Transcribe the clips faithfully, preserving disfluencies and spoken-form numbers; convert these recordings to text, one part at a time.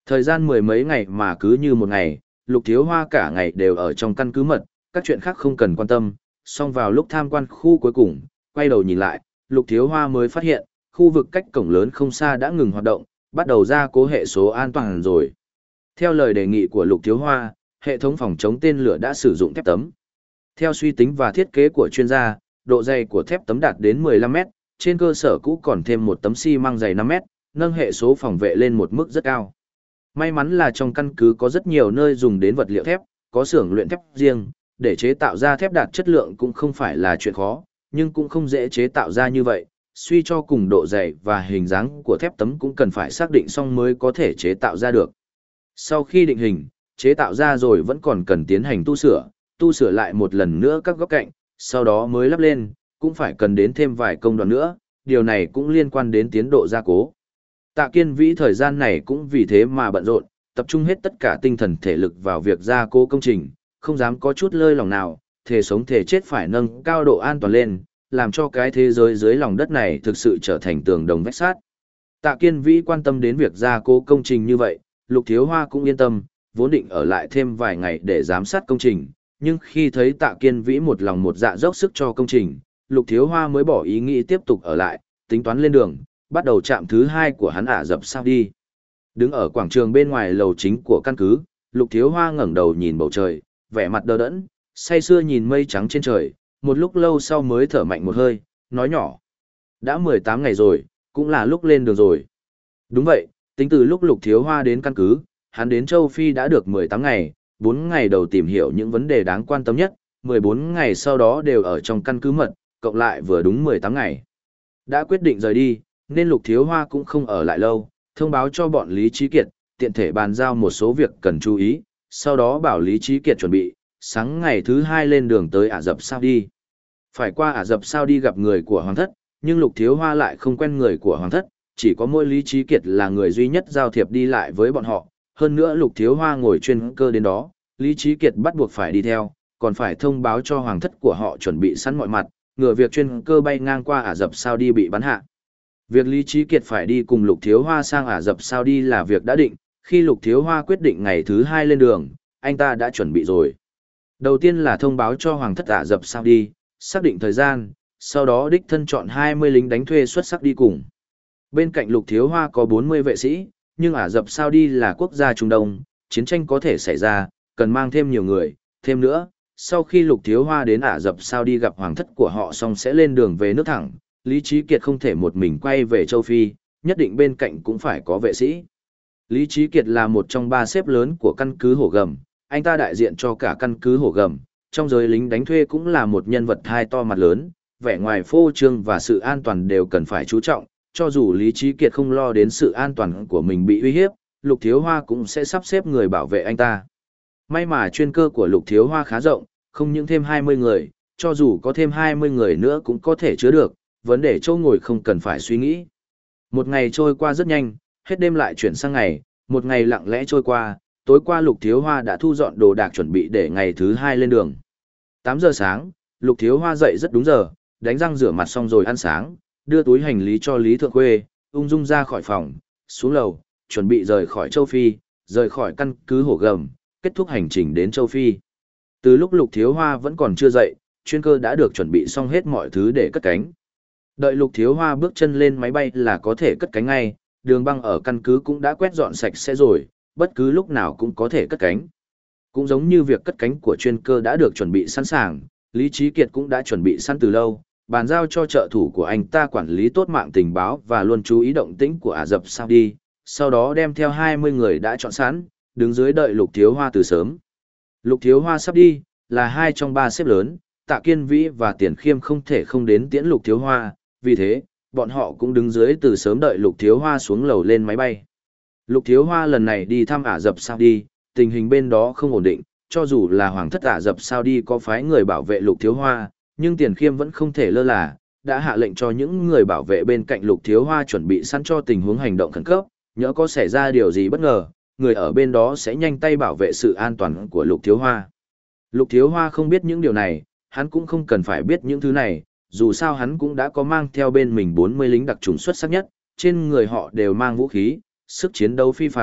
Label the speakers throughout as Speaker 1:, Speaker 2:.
Speaker 1: Thời gian mười mấy ngày mà cứ như một ngày, Lục Thiếu Hoa cả ngày đều ở trong căn cứ mật, các chuyện khác không cần quan tâm, song vào lúc tham quan khu cuối cùng, quay đầu nhìn lại, Lục Thiếu Hoa mới phát hiện, khu vực cách cổng lớn không xa đã ngừng hoạt động, bắt đầu ra cố hệ số an toàn rồi. Theo lời đề nghị của Lục Thiếu Hoa, hệ thống phòng chống tên lửa đã sử dụng thép tấm. Theo suy tính và thiết kế của chuyên gia, độ dày của thép tấm đạt đến mười lăm mét, trên cơ sở cũ còn thêm một tấm xi măng dày năm mét, nâng hệ số phòng vệ lên một mức rất cao. May mắn là trong căn cứ có rất nhiều nơi dùng đến vật liệu thép, có xưởng luyện thép riêng, để chế tạo ra thép đạt chất lượng cũng không phải là chuyện khó, nhưng cũng không dễ chế tạo ra như vậy, suy cho cùng độ dày và hình dáng của thép tấm cũng cần phải xác định xong mới có thể chế tạo ra được. Sau khi định hình, chế tạo ra rồi vẫn còn cần tiến hành tu sửa, tu sửa lại một lần nữa các góc cạnh, sau đó mới lắp lên, cũng phải cần đến thêm vài công đoạn nữa, điều này cũng liên quan đến tiến độ gia cố. Tạ Kiên Vĩ thời gian này cũng vì thế mà bận rộn, tập trung hết tất cả tinh thần thể lực vào việc gia cố công trình, không dám có chút lơi lòng nào, thể sống thể chết phải nâng cao độ an toàn lên, làm cho cái thế giới dưới lòng đất này thực sự trở thành tường đồng vách sắt. Tạ Kiên Vĩ quan tâm đến việc gia cố công trình như vậy, Lục Thiếu Hoa cũng yên tâm, vốn định ở lại thêm vài ngày để giám sát công trình, nhưng khi thấy Tạ Kiên Vĩ một lòng một dạ dốc sức cho công trình, Lục Thiếu Hoa mới bỏ ý nghĩ tiếp tục ở lại, tính toán lên đường, bắt đầu trạm thứ hai của hắn Ả Rập Saudi. Đứng ở quảng trường bên ngoài lầu chính của căn cứ, Lục Thiếu Hoa ngẩng đầu nhìn bầu trời, vẻ mặt đờ đẫn, say sưa nhìn mây trắng trên trời, một lúc lâu sau mới thở mạnh một hơi, nói nhỏ. Đã mười tám ngày rồi, cũng là lúc lên đường rồi. Đúng vậy, tính từ lúc Lục Thiếu Hoa đến căn cứ, hắn đến châu Phi đã được mười tám ngày, bốn ngày đầu tìm hiểu những vấn đề đáng quan tâm nhất, mười bốn ngày sau đó đều ở trong căn cứ mật, cộng lại vừa đúng mười tám ngày. Đã quyết định rời đi, nên Lục Thiếu Hoa cũng không ở lại lâu, thông báo cho bọn Lý Trí Kiệt, tiện thể bàn giao một số việc cần chú ý, sau đó bảo Lý Trí Kiệt chuẩn bị, sáng ngày thứ hai lên đường tới Ả Rập Saudi. Phải qua Ả Rập Saudi gặp người của Hoàng thất, nhưng Lục Thiếu Hoa lại không quen người của Hoàng thất, chỉ có mỗi Lý Trí Kiệt là người duy nhất giao thiệp đi lại với bọn họ, hơn nữa Lục Thiếu Hoa ngồi chuyên cơ đến đó, Lý Trí Kiệt bắt buộc phải đi theo, còn phải thông báo cho Hoàng thất của họ chuẩn bị sẵn mọi mặt, ngừa việc chuyên cơ bay ngang qua Ả Rập Saudi bị bắn hạ. Việc Lý Trí Kiệt phải đi cùng Lục Thiếu Hoa sang Ả Rập Saudi là việc đã định, khi Lục Thiếu Hoa quyết định ngày thứ hai lên đường, anh ta đã chuẩn bị rồi. Đầu tiên là thông báo cho Hoàng thất Ả Rập Saudi, xác định thời gian, sau đó đích thân chọn hai mươi lính đánh thuê xuất sắc đi cùng. Bên cạnh Lục Thiếu Hoa có bốn mươi vệ sĩ, nhưng Ả Rập Saudi là quốc gia Trung Đông, chiến tranh có thể xảy ra, cần mang thêm nhiều người, thêm nữa, sau khi Lục Thiếu Hoa đến Ả Rập Saudi gặp hoàng thất của họ xong sẽ lên đường về nước thẳng, Lý Trí Kiệt không thể một mình quay về châu Phi, nhất định bên cạnh cũng phải có vệ sĩ. Lý Trí Kiệt là một trong ba sếp lớn của căn cứ Hổ Gầm, anh ta đại diện cho cả căn cứ Hổ Gầm, trong giới lính đánh thuê cũng là một nhân vật hai to mặt lớn, vẻ ngoài phô trương và sự an toàn đều cần phải chú trọng, cho dù Lý Trí Kiệt không lo đến sự an toàn của mình bị uy hiếp, Lục Thiếu Hoa cũng sẽ sắp xếp người bảo vệ anh ta. May mà chuyên cơ của Lục Thiếu Hoa khá rộng, không những thêm hai mươi người, cho dù có thêm hai mươi người nữa cũng có thể chứa được, vấn đề chỗ ngồi không cần phải suy nghĩ. Một ngày trôi qua rất nhanh, hết đêm lại chuyển sang ngày, một ngày lặng lẽ trôi qua, tối qua Lục Thiếu Hoa đã thu dọn đồ đạc chuẩn bị để ngày thứ hai lên đường. tám giờ sáng, Lục Thiếu Hoa dậy rất đúng giờ, đánh răng rửa mặt xong rồi ăn sáng, đưa túi hành lý cho Lý Thượng Khuê, ung dung ra khỏi phòng, xuống lầu, chuẩn bị rời khỏi châu Phi, rời khỏi căn cứ Hổ Gầm, kết thúc hành trình đến châu Phi. Từ lúc Lục Thiếu Hoa vẫn còn chưa dậy, chuyên cơ đã được chuẩn bị xong hết mọi thứ để cất cánh. Đợi Lục Thiếu Hoa bước chân lên máy bay là có thể cất cánh ngay, đường băng ở căn cứ cũng đã quét dọn sạch sẽ rồi, bất cứ lúc nào cũng có thể cất cánh. Cũng giống như việc cất cánh của chuyên cơ đã được chuẩn bị sẵn sàng, Lý Trí Kiệt cũng đã chuẩn bị sẵn từ lâu, bàn giao cho trợ thủ của anh ta quản lý tốt mạng tình báo và luôn chú ý động tĩnh của Ả Rập Saudi, sau đó đem theo hai mươi người đã chọn sẵn, đứng dưới đợi Lục Thiếu Hoa từ sớm. Lục Thiếu Hoa sắp đi, là hai trong ba sếp lớn, Tạ Kiên Vĩ và Tiền Khiêm không thể không đến tiễn Lục Thiếu Hoa, vì thế, bọn họ cũng đứng dưới từ sớm đợi Lục Thiếu Hoa xuống lầu lên máy bay. Lục Thiếu Hoa lần này đi thăm Ả Rập Saudi, tình hình bên đó không ổn định, cho dù là Hoàng thất Ả Rập Saudi có phái người bảo vệ Lục Thiếu Hoa, nhưng Tiền Khiêm vẫn không thể lơ là, đã hạ lệnh cho những người bảo vệ bên cạnh Lục Thiếu Hoa chuẩn bị sẵn cho tình huống hành động khẩn cấp, nhỡ có xảy ra điều gì bất ngờ, người ở bên đó sẽ nhanh tay bảo vệ sự an toàn của Lục Thiếu Hoa. Lục Thiếu Hoa không biết những điều này, hắn cũng không cần phải biết những thứ này, dù sao hắn cũng đã có mang theo bên mình bốn mươi lính đặc trùng xuất sắc nhất, trên người họ đều mang vũ khí, sức chiến đấu phi phạm,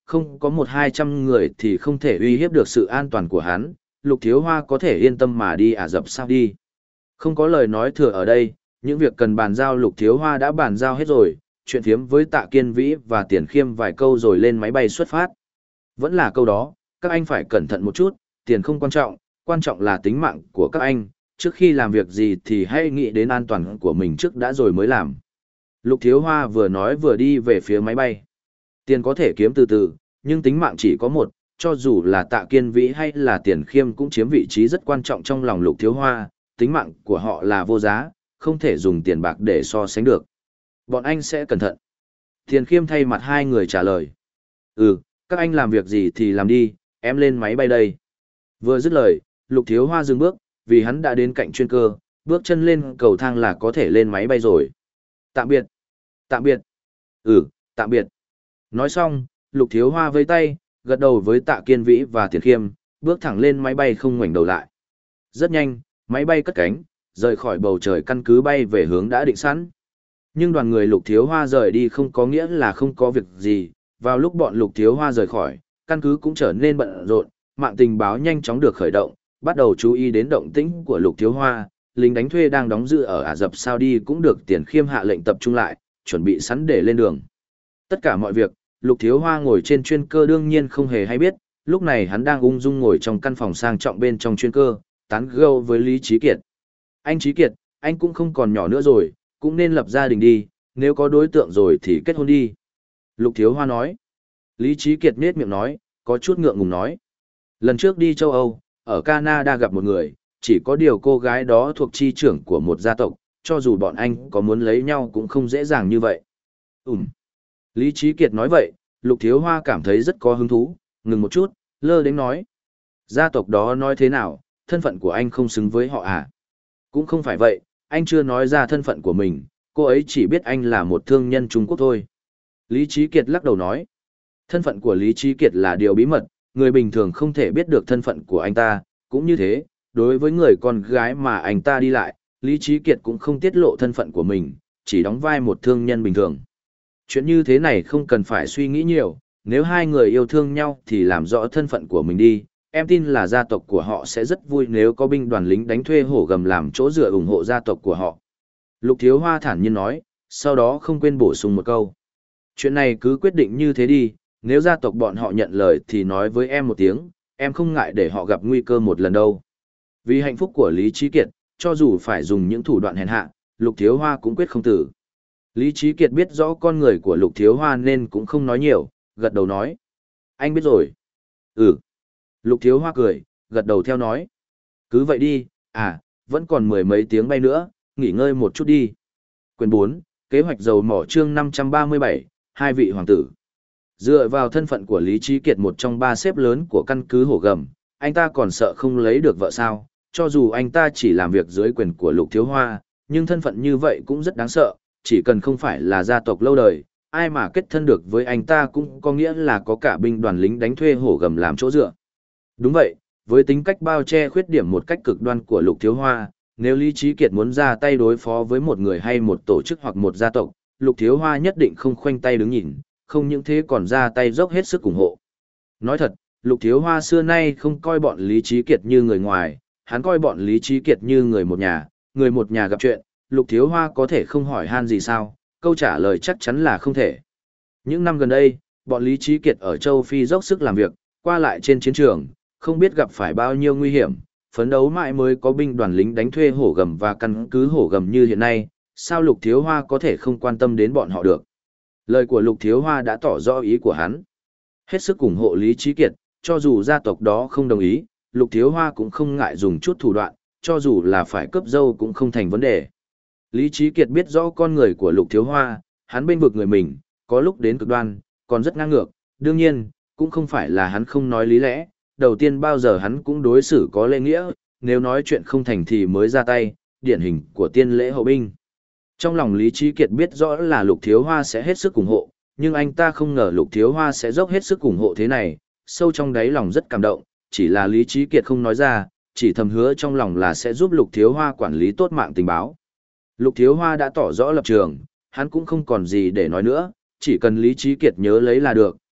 Speaker 1: không có một hai trăm người thì không thể uy hiếp được sự an toàn của hắn, Lục Thiếu Hoa có thể yên tâm mà đi Ả Rập sao đi. Không có lời nói thừa ở đây, những việc cần bàn giao Lục Thiếu Hoa đã bàn giao hết rồi, chuyện phiếm với Tạ Kiên Vĩ và Tiền Khiêm vài câu rồi lên máy bay xuất phát. Vẫn là câu đó, các anh phải cẩn thận một chút, tiền không quan trọng, quan trọng là tính mạng của các anh, trước khi làm việc gì thì hãy nghĩ đến an toàn của mình trước đã rồi mới làm. Lục Thiếu Hoa vừa nói vừa đi về phía máy bay. Tiền có thể kiếm từ từ, nhưng tính mạng chỉ có một, cho dù là Tạ Kiên Vĩ hay là Tiền Khiêm cũng chiếm vị trí rất quan trọng trong lòng Lục Thiếu Hoa, tính mạng của họ là vô giá, không thể dùng tiền bạc để so sánh được. Bọn anh sẽ cẩn thận. Tiền Khiêm thay mặt hai người trả lời. Ừ, các anh làm việc gì thì làm đi, em lên máy bay đây. Vừa dứt lời, Lục Thiếu Hoa dừng bước, vì hắn đã đến cạnh chuyên cơ, bước chân lên cầu thang là có thể lên máy bay rồi. Tạm biệt. Tạm biệt. Ừ, tạm biệt. Nói xong, Lục Thiếu Hoa vẫy tay, gật đầu với Tạ Kiên Vĩ và Tiền Khiêm, bước thẳng lên máy bay không ngoảnh đầu lại. Rất nhanh, máy bay cất cánh, rời khỏi bầu trời căn cứ bay về hướng đã định sẵn. Nhưng đoàn người Lục Thiếu Hoa rời đi không có nghĩa là không có việc gì, vào lúc bọn Lục Thiếu Hoa rời khỏi, căn cứ cũng trở nên bận rộn, mạng tình báo nhanh chóng được khởi động, bắt đầu chú ý đến động tĩnh của Lục Thiếu Hoa, lính đánh thuê đang đóng giữ ở Ả Rập Saudi cũng được Tiền Khiêm hạ lệnh tập trung lại, chuẩn bị sẵn để lên đường. Tất cả mọi việc, Lục Thiếu Hoa ngồi trên chuyên cơ đương nhiên không hề hay biết, lúc này hắn đang ung dung ngồi trong căn phòng sang trọng bên trong chuyên cơ, tán gẫu với Lý Chí Kiệt. Anh Chí Kiệt, anh cũng không còn nhỏ nữa rồi, cũng nên lập gia đình đi, nếu có đối tượng rồi thì kết hôn đi. Lục Thiếu Hoa nói. Lý Chí Kiệt nhếch miệng nói, có chút ngượng ngùng nói. Lần trước đi châu Âu, ở Canada gặp một người, chỉ có điều cô gái đó thuộc chi trưởng của một gia tộc, cho dù bọn anh có muốn lấy nhau cũng không dễ dàng như vậy. Ừm. Lý Chí Kiệt nói vậy, Lục Thiếu Hoa cảm thấy rất có hứng thú, ngừng một chút, lơ đến nói. Gia tộc đó nói thế nào, thân phận của anh không xứng với họ à? Cũng không phải vậy, anh chưa nói ra thân phận của mình, cô ấy chỉ biết anh là một thương nhân Trung Quốc thôi. Lý Chí Kiệt lắc đầu nói. Thân phận của Lý Chí Kiệt là điều bí mật, người bình thường không thể biết được thân phận của anh ta, cũng như thế, đối với người con gái mà anh ta đi lại, Lý Chí Kiệt cũng không tiết lộ thân phận của mình, chỉ đóng vai một thương nhân bình thường. Chuyện như thế này không cần phải suy nghĩ nhiều, nếu hai người yêu thương nhau thì làm rõ thân phận của mình đi, em tin là gia tộc của họ sẽ rất vui nếu có binh đoàn lính đánh thuê hổ gầm làm chỗ dựa ủng hộ gia tộc của họ. Lục Thiếu Hoa thản nhiên nói, sau đó không quên bổ sung một câu. Chuyện này cứ quyết định như thế đi, nếu gia tộc bọn họ nhận lời thì nói với em một tiếng, em không ngại để họ gặp nguy cơ một lần đâu. Vì hạnh phúc của Lý Chí Kiệt, cho dù phải dùng những thủ đoạn hèn hạ, Lục Thiếu Hoa cũng quyết không tử. Lý Chí Kiệt biết rõ con người của Lục Thiếu Hoa nên cũng không nói nhiều, gật đầu nói. Anh biết rồi. Ừ. Lục Thiếu Hoa cười, gật đầu theo nói. Cứ vậy đi, à, vẫn còn mười mấy tiếng bay nữa, nghỉ ngơi một chút đi. Quyền bốn, kế hoạch dầu mỏ chương năm trăm ba mươi bảy, hai vị hoàng tử. Dựa vào thân phận của Lý Chí Kiệt một trong ba xếp lớn của căn cứ Hổ Gầm, anh ta còn sợ không lấy được vợ sao, cho dù anh ta chỉ làm việc dưới quyền của Lục Thiếu Hoa, nhưng thân phận như vậy cũng rất đáng sợ, chỉ cần không phải là gia tộc lâu đời, ai mà kết thân được với anh ta cũng có nghĩa là có cả binh đoàn lính đánh thuê Hổ Gầm làm chỗ dựa. Đúng vậy, với tính cách bao che khuyết điểm một cách cực đoan của Lục Thiếu Hoa, nếu Lý Chí Kiệt muốn ra tay đối phó với một người hay một tổ chức hoặc một gia tộc, Lục Thiếu Hoa nhất định không khoanh tay đứng nhìn, không những thế còn ra tay dốc hết sức ủng hộ. Nói thật, Lục Thiếu Hoa xưa nay không coi bọn Lý Chí Kiệt như người ngoài, hắn coi bọn Lý Chí Kiệt như người một nhà, người một nhà gặp chuyện, Lục Thiếu Hoa có thể không hỏi han gì sao, câu trả lời chắc chắn là không thể. Những năm gần đây, bọn Lý Chí Kiệt ở châu Phi dốc sức làm việc, qua lại trên chiến trường, không biết gặp phải bao nhiêu nguy hiểm, phấn đấu mãi mới có binh đoàn lính đánh thuê Hổ Gầm và căn cứ Hổ Gầm như hiện nay, sao Lục Thiếu Hoa có thể không quan tâm đến bọn họ được. Lời của Lục Thiếu Hoa đã tỏ rõ ý của hắn. Hết sức ủng hộ Lý Chí Kiệt, cho dù gia tộc đó không đồng ý, Lục Thiếu Hoa cũng không ngại dùng chút thủ đoạn, cho dù là phải cướp dâu cũng không thành vấn đề. Lý Chí Kiệt biết rõ con người của Lục Thiếu Hoa, hắn bên vực người mình, có lúc đến cực đoan, còn rất ngang ngược, đương nhiên, cũng không phải là hắn không nói lý lẽ, đầu tiên bao giờ hắn cũng đối xử có lễ nghĩa, nếu nói chuyện không thành thì mới ra tay, điển hình của tiên lễ hậu binh. Trong lòng Lý Chí Kiệt biết rõ là Lục Thiếu Hoa sẽ hết sức ủng hộ, nhưng anh ta không ngờ Lục Thiếu Hoa sẽ dốc hết sức ủng hộ thế này, sâu trong đáy lòng rất cảm động, chỉ là Lý Chí Kiệt không nói ra, chỉ thầm hứa trong lòng là sẽ giúp Lục Thiếu Hoa quản lý tốt mạng tình báo. Lục Thiếu Hoa đã tỏ rõ lập trường, hắn cũng không còn gì để nói nữa, chỉ cần Lý Chí Kiệt nhớ lấy là được,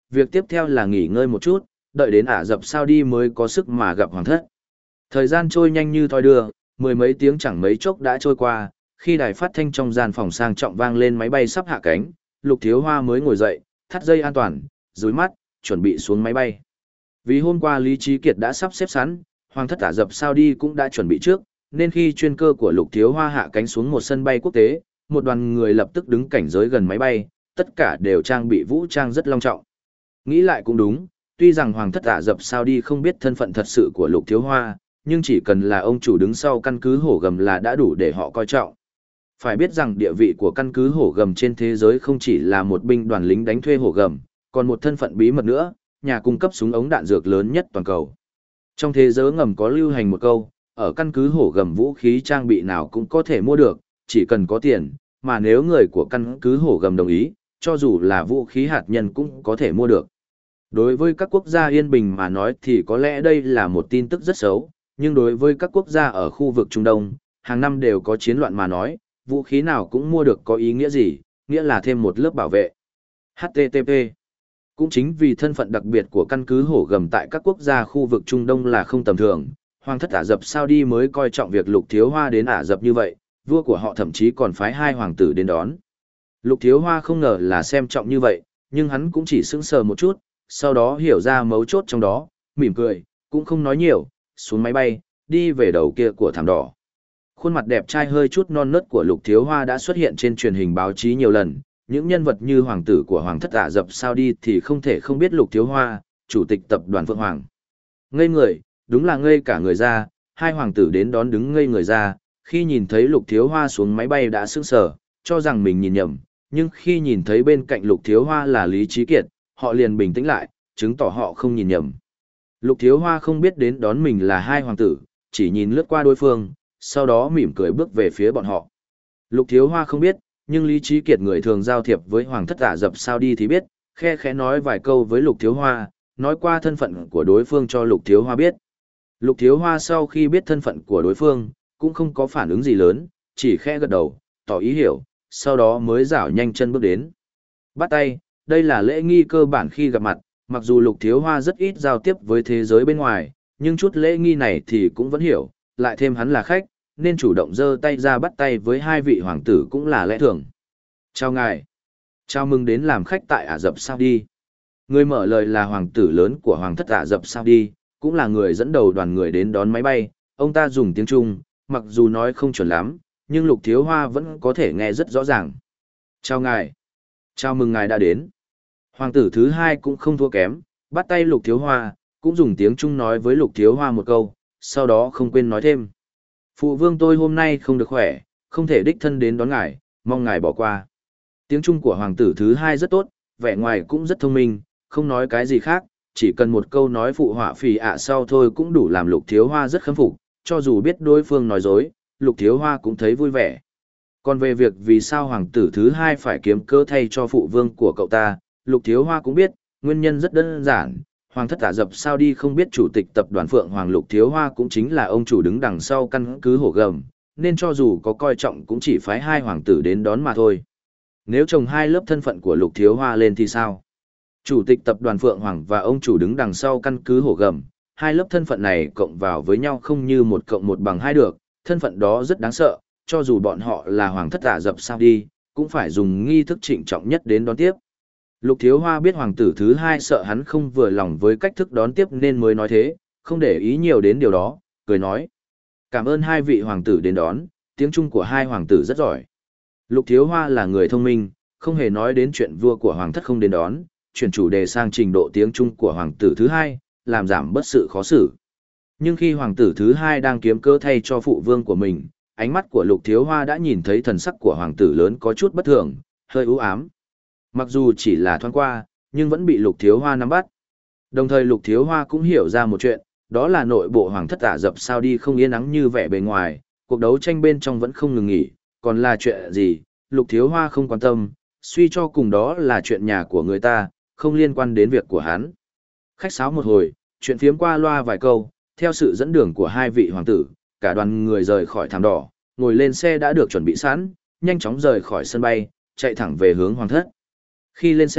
Speaker 1: việc tiếp theo là nghỉ ngơi một chút, đợi đến Ả Rập Saudi mới có sức mà gặp hoàng thất. Thời gian trôi nhanh như thoi đưa, mười mấy tiếng chẳng mấy chốc đã trôi qua, khi đài phát thanh trong gian phòng sang trọng vang lên máy bay sắp hạ cánh, Lục Thiếu Hoa mới ngồi dậy, thắt dây an toàn, dúi mắt, chuẩn bị xuống máy bay. Vì hôm qua Lý Trí Kiệt đã sắp xếp sẵn, hoàng thất Ả Rập Saudi cũng đã chuẩn bị trước, nên khi chuyên cơ của Lục Thiếu Hoa hạ cánh xuống một sân bay quốc tế, một đoàn người lập tức đứng cảnh giới gần máy bay, tất cả đều trang bị vũ trang rất long trọng. Nghĩ lại cũng đúng, tuy rằng hoàng thất Ả Rập Saudi không biết thân phận thật sự của Lục Thiếu Hoa, nhưng chỉ cần là ông chủ đứng sau căn cứ hổ gầm là đã đủ để họ coi trọng. Phải biết rằng địa vị của căn cứ hổ gầm trên thế giới không chỉ là một binh đoàn lính đánh thuê hổ gầm, còn một thân phận bí mật nữa, nhà cung cấp súng ống đạn dược lớn nhất toàn cầu. Trong thế giới ngầm có lưu hành một câu, ở căn cứ hổ gầm vũ khí trang bị nào cũng có thể mua được, chỉ cần có tiền, mà nếu người của căn cứ hổ gầm đồng ý, cho dù là vũ khí hạt nhân cũng có thể mua được. Đối với các quốc gia yên bình mà nói thì có lẽ đây là một tin tức rất xấu, nhưng đối với các quốc gia ở khu vực Trung Đông, hàng năm đều có chiến loạn mà nói, vũ khí nào cũng mua được có ý nghĩa gì, nghĩa là thêm một lớp bảo vệ. hát tê tê pê Cũng chính vì thân phận đặc biệt của căn cứ hổ gầm tại các quốc gia khu vực Trung Đông là không tầm thường, hoàng thất Ả Rập Saudi mới coi trọng việc Lục Thiếu Hoa đến Ả Rập như vậy, vua của họ thậm chí còn phái hai hoàng tử đến đón. Lục Thiếu Hoa không ngờ là xem trọng như vậy, nhưng hắn cũng chỉ sững sờ một chút, sau đó hiểu ra mấu chốt trong đó, mỉm cười, cũng không nói nhiều, xuống máy bay, đi về đầu kia của thảm đỏ. Khuôn mặt đẹp trai hơi chút non nớt của Lục Thiếu Hoa đã xuất hiện trên truyền hình báo chí nhiều lần, những nhân vật như hoàng tử của hoàng thất Ả Rập Saudi thì không thể không biết Lục Thiếu Hoa, chủ tịch tập đoàn Phượng Hoàng. Ngây người, đúng là ngây cả người ra, hai hoàng tử đến đón đứng ngây người ra, khi nhìn thấy Lục Thiếu Hoa xuống máy bay đã sững sờ, cho rằng mình nhìn nhầm, nhưng khi nhìn thấy bên cạnh Lục Thiếu Hoa là Lý Trí Kiệt, họ liền bình tĩnh lại, chứng tỏ họ không nhìn nhầm. Lục Thiếu Hoa không biết đến đón mình là hai hoàng tử, chỉ nhìn lướt qua đối phương, sau đó mỉm cười bước về phía bọn họ. Lục Thiếu Hoa không biết, nhưng Lý Trí Kiệt người thường giao thiệp với hoàng thất Ả Rập Saudi thì biết, khe khẽ nói vài câu với Lục Thiếu Hoa, nói qua thân phận của đối phương cho Lục Thiếu Hoa biết. Lục Thiếu Hoa sau khi biết thân phận của đối phương, cũng không có phản ứng gì lớn, chỉ khẽ gật đầu, tỏ ý hiểu, sau đó mới rảo nhanh chân bước đến. Bắt tay, đây là lễ nghi cơ bản khi gặp mặt, mặc dù Lục Thiếu Hoa rất ít giao tiếp với thế giới bên ngoài, nhưng chút lễ nghi này thì cũng vẫn hiểu, lại thêm hắn là khách, nên chủ động giơ tay ra bắt tay với hai vị hoàng tử cũng là lẽ thường. Chào ngài. Chào mừng đến làm khách tại Ả Rập Saudi. Người mở lời là hoàng tử lớn của hoàng thất Ả Rập Saudi, cũng là người dẫn đầu đoàn người đến đón máy bay, ông ta dùng tiếng Trung, mặc dù nói không chuẩn lắm, nhưng Lục Thiếu Hoa vẫn có thể nghe rất rõ ràng. Chào ngài. Chào mừng ngài đã đến. Hoàng tử thứ hai cũng không thua kém, bắt tay Lục Thiếu Hoa, cũng dùng tiếng Trung nói với Lục Thiếu Hoa một câu, sau đó không quên nói thêm. Phụ vương tôi hôm nay không được khỏe, không thể đích thân đến đón ngài, mong ngài bỏ qua. Tiếng Trung của hoàng tử thứ hai rất tốt, vẻ ngoài cũng rất thông minh, không nói cái gì khác, chỉ cần một câu nói phụ họa phì ạ sau thôi cũng đủ làm Lục Thiếu Hoa rất khâm phục, cho dù biết đối phương nói dối, Lục Thiếu Hoa cũng thấy vui vẻ. Còn về việc vì sao hoàng tử thứ hai phải kiếm cơ thay cho phụ vương của cậu ta, Lục Thiếu Hoa cũng biết, nguyên nhân rất đơn giản. Hoàng thất Ả Rập Saudi không biết chủ tịch tập đoàn Phượng Hoàng Lục Thiếu Hoa cũng chính là ông chủ đứng đằng sau căn cứ hổ gầm, nên cho dù có coi trọng cũng chỉ phái hai hoàng tử đến đón mà thôi. Nếu chồng hai lớp thân phận của Lục Thiếu Hoa lên thì sao? Chủ tịch tập đoàn Phượng Hoàng và ông chủ đứng đằng sau căn cứ hổ gầm, hai lớp thân phận này cộng vào với nhau không như một cộng một bằng hai được, thân phận đó rất đáng sợ, cho dù bọn họ là hoàng thất Ả Rập Saudi, cũng phải dùng nghi thức trịnh trọng nhất đến đón tiếp. Lục Thiếu Hoa biết hoàng tử thứ hai sợ hắn không vừa lòng với cách thức đón tiếp nên mới nói thế, không để ý nhiều đến điều đó, cười nói. Cảm ơn hai vị hoàng tử đến đón, tiếng Trung của hai hoàng tử rất giỏi. Lục Thiếu Hoa là người thông minh, không hề nói đến chuyện vua của hoàng thất không đến đón, chuyển chủ đề sang trình độ tiếng Trung của hoàng tử thứ hai, làm giảm bớt sự khó xử. Nhưng khi hoàng tử thứ hai đang kiếm cơ thay cho phụ vương của mình, ánh mắt của Lục Thiếu Hoa đã nhìn thấy thần sắc của hoàng tử lớn có chút bất thường, hơi u ám. Mặc dù chỉ là thoáng qua, nhưng vẫn bị Lục Thiếu Hoa nắm bắt. Đồng thời Lục Thiếu Hoa cũng hiểu ra một chuyện, đó là nội bộ hoàng thất Ả Rập Saudi không yên ắng như vẻ bề ngoài, cuộc đấu tranh bên trong vẫn không ngừng nghỉ, còn là chuyện gì, Lục Thiếu Hoa không quan tâm, suy cho cùng đó là chuyện nhà của người ta, không liên quan đến việc của hắn. Khách sáo một hồi, chuyện phiếm qua loa vài câu, theo sự dẫn đường của hai vị hoàng tử, cả đoàn người rời khỏi thảm đỏ, ngồi lên xe đã được chuẩn bị sẵn, nhanh chóng rời khỏi sân bay, chạy thẳng về hướng hoàng thất. Khi lên xe,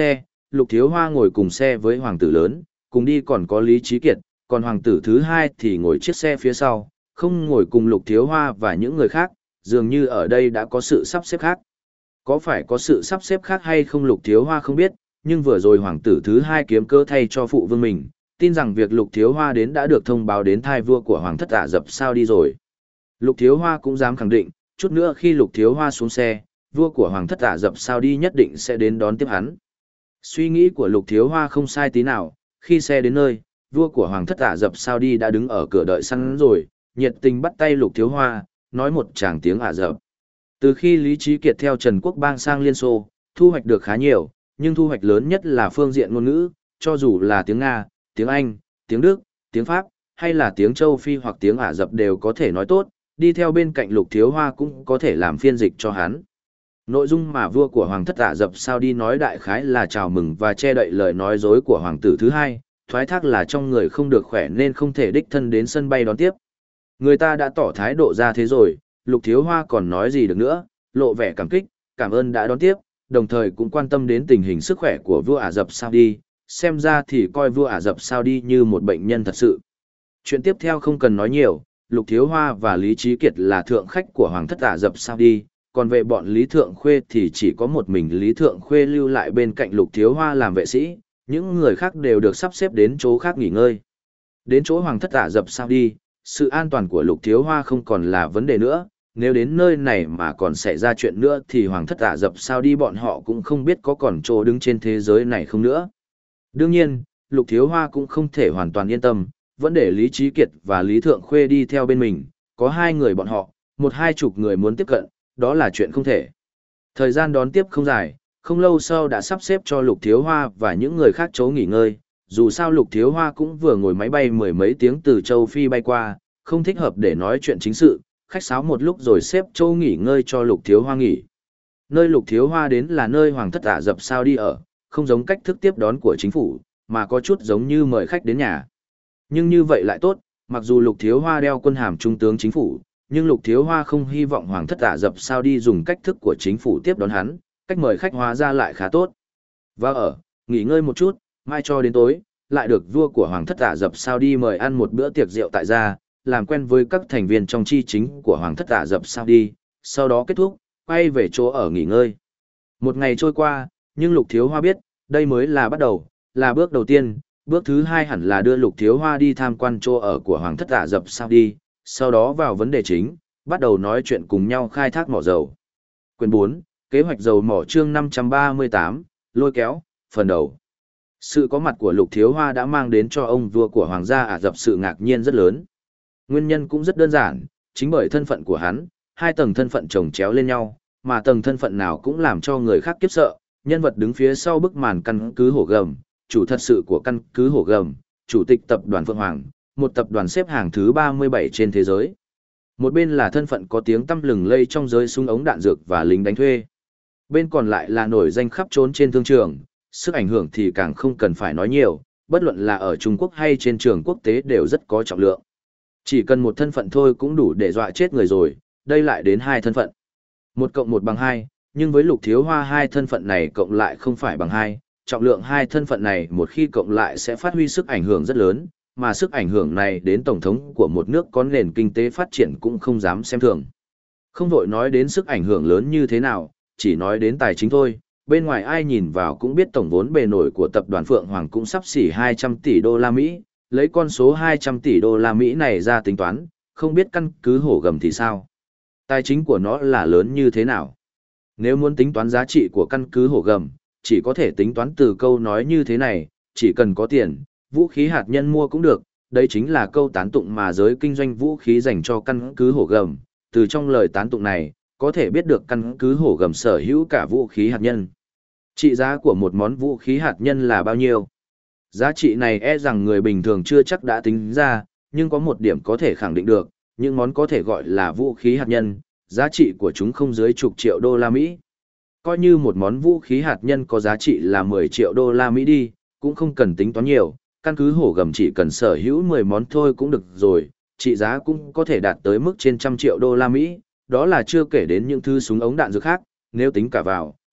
Speaker 1: Lục Thiếu Hoa ngồi cùng xe với hoàng tử lớn, cùng đi còn có Lý Trí Kiệt, còn hoàng tử thứ hai thì ngồi chiếc xe phía sau, không ngồi cùng Lục Thiếu Hoa và những người khác, dường như ở đây đã có sự sắp xếp khác. Có phải có sự sắp xếp khác hay không Lục Thiếu Hoa không biết, nhưng vừa rồi hoàng tử thứ hai kiếm cơ thay cho phụ vương mình, tin rằng việc Lục Thiếu Hoa đến đã được thông báo đến thai vua của hoàng thất Ả Rập sao đi rồi. Lục Thiếu Hoa cũng dám khẳng định, chút nữa khi Lục Thiếu Hoa xuống xe, vua của hoàng thất Ả Rập sao đi nhất định sẽ đến đón tiếp hắn. Suy nghĩ của Lục Thiếu Hoa không sai tí nào, khi xe đến nơi, vua của hoàng thất Ả Rập sao đi đã đứng ở cửa đợi sẵn rồi, nhiệt tình bắt tay Lục Thiếu Hoa, nói một tràng tiếng Ả Rập. Từ khi Lý Trí Kiệt theo Trần Quốc Bang sang Liên Xô, thu hoạch được khá nhiều, nhưng thu hoạch lớn nhất là phương diện ngôn ngữ, cho dù là tiếng Nga, tiếng Anh, tiếng Đức, tiếng Pháp, hay là tiếng Châu Phi hoặc tiếng Ả Rập đều có thể nói tốt, đi theo bên cạnh Lục Thiếu Hoa cũng có thể làm phiên dịch cho hắn. Nội dung mà vua của hoàng thất Ả Rập sao đi nói đại khái là chào mừng và che đậy lời nói dối của hoàng tử thứ hai, thoái thác là trong người không được khỏe nên không thể đích thân đến sân bay đón tiếp. Người ta đã tỏ thái độ ra thế rồi, Lục Thiếu Hoa còn nói gì được nữa, lộ vẻ cảm kích, cảm ơn đã đón tiếp, đồng thời cũng quan tâm đến tình hình sức khỏe của vua Ả Rập Saudi, xem ra thì coi vua Ả Rập Saudi như một bệnh nhân thật sự. Chuyện tiếp theo không cần nói nhiều, Lục Thiếu Hoa và Lý Trí Kiệt là thượng khách của hoàng thất Ả Rập Saudi, còn về bọn Lý Thượng Khuê thì chỉ có một mình Lý Thượng Khuê lưu lại bên cạnh Lục Thiếu Hoa làm vệ sĩ, những người khác đều được sắp xếp đến chỗ khác nghỉ ngơi. Đến chỗ hoàng thất Ả Rập Saudi, sự an toàn của Lục Thiếu Hoa không còn là vấn đề nữa, nếu đến nơi này mà còn xảy ra chuyện nữa thì hoàng thất Ả Rập Saudi bọn họ cũng không biết có còn chỗ đứng trên thế giới này không nữa. Đương nhiên, Lục Thiếu Hoa cũng không thể hoàn toàn yên tâm, vẫn để Lý Trí Kiệt và Lý Thượng Khuê đi theo bên mình, có hai người bọn họ, một hai chục người muốn tiếp cận, đó là chuyện không thể. Thời gian đón tiếp không dài, không lâu sau đã sắp xếp cho Lục Thiếu Hoa và những người khác chỗ nghỉ ngơi, dù sao Lục Thiếu Hoa cũng vừa ngồi máy bay mười mấy tiếng từ châu Phi bay qua, không thích hợp để nói chuyện chính sự, khách sáo một lúc rồi xếp chỗ nghỉ ngơi cho Lục Thiếu Hoa nghỉ. Nơi Lục Thiếu Hoa đến là nơi hoàng thất Ả Rập sao đi ở, không giống cách thức tiếp đón của chính phủ, mà có chút giống như mời khách đến nhà. Nhưng như vậy lại tốt, mặc dù Lục Thiếu Hoa đeo quân hàm trung tướng chính phủ, nhưng Lục Thiếu Hoa không hy vọng hoàng thất Ả Rập sao đi dùng cách thức của chính phủ tiếp đón hắn, cách mời khách hóa ra lại khá tốt. Và ở, nghỉ ngơi một chút, mai cho đến tối, lại được vua của hoàng thất Ả Rập sao đi mời ăn một bữa tiệc rượu tại gia, làm quen với các thành viên trong chi chính của hoàng thất Ả Rập sao đi, sau đó kết thúc, quay về chỗ ở nghỉ ngơi. Một ngày trôi qua, nhưng Lục Thiếu Hoa biết, đây mới là bắt đầu, là bước đầu tiên, bước thứ hai hẳn là đưa Lục Thiếu Hoa đi tham quan chỗ ở của hoàng thất Ả Rập sao đi, sau đó vào vấn đề chính, bắt đầu nói chuyện cùng nhau khai thác mỏ dầu. Quyển bốn, kế hoạch dầu mỏ chương năm trăm ba mươi tám, lôi kéo, phần đầu. Sự có mặt của Lục Thiếu Hoa đã mang đến cho ông vua của hoàng gia Ả Rập sự ngạc nhiên rất lớn. Nguyên nhân cũng rất đơn giản, chính bởi thân phận của hắn, hai tầng thân phận chồng chéo lên nhau, mà tầng thân phận nào cũng làm cho người khác kiếp sợ, nhân vật đứng phía sau bức màn căn cứ Hổ Gầm, chủ thật sự của căn cứ Hổ Gầm, chủ tịch tập đoàn Phượng Hoàng, một tập đoàn xếp hàng thứ ba mươi bảy trên thế giới. Một bên là thân phận có tiếng tăm lừng lây trong giới súng ống đạn dược và lính đánh thuê. Bên còn lại là nổi danh khắp trốn trên thương trường, sức ảnh hưởng thì càng không cần phải nói nhiều, bất luận là ở Trung Quốc hay trên trường quốc tế đều rất có trọng lượng. Chỉ cần một thân phận thôi cũng đủ để dọa chết người rồi, đây lại đến hai thân phận. Một cộng một bằng hai, nhưng với Lục Thiếu Hoa hai thân phận này cộng lại không phải bằng hai, trọng lượng hai thân phận này một khi cộng lại sẽ phát huy sức ảnh hưởng rất lớn, mà sức ảnh hưởng này đến tổng thống của một nước có nền kinh tế phát triển cũng không dám xem thường. Không vội nói đến sức ảnh hưởng lớn như thế nào, chỉ nói đến tài chính thôi, bên ngoài ai nhìn vào cũng biết tổng vốn bề nổi của tập đoàn Phượng Hoàng cũng sắp xỉ hai trăm tỷ đô la Mỹ, lấy con số hai trăm tỷ đô la Mỹ này ra tính toán, không biết căn cứ Hổ Gầm thì sao. Tài chính của nó là lớn như thế nào. Nếu muốn tính toán giá trị của căn cứ Hổ Gầm, chỉ có thể tính toán từ câu nói như thế này, chỉ cần có tiền, vũ khí hạt nhân mua cũng được, đây chính là câu tán tụng mà giới kinh doanh vũ khí dành cho căn cứ Hổ Gầm, từ trong lời tán tụng này, có thể biết được căn cứ Hổ Gầm sở hữu cả vũ khí hạt nhân. Trị giá của một món vũ khí hạt nhân là bao nhiêu? Giá trị này e rằng người bình thường chưa chắc đã tính ra, nhưng có một điểm có thể khẳng định được, những món có thể gọi là vũ khí hạt nhân, giá trị của chúng không dưới chục triệu đô la Mỹ. Coi như một món vũ khí hạt nhân có giá trị là mười triệu đô la Mỹ đi, cũng không cần tính toán nhiều, căn cứ Hổ Gầm chỉ cần sở hữu mười món thôi cũng được rồi, trị giá cũng có thể đạt tới mức trên trăm triệu đô la Mỹ, đó là chưa kể đến những thứ súng ống đạn dược khác, nếu tính cả vào,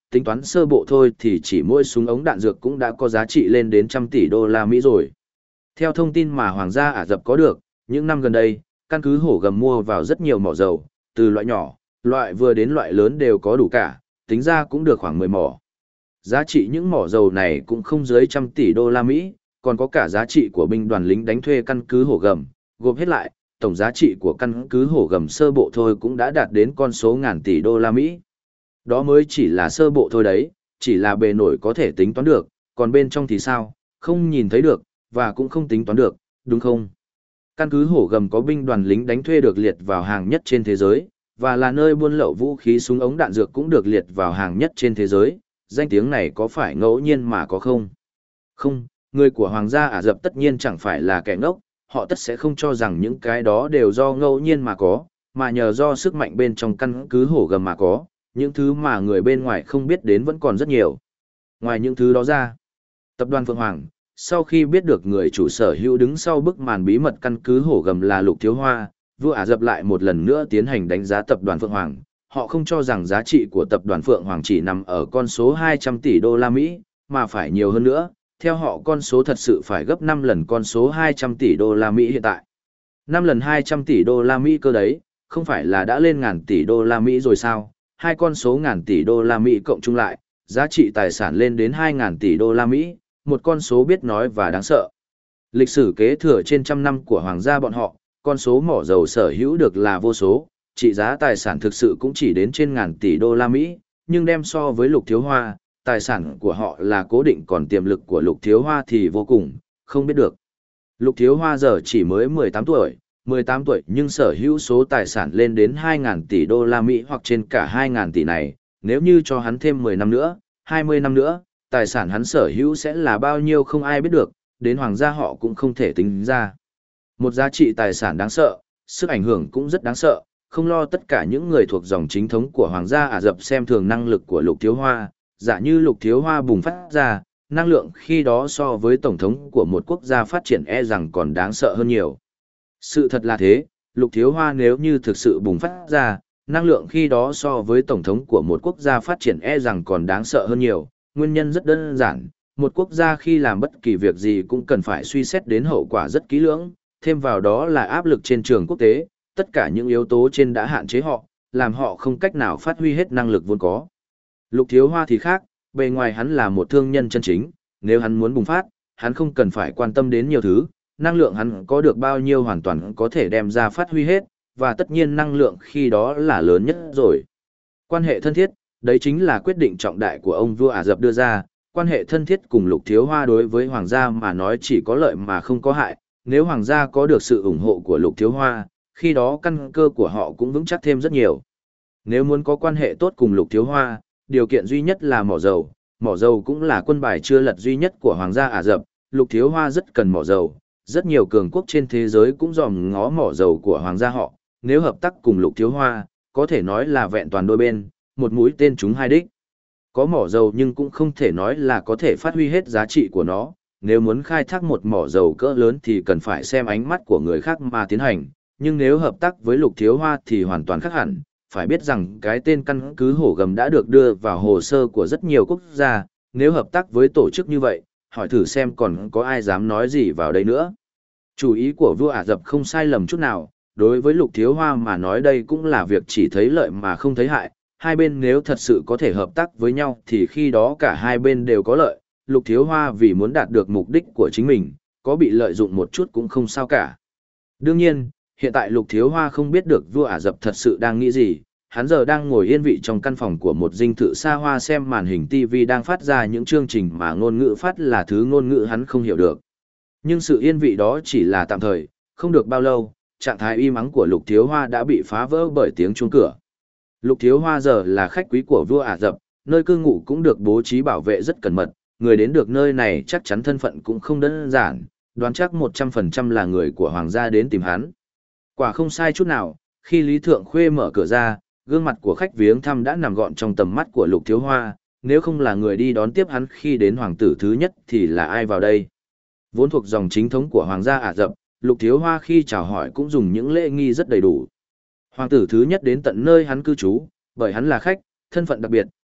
Speaker 1: tính toán sơ bộ thôi thì chỉ mỗi súng ống đạn dược cũng đã có giá trị lên đến trăm tỷ đô la Mỹ rồi. Theo thông tin mà Hoàng gia Ả Rập có được, những năm gần đây, căn cứ hổ gầm mua vào rất nhiều mỏ dầu, từ loại nhỏ, loại vừa đến loại lớn đều có đủ cả, tính ra cũng được khoảng mười mỏ. Giá trị những mỏ dầu này cũng không dưới trăm tỷ đô la Mỹ, còn có cả giá trị của binh đoàn lính đánh thuê căn cứ hổ gầm, gộp hết lại, tổng giá trị của căn cứ hổ gầm sơ bộ thôi cũng đã đạt đến con số ngàn tỷ đô la Mỹ. Đó mới chỉ là sơ bộ thôi đấy, chỉ là bề nổi có thể tính toán được, còn bên trong thì sao, không nhìn thấy được, và cũng không tính toán được, đúng không? Căn cứ hổ gầm có binh đoàn lính đánh thuê được liệt vào hàng nhất trên thế giới, và là nơi buôn lậu vũ khí súng ống đạn dược cũng được liệt vào hàng nhất trên thế giới, danh tiếng này có phải ngẫu nhiên mà có không? Không, người của Hoàng gia Ả Rập tất nhiên chẳng phải là kẻ ngốc, họ tất sẽ không cho rằng những cái đó đều do ngẫu nhiên mà có, mà nhờ do sức mạnh bên trong căn cứ hổ gầm mà có, những thứ mà người bên ngoài không biết đến vẫn còn rất nhiều. Ngoài những thứ đó ra, tập đoàn Phượng Hoàng, sau khi biết được người chủ sở hữu đứng sau bức màn bí mật căn cứ hổ gầm là Lục Thiếu Hoa, vua Ả Rập lại một lần nữa tiến hành đánh giá tập đoàn Phượng Hoàng. Họ không cho rằng giá trị của tập đoàn Phượng Hoàng chỉ nằm ở con số hai trăm tỷ đô la Mỹ, mà phải nhiều hơn nữa. Theo họ con số thật sự phải gấp năm lần con số hai trăm tỷ đô la Mỹ hiện tại. năm lần hai trăm tỷ đô la Mỹ cơ đấy, không phải là đã lên ngàn tỷ đô la Mỹ rồi sao? Hai con số ngàn tỷ đô la Mỹ cộng chung lại, giá trị tài sản lên đến hai ngàn tỷ đô la Mỹ, một con số biết nói và đáng sợ. Lịch sử kế thừa trên trăm năm của hoàng gia bọn họ, con số mỏ dầu sở hữu được là vô số, trị giá tài sản thực sự cũng chỉ đến trên ngàn tỷ đô la Mỹ, nhưng đem so với Lục Thiếu Hoa, tài sản của họ là cố định còn tiềm lực của Lục Thiếu Hoa thì vô cùng, không biết được. Lục Thiếu Hoa giờ chỉ mới mười tám tuổi, mười tám tuổi nhưng sở hữu số tài sản lên đến hai ngàn tỷ đô la Mỹ hoặc trên cả hai ngàn tỷ này, nếu như cho hắn thêm mười năm nữa, hai mươi năm nữa, tài sản hắn sở hữu sẽ là bao nhiêu không ai biết được, đến hoàng gia họ cũng không thể tính ra. Một giá trị tài sản đáng sợ, sức ảnh hưởng cũng rất đáng sợ, không lo tất cả những người thuộc dòng chính thống của hoàng gia Ả Rập xem thường năng lực của Lục Thiếu Hoa, giả như Lục Thiếu Hoa bùng phát ra, năng lượng khi đó so với tổng thống của một quốc gia phát triển e rằng còn đáng sợ hơn nhiều. Sự thật là thế, Lục Thiếu Hoa nếu như thực sự bùng phát ra, năng lượng khi đó so với tổng thống của một quốc gia phát triển e rằng còn đáng sợ hơn nhiều, nguyên nhân rất đơn giản, một quốc gia khi làm bất kỳ việc gì cũng cần phải suy xét đến hậu quả rất kỹ lưỡng, thêm vào đó là áp lực trên trường quốc tế, tất cả những yếu tố trên đã hạn chế họ, làm họ không cách nào phát huy hết năng lực vốn có. Lục Thiếu Hoa thì khác, bề ngoài hắn là một thương nhân chân chính, nếu hắn muốn bùng phát, hắn không cần phải quan tâm đến nhiều thứ, năng lượng hắn có được bao nhiêu hoàn toàn có thể đem ra phát huy hết, và tất nhiên năng lượng khi đó là lớn nhất rồi. Quan hệ thân thiết, đấy chính là quyết định trọng đại của ông vua Ả Rập đưa ra, quan hệ thân thiết cùng Lục Thiếu Hoa đối với hoàng gia mà nói chỉ có lợi mà không có hại, nếu hoàng gia có được sự ủng hộ của Lục Thiếu Hoa, khi đó căn cơ của họ cũng vững chắc thêm rất nhiều. Nếu muốn có quan hệ tốt cùng Lục Thiếu Hoa, điều kiện duy nhất là mỏ dầu, mỏ dầu cũng là quân bài chưa lật duy nhất của hoàng gia Ả Rập, Lục Thiếu Hoa rất cần mỏ dầu, rất nhiều cường quốc trên thế giới cũng dòm ngó mỏ dầu của hoàng gia họ, nếu hợp tác cùng Lục Thiếu Hoa, có thể nói là vẹn toàn đôi bên, một mũi tên trúng hai đích. Có mỏ dầu nhưng cũng không thể nói là có thể phát huy hết giá trị của nó, nếu muốn khai thác một mỏ dầu cỡ lớn thì cần phải xem ánh mắt của người khác mà tiến hành, nhưng nếu hợp tác với Lục Thiếu Hoa thì hoàn toàn khác hẳn, phải biết rằng cái tên căn cứ hổ gầm đã được đưa vào hồ sơ của rất nhiều quốc gia, nếu hợp tác với tổ chức như vậy, hỏi thử xem còn có ai dám nói gì vào đây nữa. Chủ ý của vua Ả Rập không sai lầm chút nào, đối với Lục Thiếu Hoa mà nói đây cũng là việc chỉ thấy lợi mà không thấy hại, hai bên nếu thật sự có thể hợp tác với nhau thì khi đó cả hai bên đều có lợi, Lục Thiếu Hoa vì muốn đạt được mục đích của chính mình, có bị lợi dụng một chút cũng không sao cả. Đương nhiên, hiện tại Lục Thiếu Hoa không biết được vua Ả Rập thật sự đang nghĩ gì, hắn giờ đang ngồi yên vị trong căn phòng của một dinh thự xa hoa xem màn hình ti vi đang phát ra những chương trình mà ngôn ngữ phát là thứ ngôn ngữ hắn không hiểu được. Nhưng sự yên vị đó chỉ là tạm thời, không được bao lâu, trạng thái im ắng của Lục Thiếu Hoa đã bị phá vỡ bởi tiếng chuông cửa. Lục Thiếu Hoa giờ là khách quý của vua Ả Rập, nơi cư ngụ cũng được bố trí bảo vệ rất cẩn mật, người đến được nơi này chắc chắn thân phận cũng không đơn giản, đoán chắc một trăm phần trăm là người của hoàng gia đến tìm hắn. Quả không sai chút nào, khi Lý Thượng Khuê mở cửa ra, gương mặt của khách viếng thăm đã nằm gọn trong tầm mắt của Lục Thiếu Hoa, nếu không là người đi đón tiếp hắn khi đến hoàng tử thứ nhất thì là ai vào đây? Vốn thuộc dòng chính thống của hoàng gia Ả Rập, Lục Thiếu Hoa khi chào hỏi cũng dùng những lễ nghi rất đầy đủ. Hoàng tử thứ nhất đến tận nơi hắn cư trú, bởi hắn là khách, thân phận đặc biệt,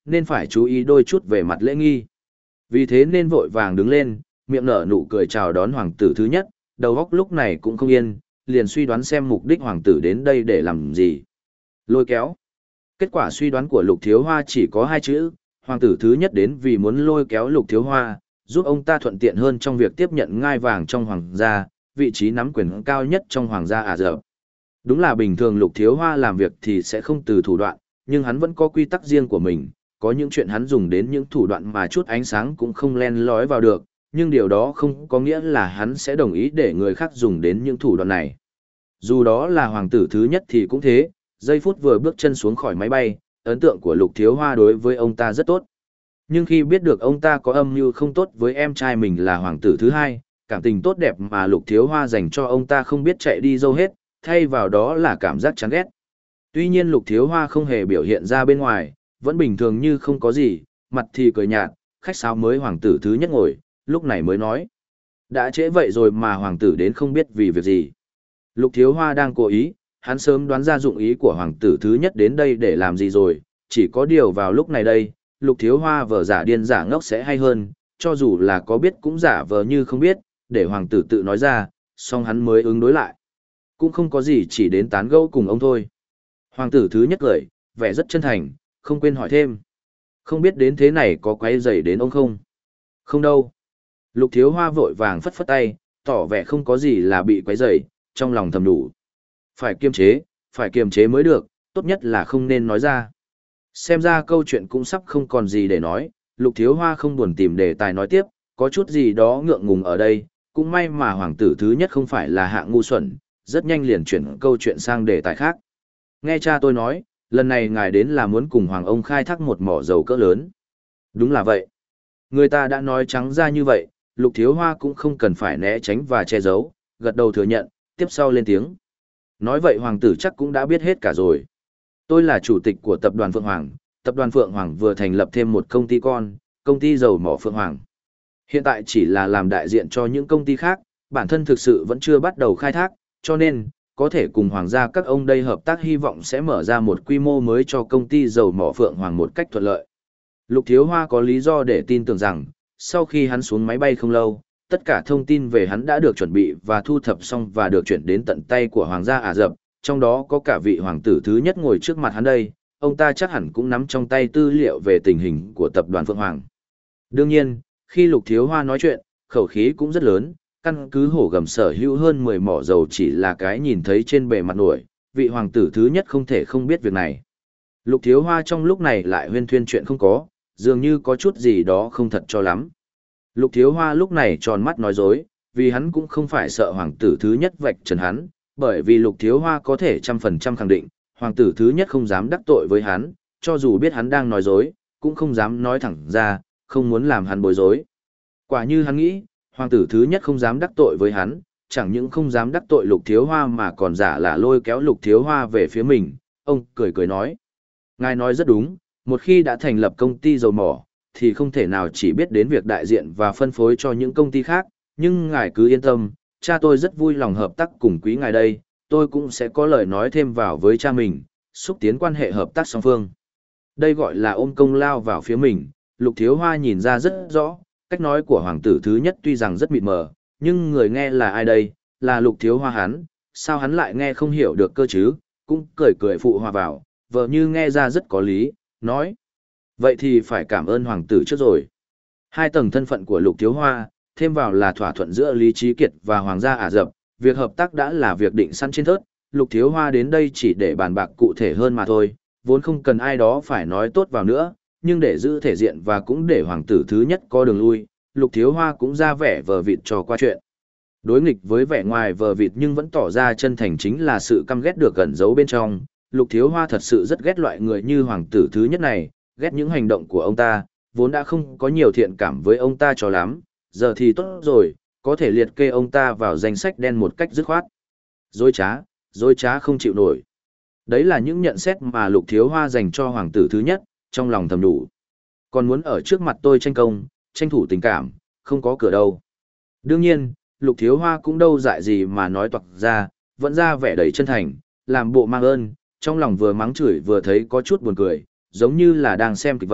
Speaker 1: nên phải chú ý đôi chút về mặt lễ nghi. Vì thế nên vội vàng đứng lên, miệng nở nụ cười chào đón hoàng tử thứ nhất, đầu óc lúc này cũng không yên, liền suy đoán xem mục đích hoàng tử đến đây để làm gì. Lôi kéo. Kết quả suy đoán của Lục Thiếu Hoa chỉ có hai chữ, hoàng tử thứ nhất đến vì muốn lôi kéo Lục Thiếu Hoa, giúp ông ta thuận tiện hơn trong việc tiếp nhận ngai vàng trong hoàng gia, vị trí nắm quyền cao nhất trong hoàng gia Ả Rập. Đúng là bình thường Lục Thiếu Hoa làm việc thì sẽ không từ thủ đoạn, nhưng hắn vẫn có quy tắc riêng của mình, có những chuyện hắn dùng đến những thủ đoạn mà chút ánh sáng cũng không len lói vào được, nhưng điều đó không có nghĩa là hắn sẽ đồng ý để người khác dùng đến những thủ đoạn này. Dù đó là hoàng tử thứ nhất thì cũng thế, giây phút vừa bước chân xuống khỏi máy bay, ấn tượng của Lục Thiếu Hoa đối với ông ta rất tốt. Nhưng khi biết được ông ta có âm mưu không tốt với em trai mình là hoàng tử thứ hai, cảm tình tốt đẹp mà Lục Thiếu Hoa dành cho ông ta không biết chạy đi đâu hết, thay vào đó là cảm giác chán ghét. Tuy nhiên Lục Thiếu Hoa không hề biểu hiện ra bên ngoài, vẫn bình thường như không có gì, mặt thì cười nhạt, khách sáo mới hoàng tử thứ nhất ngồi, lúc này mới nói. Đã trễ vậy rồi mà hoàng tử đến không biết vì việc gì. Lục Thiếu Hoa đang cố ý, hắn sớm đoán ra dụng ý của hoàng tử thứ nhất đến đây để làm gì rồi, chỉ có điều vào lúc này đây, Lục Thiếu Hoa vờ giả điên giả ngốc sẽ hay hơn, cho dù là có biết cũng giả vờ như không biết, để hoàng tử tự nói ra, xong hắn mới ứng đối lại. Cũng không có gì, chỉ đến tán gẫu cùng ông thôi. Hoàng tử thứ nhất cười, vẻ rất chân thành, không quên hỏi thêm. Không biết đến thế này có quấy rầy đến ông không? Không đâu. Lục Thiếu Hoa vội vàng phất phất tay, tỏ vẻ không có gì là bị quấy rầy, trong lòng thầm đủ. Phải kiềm chế, phải kiềm chế mới được, tốt nhất là không nên nói ra. Xem ra câu chuyện cũng sắp không còn gì để nói, Lục Thiếu Hoa không buồn tìm đề tài nói tiếp, có chút gì đó ngượng ngùng ở đây, cũng may mà hoàng tử thứ nhất không phải là hạng ngu xuẩn, rất nhanh liền chuyển câu chuyện sang đề tài khác. Nghe cha tôi nói, lần này ngài đến là muốn cùng hoàng ông khai thác một mỏ dầu cỡ lớn. Đúng là vậy. Người ta đã nói trắng ra như vậy, Lục Thiếu Hoa cũng không cần phải né tránh và che giấu, gật đầu thừa nhận, tiếp sau lên tiếng. Nói vậy hoàng tử chắc cũng đã biết hết cả rồi. Tôi là chủ tịch của tập đoàn Phượng Hoàng, tập đoàn Phượng Hoàng vừa thành lập thêm một công ty con, công ty dầu mỏ Phượng Hoàng. Hiện tại chỉ là làm đại diện cho những công ty khác, bản thân thực sự vẫn chưa bắt đầu khai thác, cho nên, có thể cùng hoàng gia các ông đây hợp tác, hy vọng sẽ mở ra một quy mô mới cho công ty dầu mỏ Phượng Hoàng một cách thuận lợi. Lục Thiếu Hoa có lý do để tin tưởng rằng, sau khi hắn xuống máy bay không lâu, tất cả thông tin về hắn đã được chuẩn bị và thu thập xong và được chuyển đến tận tay của hoàng gia Ả Rập, trong đó có cả vị hoàng tử thứ nhất ngồi trước mặt hắn đây, ông ta chắc hẳn cũng nắm trong tay tư liệu về tình hình của tập đoàn Phượng Hoàng. Đương nhiên, khi Lục Thiếu Hoa nói chuyện, khẩu khí cũng rất lớn, căn cứ hổ gầm sở hữu hơn mười mỏ dầu chỉ là cái nhìn thấy trên bề mặt nổi, vị hoàng tử thứ nhất không thể không biết việc này. Lục Thiếu Hoa trong lúc này lại huyên thuyên chuyện không có, dường như có chút gì đó không thật cho lắm. Lục Thiếu Hoa lúc này tròn mắt nói dối, vì hắn cũng không phải sợ hoàng tử thứ nhất vạch trần hắn, bởi vì Lục Thiếu Hoa có thể trăm phần trăm khẳng định, hoàng tử thứ nhất không dám đắc tội với hắn, cho dù biết hắn đang nói dối, cũng không dám nói thẳng ra, không muốn làm hắn bối rối. Quả như hắn nghĩ, hoàng tử thứ nhất không dám đắc tội với hắn, chẳng những không dám đắc tội Lục Thiếu Hoa mà còn giả là lôi kéo Lục Thiếu Hoa về phía mình, ông cười cười nói. Ngài nói rất đúng, một khi đã thành lập công ty dầu mỏ, thì không thể nào chỉ biết đến việc đại diện và phân phối cho những công ty khác, nhưng ngài cứ yên tâm, cha tôi rất vui lòng hợp tác cùng quý ngài đây, tôi cũng sẽ có lời nói thêm vào với cha mình, xúc tiến quan hệ hợp tác song phương. Đây gọi là ôm công lao vào phía mình, Lục Thiếu Hoa nhìn ra rất rõ, cách nói của hoàng tử thứ nhất tuy rằng rất mịt mờ, nhưng người nghe là ai đây, là Lục Thiếu Hoa hắn, sao hắn lại nghe không hiểu được cơ chứ, cũng cười cười phụ hòa vào, vợ như nghe ra rất có lý, nói. Vậy thì phải cảm ơn hoàng tử trước rồi. Hai tầng thân phận của Lục Thiếu Hoa, thêm vào là thỏa thuận giữa Lý Trí Kiệt và hoàng gia Ả Rập, việc hợp tác đã là việc định sẵn trên thớt, Lục Thiếu Hoa đến đây chỉ để bàn bạc cụ thể hơn mà thôi, vốn không cần ai đó phải nói tốt vào nữa, nhưng để giữ thể diện và cũng để hoàng tử thứ nhất có đường lui, Lục Thiếu Hoa cũng ra vẻ vờ vịt trò qua chuyện. Đối nghịch với vẻ ngoài vờ vịt nhưng vẫn tỏ ra chân thành chính là sự căm ghét được ẩn giấu bên trong, Lục Thiếu Hoa thật sự rất ghét loại người như hoàng tử thứ nhất này, ghét những hành động của ông ta, vốn đã không có nhiều thiện cảm với ông ta cho lắm, giờ thì tốt rồi, có thể liệt kê ông ta vào danh sách đen một cách dứt khoát. Dối trá, dối trá không chịu nổi. Đấy là những nhận xét mà Lục Thiếu Hoa dành cho hoàng tử thứ nhất, trong lòng thầm đủ. Còn muốn ở trước mặt tôi tranh công, tranh thủ tình cảm, không có cửa đâu. Đương nhiên, Lục Thiếu Hoa cũng đâu dại gì mà nói toạc ra, vẫn ra vẻ đầy chân thành, làm bộ mang ơn, trong lòng vừa mắng chửi vừa thấy có chút buồn cười, giống như là đang xem kịch vậy,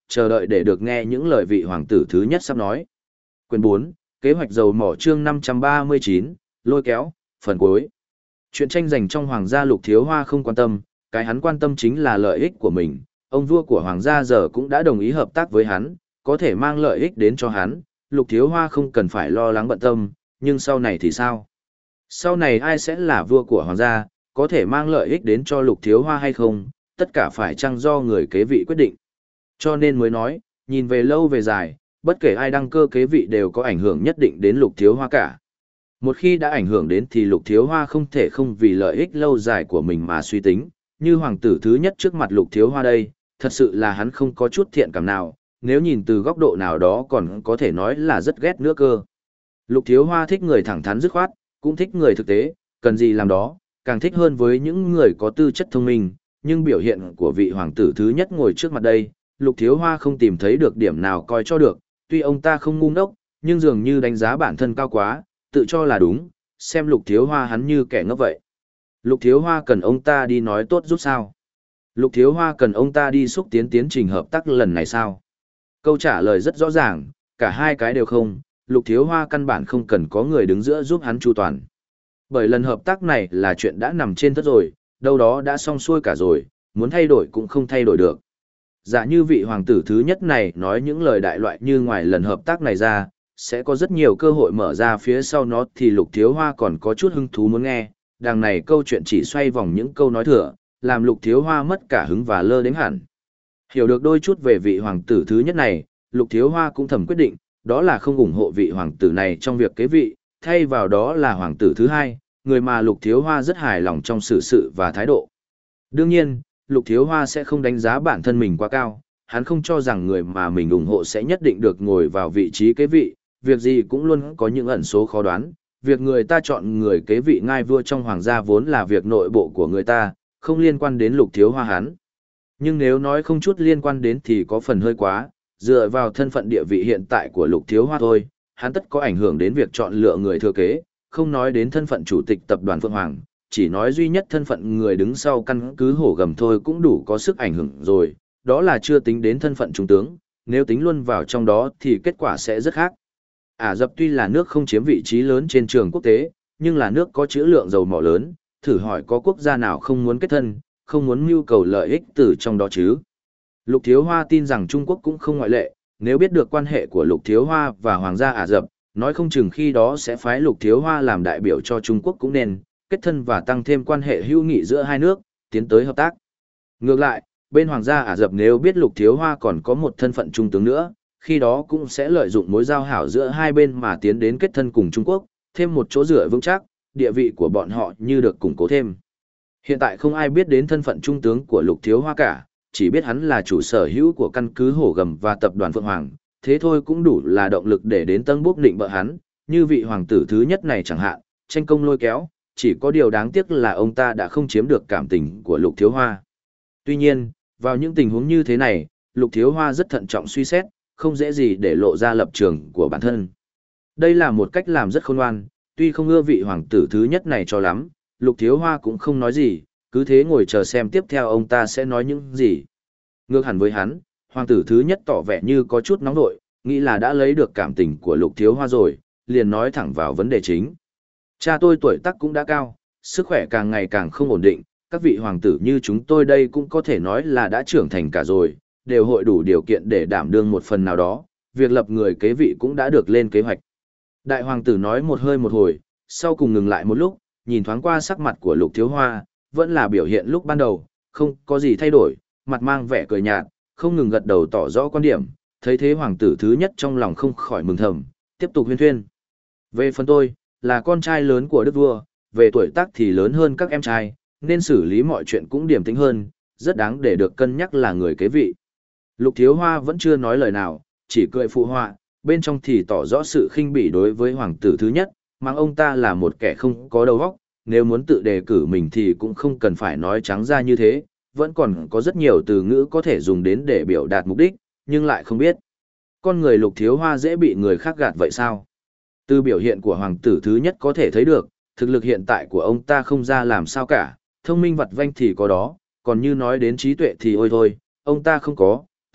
Speaker 1: chờ đợi để được nghe những lời vị hoàng tử thứ nhất sắp nói. Quyển bốn, kế hoạch dầu mỏ chương năm trăm ba mươi chín, lôi kéo, phần cuối. Chuyện tranh giành trong hoàng gia Lục Thiếu Hoa không quan tâm, cái hắn quan tâm chính là lợi ích của mình. Ông vua của hoàng gia giờ cũng đã đồng ý hợp tác với hắn, có thể mang lợi ích đến cho hắn, Lục Thiếu Hoa không cần phải lo lắng bận tâm, nhưng sau này thì sao? Sau này ai sẽ là vua của hoàng gia, có thể mang lợi ích đến cho Lục Thiếu Hoa hay không, tất cả phải chăng do người kế vị quyết định. Cho nên mới nói, nhìn về lâu về dài, bất kể ai đăng cơ kế vị đều có ảnh hưởng nhất định đến Lục Thiếu Hoa cả. Một khi đã ảnh hưởng đến thì Lục Thiếu Hoa không thể không vì lợi ích lâu dài của mình mà suy tính, như hoàng tử thứ nhất trước mặt Lục Thiếu Hoa đây, thật sự là hắn không có chút thiện cảm nào, nếu nhìn từ góc độ nào đó còn có thể nói là rất ghét nữa cơ. Lục Thiếu Hoa thích người thẳng thắn dứt khoát, cũng thích người thực tế, cần gì làm đó, càng thích hơn với những người có tư chất thông minh, nhưng biểu hiện của vị hoàng tử thứ nhất ngồi trước mặt đây, Lục Thiếu Hoa không tìm thấy được điểm nào coi cho được, tuy ông ta không ngu ngốc, nhưng dường như đánh giá bản thân cao quá, tự cho là đúng, xem Lục Thiếu Hoa hắn như kẻ ngốc vậy. Lục Thiếu Hoa cần ông ta đi nói tốt giúp sao? Lục Thiếu Hoa cần ông ta đi xúc tiến tiến trình hợp tác lần này sao? Câu trả lời rất rõ ràng, cả hai cái đều không, Lục Thiếu Hoa căn bản không cần có người đứng giữa giúp hắn chu toàn. Bởi lần hợp tác này là chuyện đã nằm trên tất rồi, đâu đó đã xong xuôi cả rồi, muốn thay đổi cũng không thay đổi được. Giả như vị hoàng tử thứ nhất này nói những lời đại loại như ngoài lần hợp tác này ra, sẽ có rất nhiều cơ hội mở ra phía sau nó thì Lục Thiếu Hoa còn có chút hứng thú muốn nghe, đằng này câu chuyện chỉ xoay vòng những câu nói thừa, làm Lục Thiếu Hoa mất cả hứng và lơ đến hẳn. Hiểu được đôi chút về vị hoàng tử thứ nhất này, Lục Thiếu Hoa cũng thầm quyết định, đó là không ủng hộ vị hoàng tử này trong việc kế vị, thay vào đó là hoàng tử thứ hai, người mà Lục Thiếu Hoa rất hài lòng trong xử sự và thái độ. Đương nhiên, Lục Thiếu Hoa sẽ không đánh giá bản thân mình quá cao, hắn không cho rằng người mà mình ủng hộ sẽ nhất định được ngồi vào vị trí kế vị, việc gì cũng luôn có những ẩn số khó đoán, việc người ta chọn người kế vị ngai vua trong hoàng gia vốn là việc nội bộ của người ta, không liên quan đến Lục Thiếu Hoa hắn. Nhưng nếu nói không chút liên quan đến thì có phần hơi quá, dựa vào thân phận địa vị hiện tại của Lục Thiếu Hoa thôi, hắn tất có ảnh hưởng đến việc chọn lựa người thừa kế, không nói đến thân phận chủ tịch tập đoàn Phượng Hoàng, chỉ nói duy nhất thân phận người đứng sau căn cứ hổ gầm thôi cũng đủ có sức ảnh hưởng rồi, đó là chưa tính đến thân phận trung tướng, nếu tính luôn vào trong đó thì kết quả sẽ rất khác. Ả Rập tuy là nước không chiếm vị trí lớn trên trường quốc tế, nhưng là nước có trữ lượng dầu mỏ lớn, thử hỏi có quốc gia nào không muốn kết thân, không muốn mưu cầu lợi ích từ trong đó chứ. Lục Thiếu Hoa tin rằng Trung Quốc cũng không ngoại lệ, nếu biết được quan hệ của Lục Thiếu Hoa và Hoàng gia Ả Rập, nói không chừng khi đó sẽ phái Lục Thiếu Hoa làm đại biểu cho Trung Quốc cũng nên, kết thân và tăng thêm quan hệ hữu nghị giữa hai nước, tiến tới hợp tác. Ngược lại, bên Hoàng gia Ả Rập nếu biết Lục Thiếu Hoa còn có một thân phận trung tướng nữa, khi đó cũng sẽ lợi dụng mối giao hảo giữa hai bên mà tiến đến kết thân cùng Trung Quốc, thêm một chỗ dựa vững chắc, địa vị của bọn họ như được củng cố thêm. Hiện tại không ai biết đến thân phận trung tướng của Lục Thiếu Hoa cả, chỉ biết hắn là chủ sở hữu của căn cứ hổ gầm và tập đoàn Phượng Hoàng, thế thôi cũng đủ là động lực để đến tân bốc định bợ hắn, như vị hoàng tử thứ nhất này chẳng hạn, tranh công lôi kéo, chỉ có điều đáng tiếc là ông ta đã không chiếm được cảm tình của Lục Thiếu Hoa. Tuy nhiên, vào những tình huống như thế này, Lục Thiếu Hoa rất thận trọng suy xét, không dễ gì để lộ ra lập trường của bản thân. Đây là một cách làm rất khôn ngoan, tuy không ưa vị hoàng tử thứ nhất này cho lắm, Lục Thiếu Hoa cũng không nói gì, cứ thế ngồi chờ xem tiếp theo ông ta sẽ nói những gì. Ngược hẳn với hắn, hoàng tử thứ nhất tỏ vẻ như có chút nóng nội, nghĩ là đã lấy được cảm tình của Lục Thiếu Hoa rồi, liền nói thẳng vào vấn đề chính. Cha tôi tuổi tác cũng đã cao, sức khỏe càng ngày càng không ổn định, các vị hoàng tử như chúng tôi đây cũng có thể nói là đã trưởng thành cả rồi, đều hội đủ điều kiện để đảm đương một phần nào đó, việc lập người kế vị cũng đã được lên kế hoạch. Đại hoàng tử nói một hơi một hồi, sau cùng ngừng lại một lúc, nhìn thoáng qua sắc mặt của Lục Thiếu Hoa, vẫn là biểu hiện lúc ban đầu, không có gì thay đổi, mặt mang vẻ cười nhạt, không ngừng gật đầu tỏ rõ quan điểm, thấy thế hoàng tử thứ nhất trong lòng không khỏi mừng thầm, tiếp tục huyên thuyên. Về phần tôi, là con trai lớn của đức vua, về tuổi tác thì lớn hơn các em trai, nên xử lý mọi chuyện cũng điềm tĩnh hơn, rất đáng để được cân nhắc là người kế vị. Lục Thiếu Hoa vẫn chưa nói lời nào, chỉ cười phụ họa, bên trong thì tỏ rõ sự khinh bỉ đối với hoàng tử thứ nhất, mang ông ta là một kẻ không có đầu óc, nếu muốn tự đề cử mình thì cũng không cần phải nói trắng ra như thế, vẫn còn có rất nhiều từ ngữ có thể dùng đến để biểu đạt mục đích, nhưng lại không biết. Con người Lục Thiếu Hoa dễ bị người khác gạt vậy sao? Từ biểu hiện của hoàng tử thứ nhất có thể thấy được, thực lực hiện tại của ông ta không ra làm sao cả, thông minh vặt vanh thì có đó, còn như nói đến trí tuệ thì ôi thôi, ông ta không có,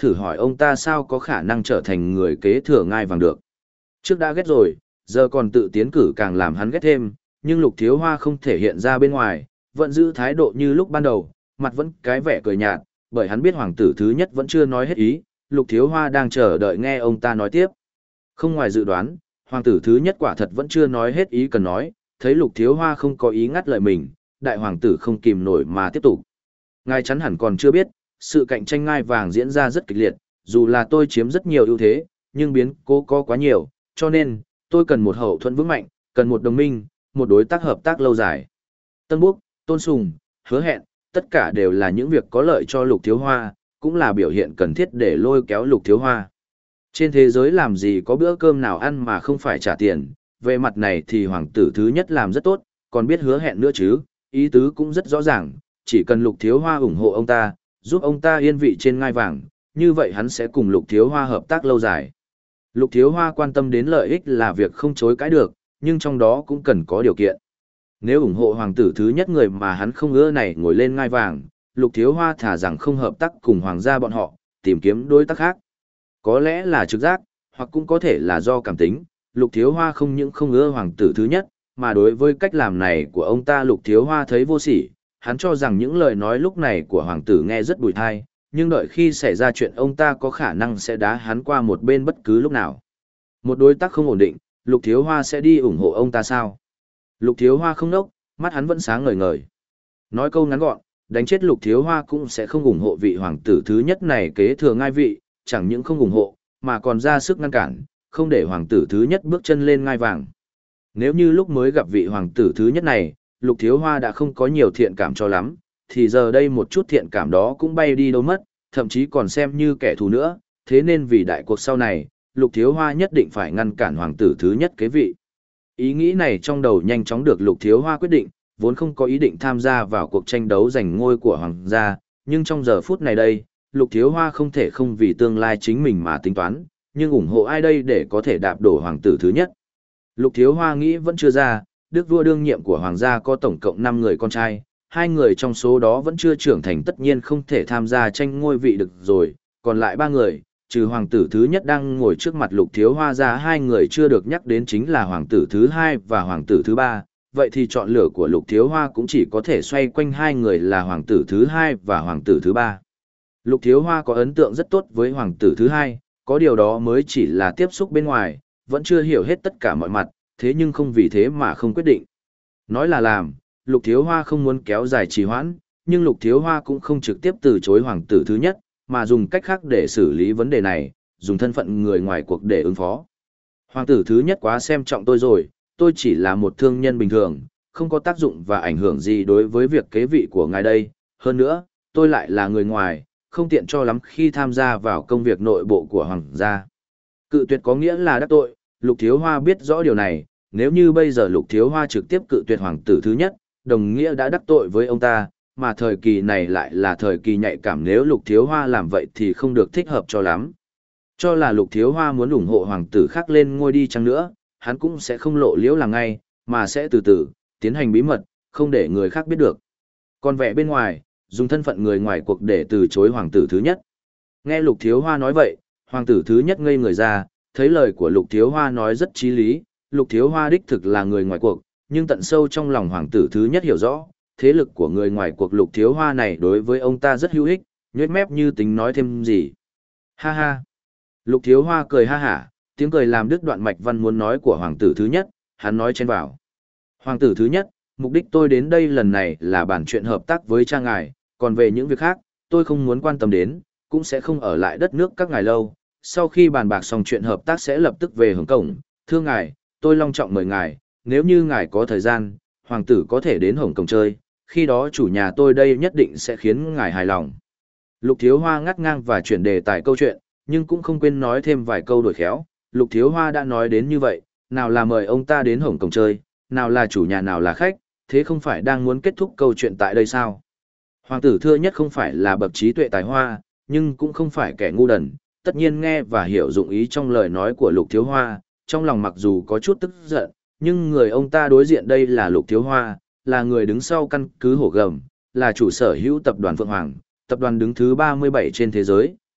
Speaker 1: thử hỏi ông ta sao có khả năng trở thành người kế thừa ngai vàng được. Trước đã ghét rồi, giờ còn tự tiến cử càng làm hắn ghét thêm, nhưng Lục Thiếu Hoa không thể hiện ra bên ngoài, vẫn giữ thái độ như lúc ban đầu, mặt vẫn cái vẻ cười nhạt, bởi hắn biết hoàng tử thứ nhất vẫn chưa nói hết ý, Lục Thiếu Hoa đang chờ đợi nghe ông ta nói tiếp. Không ngoài dự đoán, hoàng tử thứ nhất quả thật vẫn chưa nói hết ý cần nói, thấy Lục Thiếu Hoa không có ý ngắt lời mình, đại hoàng tử không kìm nổi mà tiếp tục. Ngài chắn hẳn còn chưa biết, sự cạnh tranh ngai vàng diễn ra rất kịch liệt, dù là tôi chiếm rất nhiều ưu thế, nhưng biến cố có quá nhiều, cho nên, tôi cần một hậu thuẫn vững mạnh, cần một đồng minh, một đối tác hợp tác lâu dài. Tân Búc, Tôn Sùng, Hứa Hẹn, tất cả đều là những việc có lợi cho Lục Thiếu Hoa, cũng là biểu hiện cần thiết để lôi kéo Lục Thiếu Hoa. Trên thế giới làm gì có bữa cơm nào ăn mà không phải trả tiền, về mặt này thì hoàng tử thứ nhất làm rất tốt, còn biết hứa hẹn nữa chứ, ý tứ cũng rất rõ ràng, chỉ cần Lục Thiếu Hoa ủng hộ ông ta, giúp ông ta yên vị trên ngai vàng, như vậy hắn sẽ cùng Lục Thiếu Hoa hợp tác lâu dài. Lục Thiếu Hoa quan tâm đến lợi ích là việc không chối cãi được, nhưng trong đó cũng cần có điều kiện. Nếu ủng hộ hoàng tử thứ nhất người mà hắn không ưa này ngồi lên ngai vàng, Lục Thiếu Hoa thả rằng không hợp tác cùng hoàng gia bọn họ, tìm kiếm đối tác khác. Có lẽ là trực giác, hoặc cũng có thể là do cảm tính, Lục Thiếu Hoa không những không ưa hoàng tử thứ nhất, mà đối với cách làm này của ông ta Lục Thiếu Hoa thấy vô sỉ, hắn cho rằng những lời nói lúc này của hoàng tử nghe rất bùi tai, nhưng đợi khi xảy ra chuyện ông ta có khả năng sẽ đá hắn qua một bên bất cứ lúc nào. Một đối tác không ổn định, Lục Thiếu Hoa sẽ đi ủng hộ ông ta sao? Lục Thiếu Hoa không nốc, mắt hắn vẫn sáng ngời ngời. Nói câu ngắn gọn, đánh chết Lục Thiếu Hoa cũng sẽ không ủng hộ vị hoàng tử thứ nhất này kế thừa ngai vị, chẳng những không ủng hộ, mà còn ra sức ngăn cản, không để hoàng tử thứ nhất bước chân lên ngai vàng. Nếu như lúc mới gặp vị hoàng tử thứ nhất này, Lục Thiếu Hoa đã không có nhiều thiện cảm cho lắm, thì giờ đây một chút thiện cảm đó cũng bay đi đâu mất, thậm chí còn xem như kẻ thù nữa, thế nên vì đại cuộc sau này, Lục Thiếu Hoa nhất định phải ngăn cản hoàng tử thứ nhất kế vị. Ý nghĩ này trong đầu nhanh chóng được Lục Thiếu Hoa quyết định, vốn không có ý định tham gia vào cuộc tranh đấu giành ngôi của hoàng gia, nhưng trong giờ phút này đây, Lục Thiếu Hoa không thể không vì tương lai chính mình mà tính toán, nhưng ủng hộ ai đây để có thể đạp đổ hoàng tử thứ nhất. Lục Thiếu Hoa nghĩ vẫn chưa ra, đức vua đương nhiệm của hoàng gia có tổng cộng năm người con trai, hai người trong số đó vẫn chưa trưởng thành tất nhiên không thể tham gia tranh ngôi vị được rồi, còn lại ba người, trừ hoàng tử thứ nhất đang ngồi trước mặt Lục Thiếu Hoa ra hai người chưa được nhắc đến chính là hoàng tử thứ hai và hoàng tử thứ ba, vậy thì chọn lựa của Lục Thiếu Hoa cũng chỉ có thể xoay quanh hai người là hoàng tử thứ hai và hoàng tử thứ ba. Lục Thiếu Hoa có ấn tượng rất tốt với hoàng tử thứ hai, có điều đó mới chỉ là tiếp xúc bên ngoài, vẫn chưa hiểu hết tất cả mọi mặt, thế nhưng không vì thế mà không quyết định. Nói là làm, Lục Thiếu Hoa không muốn kéo dài trì hoãn, nhưng Lục Thiếu Hoa cũng không trực tiếp từ chối hoàng tử thứ nhất, mà dùng cách khác để xử lý vấn đề này, dùng thân phận người ngoài cuộc để ứng phó. Hoàng tử thứ nhất quá xem trọng tôi rồi, tôi chỉ là một thương nhân bình thường, không có tác dụng và ảnh hưởng gì đối với việc kế vị của ngài đây. Hơn nữa, tôi lại là người ngoài, không tiện cho lắm khi tham gia vào công việc nội bộ của hoàng gia. Cự tuyệt có nghĩa là đắc tội, Lục Thiếu Hoa biết rõ điều này, nếu như bây giờ Lục Thiếu Hoa trực tiếp cự tuyệt hoàng tử thứ nhất, đồng nghĩa đã đắc tội với ông ta, mà thời kỳ này lại là thời kỳ nhạy cảm, nếu Lục Thiếu Hoa làm vậy thì không được thích hợp cho lắm. Cho là Lục Thiếu Hoa muốn ủng hộ hoàng tử khác lên ngôi đi chăng nữa, hắn cũng sẽ không lộ liễu làm ngay, mà sẽ từ từ, tiến hành bí mật, không để người khác biết được. Còn vẻ bên ngoài, dùng thân phận người ngoài cuộc để từ chối hoàng tử thứ nhất. Nghe Lục Thiếu Hoa nói vậy, hoàng tử thứ nhất ngây người ra, thấy lời của Lục Thiếu Hoa nói rất chí lý, Lục Thiếu Hoa đích thực là người ngoài cuộc, nhưng tận sâu trong lòng hoàng tử thứ nhất hiểu rõ, thế lực của người ngoài cuộc Lục Thiếu Hoa này đối với ông ta rất hữu ích, nhếch mép như tính nói thêm gì. Ha ha. Lục Thiếu Hoa cười ha hả, tiếng cười làm đứt đoạn mạch văn muốn nói của hoàng tử thứ nhất, hắn nói chen vào. Hoàng tử thứ nhất, mục đích tôi đến đây lần này là bàn chuyện hợp tác với cha ngài, còn về những việc khác, tôi không muốn quan tâm đến, cũng sẽ không ở lại đất nước các ngài lâu. Sau khi bàn bạc xong chuyện hợp tác sẽ lập tức về Hồng Kông, thưa ngài, tôi long trọng mời ngài, nếu như ngài có thời gian, hoàng tử có thể đến Hồng Kông chơi, khi đó chủ nhà tôi đây nhất định sẽ khiến ngài hài lòng. Lục Thiếu Hoa ngắt ngang và chuyển đề tài câu chuyện, nhưng cũng không quên nói thêm vài câu đổi khéo. Lục Thiếu Hoa đã nói đến như vậy, nào là mời ông ta đến Hồng Kông chơi, nào là chủ nhà nào là khách, thế không phải đang muốn kết thúc câu chuyện tại đây sao? Hoàng tử thưa nhất không phải là bậc trí tuệ tài hoa, nhưng cũng không phải kẻ ngu đần, tất nhiên nghe và hiểu dụng ý trong lời nói của Lục Thiếu Hoa, trong lòng mặc dù có chút tức giận, nhưng người ông ta đối diện đây là Lục Thiếu Hoa, là người đứng sau căn cứ Hổ Gầm, là chủ sở hữu tập đoàn Phượng Hoàng, tập đoàn đứng thứ ba mươi bảy trên thế giới,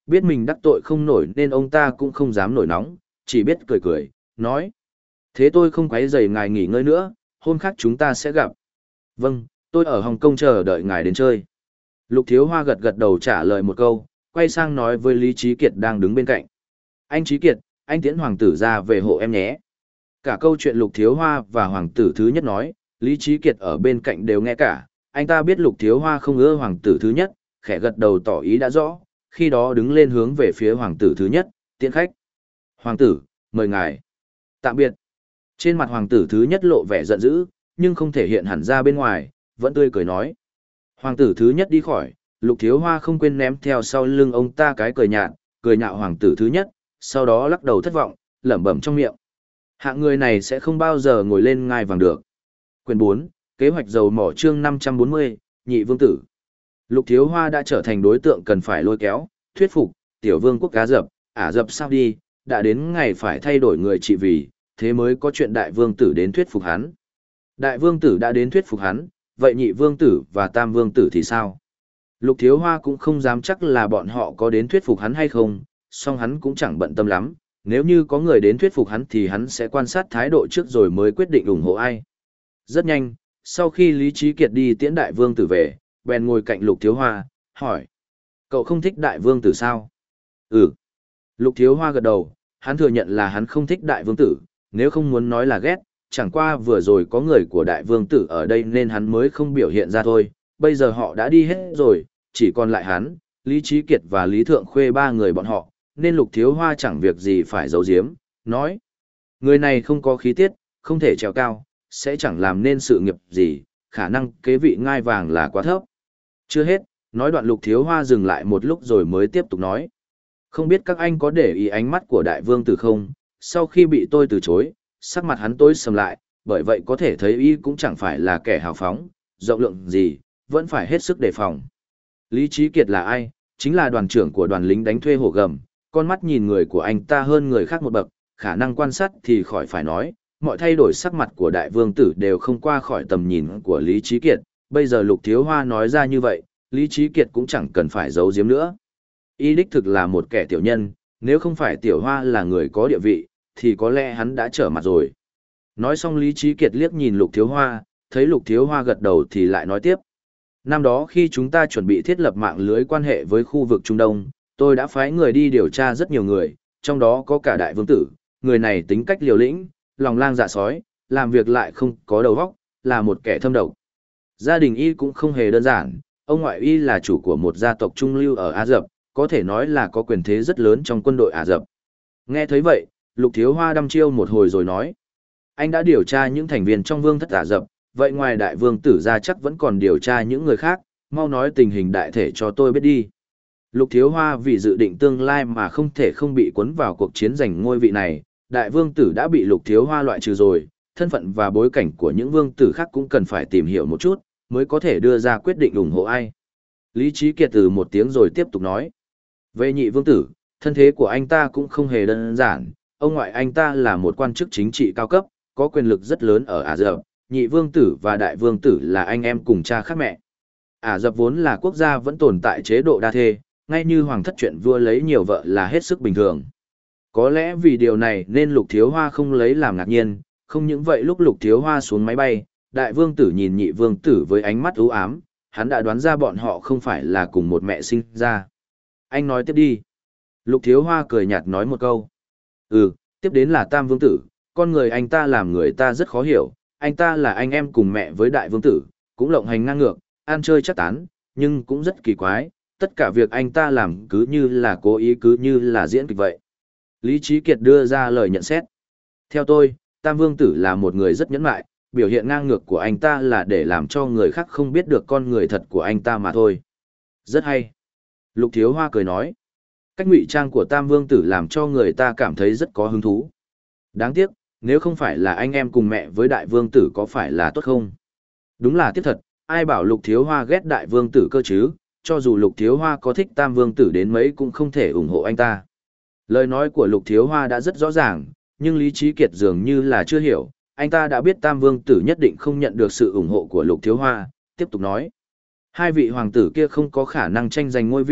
Speaker 1: biết mình đắc tội không nổi nên ông ta cũng không dám nổi nóng, chỉ biết cười cười, nói. Thế tôi không quấy rầy ngài nghỉ ngơi nữa, hôm khác chúng ta sẽ gặp. Vâng, tôi ở Hồng Kông chờ đợi ngài đến chơi. Lục Thiếu Hoa gật gật đầu trả lời một câu, quay sang nói với Lý Trí Kiệt đang đứng bên cạnh. Anh Trí Kiệt, anh tiễn hoàng tử ra về hộ em nhé. Cả câu chuyện Lục Thiếu Hoa và hoàng tử thứ nhất nói, Lý Trí Kiệt ở bên cạnh đều nghe cả. Anh ta biết Lục Thiếu Hoa không ưa hoàng tử thứ nhất, khẽ gật đầu tỏ ý đã rõ, khi đó đứng lên hướng về phía hoàng tử thứ nhất, tiễn khách. Hoàng tử, mời ngài. Tạm biệt. Trên mặt hoàng tử thứ nhất lộ vẻ giận dữ, nhưng không thể hiện hẳn ra bên ngoài, vẫn tươi cười nói. Hoàng tử thứ nhất đi khỏi, Lục Thiếu Hoa không quên ném theo sau lưng ông ta cái cười nhạt, cười nhạo hoàng tử thứ nhất, sau đó lắc đầu thất vọng, lẩm bẩm trong miệng. Hạng người này sẽ không bao giờ ngồi lên ngai vàng được. Quyền bốn, kế hoạch dầu mỏ chương năm trăm bốn mươi, nhị vương tử. Lục Thiếu Hoa đã trở thành đối tượng cần phải lôi kéo, thuyết phục, tiểu vương quốc Ả Rập, Ả Rập sao đi, đã đến ngày phải thay đổi người trị vì, thế mới có chuyện đại vương tử đến thuyết phục hắn. Đại vương tử đã đến thuyết phục hắn, vậy nhị vương tử và tam vương tử thì sao? Lục Thiếu Hoa cũng không dám chắc là bọn họ có đến thuyết phục hắn hay không, song hắn cũng chẳng bận tâm lắm, nếu như có người đến thuyết phục hắn thì hắn sẽ quan sát thái độ trước rồi mới quyết định ủng hộ ai. Rất nhanh, sau khi Lý Trí Kiệt đi tiễn đại vương tử về, bèn ngồi cạnh Lục Thiếu Hoa, hỏi. Cậu không thích đại vương tử sao? Ừ. Lục Thiếu Hoa gật đầu, hắn thừa nhận là hắn không thích đại vương tử, nếu không muốn nói là ghét, chẳng qua vừa rồi có người của đại vương tử ở đây nên hắn mới không biểu hiện ra thôi, bây giờ họ đã đi hết rồi, chỉ còn lại hắn, Lý Trí Kiệt và Lý Thượng Khuê ba người bọn họ, nên Lục Thiếu Hoa chẳng việc gì phải giấu giếm, nói. Người này không có khí tiết, không thể trèo cao, sẽ chẳng làm nên sự nghiệp gì, khả năng kế vị ngai vàng là quá thấp. Chưa hết, nói đoạn Lục Thiếu Hoa dừng lại một lúc rồi mới tiếp tục nói. Không biết các anh có để ý ánh mắt của đại vương tử không, sau khi bị tôi từ chối, sắc mặt hắn tối sầm lại, bởi vậy có thể thấy y cũng chẳng phải là kẻ hào phóng, rộng lượng gì, vẫn phải hết sức đề phòng. Lý Trí Kiệt là ai? Chính là đoàn trưởng của đoàn lính đánh thuê hổ gầm, con mắt nhìn người của anh ta hơn người khác một bậc, khả năng quan sát thì khỏi phải nói, mọi thay đổi sắc mặt của đại vương tử đều không qua khỏi tầm nhìn của Lý Trí Kiệt, bây giờ Lục Thiếu Hoa nói ra như vậy, Lý Trí Kiệt cũng chẳng cần phải giấu giếm nữa. Y đích thực là một kẻ tiểu nhân, nếu không phải Tiểu Hoa là người có địa vị, thì có lẽ hắn đã trở mặt rồi. Nói xong Lý Trí Kiệt liếc nhìn Lục Thiếu Hoa, thấy Lục Thiếu Hoa gật đầu thì lại nói tiếp. Năm đó khi chúng ta chuẩn bị thiết lập mạng lưới quan hệ với khu vực Trung Đông, tôi đã phái người đi điều tra rất nhiều người, trong đó có cả đại vương tử, người này tính cách liều lĩnh, lòng lang dạ sói, làm việc lại không có đầu óc, là một kẻ thâm độc. Gia đình y cũng không hề đơn giản, ông ngoại y là chủ của một gia tộc trung lưu ở Ả Rập, có thể nói là có quyền thế rất lớn trong quân đội Ả Rập. Nghe thấy vậy, Lục Thiếu Hoa đăm chiêu một hồi rồi nói. Anh đã điều tra những thành viên trong vương thất Ả Rập, vậy ngoài đại vương tử ra chắc vẫn còn điều tra những người khác, mau nói tình hình đại thể cho tôi biết đi. Lục Thiếu Hoa vì dự định tương lai mà không thể không bị cuốn vào cuộc chiến giành ngôi vị này, đại vương tử đã bị Lục Thiếu Hoa loại trừ rồi, thân phận và bối cảnh của những vương tử khác cũng cần phải tìm hiểu một chút, mới có thể đưa ra quyết định ủng hộ ai. Lý Trí Kiệt từ một tiếng rồi tiếp tục nói. Về nhị vương tử, thân thế của anh ta cũng không hề đơn giản, ông ngoại anh ta là một quan chức chính trị cao cấp, có quyền lực rất lớn ở Ả Rập, nhị vương tử và đại vương tử là anh em cùng cha khác mẹ. Ả Rập vốn là quốc gia vẫn tồn tại chế độ đa thê, ngay như hoàng thất chuyện vua lấy nhiều vợ là hết sức bình thường. Có lẽ vì điều này nên Lục Thiếu Hoa không lấy làm ngạc nhiên, không những vậy lúc Lục Thiếu Hoa xuống máy bay, đại vương tử nhìn nhị vương tử với ánh mắt u ám, hắn đã đoán ra bọn họ không phải là cùng một mẹ sinh ra. Anh nói tiếp đi. Lục Thiếu Hoa cười nhạt nói một câu. Ừ, tiếp đến là tam vương tử, con người anh ta làm người ta rất khó hiểu, anh ta là anh em cùng mẹ với đại vương tử, cũng lộng hành ngang ngược, ăn chơi chắc tán, nhưng cũng rất kỳ quái, tất cả việc anh ta làm cứ như là cố ý cứ như là diễn kịch vậy. Lý Trí Kiệt đưa ra lời nhận xét. Theo tôi, tam vương tử là một người rất nhẫn nại, biểu hiện ngang ngược của anh ta là để làm cho người khác không biết được con người thật của anh ta mà thôi. Rất hay. Lục Thiếu Hoa cười nói. Cách ngụy trang của tam vương tử làm cho người ta cảm thấy rất có hứng thú. Đáng tiếc, nếu không phải là anh em cùng mẹ với đại vương tử có phải là tốt không? Đúng là tiếc thật, ai bảo Lục Thiếu Hoa ghét đại vương tử cơ chứ, cho dù Lục Thiếu Hoa có thích tam vương tử đến mấy cũng không thể ủng hộ anh ta. Lời nói của Lục Thiếu Hoa đã rất rõ ràng, nhưng Lý Trí Kiệt dường như là chưa hiểu, anh ta đã biết tam vương tử nhất định không nhận được sự ủng hộ của Lục Thiếu Hoa, tiếp tục nói. Hai vị hoàng tử kia không có khả năng tranh giành ngôi vị,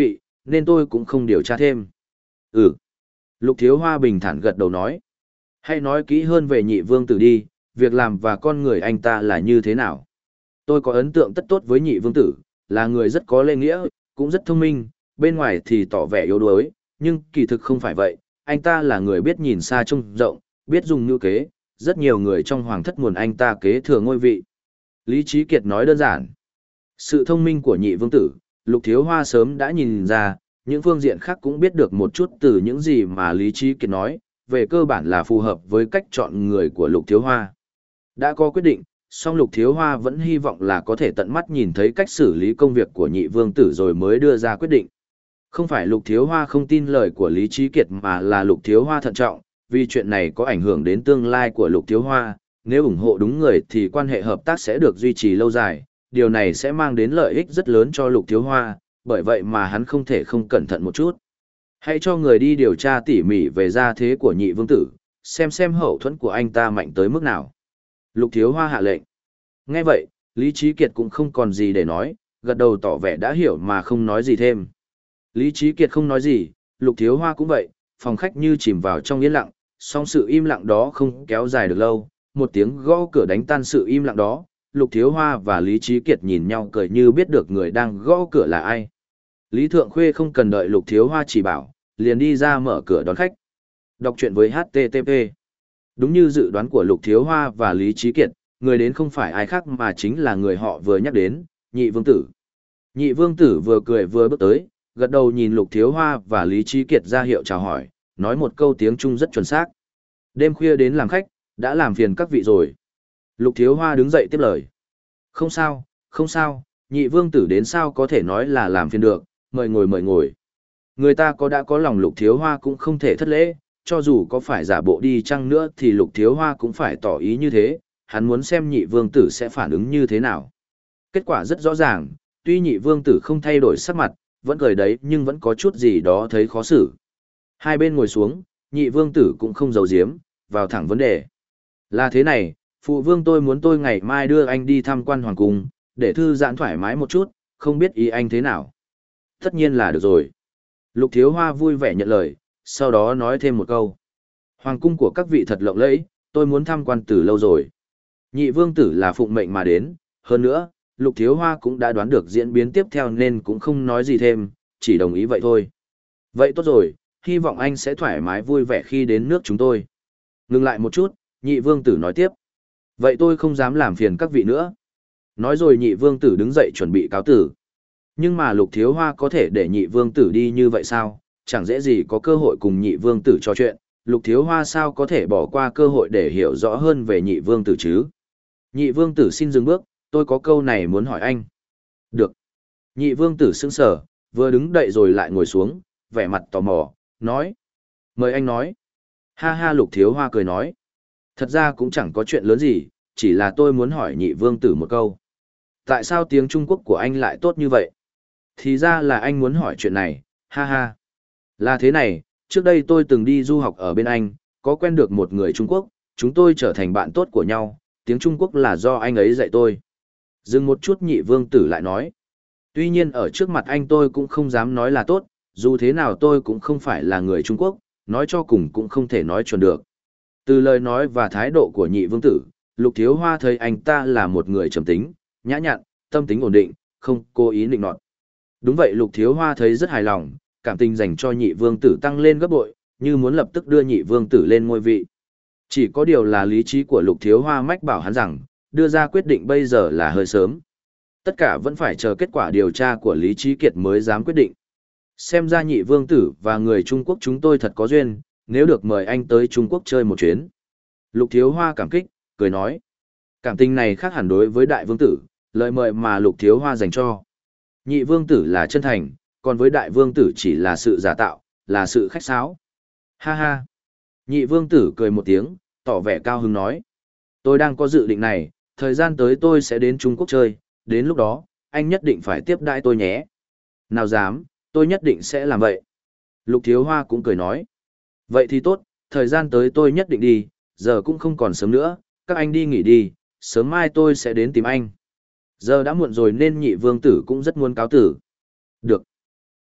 Speaker 1: nên tôi cũng không điều tra thêm. Ừ. Lục Thiếu Hoa bình thản gật đầu nói. Hãy nói kỹ hơn về nhị vương tử đi, việc làm và con người anh ta là như thế nào. Tôi có ấn tượng tất tốt với nhị vương tử, là người rất có lễ nghĩa, cũng rất thông minh, bên ngoài thì tỏ vẻ yếu đuối, nhưng kỳ thực không phải vậy, anh ta là người biết nhìn xa trông rộng, biết dùng mưu kế, rất nhiều người trong hoàng thất muốn anh ta kế thừa ngôi vị. Lý Trí Kiệt nói đơn giản. Sự thông minh của nhị vương tử, Lục Thiếu Hoa sớm đã nhìn ra, những phương diện khác cũng biết được một chút từ những gì mà Lý Trí Kiệt nói, về cơ bản là phù hợp với cách chọn người của Lục Thiếu Hoa. Đã có quyết định, song Lục Thiếu Hoa vẫn hy vọng là có thể tận mắt nhìn thấy cách xử lý công việc của nhị vương tử rồi mới đưa ra quyết định. Không phải Lục Thiếu Hoa không tin lời của Lý Trí Kiệt mà là Lục Thiếu Hoa thận trọng, vì chuyện này có ảnh hưởng đến tương lai của Lục Thiếu Hoa, nếu ủng hộ đúng người thì quan hệ hợp tác sẽ được duy trì lâu dài, điều này sẽ mang đến lợi ích rất lớn cho Lục Thiếu Hoa, bởi vậy mà hắn không thể không cẩn thận một chút. Hãy cho người đi điều tra tỉ mỉ về gia thế của nhị vương tử, xem xem hậu thuẫn của anh ta mạnh tới mức nào. Lục Thiếu Hoa hạ lệnh. Nghe vậy, Lý Trí Kiệt cũng không còn gì để nói, gật đầu tỏ vẻ đã hiểu mà không nói gì thêm. Lý Trí Kiệt không nói gì, Lục Thiếu Hoa cũng vậy, phòng khách như chìm vào trong yên lặng, song sự im lặng đó không kéo dài được lâu, một tiếng gõ cửa đánh tan sự im lặng đó, Lục Thiếu Hoa và Lý Trí Kiệt nhìn nhau cười như biết được người đang gõ cửa là ai. Lý Thượng Khuê không cần đợi Lục Thiếu Hoa chỉ bảo, liền đi ra mở cửa đón khách. Đọc truyện với hát tê tê pê. Đúng như dự đoán của Lục Thiếu Hoa và Lý Trí Kiệt, người đến không phải ai khác mà chính là người họ vừa nhắc đến, nhị vương tử. Nhị vương tử vừa cười vừa bước tới, gật đầu nhìn Lục Thiếu Hoa và Lý Trí Kiệt ra hiệu chào hỏi, nói một câu tiếng Trung rất chuẩn xác. Đêm khuya đến làm khách, đã làm phiền các vị rồi. Lục Thiếu Hoa đứng dậy tiếp lời. Không sao, không sao, nhị vương tử đến sao có thể nói là làm phiền được, mời ngồi mời ngồi. Người ta có đã có lòng Lục Thiếu Hoa cũng không thể thất lễ, cho dù có phải giả bộ đi chăng nữa thì Lục Thiếu Hoa cũng phải tỏ ý như thế, hắn muốn xem nhị vương tử sẽ phản ứng như thế nào. Kết quả rất rõ ràng, tuy nhị vương tử không thay đổi sắc mặt, vẫn cười đấy nhưng vẫn có chút gì đó thấy khó xử. Hai bên ngồi xuống, nhị vương tử cũng không giấu giếm, vào thẳng vấn đề. Là thế này, phụ vương tôi muốn tôi ngày mai đưa anh đi tham quan hoàng cung, để thư giãn thoải mái một chút, không biết ý anh thế nào. Tất nhiên là được rồi. Lục Thiếu Hoa vui vẻ nhận lời, sau đó nói thêm một câu. Hoàng cung của các vị thật lộng lẫy, tôi muốn tham quan từ lâu rồi. Nhị vương tử là phụng mệnh mà đến, hơn nữa, Lục Thiếu Hoa cũng đã đoán được diễn biến tiếp theo nên cũng không nói gì thêm, chỉ đồng ý vậy thôi. Vậy tốt rồi, hy vọng anh sẽ thoải mái vui vẻ khi đến nước chúng tôi. Ngừng lại một chút, nhị vương tử nói tiếp. Vậy tôi không dám làm phiền các vị nữa. Nói rồi nhị vương tử đứng dậy chuẩn bị cáo tử. Nhưng mà Lục Thiếu Hoa có thể để nhị vương tử đi như vậy sao? Chẳng dễ gì có cơ hội cùng nhị vương tử trò chuyện. Lục Thiếu Hoa sao có thể bỏ qua cơ hội để hiểu rõ hơn về nhị vương tử chứ? Nhị vương tử xin dừng bước, tôi có câu này muốn hỏi anh. Được. Nhị vương tử sững sờ, vừa đứng dậy rồi lại ngồi xuống, vẻ mặt tò mò, nói. Mời anh nói. Ha ha, Lục Thiếu Hoa cười nói. Thật ra cũng chẳng có chuyện lớn gì, chỉ là tôi muốn hỏi nhị vương tử một câu. Tại sao tiếng Trung Quốc của anh lại tốt như vậy? Thì ra là anh muốn hỏi chuyện này, ha ha. Là thế này, trước đây tôi từng đi du học ở bên Anh, có quen được một người Trung Quốc, chúng tôi trở thành bạn tốt của nhau, tiếng Trung Quốc là do anh ấy dạy tôi. Dừng một chút nhị vương tử lại nói. Tuy nhiên ở trước mặt anh tôi cũng không dám nói là tốt, dù thế nào tôi cũng không phải là người Trung Quốc, nói cho cùng cũng không thể nói chuẩn được. Từ lời nói và thái độ của nhị vương tử, Lục Thiếu Hoa thấy anh ta là một người trầm tính, nhã nhặn, tâm tính ổn định, không cố ý định nọt. Đúng vậy, Lục Thiếu Hoa thấy rất hài lòng, cảm tình dành cho nhị vương tử tăng lên gấp bội, như muốn lập tức đưa nhị vương tử lên ngôi vị. Chỉ có điều là lý trí của Lục Thiếu Hoa mách bảo hắn rằng, đưa ra quyết định bây giờ là hơi sớm. Tất cả vẫn phải chờ kết quả điều tra của Lý Trí Kiệt mới dám quyết định. Xem ra nhị vương tử và người Trung Quốc chúng tôi thật có duyên, nếu được mời anh tới Trung Quốc chơi một chuyến. Lục Thiếu Hoa cảm kích, cười nói. Cảm tình này khác hẳn đối với đại vương tử, lời mời mà Lục Thiếu Hoa dành cho. Nhị vương tử là chân thành, còn với đại vương tử chỉ là sự giả tạo, là sự khách sáo. Ha ha. Nhị vương tử cười một tiếng, tỏ vẻ cao hứng nói. Tôi đang có dự định này, thời gian tới tôi sẽ đến Trung Quốc chơi, đến lúc đó, anh nhất định phải tiếp đãi tôi nhé. Nào dám, tôi nhất định sẽ làm vậy. Lục Thiếu Hoa cũng cười nói. Vậy thì tốt, thời gian tới tôi nhất định đi, giờ cũng không còn sớm nữa, các anh đi nghỉ đi, sớm mai tôi sẽ đến tìm anh. Giờ đã muộn rồi nên nhị vương tử cũng rất muốn cáo tử. Được.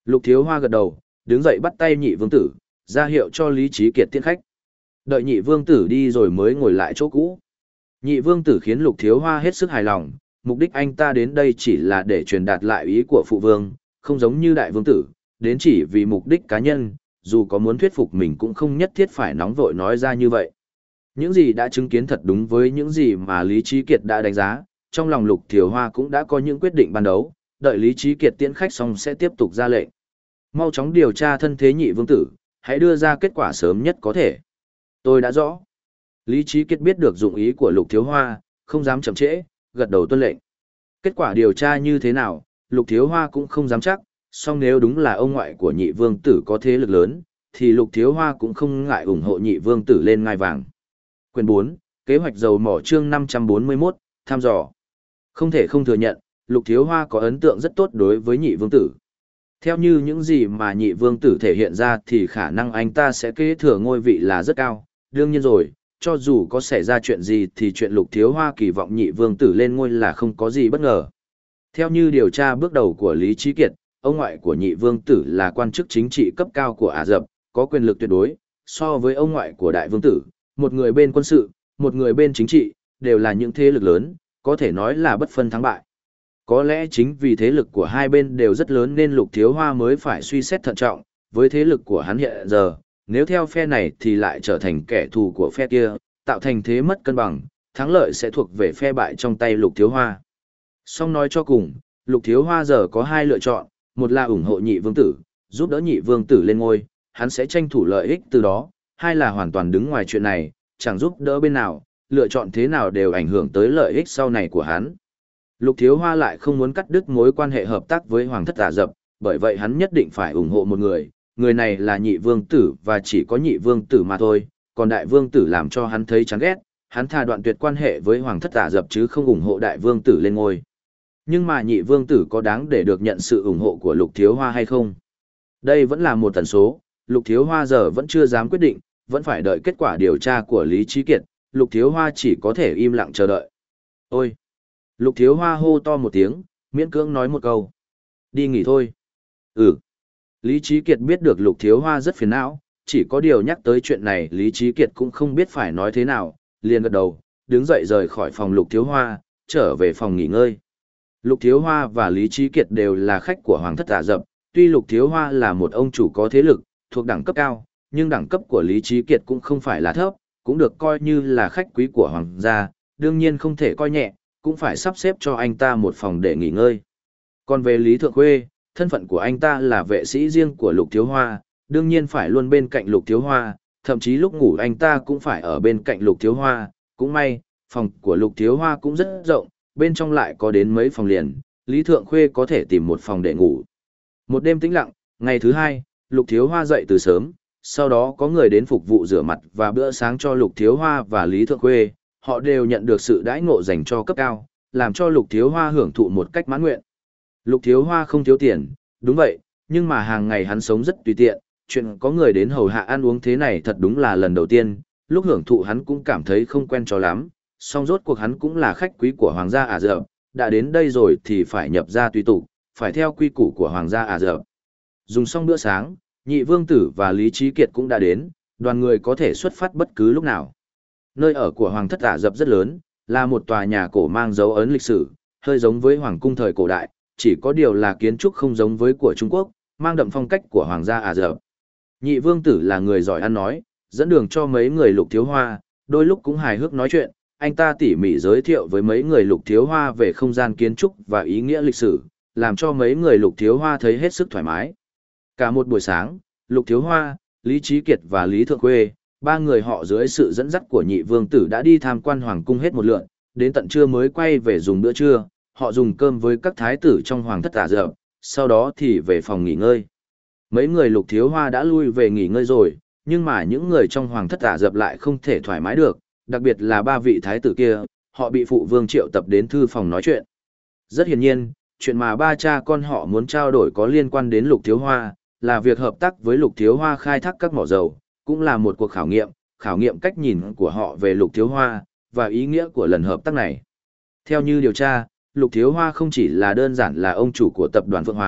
Speaker 1: Lục Thiếu Hoa gật đầu, đứng dậy bắt tay nhị vương tử, ra hiệu cho Lý Trí Kiệt tiễn khách. Đợi nhị vương tử đi rồi mới ngồi lại chỗ cũ. Nhị vương tử khiến Lục Thiếu Hoa hết sức hài lòng, mục đích anh ta đến đây chỉ là để truyền đạt lại ý của phụ vương, không giống như đại vương tử, đến chỉ vì mục đích cá nhân, dù có muốn thuyết phục mình cũng không nhất thiết phải nóng vội nói ra như vậy. Những gì đã chứng kiến thật đúng với những gì mà Lý Trí Kiệt đã đánh giá, trong lòng Lục Thiếu Hoa cũng đã có những quyết định ban đầu, đợi Lý Trí Kiệt tiễn khách xong sẽ tiếp tục ra lệnh. Mau chóng điều tra thân thế nhị vương tử, hãy đưa ra kết quả sớm nhất có thể. Tôi đã rõ. Lý Trí Kiệt biết được dụng ý của Lục Thiếu Hoa, không dám chậm trễ, gật đầu tuân lệnh. Kết quả điều tra như thế nào, Lục Thiếu Hoa cũng không dám chắc, song nếu đúng là ông ngoại của nhị vương tử có thế lực lớn, thì Lục Thiếu Hoa cũng không ngại ủng hộ nhị vương tử lên ngai vàng. Quyền bốn, kế hoạch dầu mỏ chương năm trăm bốn mươi mốt, thăm dò. Không thể không thừa nhận, Lục Thiếu Hoa có ấn tượng rất tốt đối với nhị vương tử. Theo như những gì mà nhị vương tử thể hiện ra thì khả năng anh ta sẽ kế thừa ngôi vị là rất cao. Đương nhiên rồi, cho dù có xảy ra chuyện gì thì chuyện Lục Thiếu Hoa kỳ vọng nhị vương tử lên ngôi là không có gì bất ngờ. Theo như điều tra bước đầu của Lý Trí Kiệt, ông ngoại của nhị vương tử là quan chức chính trị cấp cao của Ả Rập, có quyền lực tuyệt đối, so với ông ngoại của đại vương tử, một người bên quân sự, một người bên chính trị, đều là những thế lực lớn, có thể nói là bất phân thắng bại. Có lẽ chính vì thế lực của hai bên đều rất lớn nên Lục Thiếu Hoa mới phải suy xét thận trọng, với thế lực của hắn hiện giờ, nếu theo phe này thì lại trở thành kẻ thù của phe kia, tạo thành thế mất cân bằng, thắng lợi sẽ thuộc về phe bại trong tay Lục Thiếu Hoa. Song nói cho cùng, Lục Thiếu Hoa giờ có hai lựa chọn, một là ủng hộ nhị vương tử, giúp đỡ nhị vương tử lên ngôi, hắn sẽ tranh thủ lợi ích từ đó, hai là hoàn toàn đứng ngoài chuyện này, chẳng giúp đỡ bên nào, lựa chọn thế nào đều ảnh hưởng tới lợi ích sau này của hắn. Lục Thiếu Hoa lại không muốn cắt đứt mối quan hệ hợp tác với Hoàng thất Ả Rập, bởi vậy hắn nhất định phải ủng hộ một người, người này là nhị vương tử và chỉ có nhị vương tử mà thôi, còn đại vương tử làm cho hắn thấy chán ghét, hắn thà đoạn tuyệt quan hệ với Hoàng thất Ả Rập chứ không ủng hộ đại vương tử lên ngôi. Nhưng mà nhị vương tử có đáng để được nhận sự ủng hộ của Lục Thiếu Hoa hay không? Đây vẫn là một tần số, Lục Thiếu Hoa giờ vẫn chưa dám quyết định, vẫn phải đợi kết quả điều tra của Lý Trí Kiệt, Lục Thiếu Hoa chỉ có thể im lặng chờ đợi. Ôi! Lục Thiếu Hoa hô to một tiếng, miễn cưỡng nói một câu. Đi nghỉ thôi. Ừ. Lý Trí Kiệt biết được Lục Thiếu Hoa rất phiền não, chỉ có điều nhắc tới chuyện này Lý Trí Kiệt cũng không biết phải nói thế nào, liền gật đầu, đứng dậy rời khỏi phòng Lục Thiếu Hoa, trở về phòng nghỉ ngơi. Lục Thiếu Hoa và Lý Trí Kiệt đều là khách của Hoàng thất Ả Rập, tuy Lục Thiếu Hoa là một ông chủ có thế lực, thuộc đẳng cấp cao, nhưng đẳng cấp của Lý Trí Kiệt cũng không phải là thấp, cũng được coi như là khách quý của Hoàng gia, đương nhiên không thể coi nhẹ, cũng phải sắp xếp cho anh ta một phòng để nghỉ ngơi. Còn về Lý Thượng Khuê, thân phận của anh ta là vệ sĩ riêng của Lục Thiếu Hoa, đương nhiên phải luôn bên cạnh Lục Thiếu Hoa, thậm chí lúc ngủ anh ta cũng phải ở bên cạnh Lục Thiếu Hoa, cũng may, phòng của Lục Thiếu Hoa cũng rất rộng, bên trong lại có đến mấy phòng liền, Lý Thượng Khuê có thể tìm một phòng để ngủ. Một đêm tĩnh lặng, ngày thứ hai, Lục Thiếu Hoa dậy từ sớm, sau đó có người đến phục vụ rửa mặt và bữa sáng cho Lục Thiếu Hoa và Lý Thượng Khuê, họ đều nhận được sự đãi ngộ dành cho cấp cao, làm cho Lục Thiếu Hoa hưởng thụ một cách mãn nguyện. Lục Thiếu Hoa không thiếu tiền, đúng vậy, nhưng mà hàng ngày hắn sống rất tùy tiện, chuyện có người đến hầu hạ ăn uống thế này thật đúng là lần đầu tiên, lúc hưởng thụ hắn cũng cảm thấy không quen cho lắm, song rốt cuộc hắn cũng là khách quý của Hoàng gia Ả Rập, đã đến đây rồi thì phải nhập gia tùy tục, phải theo quy củ của Hoàng gia Ả Rập. Dùng xong bữa sáng, nhị vương tử và Lý Trí Kiệt cũng đã đến, đoàn người có thể xuất phát bất cứ lúc nào. Nơi ở của Hoàng thất Ả Rập rất lớn, là một tòa nhà cổ mang dấu ấn lịch sử, hơi giống với Hoàng cung thời cổ đại, chỉ có điều là kiến trúc không giống với của Trung Quốc, mang đậm phong cách của Hoàng gia Ả Rập. Nhị vương tử là người giỏi ăn nói, dẫn đường cho mấy người Lục Thiếu Hoa, đôi lúc cũng hài hước nói chuyện, anh ta tỉ mỉ giới thiệu với mấy người Lục Thiếu Hoa về không gian kiến trúc và ý nghĩa lịch sử, làm cho mấy người Lục Thiếu Hoa thấy hết sức thoải mái. Cả một buổi sáng, Lục Thiếu Hoa, Lý Trí Kiệt và Lý Thượng Khuê, ba người họ dưới sự dẫn dắt của nhị vương tử đã đi tham quan hoàng cung hết một lượt, đến tận trưa mới quay về dùng bữa trưa, họ dùng cơm với các thái tử trong Hoàng thất Ả Rập, sau đó thì về phòng nghỉ ngơi. Mấy người Lục Thiếu Hoa đã lui về nghỉ ngơi rồi, nhưng mà những người trong Hoàng thất Ả Rập lại không thể thoải mái được, đặc biệt là ba vị thái tử kia, họ bị phụ vương triệu tập đến thư phòng nói chuyện. Rất hiển nhiên, chuyện mà ba cha con họ muốn trao đổi có liên quan đến Lục Thiếu Hoa, là việc hợp tác với Lục Thiếu Hoa khai thác các mỏ dầu, cũng là một cuộc khảo nghiệm, khảo nghiệm cách nhìn của họ về Lục Thiếu Hoa, và ý nghĩa của lần hợp tác này. Theo như điều tra, Lục Thiếu Hoa không chỉ là đơn giản là ông chủ của tập đoàn Phượng Hoàng,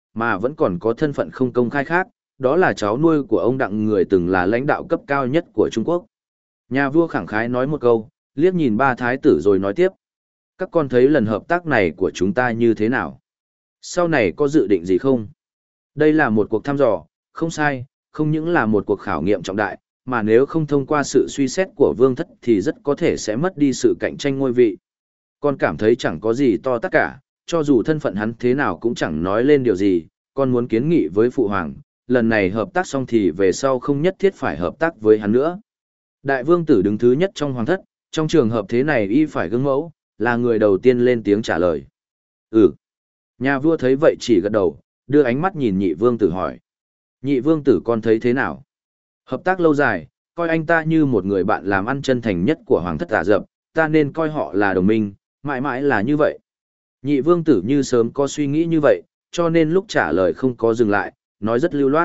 Speaker 1: mà vẫn còn có thân phận không công khai khác, đó là cháu nuôi của ông Đặng, người từng là lãnh đạo cấp cao nhất của Trung Quốc. Nhà vua khẳng khái nói một câu, liếc nhìn ba thái tử rồi nói tiếp. Các con thấy lần hợp tác này của chúng ta như thế nào? Sau này có dự định gì không? Đây là một cuộc thăm dò, không sai, không những là một cuộc khảo nghiệm trọng đại, mà nếu không thông qua sự suy xét của vương thất thì rất có thể sẽ mất đi sự cạnh tranh ngôi vị. Con cảm thấy chẳng có gì to tất cả, cho dù thân phận hắn thế nào cũng chẳng nói lên điều gì, con muốn kiến nghị với phụ hoàng, lần này hợp tác xong thì về sau không nhất thiết phải hợp tác với hắn nữa. Đại vương tử đứng thứ nhất trong hoàng thất, trong trường hợp thế này y phải gương mẫu, là người đầu tiên lên tiếng trả lời. Ừ. Nhà vua thấy vậy chỉ gật đầu, đưa ánh mắt nhìn nhị vương tử hỏi. Nhị vương tử con thấy thế nào? Hợp tác lâu dài, coi anh ta như một người bạn làm ăn chân thành nhất của hoàng thất Ả Rập, ta nên coi họ là đồng minh, mãi mãi là như vậy. Nhị vương tử như sớm có suy nghĩ như vậy, cho nên lúc trả lời không có dừng lại, nói rất lưu loát.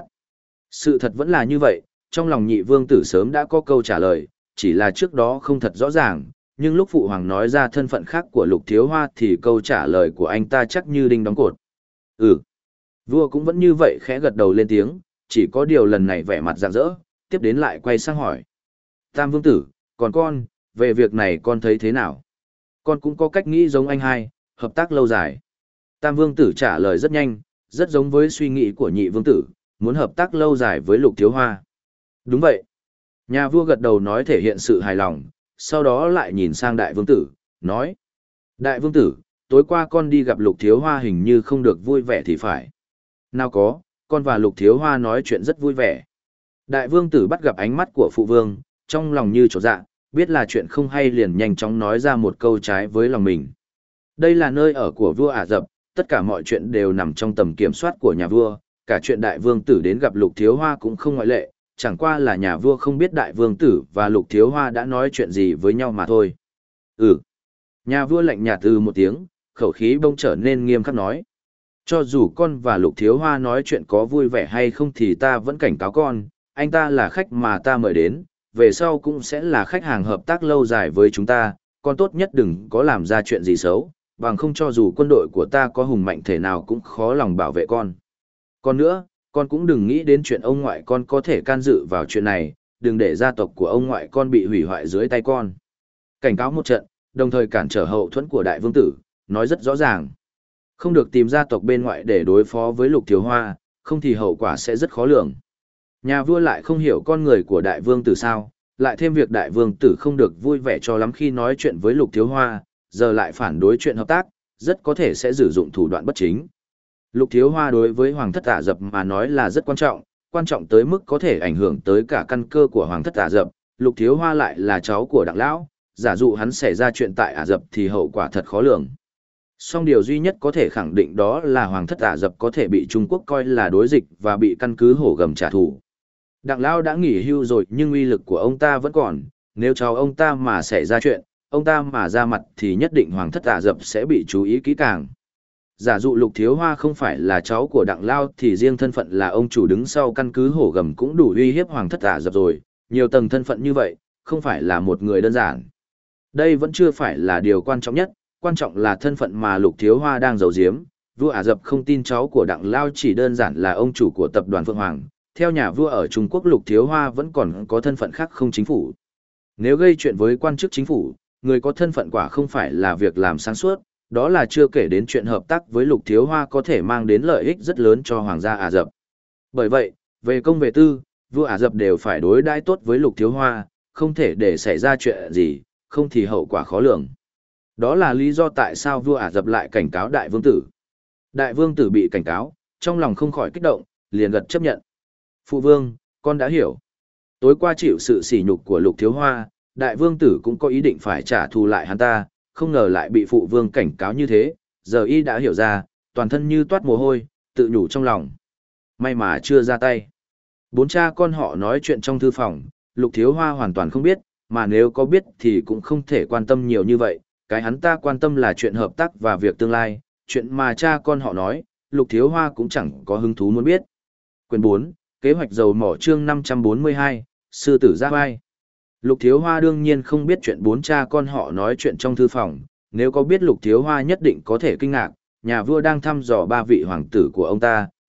Speaker 1: Sự thật vẫn là như vậy, trong lòng nhị vương tử sớm đã có câu trả lời, chỉ là trước đó không thật rõ ràng, nhưng lúc phụ hoàng nói ra thân phận khác của Lục Thiếu Hoa thì câu trả lời của anh ta chắc như đinh đóng cột. Ừ. Vua cũng vẫn như vậy, khẽ gật đầu lên tiếng, chỉ có điều lần này vẻ mặt rạng rỡ, tiếp đến lại quay sang hỏi. Tam vương tử, còn con, về việc này con thấy thế nào? Con cũng có cách nghĩ giống anh hai, hợp tác lâu dài. Tam vương tử trả lời rất nhanh, rất giống với suy nghĩ của nhị vương tử, muốn hợp tác lâu dài với Lục Thiếu Hoa. Đúng vậy. Nhà vua gật đầu nói thể hiện sự hài lòng, sau đó lại nhìn sang đại vương tử, nói. Đại vương tử, tối qua con đi gặp Lục Thiếu Hoa hình như không được vui vẻ thì phải. Nào có, con và Lục Thiếu Hoa nói chuyện rất vui vẻ. Đại vương tử bắt gặp ánh mắt của phụ vương, trong lòng như trột dạ, biết là chuyện không hay liền nhanh chóng nói ra một câu trái với lòng mình. Đây là nơi ở của vua Ả Rập, tất cả mọi chuyện đều nằm trong tầm kiểm soát của nhà vua, cả chuyện đại vương tử đến gặp Lục Thiếu Hoa cũng không ngoại lệ, chẳng qua là nhà vua không biết đại vương tử và Lục Thiếu Hoa đã nói chuyện gì với nhau mà thôi. Ừ. Nhà vua lạnh nhạt từ một tiếng, khẩu khí bỗng trở nên nghiêm khắc nói. Cho dù con và Lục Thiếu Hoa nói chuyện có vui vẻ hay không thì ta vẫn cảnh cáo con, anh ta là khách mà ta mời đến, về sau cũng sẽ là khách hàng hợp tác lâu dài với chúng ta, con tốt nhất đừng có làm ra chuyện gì xấu, bằng không cho dù quân đội của ta có hùng mạnh thể nào cũng khó lòng bảo vệ con. Còn nữa, con cũng đừng nghĩ đến chuyện ông ngoại con có thể can dự vào chuyện này, đừng để gia tộc của ông ngoại con bị hủy hoại dưới tay con. Cảnh cáo một trận, đồng thời cản trở hậu thuẫn của đại vương tử, nói rất rõ ràng. Không được tìm gia tộc bên ngoại để đối phó với Lục Thiếu Hoa, không thì hậu quả sẽ rất khó lường. Nhà vua lại không hiểu con người của đại vương tử sao, lại thêm việc đại vương tử không được vui vẻ cho lắm khi nói chuyện với Lục Thiếu Hoa, giờ lại phản đối chuyện hợp tác, rất có thể sẽ sử dụng thủ đoạn bất chính. Lục Thiếu Hoa đối với Hoàng thất Ả Rập mà nói là rất quan trọng, quan trọng tới mức có thể ảnh hưởng tới cả căn cơ của Hoàng thất Ả Rập. Lục Thiếu Hoa lại là cháu của Đặng Lão, giả dụ hắn xảy ra chuyện tại Ả Rập thì hậu quả thật khó lường. Song điều duy nhất có thể khẳng định đó là Hoàng thất Ả Rập có thể bị Trung Quốc coi là đối dịch và bị căn cứ hổ gầm trả thù. Đặng Lão đã nghỉ hưu rồi nhưng uy lực của ông ta vẫn còn, nếu cháu ông ta mà xảy ra chuyện, ông ta mà ra mặt thì nhất định Hoàng thất Ả Rập sẽ bị chú ý kỹ càng. Giả dụ Lục Thiếu Hoa không phải là cháu của Đặng Lao thì riêng thân phận là ông chủ đứng sau căn cứ hổ gầm cũng đủ uy hiếp Hoàng thất Ả Rập rồi, nhiều tầng thân phận như vậy, không phải là một người đơn giản. Đây vẫn chưa phải là điều quan trọng nhất, quan trọng là thân phận mà Lục Thiếu Hoa đang giấu giếm. Vua Ả Rập không tin cháu của Đặng Lao chỉ đơn giản là ông chủ của tập đoàn Phượng Hoàng. Theo nhà vua ở Trung Quốc, Lục Thiếu Hoa vẫn còn có thân phận khác không chính phủ. Nếu gây chuyện với quan chức chính phủ, người có thân phận quả không phải là việc làm sáng suốt, đó là chưa kể đến chuyện hợp tác với Lục Thiếu Hoa có thể mang đến lợi ích rất lớn cho Hoàng gia Ả Rập. Bởi vậy, về công về tư, vua Ả Rập đều phải đối đãi tốt với Lục Thiếu Hoa, không thể để xảy ra chuyện gì, không thì hậu quả khó lường. Đó là lý do tại sao vua Ả Rập lại cảnh cáo đại vương tử. Đại vương tử bị cảnh cáo, trong lòng không khỏi kích động, liền gật chấp nhận. Phụ vương, con đã hiểu. Tối qua chịu sự sỉ nhục của Lục Thiếu Hoa, đại vương tử cũng có ý định phải trả thù lại hắn ta, không ngờ lại bị phụ vương cảnh cáo như thế, giờ y đã hiểu ra, toàn thân như toát mồ hôi, tự nhủ trong lòng. May mà chưa ra tay. Bốn cha con họ nói chuyện trong thư phòng, Lục Thiếu Hoa hoàn toàn không biết, mà nếu có biết thì cũng không thể quan tâm nhiều như vậy, cái hắn ta quan tâm là chuyện hợp tác và việc tương lai, chuyện mà cha con họ nói, Lục Thiếu Hoa cũng chẳng có hứng thú muốn biết. Quyển bốn, Kế hoạch dầu mỏ chương năm trăm bốn mươi hai, Sư tử Giáp Vai. Lục Thiếu Hoa đương nhiên không biết chuyện bốn cha con họ nói chuyện trong thư phòng, nếu có biết Lục Thiếu Hoa nhất định có thể kinh ngạc, nhà vua đang thăm dò ba vị hoàng tử của ông ta,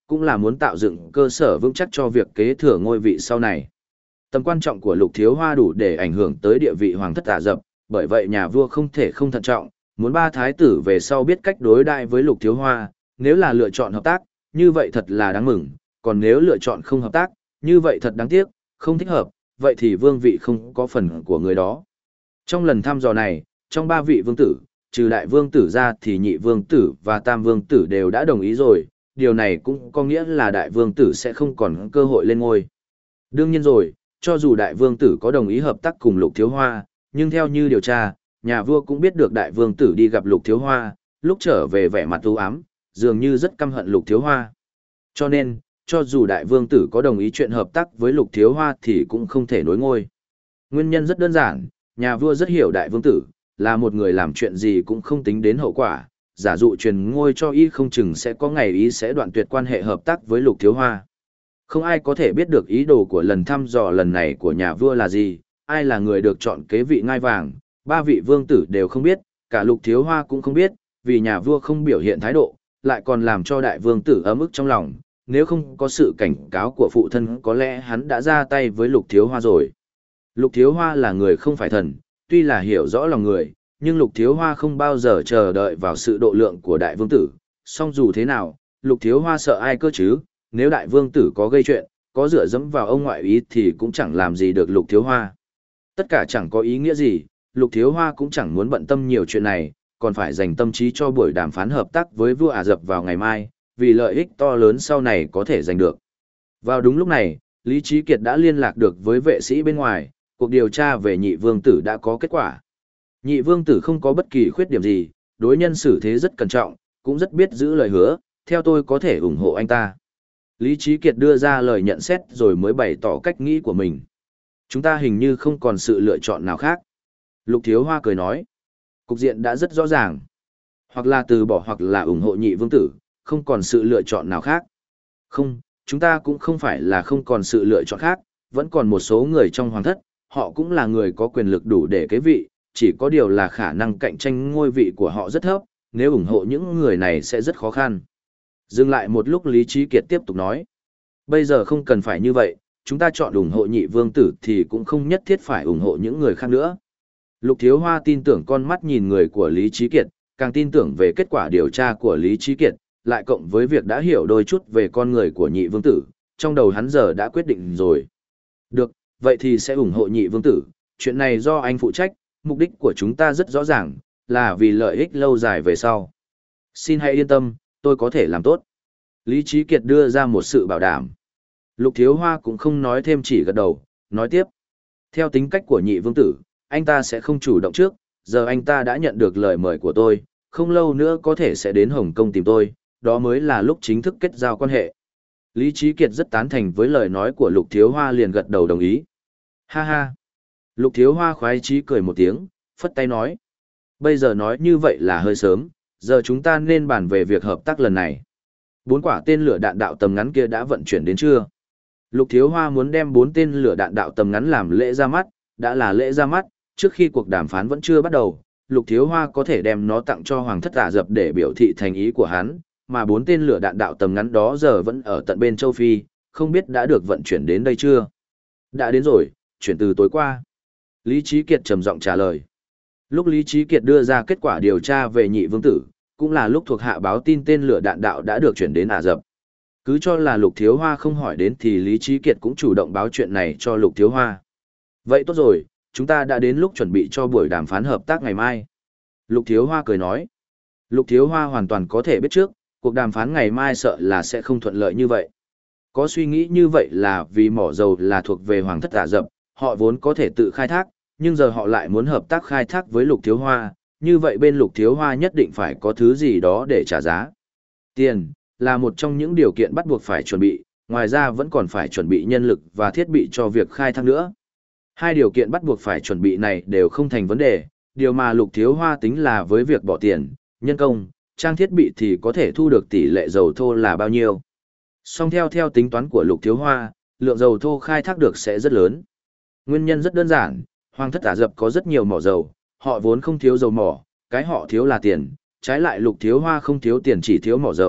Speaker 1: cũng là muốn tạo dựng cơ sở vững chắc cho việc kế thừa ngôi vị sau này. Tầm quan trọng của Lục Thiếu Hoa đủ để ảnh hưởng tới địa vị hoàng thất Ả Rập, bởi vậy nhà vua không thể không thận trọng, muốn ba thái tử về sau biết cách đối đãi với Lục Thiếu Hoa, nếu là lựa chọn hợp tác, như vậy thật là đáng mừng, còn nếu lựa chọn không hợp tác, như vậy thật đáng tiếc, không thích hợp, vậy thì vương vị không có phần của người đó. Trong lần thăm dò này, trong ba vị vương tử, trừ đại vương tử ra thì nhị vương tử và tam vương tử đều đã đồng ý rồi, điều này cũng có nghĩa là đại vương tử sẽ không còn cơ hội lên ngôi. Đương nhiên rồi, cho dù đại vương tử có đồng ý hợp tác cùng Lục Thiếu Hoa, nhưng theo như điều tra, nhà vua cũng biết được đại vương tử đi gặp Lục Thiếu Hoa, lúc trở về vẻ mặt u ám, dường như rất căm hận Lục Thiếu Hoa. Cho nên, cho dù đại vương tử có đồng ý chuyện hợp tác với Lục Thiếu Hoa thì cũng không thể nối ngôi. Nguyên nhân rất đơn giản, nhà vua rất hiểu đại vương tử, là một người làm chuyện gì cũng không tính đến hậu quả, giả dụ truyền ngôi cho y không chừng sẽ có ngày ý sẽ đoạn tuyệt quan hệ hợp tác với Lục Thiếu Hoa. Không ai có thể biết được ý đồ của lần thăm dò lần này của nhà vua là gì, ai là người được chọn kế vị ngai vàng, ba vị vương tử đều không biết, cả Lục Thiếu Hoa cũng không biết, vì nhà vua không biểu hiện thái độ, lại còn làm cho đại vương tử ấm ức trong lòng, nếu không có sự cảnh cáo của phụ thân có lẽ hắn đã ra tay với Lục Thiếu Hoa rồi. Lục Thiếu Hoa là người không phải thần, tuy là hiểu rõ lòng người, nhưng Lục Thiếu Hoa không bao giờ chờ đợi vào sự độ lượng của đại vương tử, song dù thế nào, Lục Thiếu Hoa sợ ai cơ chứ, nếu đại vương tử có gây chuyện, có dựa dẫm vào ông ngoại ý thì cũng chẳng làm gì được Lục Thiếu Hoa. Tất cả chẳng có ý nghĩa gì, Lục Thiếu Hoa cũng chẳng muốn bận tâm nhiều chuyện này, còn phải dành tâm trí cho buổi đàm phán hợp tác với vua Ả Rập vào ngày mai, vì lợi ích to lớn sau này có thể giành được. Vào đúng lúc này, Lý Trí Kiệt đã liên lạc được với vệ sĩ bên ngoài, cuộc điều tra về nhị vương tử đã có kết quả. Nhị vương tử không có bất kỳ khuyết điểm gì, đối nhân xử thế rất cẩn trọng, cũng rất biết giữ lời hứa, theo tôi có thể ủng hộ anh ta. Lý Trí Kiệt đưa ra lời nhận xét rồi mới bày tỏ cách nghĩ của mình. Chúng ta hình như không còn sự lựa chọn nào khác. Lục Thiếu Hoa cười nói. Cục diện đã rất rõ ràng. Hoặc là từ bỏ hoặc là ủng hộ nhị vương tử, không còn sự lựa chọn nào khác. Không, chúng ta cũng không phải là không còn sự lựa chọn khác, vẫn còn một số người trong hoàng thất, họ cũng là người có quyền lực đủ để kế vị, chỉ có điều là khả năng cạnh tranh ngôi vị của họ rất thấp, nếu ủng hộ những người này sẽ rất khó khăn. Dừng lại một lúc Lý Trí Kiệt tiếp tục nói. Bây giờ không cần phải như vậy, chúng ta chọn ủng hộ nhị vương tử thì cũng không nhất thiết phải ủng hộ những người khác nữa. Lục Thiếu Hoa tin tưởng con mắt nhìn người của Lý Trí Kiệt, càng tin tưởng về kết quả điều tra của Lý Trí Kiệt, lại cộng với việc đã hiểu đôi chút về con người của nhị vương tử, trong đầu hắn giờ đã quyết định rồi. Được, vậy thì sẽ ủng hộ nhị vương tử, chuyện này do anh phụ trách, mục đích của chúng ta rất rõ ràng, là vì lợi ích lâu dài về sau. Xin hãy yên tâm, tôi có thể làm tốt. Lý Trí Kiệt đưa ra một sự bảo đảm. Lục Thiếu Hoa cũng không nói thêm chỉ gật đầu, nói tiếp. Theo tính cách của nhị vương tử, anh ta sẽ không chủ động trước, giờ anh ta đã nhận được lời mời của tôi, không lâu nữa có thể sẽ đến Hồng Kông tìm tôi, đó mới là lúc chính thức kết giao quan hệ. Lý Trí Kiệt rất tán thành với lời nói của Lục Thiếu Hoa liền gật đầu đồng ý. Ha ha. Lục Thiếu Hoa khoái chí cười một tiếng, phất tay nói. Bây giờ nói như vậy là hơi sớm, giờ chúng ta nên bàn về việc hợp tác lần này. Bốn quả tên lửa đạn đạo tầm ngắn kia đã vận chuyển đến chưa? Lục Thiếu Hoa muốn đem bốn tên lửa đạn đạo tầm ngắn làm lễ ra mắt, đã là lễ ra mắt, trước khi cuộc đàm phán vẫn chưa bắt đầu, Lục Thiếu Hoa có thể đem nó tặng cho Hoàng thất Ả Rập để biểu thị thành ý của hắn, mà bốn tên lửa đạn đạo tầm ngắn đó giờ vẫn ở tận bên châu Phi, không biết đã được vận chuyển đến đây chưa? Đã đến rồi, chuyển từ tối qua. Lý Trí Kiệt trầm giọng trả lời. Lúc Lý Trí Kiệt đưa ra kết quả điều tra về nhị vương tử, cũng là lúc thuộc hạ báo tin tên lửa đạn đạo đã được chuyển đến Ả Rập. Cứ cho là Lục Thiếu Hoa không hỏi đến thì Lý Trí Kiệt cũng chủ động báo chuyện này cho Lục Thiếu Hoa. Vậy tốt rồi, chúng ta đã đến lúc chuẩn bị cho buổi đàm phán hợp tác ngày mai. Lục Thiếu Hoa cười nói. Lục Thiếu Hoa hoàn toàn có thể biết trước, cuộc đàm phán ngày mai sợ là sẽ không thuận lợi như vậy. Có suy nghĩ như vậy là vì mỏ dầu là thuộc về Hoàng thất Ả Rập, họ vốn có thể tự khai thác, nhưng giờ họ lại muốn hợp tác khai thác với Lục Thiếu Hoa, như vậy bên Lục Thiếu Hoa nhất định phải có thứ gì đó để trả giá. Tiền là một trong những điều kiện bắt buộc phải chuẩn bị, ngoài ra vẫn còn phải chuẩn bị nhân lực và thiết bị cho việc khai thác nữa. Hai điều kiện bắt buộc phải chuẩn bị này đều không thành vấn đề, điều mà Lục Thiếu Hoa tính là với việc bỏ tiền, nhân công, trang thiết bị thì có thể thu được tỷ lệ dầu thô là bao nhiêu. Song theo theo tính toán của Lục Thiếu Hoa, lượng dầu thô khai thác được sẽ rất lớn. Nguyên nhân rất đơn giản, Hoàng thất Ả Rập có rất nhiều mỏ dầu, họ vốn không thiếu dầu mỏ, cái họ thiếu là tiền, trái lại Lục Thiếu Hoa không thiếu tiền chỉ thiếu mỏ dầu,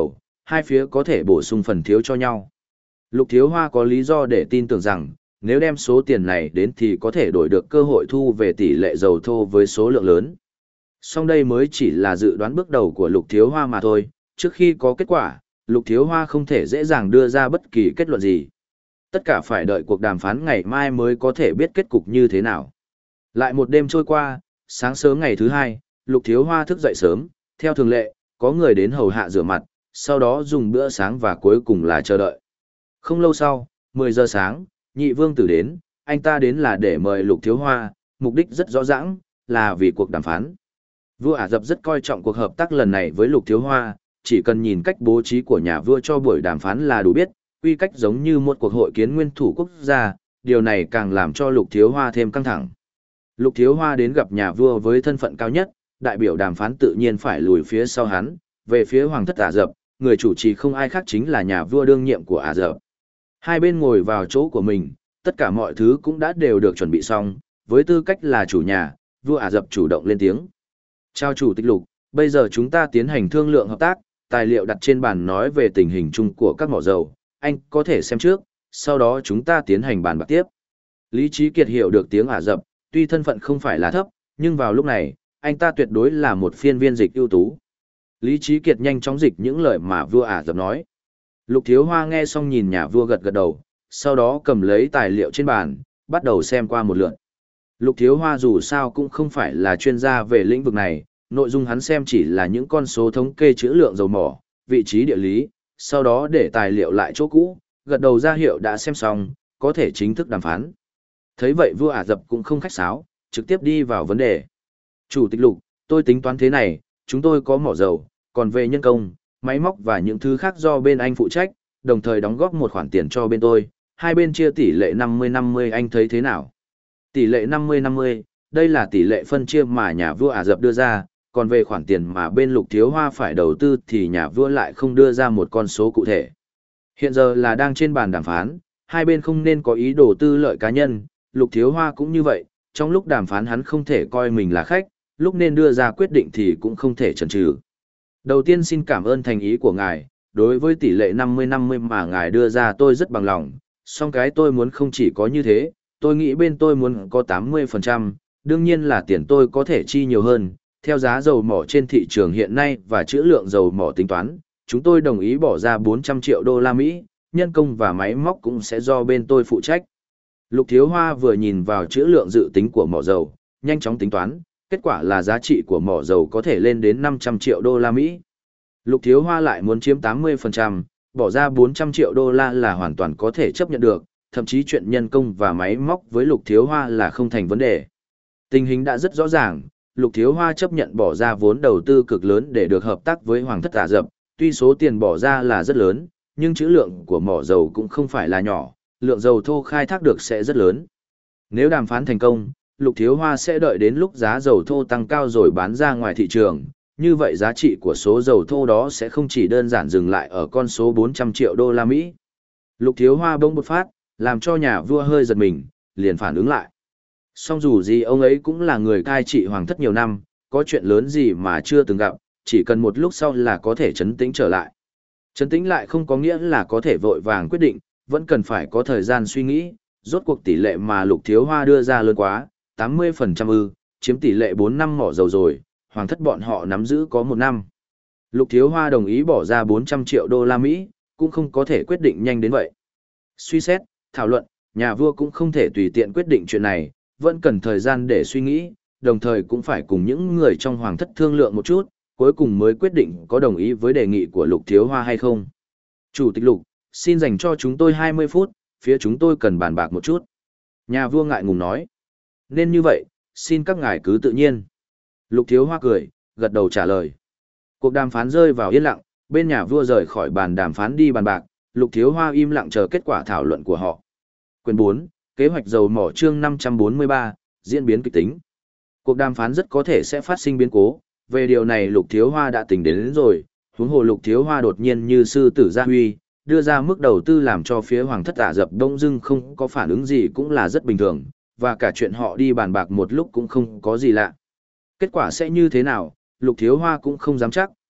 Speaker 1: hai phía có thể bổ sung phần thiếu cho nhau. Lục Thiếu Hoa có lý do để tin tưởng rằng, nếu đem số tiền này đến thì có thể đổi được cơ hội thu về tỷ lệ dầu thô với số lượng lớn. Song đây mới chỉ là dự đoán bước đầu của Lục Thiếu Hoa mà thôi, trước khi có kết quả, Lục Thiếu Hoa không thể dễ dàng đưa ra bất kỳ kết luận gì. Tất cả phải đợi cuộc đàm phán ngày mai mới có thể biết kết cục như thế nào. Lại một đêm trôi qua, sáng sớm ngày thứ hai, Lục Thiếu Hoa thức dậy sớm, theo thường lệ, có người đến hầu hạ rửa mặt, sau đó dùng bữa sáng và cuối cùng là chờ đợi. Không lâu sau, mười giờ sáng, nhị vương tử đến, anh ta đến là để mời Lục Thiếu Hoa, mục đích rất rõ ràng, là vì cuộc đàm phán. Vua Ả Rập rất coi trọng cuộc hợp tác lần này với Lục Thiếu Hoa, chỉ cần nhìn cách bố trí của nhà vua cho buổi đàm phán là đủ biết, quy cách giống như một cuộc hội kiến nguyên thủ quốc gia, điều này càng làm cho Lục Thiếu Hoa thêm căng thẳng. Lục Thiếu Hoa đến gặp nhà vua với thân phận cao nhất, đại biểu đàm phán tự nhiên phải lùi phía sau hắn, về phía hoàng thất Ả Rập, người chủ trì không ai khác chính là nhà vua đương nhiệm của Ả Rập. Hai bên ngồi vào chỗ của mình, tất cả mọi thứ cũng đã đều được chuẩn bị xong, với tư cách là chủ nhà, vua Ả Rập chủ động lên tiếng. Chào chủ tịch Lục, bây giờ chúng ta tiến hành thương lượng hợp tác, tài liệu đặt trên bàn nói về tình hình chung của các mỏ dầu, anh có thể xem trước, sau đó chúng ta tiến hành bàn bạc tiếp. Lý Trí Kiệt hiểu được tiếng Ả Rập, tuy thân phận không phải là thấp, nhưng vào lúc này, anh ta tuyệt đối là một phiên viên dịch ưu tú. Lý Trí Kiệt nhanh chóng dịch những lời mà vua Ả Rập nói. Lục Thiếu Hoa nghe xong nhìn nhà vua gật gật đầu, sau đó cầm lấy tài liệu trên bàn, bắt đầu xem qua một lượt. Lục Thiếu Hoa dù sao cũng không phải là chuyên gia về lĩnh vực này, nội dung hắn xem chỉ là những con số thống kê trữ lượng dầu mỏ, vị trí địa lý, sau đó để tài liệu lại chỗ cũ, gật đầu ra hiệu đã xem xong, có thể chính thức đàm phán. Thấy vậy vua Ả Rập cũng không khách sáo, trực tiếp đi vào vấn đề. Chủ tịch Lục, tôi tính toán thế này, chúng tôi có mỏ dầu, còn về nhân công, máy móc và những thứ khác do bên anh phụ trách, đồng thời đóng góp một khoản tiền cho bên tôi, hai bên chia tỷ lệ năm mươi năm mươi, anh thấy thế nào? Tỷ lệ năm mươi năm mươi, đây là tỷ lệ phân chia mà nhà vua Ả Rập đưa ra, còn về khoản tiền mà bên Lục Thiếu Hoa phải đầu tư thì nhà vua lại không đưa ra một con số cụ thể. Hiện giờ là đang trên bàn đàm phán, hai bên không nên có ý đồ tư lợi cá nhân, Lục Thiếu Hoa cũng như vậy, trong lúc đàm phán hắn không thể coi mình là khách, lúc nên đưa ra quyết định thì cũng không thể chần chừ. Đầu tiên xin cảm ơn thành ý của ngài, đối với tỷ lệ năm mươi năm mươi mà ngài đưa ra tôi rất bằng lòng, song cái tôi muốn không chỉ có như thế, tôi nghĩ bên tôi muốn có tám mươi phần trăm, đương nhiên là tiền tôi có thể chi nhiều hơn, theo giá dầu mỏ trên thị trường hiện nay và trữ lượng dầu mỏ tính toán, chúng tôi đồng ý bỏ ra bốn trăm triệu đô la Mỹ, nhân công và máy móc cũng sẽ do bên tôi phụ trách. Lục Thiếu Hoa vừa nhìn vào trữ lượng dự tính của mỏ dầu, nhanh chóng tính toán, kết quả là giá trị của mỏ dầu có thể lên đến năm trăm triệu đô la Mỹ. Lục Thiếu Hoa lại muốn chiếm tám mươi phần trăm, bỏ ra bốn trăm triệu đô la là hoàn toàn có thể chấp nhận được, thậm chí chuyện nhân công và máy móc với Lục Thiếu Hoa là không thành vấn đề. Tình hình đã rất rõ ràng, Lục Thiếu Hoa chấp nhận bỏ ra vốn đầu tư cực lớn để được hợp tác với Hoàng thất Ả Rập, tuy số tiền bỏ ra là rất lớn, nhưng trữ lượng của mỏ dầu cũng không phải là nhỏ, lượng dầu thô khai thác được sẽ rất lớn. Nếu đàm phán thành công, Lục Thiếu Hoa sẽ đợi đến lúc giá dầu thô tăng cao rồi bán ra ngoài thị trường, như vậy giá trị của số dầu thô đó sẽ không chỉ đơn giản dừng lại ở con số bốn trăm triệu đô la Mỹ. Lục Thiếu Hoa bỗng một phát, làm cho nhà vua hơi giật mình, liền phản ứng lại. Song dù gì ông ấy cũng là người cai trị hoàng thất nhiều năm, có chuyện lớn gì mà chưa từng gặp, chỉ cần một lúc sau là có thể trấn tĩnh trở lại. Trấn tĩnh lại không có nghĩa là có thể vội vàng quyết định, vẫn cần phải có thời gian suy nghĩ, rốt cuộc tỷ lệ mà Lục Thiếu Hoa đưa ra lớn quá, tám mươi phần trăm ư, chiếm tỷ lệ bốn năm mỏ dầu rồi, hoàng thất bọn họ nắm giữ có một năm. Lục Thiếu Hoa đồng ý bỏ ra bốn trăm triệu đô la Mỹ, cũng không có thể quyết định nhanh đến vậy. Suy xét, thảo luận, nhà vua cũng không thể tùy tiện quyết định chuyện này, vẫn cần thời gian để suy nghĩ, đồng thời cũng phải cùng những người trong hoàng thất thương lượng một chút, cuối cùng mới quyết định có đồng ý với đề nghị của Lục Thiếu Hoa hay không. Chủ tịch Lục, xin dành cho chúng tôi hai mươi phút, phía chúng tôi cần bàn bạc một chút. Nhà vua ngại ngùng nói. Nên như vậy, xin các ngài cứ tự nhiên. Lục Thiếu Hoa cười, gật đầu trả lời. Cuộc đàm phán rơi vào yên lặng, bên nhà vua rời khỏi bàn đàm phán đi bàn bạc, Lục Thiếu Hoa im lặng chờ kết quả thảo luận của họ. Quyển bốn, kế hoạch dầu mỏ chương năm trăm bốn mươi ba, diễn biến kịch tính. Cuộc đàm phán rất có thể sẽ phát sinh biến cố, về điều này Lục Thiếu Hoa đã tính đến, đến rồi, huống hồ Lục Thiếu Hoa đột nhiên như sư tử gia huy, đưa ra mức đầu tư làm cho phía Hoàng thất Ả Rập đông dưng không có phản ứng gì cũng là rất bình thường, và cả chuyện họ đi bàn bạc một lúc cũng không có gì lạ. Kết quả sẽ như thế nào, Lục Thiếu Hoa cũng không dám chắc,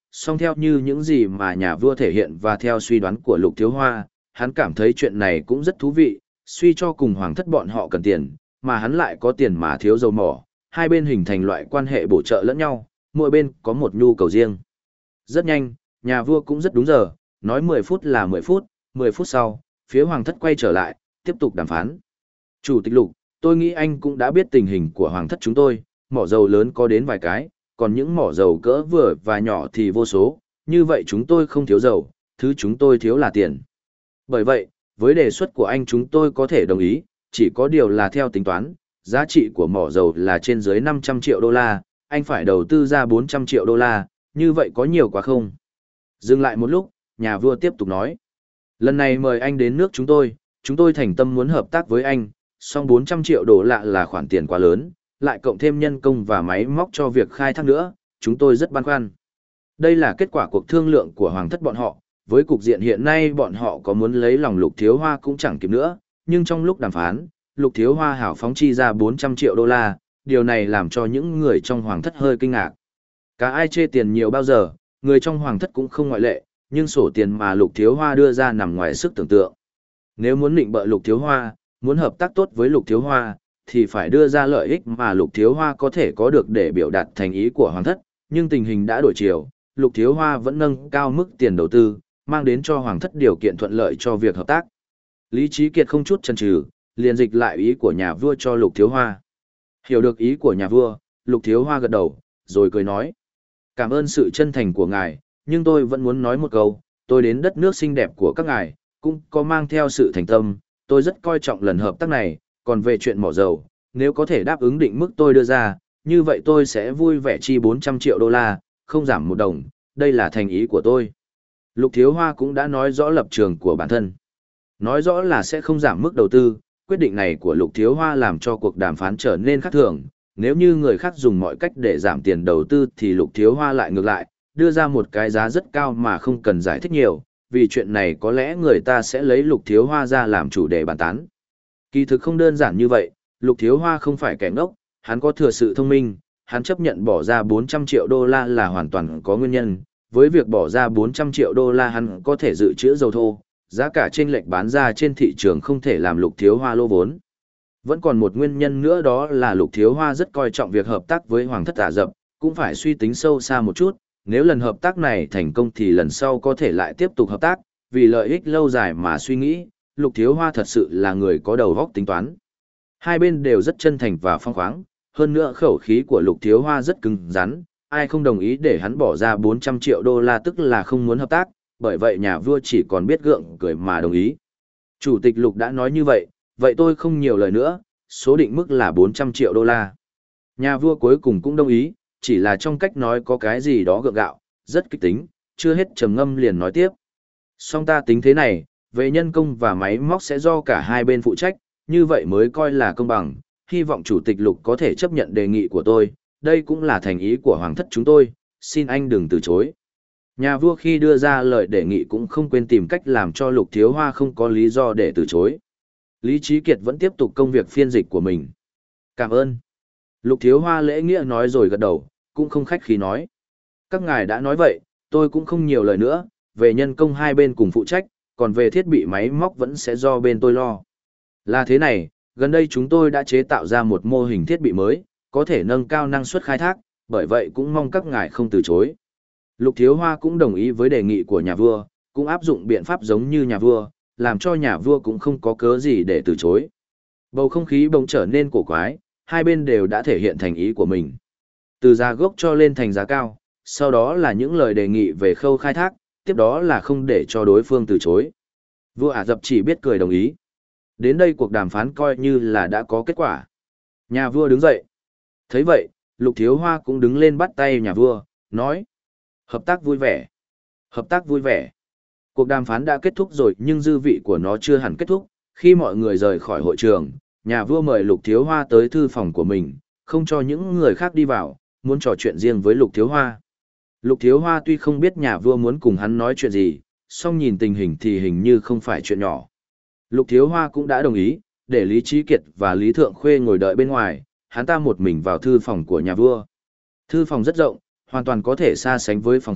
Speaker 1: song theo như những gì mà nhà vua thể hiện và theo suy đoán của Lục Thiếu Hoa, hắn cảm thấy chuyện này cũng rất thú vị, suy cho cùng hoàng thất bọn họ cần tiền, mà hắn lại có tiền mà thiếu dầu mỏ, hai bên hình thành loại quan hệ bổ trợ lẫn nhau, mỗi bên có một nhu cầu riêng. Rất nhanh, nhà vua cũng rất đúng giờ, nói mười phút là mười phút, mười phút sau, phía hoàng thất quay trở lại, tiếp tục đàm phán. Chủ tịch Lục, tôi nghĩ anh cũng đã biết tình hình của hoàng thất chúng tôi, mỏ dầu lớn có đến vài cái, còn những mỏ dầu cỡ vừa và nhỏ thì vô số, như vậy chúng tôi không thiếu dầu, thứ chúng tôi thiếu là tiền. Bởi vậy, với đề xuất của anh chúng tôi có thể đồng ý, chỉ có điều là theo tính toán, giá trị của mỏ dầu là trên dưới năm trăm triệu đô la, anh phải đầu tư ra bốn trăm triệu đô la, như vậy có nhiều quá không? Dừng lại một lúc, nhà vua tiếp tục nói. Lần này mời anh đến nước chúng tôi, chúng tôi thành tâm muốn hợp tác với anh, song bốn trăm triệu đô la là khoản tiền quá lớn, lại cộng thêm nhân công và máy móc cho việc khai thác nữa, chúng tôi rất băn khoăn. Đây là kết quả cuộc thương lượng của hoàng thất bọn họ, với cục diện hiện nay bọn họ có muốn lấy lòng Lục Thiếu Hoa cũng chẳng kịp nữa, nhưng trong lúc đàm phán, Lục Thiếu Hoa hảo phóng chi ra bốn trăm triệu đô la, điều này làm cho những người trong hoàng thất hơi kinh ngạc. Cả ai chê tiền nhiều bao giờ, người trong hoàng thất cũng không ngoại lệ, nhưng sổ tiền mà Lục Thiếu Hoa đưa ra nằm ngoài sức tưởng tượng. Nếu muốn định bợ Lục Thiếu Hoa, muốn hợp tác tốt với Lục Thiếu Hoa, thì phải đưa ra lợi ích mà Lục Thiếu Hoa có thể có được để biểu đạt thành ý của hoàng thất, nhưng tình hình đã đổi chiều, Lục Thiếu Hoa vẫn nâng cao mức tiền đầu tư, mang đến cho hoàng thất điều kiện thuận lợi cho việc hợp tác. Lý Trí Kiệt không chút chần chừ, liền dịch lại ý của nhà vua cho Lục Thiếu Hoa. Hiểu được ý của nhà vua, Lục Thiếu Hoa gật đầu, rồi cười nói. Cảm ơn sự chân thành của ngài, nhưng tôi vẫn muốn nói một câu, tôi đến đất nước xinh đẹp của các ngài, cũng có mang theo sự thành tâm, tôi rất coi trọng lần hợp tác này, còn về chuyện mỏ dầu, nếu có thể đáp ứng định mức tôi đưa ra, như vậy tôi sẽ vui vẻ chi bốn trăm triệu đô la, không giảm một đồng, đây là thành ý của tôi. Lục Thiếu Hoa cũng đã nói rõ lập trường của bản thân. Nói rõ là sẽ không giảm mức đầu tư, quyết định này của Lục Thiếu Hoa làm cho cuộc đàm phán trở nên khác thường. Nếu như người khác dùng mọi cách để giảm tiền đầu tư thì Lục Thiếu Hoa lại ngược lại, đưa ra một cái giá rất cao mà không cần giải thích nhiều, vì chuyện này có lẽ người ta sẽ lấy Lục Thiếu Hoa ra làm chủ đề bàn tán. Kỳ thực không đơn giản như vậy, Lục Thiếu Hoa không phải kẻ ngốc, hắn có thừa sự thông minh, hắn chấp nhận bỏ ra bốn trăm triệu đô la là hoàn toàn có nguyên nhân. Với việc bỏ ra bốn trăm triệu đô la hắn có thể dự trữ dầu thô, giá cả chênh lệch bán ra trên thị trường không thể làm Lục Thiếu Hoa lỗ vốn. Vẫn còn một nguyên nhân nữa, đó là Lục Thiếu Hoa rất coi trọng việc hợp tác với Hoàng thất Ả Rập, cũng phải suy tính sâu xa một chút, nếu lần hợp tác này thành công thì lần sau có thể lại tiếp tục hợp tác, vì lợi ích lâu dài mà suy nghĩ, Lục Thiếu Hoa thật sự là người có đầu óc tính toán. Hai bên đều rất chân thành và phong khoáng, hơn nữa khẩu khí của Lục Thiếu Hoa rất cứng rắn, ai không đồng ý để hắn bỏ ra bốn trăm triệu đô la tức là không muốn hợp tác, bởi vậy nhà vua chỉ còn biết gượng cười mà đồng ý. Chủ tịch Lục đã nói như vậy, vậy tôi không nhiều lời nữa, số định mức là bốn trăm triệu đô la. Nhà vua cuối cùng cũng đồng ý, chỉ là trong cách nói có cái gì đó gượng gạo, rất kích tính, chưa hết trầm ngâm liền nói tiếp. Song ta tính thế này, về nhân công và máy móc sẽ do cả hai bên phụ trách, như vậy mới coi là công bằng, hy vọng Chủ tịch Lục có thể chấp nhận đề nghị của tôi, đây cũng là thành ý của hoàng thất chúng tôi, xin anh đừng từ chối. Nhà vua khi đưa ra lời đề nghị cũng không quên tìm cách làm cho Lục Thiếu Hoa không có lý do để từ chối. Lý Trí Kiệt vẫn tiếp tục công việc phiên dịch của mình. Cảm ơn. Lục Thiếu Hoa lễ nghĩa nói rồi gật đầu, cũng không khách khí nói. Các ngài đã nói vậy, tôi cũng không nhiều lời nữa, về nhân công hai bên cùng phụ trách, còn về thiết bị máy móc vẫn sẽ do bên tôi lo. Là thế này, gần đây chúng tôi đã chế tạo ra một mô hình thiết bị mới, có thể nâng cao năng suất khai thác, bởi vậy cũng mong các ngài không từ chối. Lục Thiếu Hoa cũng đồng ý với đề nghị của nhà vua, cũng áp dụng biện pháp giống như nhà vua, làm cho nhà vua cũng không có cớ gì để từ chối. Bầu không khí bỗng trở nên cổ quái, hai bên đều đã thể hiện thành ý của mình. Từ giá gốc cho lên thành giá cao, sau đó là những lời đề nghị về khâu khai thác, tiếp đó là không để cho đối phương từ chối. Vua Ả Rập chỉ biết cười đồng ý. Đến đây cuộc đàm phán coi như là đã có kết quả. Nhà vua đứng dậy. Thấy vậy, Lục Thiếu Hoa cũng đứng lên bắt tay nhà vua, nói. Hợp tác vui vẻ. Hợp tác vui vẻ. Cuộc đàm phán đã kết thúc rồi nhưng dư vị của nó chưa hẳn kết thúc. Khi mọi người rời khỏi hội trường, nhà vua mời Lục Thiếu Hoa tới thư phòng của mình, không cho những người khác đi vào, muốn trò chuyện riêng với Lục Thiếu Hoa. Lục Thiếu Hoa tuy không biết nhà vua muốn cùng hắn nói chuyện gì, song nhìn tình hình thì hình như không phải chuyện nhỏ. Lục Thiếu Hoa cũng đã đồng ý, để Lý Trí Kiệt và Lý Thượng Khuê ngồi đợi bên ngoài, hắn ta một mình vào thư phòng của nhà vua. Thư phòng rất rộng, hoàn toàn có thể so sánh với phòng khách,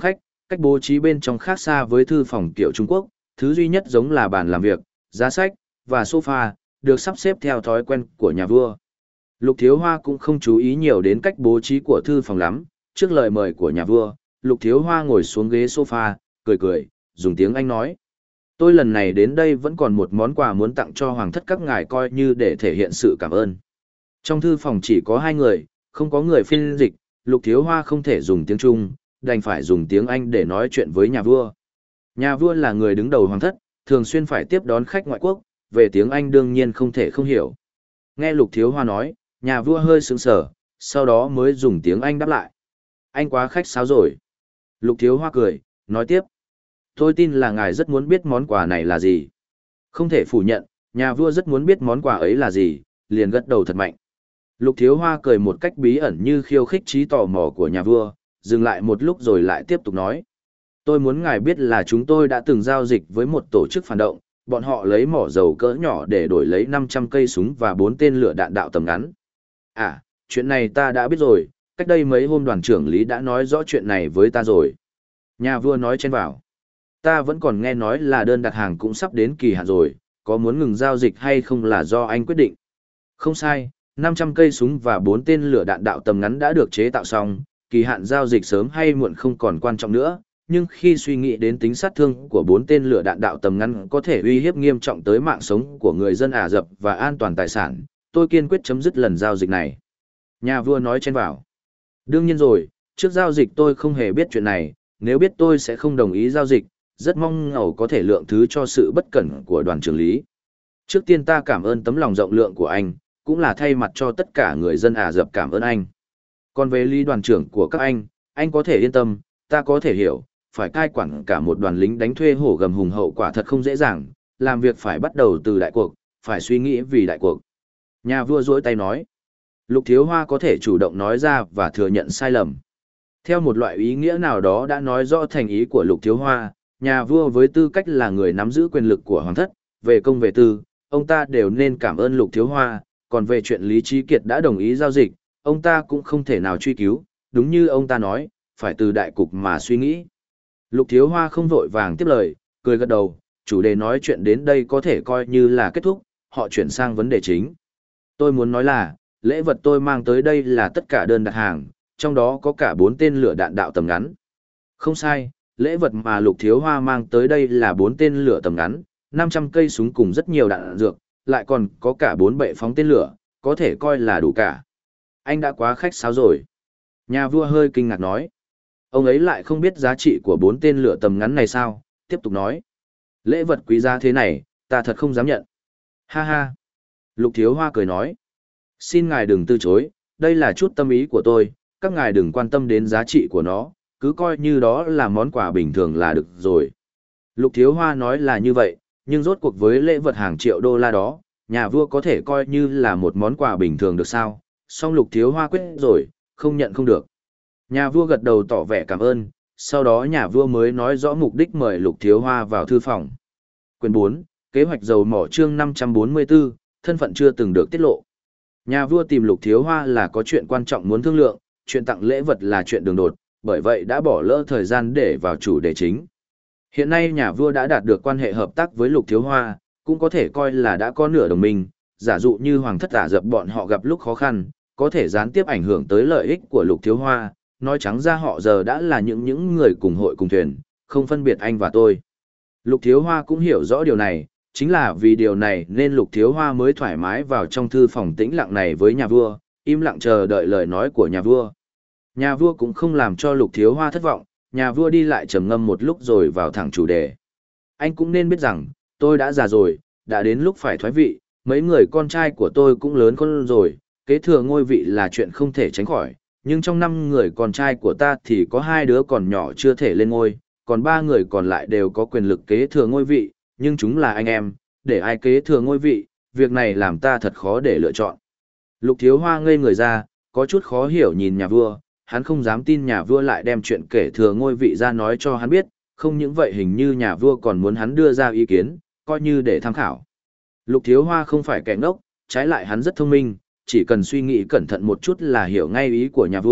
Speaker 1: Cách bố trí bên trong khác xa với thư phòng kiểu Trung Quốc, thứ duy nhất giống là bàn làm việc, giá sách, và sofa, được sắp xếp theo thói quen của nhà vua. Lục Thiếu Hoa cũng không chú ý nhiều đến cách bố trí của thư phòng lắm, trước lời mời của nhà vua, Lục Thiếu Hoa ngồi xuống ghế sofa, cười cười, dùng tiếng Anh nói. Tôi lần này đến đây vẫn còn một món quà muốn tặng cho hoàng thất các ngài coi như để thể hiện sự cảm ơn. Trong thư phòng chỉ có hai người, không có người phiên dịch, Lục Thiếu Hoa không thể dùng tiếng Trung, đành phải dùng tiếng Anh để nói chuyện với nhà vua. Nhà vua là người đứng đầu hoàng thất, thường xuyên phải tiếp đón khách ngoại quốc, về tiếng Anh đương nhiên không thể không hiểu. Nghe Lục Thiếu Hoa nói, nhà vua hơi sững sờ, sau đó mới dùng tiếng Anh đáp lại. Anh quá khách sáo rồi. Lục Thiếu Hoa cười, nói tiếp. Tôi tin là ngài rất muốn biết món quà này là gì. Không thể phủ nhận, nhà vua rất muốn biết món quà ấy là gì, liền gật đầu thật mạnh. Lục Thiếu Hoa cười một cách bí ẩn như khiêu khích trí tò mò của nhà vua, dừng lại một lúc rồi lại tiếp tục nói. Tôi muốn ngài biết là chúng tôi đã từng giao dịch với một tổ chức phản động, bọn họ lấy mỏ dầu cỡ nhỏ để đổi lấy năm trăm cây súng và bốn tên lửa đạn đạo tầm ngắn. À, chuyện này ta đã biết rồi, cách đây mấy hôm đoàn trưởng Lý đã nói rõ chuyện này với ta rồi. Nhà vua nói chen vào. Ta vẫn còn nghe nói là đơn đặt hàng cũng sắp đến kỳ hạn rồi, có muốn ngừng giao dịch hay không là do anh quyết định. Không sai, năm trăm cây súng và bốn tên lửa đạn đạo tầm ngắn đã được chế tạo xong, kỳ hạn giao dịch sớm hay muộn không còn quan trọng nữa, nhưng khi suy nghĩ đến tính sát thương của bốn tên lửa đạn đạo tầm ngắn có thể uy hiếp nghiêm trọng tới mạng sống của người dân Ả Rập và an toàn tài sản, tôi kiên quyết chấm dứt lần giao dịch này. Nhà vua nói chen vào. Đương nhiên rồi, trước giao dịch tôi không hề biết chuyện này, nếu biết tôi sẽ không đồng ý giao dịch, rất mong ngầu có thể lượng thứ cho sự bất cẩn của đoàn trưởng Lý. Trước tiên ta cảm ơn tấm lòng rộng lượng của anh, cũng là thay mặt cho tất cả người dân Ả Rập cảm ơn anh. Còn về Lý đoàn trưởng của các anh, anh có thể yên tâm, ta có thể hiểu, phải cai quản cả một đoàn lính đánh thuê hổ gầm hùng hậu quả thật không dễ dàng, làm việc phải bắt đầu từ đại cuộc, phải suy nghĩ vì đại cuộc. Nhà vua duỗi tay nói. Lục Thiếu Hoa có thể chủ động nói ra và thừa nhận sai lầm. Theo một loại ý nghĩa nào đó đã nói rõ thành ý của Lục Thiếu Hoa, nhà vua với tư cách là người nắm giữ quyền lực của hoàng thất, về công về tư, ông ta đều nên cảm ơn Lục Thiếu Hoa, còn về chuyện Lý Trí Kiệt đã đồng ý giao dịch, ông ta cũng không thể nào truy cứu, đúng như ông ta nói, phải từ đại cục mà suy nghĩ. Lục Thiếu Hoa không vội vàng tiếp lời, cười gật đầu, chủ đề nói chuyện đến đây có thể coi như là kết thúc, họ chuyển sang vấn đề chính. Tôi muốn nói là, lễ vật tôi mang tới đây là tất cả đơn đặt hàng, trong đó có cả bốn tên lửa đạn đạo tầm ngắn. Không sai, lễ vật mà Lục Thiếu Hoa mang tới đây là bốn tên lửa tầm ngắn, năm trăm cây súng cùng rất nhiều đạn dược, lại còn có cả bốn bệ phóng tên lửa, có thể coi là đủ cả. Anh đã quá khách sáo rồi. Nhà vua hơi kinh ngạc nói. Ông ấy lại không biết giá trị của bốn tên lửa tầm ngắn này sao, tiếp tục nói. Lễ vật quý giá thế này, ta thật không dám nhận. Ha ha. Lục Thiếu Hoa cười nói. Xin ngài đừng từ chối, đây là chút tâm ý của tôi, các ngài đừng quan tâm đến giá trị của nó, cứ coi như đó là món quà bình thường là được rồi. Lục Thiếu Hoa nói là như vậy, nhưng rốt cuộc với lễ vật hàng triệu đô la đó, nhà vua có thể coi như là một món quà bình thường được sao, song Lục Thiếu Hoa quyết rồi, không nhận không được. Nhà vua gật đầu tỏ vẻ cảm ơn, sau đó nhà vua mới nói rõ mục đích mời Lục Thiếu Hoa vào thư phòng. Quyển bốn, Kế hoạch dầu mỏ chương năm trăm bốn mươi tư, thân phận chưa từng được tiết lộ. Nhà vua tìm Lục Thiếu Hoa là có chuyện quan trọng muốn thương lượng, chuyện tặng lễ vật là chuyện đường đột, bởi vậy đã bỏ lỡ thời gian để vào chủ đề chính. Hiện nay nhà vua đã đạt được quan hệ hợp tác với Lục Thiếu Hoa, cũng có thể coi là đã có nửa đồng minh, giả dụ như hoàng thất Ả Rập bọn họ gặp lúc khó khăn, có thể gián tiếp ảnh hưởng tới lợi ích của Lục Thiếu Hoa, nói trắng ra họ giờ đã là những những người cùng hội cùng thuyền, không phân biệt anh và tôi. Lục Thiếu Hoa cũng hiểu rõ điều này, chính là vì điều này nên Lục Thiếu Hoa mới thoải mái vào trong thư phòng tĩnh lặng này với nhà vua, im lặng chờ đợi lời nói của nhà vua. Nhà vua cũng không làm cho Lục Thiếu Hoa thất vọng, nhà vua đi lại trầm ngâm một lúc rồi vào thẳng chủ đề. Anh cũng nên biết rằng, tôi đã già rồi, đã đến lúc phải thoái vị, mấy người con trai của tôi cũng lớn con rồi, kế thừa ngôi vị là chuyện không thể tránh khỏi, nhưng trong năm người con trai của ta thì có hai đứa còn nhỏ chưa thể lên ngôi, còn ba người còn lại đều có quyền lực kế thừa ngôi vị, nhưng chúng là anh em, để ai kế thừa ngôi vị, việc này làm ta thật khó để lựa chọn. Lục Thiếu Hoa ngây người ra, có chút khó hiểu nhìn nhà vua, hắn không dám tin nhà vua lại đem chuyện kể thừa ngôi vị ra nói cho hắn biết, không những vậy hình như nhà vua còn muốn hắn đưa ra ý kiến, coi như để tham khảo. Lục Thiếu Hoa không phải kẻ ngốc, trái lại hắn rất thông minh, chỉ cần suy nghĩ cẩn thận một chút là hiểu ngay ý của nhà vua,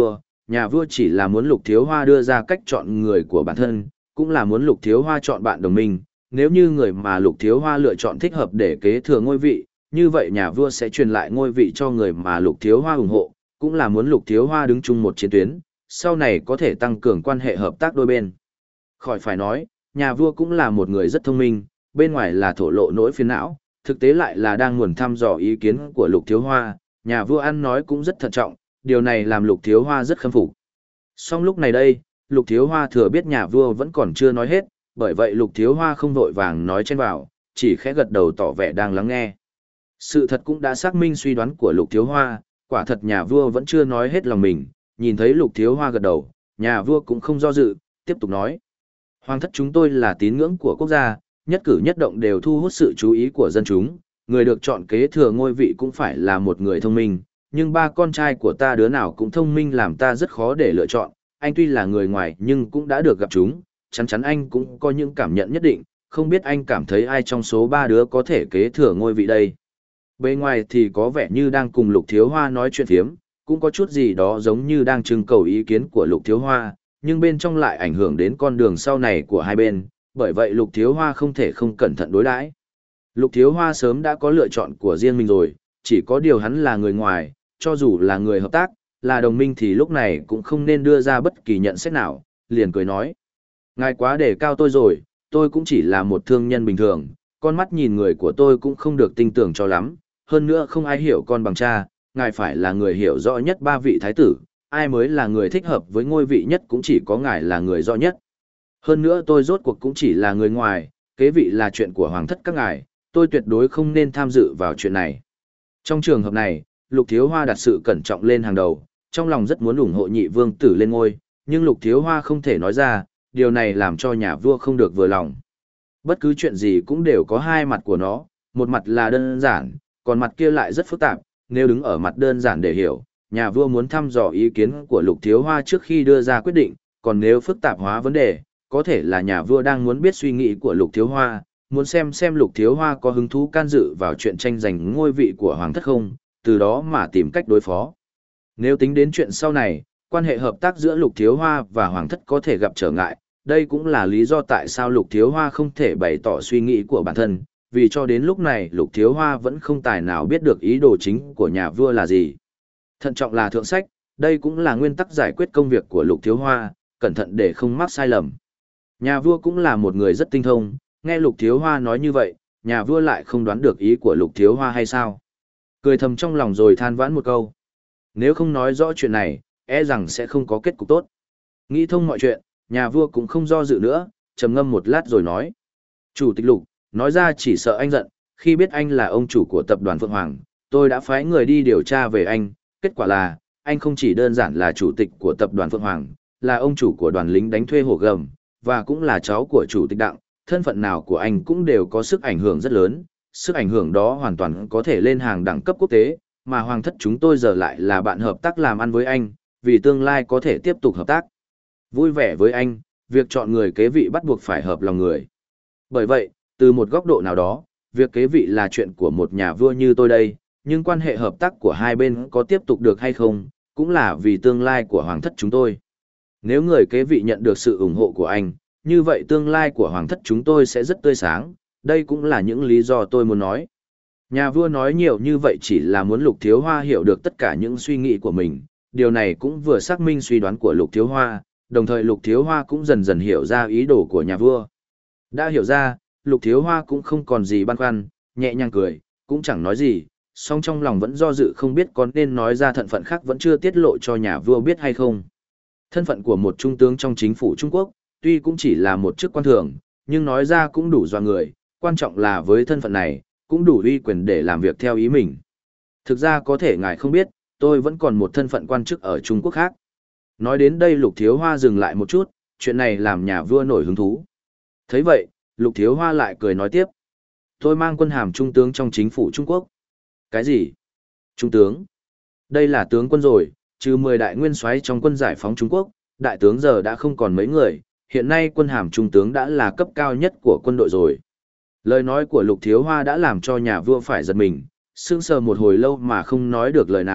Speaker 1: nhà vua chỉ là muốn Lục Thiếu Hoa đưa ra cách chọn người của bản thân, cũng là muốn Lục Thiếu Hoa chọn bạn đồng minh. Nếu như người mà Lục Thiếu Hoa lựa chọn thích hợp để kế thừa ngôi vị, như vậy nhà vua sẽ truyền lại ngôi vị cho người mà Lục Thiếu Hoa ủng hộ, cũng là muốn Lục Thiếu Hoa đứng chung một chiến tuyến, sau này có thể tăng cường quan hệ hợp tác đôi bên. Khỏi phải nói, nhà vua cũng là một người rất thông minh, bên ngoài là thổ lộ nỗi phiền não, thực tế lại là đang muốn thăm dò ý kiến của Lục Thiếu Hoa, nhà vua ăn nói cũng rất thận trọng, điều này làm Lục Thiếu Hoa rất khâm phục. Song lúc này đây, Lục Thiếu Hoa thừa biết nhà vua vẫn còn chưa nói hết, bởi vậy Lục Thiếu Hoa không vội vàng nói chen vào, chỉ khẽ gật đầu tỏ vẻ đang lắng nghe. Sự thật cũng đã xác minh suy đoán của Lục Thiếu Hoa, quả thật nhà vua vẫn chưa nói hết lòng mình, nhìn thấy Lục Thiếu Hoa gật đầu, nhà vua cũng không do dự, tiếp tục nói. Hoàng thất chúng tôi là tín ngưỡng của quốc gia, nhất cử nhất động đều thu hút sự chú ý của dân chúng, người được chọn kế thừa ngôi vị cũng phải là một người thông minh, nhưng ba con trai của ta đứa nào cũng thông minh làm ta rất khó để lựa chọn, anh tuy là người ngoài nhưng cũng đã được gặp chúng, chắn chắn anh cũng có những cảm nhận nhất định, không biết anh cảm thấy ai trong số ba đứa có thể kế thừa ngôi vị đây. Bên ngoài thì có vẻ như đang cùng Lục Thiếu Hoa nói chuyện phiếm, cũng có chút gì đó giống như đang trưng cầu ý kiến của Lục Thiếu Hoa, nhưng bên trong lại ảnh hưởng đến con đường sau này của hai bên, bởi vậy Lục Thiếu Hoa không thể không cẩn thận đối đãi. Lục Thiếu Hoa sớm đã có lựa chọn của riêng mình rồi, chỉ có điều hắn là người ngoài, cho dù là người hợp tác, là đồng minh thì lúc này cũng không nên đưa ra bất kỳ nhận xét nào, liền cười nói. Ngài quá đề cao tôi rồi, tôi cũng chỉ là một thương nhân bình thường, con mắt nhìn người của tôi cũng không được tinh tưởng cho lắm, hơn nữa không ai hiểu con bằng cha, ngài phải là người hiểu rõ nhất ba vị thái tử, ai mới là người thích hợp với ngôi vị nhất cũng chỉ có ngài là người rõ nhất. Hơn nữa tôi rốt cuộc cũng chỉ là người ngoài, kế vị là chuyện của hoàng thất các ngài, tôi tuyệt đối không nên tham dự vào chuyện này. Trong trường hợp này, Lục Thiếu Hoa đặt sự cẩn trọng lên hàng đầu, trong lòng rất muốn ủng hộ nhị vương tử lên ngôi, nhưng Lục Thiếu Hoa không thể nói ra, điều này làm cho nhà vua không được vừa lòng. Bất cứ chuyện gì cũng đều có hai mặt của nó, một mặt là đơn giản, còn mặt kia lại rất phức tạp, nếu đứng ở mặt đơn giản để hiểu, nhà vua muốn thăm dò ý kiến của Lục Thiếu Hoa trước khi đưa ra quyết định, còn nếu phức tạp hóa vấn đề, có thể là nhà vua đang muốn biết suy nghĩ của Lục Thiếu Hoa, muốn xem xem Lục Thiếu Hoa có hứng thú can dự vào chuyện tranh giành ngôi vị của hoàng thất không, từ đó mà tìm cách đối phó. Nếu tính đến chuyện sau này, quan hệ hợp tác giữa Lục Thiếu Hoa và hoàng thất có thể gặp trở ngại, đây cũng là lý do tại sao Lục Thiếu Hoa không thể bày tỏ suy nghĩ của bản thân, vì cho đến lúc này Lục Thiếu Hoa vẫn không tài nào biết được ý đồ chính của nhà vua là gì. Thận trọng là thượng sách, đây cũng là nguyên tắc giải quyết công việc của Lục Thiếu Hoa, cẩn thận để không mắc sai lầm. Nhà vua cũng là một người rất tinh thông, nghe Lục Thiếu Hoa nói như vậy, nhà vua lại không đoán được ý của Lục Thiếu Hoa hay sao. Cười thầm trong lòng rồi than vãn một câu. Nếu không nói rõ chuyện này, e rằng sẽ không có kết cục tốt. Nghĩ thông mọi chuyện, nhà vua cũng không do dự nữa, trầm ngâm một lát rồi nói. Chủ tịch Lục, nói ra chỉ sợ anh giận, khi biết anh là ông chủ của tập đoàn Phượng Hoàng, tôi đã phái người đi điều tra về anh, kết quả là, anh không chỉ đơn giản là chủ tịch của tập đoàn Phượng Hoàng, là ông chủ của đoàn lính đánh thuê hổ gầm, và cũng là cháu của chủ tịch Đặng, thân phận nào của anh cũng đều có sức ảnh hưởng rất lớn, sức ảnh hưởng đó hoàn toàn có thể lên hàng đẳng cấp quốc tế, mà hoàng thất chúng tôi giờ lại là bạn hợp tác làm ăn với anh, vì tương lai có thể tiếp tục hợp tác. Vui vẻ với anh, việc chọn người kế vị bắt buộc phải hợp lòng người. Bởi vậy, từ một góc độ nào đó, việc kế vị là chuyện của một nhà vua như tôi đây, nhưng quan hệ hợp tác của hai bên có tiếp tục được hay không, cũng là vì tương lai của hoàng thất chúng tôi. Nếu người kế vị nhận được sự ủng hộ của anh, như vậy tương lai của hoàng thất chúng tôi sẽ rất tươi sáng, đây cũng là những lý do tôi muốn nói. Nhà vua nói nhiều như vậy chỉ là muốn Lục Thiếu Hoa hiểu được tất cả những suy nghĩ của mình, điều này cũng vừa xác minh suy đoán của Lục Thiếu Hoa, đồng thời Lục Thiếu Hoa cũng dần dần hiểu ra ý đồ của nhà vua. Đã hiểu ra, Lục Thiếu Hoa cũng không còn gì băn khoăn, nhẹ nhàng cười, cũng chẳng nói gì, song trong lòng vẫn do dự không biết có nên nói ra thân phận khác vẫn chưa tiết lộ cho nhà vua biết hay không. Thân phận của một trung tướng trong chính phủ Trung Quốc, tuy cũng chỉ là một chức quan thường, nhưng nói ra cũng đủ dọa người, quan trọng là với thân phận này, cũng đủ uy quyền để làm việc theo ý mình. Thực ra có thể ngài không biết, tôi vẫn còn một thân phận quan chức ở Trung Quốc khác. Nói đến đây Lục Thiếu Hoa dừng lại một chút, chuyện này làm nhà vua nổi hứng thú. Thấy vậy, Lục Thiếu Hoa lại cười nói tiếp. Tôi mang quân hàm trung tướng trong chính phủ Trung Quốc. Cái gì? Trung tướng? Đây là tướng quân rồi, trừ mười đại nguyên soái trong quân giải phóng Trung Quốc, đại tướng giờ đã không còn mấy người, hiện nay quân hàm trung tướng đã là cấp cao nhất của quân đội rồi. Lời nói của Lục Thiếu Hoa đã làm cho nhà vua phải giật mình, sững sờ một hồi lâu mà không nói được lời nào,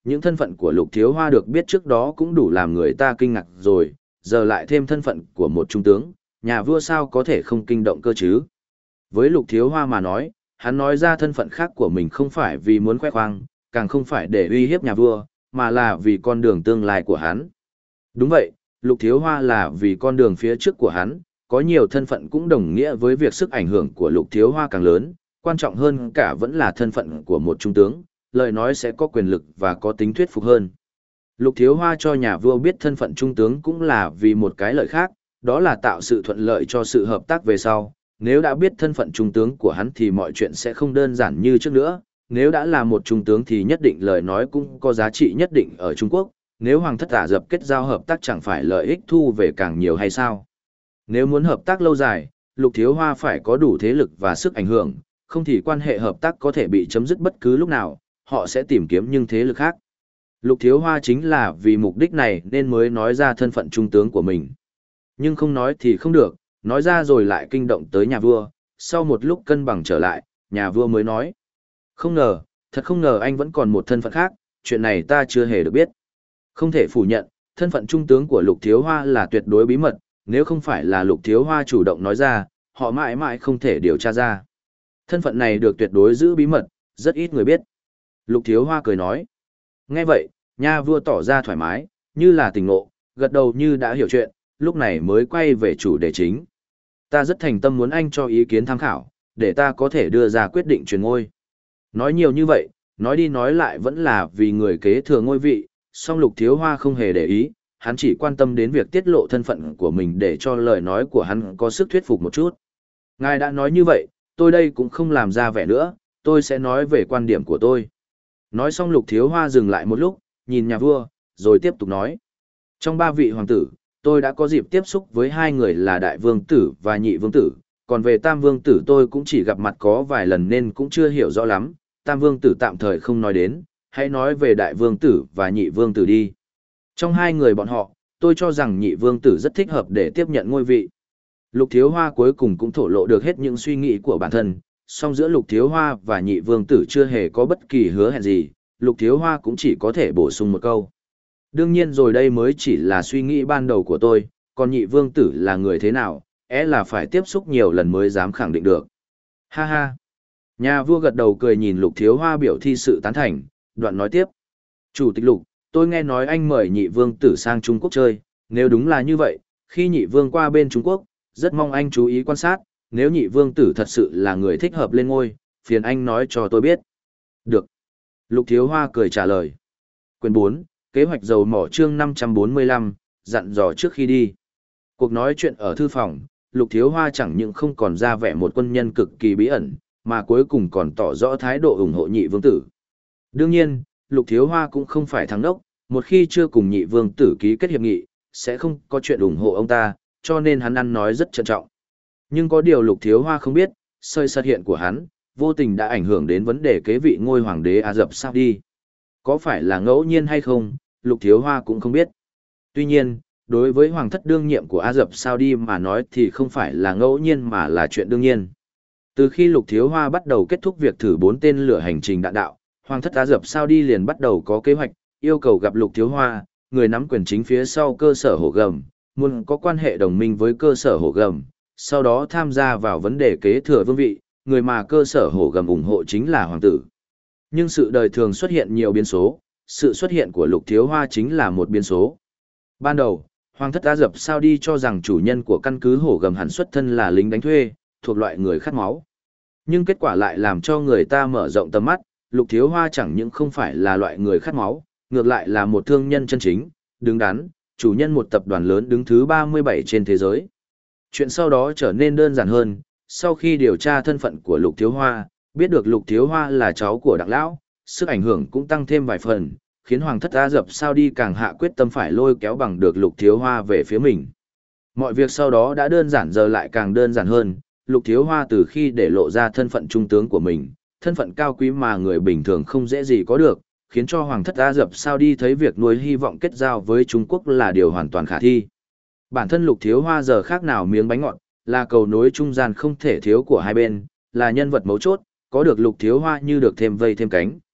Speaker 1: những thân phận của Lục Thiếu Hoa được biết trước đó cũng đủ làm người ta kinh ngạc rồi, giờ lại thêm thân phận của một trung tướng, nhà vua sao có thể không kinh động cơ chứ. Với Lục Thiếu Hoa mà nói, hắn nói ra thân phận khác của mình không phải vì muốn khoe khoang, càng không phải để uy hiếp nhà vua, mà là vì con đường tương lai của hắn. Đúng vậy, Lục Thiếu Hoa là vì con đường phía trước của hắn, có nhiều thân phận cũng đồng nghĩa với việc sức ảnh hưởng của Lục Thiếu Hoa càng lớn, quan trọng hơn cả vẫn là thân phận của một trung tướng, lời nói sẽ có quyền lực và có tính thuyết phục hơn. Lục Thiếu Hoa cho nhà vua biết thân phận trung tướng cũng là vì một cái lợi khác, đó là tạo sự thuận lợi cho sự hợp tác về sau. Nếu đã biết thân phận trung tướng của hắn thì mọi chuyện sẽ không đơn giản như trước nữa, nếu đã là một trung tướng thì nhất định lời nói cũng có giá trị nhất định ở Trung Quốc, nếu Hoàng thất Ả Rập kết giao hợp tác chẳng phải lợi ích thu về càng nhiều hay sao? Nếu muốn hợp tác lâu dài, Lục Thiếu Hoa phải có đủ thế lực và sức ảnh hưởng, không thì quan hệ hợp tác có thể bị chấm dứt bất cứ lúc nào, họ sẽ tìm kiếm những thế lực khác. Lục Thiếu Hoa chính là vì mục đích này nên mới nói ra thân phận trung tướng của mình. Nhưng không nói thì không được, nói ra rồi lại kinh động tới nhà vua, sau một lúc cân bằng trở lại, nhà vua mới nói. Không ngờ, thật không ngờ anh vẫn còn một thân phận khác, chuyện này ta chưa hề được biết. Không thể phủ nhận, thân phận trung tướng của Lục Thiếu Hoa là tuyệt đối bí mật, nếu không phải là Lục Thiếu Hoa chủ động nói ra, họ mãi mãi không thể điều tra ra. Thân phận này được tuyệt đối giữ bí mật, rất ít người biết. Lục Thiếu Hoa cười nói. Nghe vậy, nhà vua tỏ ra thoải mái, như là tỉnh ngộ, gật đầu như đã hiểu chuyện, lúc này mới quay về chủ đề chính. Ta rất thành tâm muốn anh cho ý kiến tham khảo, để ta có thể đưa ra quyết định truyền ngôi. Nói nhiều như vậy, nói đi nói lại vẫn là vì người kế thừa ngôi vị, song Lục Thiếu Hoa không hề để ý, hắn chỉ quan tâm đến việc tiết lộ thân phận của mình để cho lời nói của hắn có sức thuyết phục một chút. Ngài đã nói như vậy, tôi đây cũng không làm ra vẻ nữa, tôi sẽ nói về quan điểm của tôi. Nói xong Lục Thiếu Hoa dừng lại một lúc, nhìn nhà vua, rồi tiếp tục nói. Trong ba vị hoàng tử, tôi đã có dịp tiếp xúc với hai người là Đại Vương Tử và Nhị Vương Tử, còn về Tam Vương Tử tôi cũng chỉ gặp mặt có vài lần nên cũng chưa hiểu rõ lắm, Tam Vương Tử tạm thời không nói đến, hãy nói về Đại Vương Tử và Nhị Vương Tử đi. Trong hai người bọn họ, tôi cho rằng Nhị Vương Tử rất thích hợp để tiếp nhận ngôi vị. Lục Thiếu Hoa cuối cùng cũng thổ lộ được hết những suy nghĩ của bản thân, song giữa Lục Thiếu Hoa và Nhị Vương Tử chưa hề có bất kỳ hứa hẹn gì, Lục Thiếu Hoa cũng chỉ có thể bổ sung một câu. Đương nhiên rồi đây mới chỉ là suy nghĩ ban đầu của tôi, còn Nhị Vương Tử là người thế nào, é là phải tiếp xúc nhiều lần mới dám khẳng định được. Ha ha. Nhà vua gật đầu cười nhìn Lục Thiếu Hoa biểu thi sự tán thành, đoạn nói tiếp. Chủ tịch Lục, tôi nghe nói anh mời Nhị Vương Tử sang Trung Quốc chơi, nếu đúng là như vậy, khi Nhị Vương qua bên Trung Quốc, rất mong anh chú ý quan sát, nếu Nhị Vương Tử thật sự là người thích hợp lên ngôi, phiền anh nói cho tôi biết. Được. Lục Thiếu Hoa cười trả lời. Quyển bốn, kế hoạch dầu mỏ chương năm trăm bốn mươi lăm, dặn dò trước khi đi. Cuộc nói chuyện ở thư phòng, Lục Thiếu Hoa chẳng những không còn ra vẻ một quân nhân cực kỳ bí ẩn, mà cuối cùng còn tỏ rõ thái độ ủng hộ Nhị Vương Tử. Đương nhiên, Lục Thiếu Hoa cũng không phải thằng đốc, một khi chưa cùng Nhị Vương Tử ký kết hiệp nghị, sẽ không có chuyện ủng hộ ông ta, cho nên hắn ăn nói rất trân trọng. Nhưng có điều Lục Thiếu Hoa không biết, sơi xuất hiện của hắn, vô tình đã ảnh hưởng đến vấn đề kế vị ngôi hoàng đế Ả Rập Saudi. Có phải là ngẫu nhiên hay không, Lục Thiếu Hoa cũng không biết. Tuy nhiên, đối với hoàng thất đương nhiệm của Ả Rập Saudi mà nói thì không phải là ngẫu nhiên mà là chuyện đương nhiên. Từ khi Lục Thiếu Hoa bắt đầu kết thúc việc thử bốn tên lửa hành trình đạn đạo, hoàng thất Ả Rập Saudi liền bắt đầu có kế hoạch, yêu cầu gặp Lục Thiếu Hoa, người nắm quyền chính phía sau cơ sở hổ gầm, muốn có quan hệ đồng minh với cơ sở hổ gầm, sau đó tham gia vào vấn đề kế thừa vương vị, người mà cơ sở hổ gầm ủng hộ chính là hoàng tử. Nhưng sự đời thường xuất hiện nhiều biến số, sự xuất hiện của Lục Thiếu Hoa chính là một biến số. Ban đầu, hoàng thất Ả Rập Saudi cho rằng chủ nhân của căn cứ hổ gầm hẳn xuất thân là lính đánh thuê, thuộc loại người khát máu. Nhưng kết quả lại làm cho người ta mở rộng tầm mắt, Lục Thiếu Hoa chẳng những không phải là loại người khát máu, ngược lại là một thương nhân chân chính, đứng đắn, chủ nhân một tập đoàn lớn đứng thứ ba mươi bảy trên thế giới. Chuyện sau đó trở nên đơn giản hơn, sau khi điều tra thân phận của Lục Thiếu Hoa, biết được Lục Thiếu Hoa là cháu của Đặng Lão, sức ảnh hưởng cũng tăng thêm vài phần, khiến hoàng thất Ả Rập Saudi càng hạ quyết tâm phải lôi kéo bằng được Lục Thiếu Hoa về phía mình. Mọi việc sau đó đã đơn giản giờ lại càng đơn giản hơn, Lục Thiếu Hoa từ khi để lộ ra thân phận trung tướng của mình, thân phận cao quý mà người bình thường không dễ gì có được, khiến cho hoàng thất Ả Rập Saudi thấy việc nuôi hy vọng kết giao với Trung Quốc là điều hoàn toàn khả thi. Bản thân Lục Thiếu Hoa giờ khác nào miếng bánh ngọt, là cầu nối trung gian không thể thiếu của hai bên, là nhân vật mấu chốt, có được Lục Thiếu Hoa như được thêm vây thêm cánh.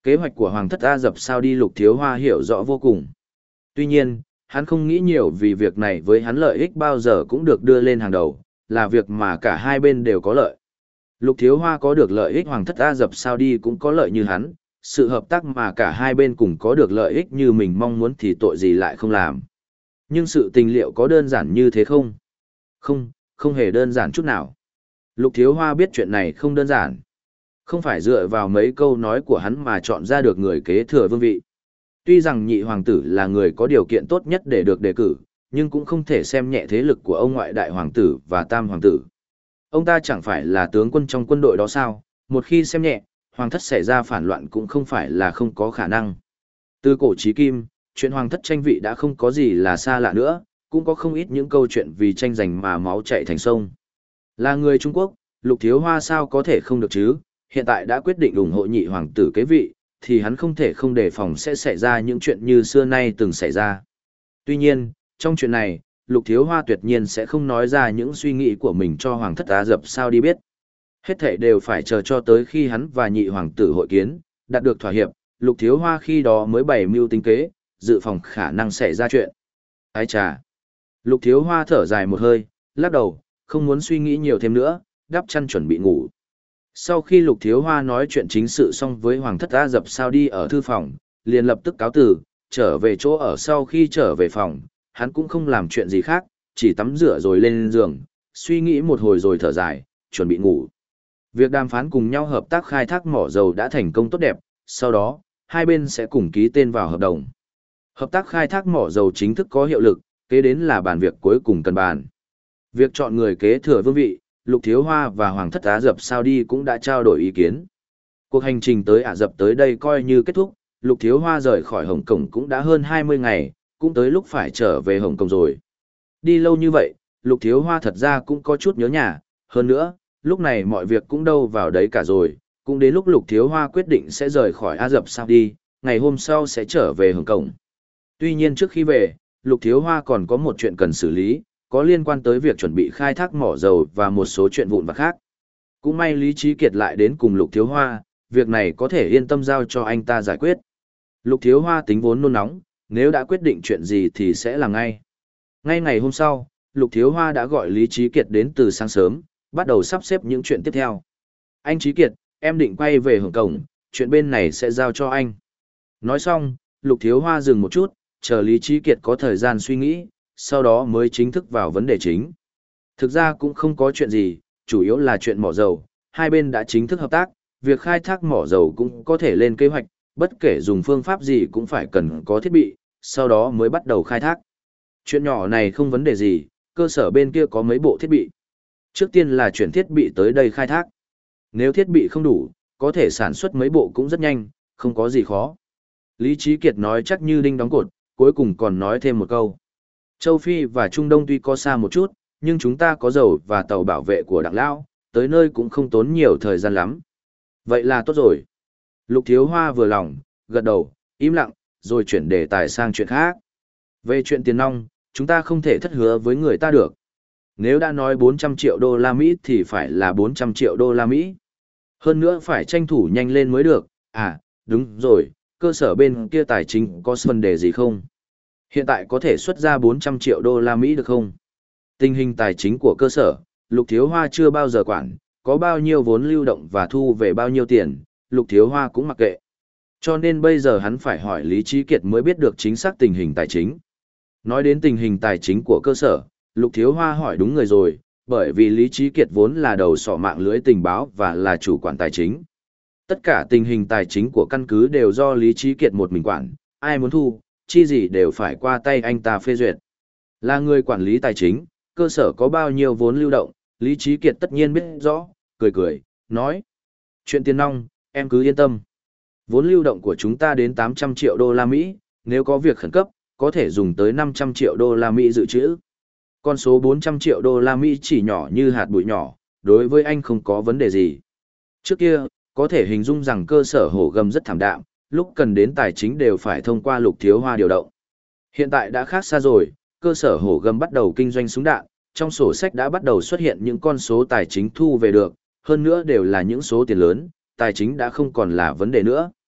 Speaker 1: Kế hoạch của Hoàng thất Ả Rập Saudi Lục Thiếu Hoa hiểu rõ vô cùng. Tuy nhiên, hắn không nghĩ nhiều vì việc này với hắn lợi ích bao giờ cũng được đưa lên hàng đầu, là việc mà cả hai bên đều có lợi. Lục Thiếu Hoa có được lợi ích, Hoàng thất Ả Rập Saudi cũng có lợi như hắn, sự hợp tác mà cả hai bên cùng có được lợi ích như mình mong muốn thì tội gì lại không làm. Nhưng sự tình liệu có đơn giản như thế không? Không, không hề đơn giản chút nào. Lục Thiếu Hoa biết chuyện này không đơn giản. Không phải dựa vào mấy câu nói của hắn mà chọn ra được người kế thừa vương vị. Tuy rằng nhị hoàng tử là người có điều kiện tốt nhất để được đề cử, nhưng cũng không thể xem nhẹ thế lực của ông ngoại đại hoàng tử và tam hoàng tử. Ông ta chẳng phải là tướng quân trong quân đội đó sao, một khi xem nhẹ, hoàng thất xảy ra phản loạn cũng không phải là không có khả năng. Từ cổ chí kim, chuyện hoàng thất tranh vị đã không có gì là xa lạ nữa, cũng có không ít những câu chuyện vì tranh giành mà máu chảy thành sông. Là người Trung Quốc, Lục Thiếu Hoa sao có thể không được chứ, hiện tại đã quyết định ủng hộ nhị hoàng tử kế vị, thì hắn không thể không đề phòng sẽ xảy ra những chuyện như xưa nay từng xảy ra. Tuy nhiên, trong chuyện này, Lục Thiếu Hoa tuyệt nhiên sẽ không nói ra những suy nghĩ của mình cho Hoàng thất Ả Rập Saudi biết. Hết thảy đều phải chờ cho tới khi hắn và nhị hoàng tử hội kiến, đạt được thỏa hiệp, Lục Thiếu Hoa khi đó mới bày mưu tính kế, dự phòng khả năng xảy ra chuyện. Ái chà! Lục Thiếu Hoa thở dài một hơi, lắc đầu, không muốn suy nghĩ nhiều thêm nữa, đắp chăn chuẩn bị ngủ. Sau khi Lục Thiếu Hoa nói chuyện chính sự xong với Hoàng thất Ả Rập Saudi ở thư phòng, liền lập tức cáo từ, trở về chỗ ở. Sau khi trở về phòng, hắn cũng không làm chuyện gì khác, chỉ tắm rửa rồi lên giường, suy nghĩ một hồi rồi thở dài, chuẩn bị ngủ. Việc đàm phán cùng nhau hợp tác khai thác mỏ dầu đã thành công tốt đẹp, sau đó, hai bên sẽ cùng ký tên vào hợp đồng. Hợp tác khai thác mỏ dầu chính thức có hiệu lực, kế đến là bàn việc cuối cùng cần bàn. Việc chọn người kế thừa vương vị, Lục Thiếu Hoa và Hoàng thất Ả Rập Saudi cũng đã trao đổi ý kiến. Cuộc hành trình tới Ả Rập tới đây coi như kết thúc, Lục Thiếu Hoa rời khỏi Hồng Kông cũng đã hơn hai mươi ngày, cũng tới lúc phải trở về Hồng Kông rồi. Đi lâu như vậy, Lục Thiếu Hoa thật ra cũng có chút nhớ nhà, hơn nữa, lúc này mọi việc cũng đâu vào đấy cả rồi, cũng đến lúc Lục Thiếu Hoa quyết định sẽ rời khỏi Ả Rập Saudi, ngày hôm sau sẽ trở về Hồng Kông. Tuy nhiên trước khi về, Lục Thiếu Hoa còn có một chuyện cần xử lý, có liên quan tới việc chuẩn bị khai thác mỏ dầu và một số chuyện vụn vặt khác. Cũng may Lý Trí Kiệt lại đến cùng Lục Thiếu Hoa, việc này có thể yên tâm giao cho anh ta giải quyết. Lục Thiếu Hoa tính vốn nôn nóng, nếu đã quyết định chuyện gì thì sẽ làm ngay. Ngay ngày hôm sau, Lục Thiếu Hoa đã gọi Lý Trí Kiệt đến từ sáng sớm, bắt đầu sắp xếp những chuyện tiếp theo. Anh Trí Kiệt, em định quay về Hồng Kông, chuyện bên này sẽ giao cho anh. Nói xong, Lục Thiếu Hoa dừng một chút, chờ Lý Trí Kiệt có thời gian suy nghĩ, sau đó mới chính thức vào vấn đề chính. Thực ra cũng không có chuyện gì, chủ yếu là chuyện mỏ dầu, hai bên đã chính thức hợp tác, việc khai thác mỏ dầu cũng có thể lên kế hoạch, bất kể dùng phương pháp gì cũng phải cần có thiết bị, sau đó mới bắt đầu khai thác. Chuyện nhỏ này không vấn đề gì, cơ sở bên kia có mấy bộ thiết bị. Trước tiên là chuyển thiết bị tới đây khai thác. Nếu thiết bị không đủ, có thể sản xuất mấy bộ cũng rất nhanh, không có gì khó. Lý Trí Kiệt nói chắc như đinh đóng cột, cuối cùng còn nói thêm một câu. Châu Phi và Trung Đông tuy có xa một chút, nhưng chúng ta có dầu và tàu bảo vệ của Đặng Lão, tới nơi cũng không tốn nhiều thời gian lắm. Vậy là tốt rồi. Lục Thiếu Hoa vừa lòng, gật đầu, im lặng, rồi chuyển đề tài sang chuyện khác. Về chuyện tiền nong, chúng ta không thể thất hứa với người ta được. Nếu đã nói bốn trăm triệu đô la Mỹ thì phải là bốn trăm triệu đô la Mỹ. Hơn nữa phải tranh thủ nhanh lên mới được. À, đúng rồi, cơ sở bên kia tài chính có vấn đề gì không? Hiện tại có thể xuất ra bốn trăm triệu đô la Mỹ được không? Tình hình tài chính của cơ sở, Lục Thiếu Hoa chưa bao giờ quản, có bao nhiêu vốn lưu động và thu về bao nhiêu tiền, Lục Thiếu Hoa cũng mặc kệ. Cho nên bây giờ hắn phải hỏi Lý Trí Kiệt mới biết được chính xác tình hình tài chính. Nói đến tình hình tài chính của cơ sở, Lục Thiếu Hoa hỏi đúng người rồi, bởi vì Lý Trí Kiệt vốn là đầu sỏ mạng lưới tình báo và là chủ quản tài chính. Tất cả tình hình tài chính của căn cứ đều do Lý Trí Kiệt một mình quản, ai muốn thu, chi gì đều phải qua tay anh ta phê duyệt. Là người quản lý tài chính, cơ sở có bao nhiêu vốn lưu động, Lý Trí Kiệt tất nhiên biết rõ, cười cười, nói. Chuyện tiền nong, em cứ yên tâm. Vốn lưu động của chúng ta đến tám trăm triệu đô la Mỹ, nếu có việc khẩn cấp, có thể dùng tới năm trăm triệu đô la Mỹ dự trữ. Con số bốn trăm triệu đô la Mỹ chỉ nhỏ như hạt bụi nhỏ, đối với anh không có vấn đề gì. Trước kia, có thể hình dung rằng cơ sở hổ gầm rất thảm đạm, lúc cần đến tài chính đều phải thông qua Lục Thiếu Hoa điều động. Hiện tại đã khác xa rồi, cơ sở hổ gầm bắt đầu kinh doanh súng đạn, trong sổ sách đã bắt đầu xuất hiện những con số tài chính thu về được, hơn nữa đều là những số tiền lớn, tài chính đã không còn là vấn đề nữa.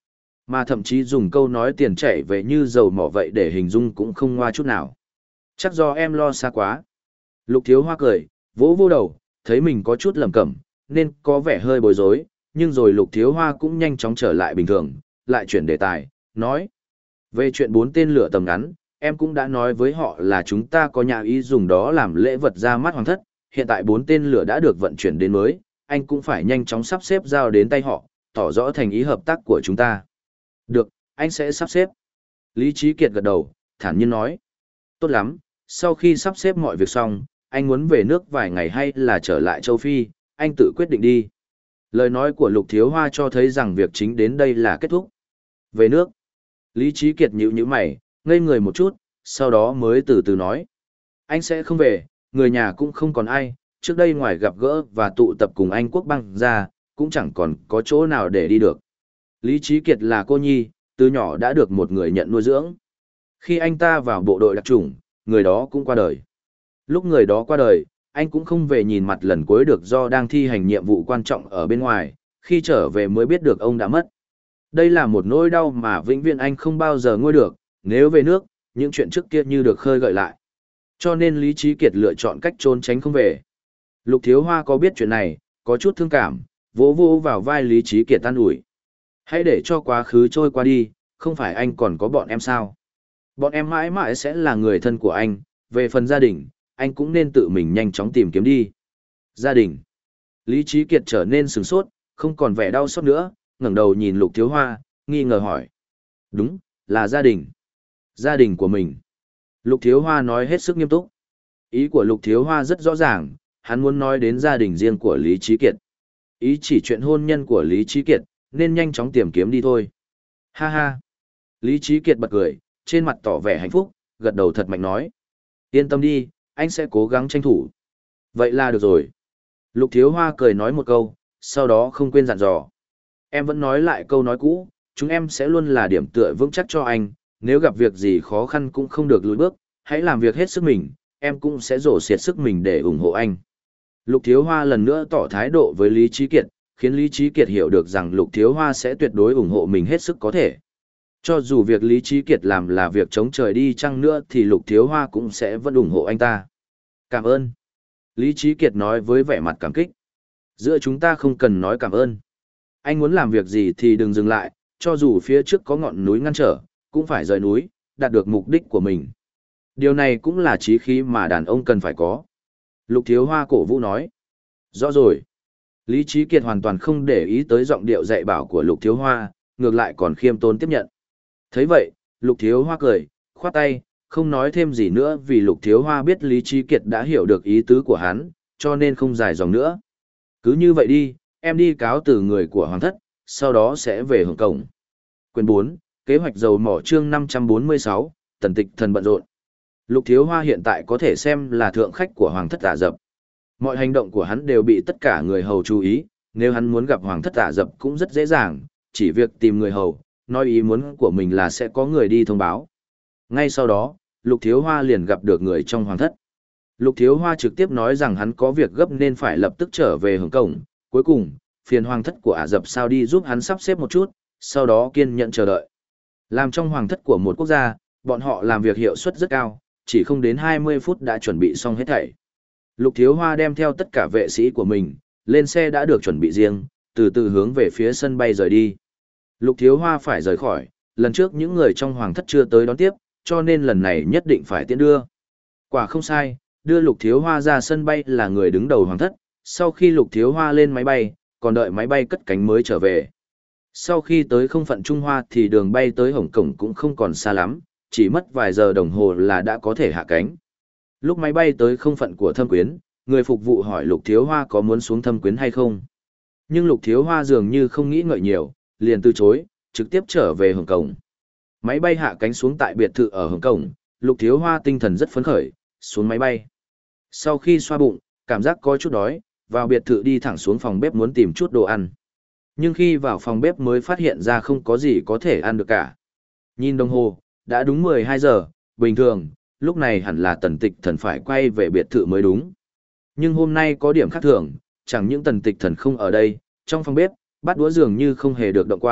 Speaker 1: Mà thậm chí dùng câu nói tiền chảy về như dầu mỏ vậy để hình dung cũng không ngoa chút nào. Chắc do em lo xa quá. Lục Thiếu Hoa cười, vỗ vô đầu, thấy mình có chút lầm cẩm, nên có vẻ hơi bối rối, nhưng rồi Lục Thiếu Hoa cũng nhanh chóng trở lại bình thường, lại chuyển đề tài, nói. Về chuyện bốn tên lửa tầm ngắn, em cũng đã nói với họ là chúng ta có nhà ý dùng đó làm lễ vật ra mắt hoàng thất, hiện tại bốn tên lửa đã được vận chuyển đến mới, anh cũng phải nhanh chóng sắp xếp giao đến tay họ, tỏ rõ thành ý hợp tác của chúng ta. Được, anh sẽ sắp xếp. Lý Trí Kiệt gật đầu, thản nhiên nói. Tốt lắm, sau khi sắp xếp mọi việc xong, anh muốn về nước vài ngày hay là trở lại châu Phi, anh tự quyết định đi. Lời nói của Lục Thiếu Hoa cho thấy rằng việc chính đến đây là kết thúc. Về nước. Lý Trí Kiệt nhíu nhíu mày, ngây người một chút, sau đó mới từ từ nói. Anh sẽ không về, người nhà cũng không còn ai, trước đây ngoài gặp gỡ và tụ tập cùng anh Quốc băng ra, cũng chẳng còn có chỗ nào để đi được. Lý Trí Kiệt là cô nhi, từ nhỏ đã được một người nhận nuôi dưỡng. Khi anh ta vào bộ đội đặc chủng, người đó cũng qua đời. Lúc người đó qua đời, anh cũng không về nhìn mặt lần cuối được do đang thi hành nhiệm vụ quan trọng ở bên ngoài, khi trở về mới biết được ông đã mất. Đây là một nỗi đau mà vĩnh viễn anh không bao giờ nguôi được, nếu về nước, những chuyện trước kia như được khơi gợi lại. Cho nên Lý Trí Kiệt lựa chọn cách trốn tránh không về. Lục Thiếu Hoa có biết chuyện này, có chút thương cảm, vỗ vỗ vào vai Lý Trí Kiệt an ủi. Hãy để cho quá khứ trôi qua đi, không phải anh còn có bọn em sao? Bọn em mãi mãi sẽ là người thân của anh, về phần gia đình, anh cũng nên tự mình nhanh chóng tìm kiếm đi. Gia đình. Lý Trí Kiệt trở nên sửng sốt, không còn vẻ đau xót nữa, ngẩng đầu nhìn Lục Thiếu Hoa, nghi ngờ hỏi. Đúng, là gia đình. Gia đình của mình. Lục Thiếu Hoa nói hết sức nghiêm túc. Ý của Lục Thiếu Hoa rất rõ ràng, hắn muốn nói đến gia đình riêng của Lý Trí Kiệt. Ý chỉ chuyện hôn nhân của Lý Trí Kiệt, nên nhanh chóng tìm kiếm đi thôi. Ha ha. Lý Trí Kiệt bật cười, trên mặt tỏ vẻ hạnh phúc, gật đầu thật mạnh nói. Yên tâm đi, anh sẽ cố gắng tranh thủ. Vậy là được rồi. Lục Thiếu Hoa cười nói một câu, sau đó không quên dặn dò. Em vẫn nói lại câu nói cũ, chúng em sẽ luôn là điểm tựa vững chắc cho anh, nếu gặp việc gì khó khăn cũng không được lùi bước, hãy làm việc hết sức mình, em cũng sẽ rổ xiết sức mình để ủng hộ anh. Lục Thiếu Hoa lần nữa tỏ thái độ với Lý Trí Kiệt, khiến Lý Trí Kiệt hiểu được rằng Lục Thiếu Hoa sẽ tuyệt đối ủng hộ mình hết sức có thể. Cho dù việc Lý Trí Kiệt làm là việc chống trời đi chăng nữa thì Lục Thiếu Hoa cũng sẽ vẫn ủng hộ anh ta. Cảm ơn. Lý Trí Kiệt nói với vẻ mặt cảm kích. Giữa chúng ta không cần nói cảm ơn. Anh muốn làm việc gì thì đừng dừng lại, cho dù phía trước có ngọn núi ngăn trở, cũng phải rời núi, đạt được mục đích của mình. Điều này cũng là chí khí mà đàn ông cần phải có. Lục Thiếu Hoa cổ vũ nói. Rõ rồi. Lý Trí Kiệt hoàn toàn không để ý tới giọng điệu dạy bảo của Lục Thiếu Hoa, ngược lại còn khiêm tốn tiếp nhận. Thấy vậy, Lục Thiếu Hoa cười, khoát tay, không nói thêm gì nữa vì Lục Thiếu Hoa biết Lý Trí Kiệt đã hiểu được ý tứ của hắn, cho nên không dài dòng nữa. Cứ như vậy đi, em đi cáo từ người của Hoàng thất, sau đó sẽ về Hồng Cổng. Quyền bốn, kế hoạch dầu mỏ chương năm trăm bốn mươi sáu, tần tịch thần bận rộn. Lục Thiếu Hoa hiện tại có thể xem là thượng khách của Hoàng thất Ả Rập. Mọi hành động của hắn đều bị tất cả người hầu chú ý, nếu hắn muốn gặp Hoàng thất Ả Rập cũng rất dễ dàng, chỉ việc tìm người hầu, nói ý muốn của mình là sẽ có người đi thông báo. Ngay sau đó, Lục Thiếu Hoa liền gặp được người trong Hoàng thất. Lục Thiếu Hoa trực tiếp nói rằng hắn có việc gấp nên phải lập tức trở về Hồng Cổng, cuối cùng, phiền Hoàng thất của Ả Rập sao đi giúp hắn sắp xếp một chút, sau đó kiên nhẫn chờ đợi. Làm trong Hoàng thất của một quốc gia, bọn họ làm việc hiệu suất rất cao, chỉ không đến hai mươi phút đã chuẩn bị xong hết thảy. Lục Thiếu Hoa đem theo tất cả vệ sĩ của mình, lên xe đã được chuẩn bị riêng, từ từ hướng về phía sân bay rời đi. Lục Thiếu Hoa phải rời khỏi, lần trước những người trong Hoàng thất chưa tới đón tiếp, cho nên lần này nhất định phải tiễn đưa. Quả không sai, đưa Lục Thiếu Hoa ra sân bay là người đứng đầu Hoàng thất, sau khi Lục Thiếu Hoa lên máy bay, còn đợi máy bay cất cánh mới trở về. Sau khi tới không phận Trung Hoa thì đường bay tới Hồng Kông cũng không còn xa lắm, chỉ mất vài giờ đồng hồ là đã có thể hạ cánh. Lúc máy bay tới không phận của Thâm Quyến, người phục vụ hỏi Lục Thiếu Hoa có muốn xuống Thâm Quyến hay không. Nhưng Lục Thiếu Hoa dường như không nghĩ ngợi nhiều, liền từ chối, trực tiếp trở về Hồng Kông. Máy bay hạ cánh xuống tại biệt thự ở Hồng Kông, Lục Thiếu Hoa tinh thần rất phấn khởi, xuống máy bay. Sau khi xoa bụng, cảm giác có chút đói, vào biệt thự đi thẳng xuống phòng bếp muốn tìm chút đồ ăn. Nhưng khi vào phòng bếp mới phát hiện ra không có gì có thể ăn được cả. Nhìn đồng hồ, đã đúng mười hai giờ, bình thường, lúc này hẳn là Tần Tịch Thần phải quay về biệt thự mới đúng. Nhưng hôm nay có điểm khác thường, chẳng những Tần Tịch Thần không ở đây, trong phòng bếp, bát đũa dường như không hề được động qua,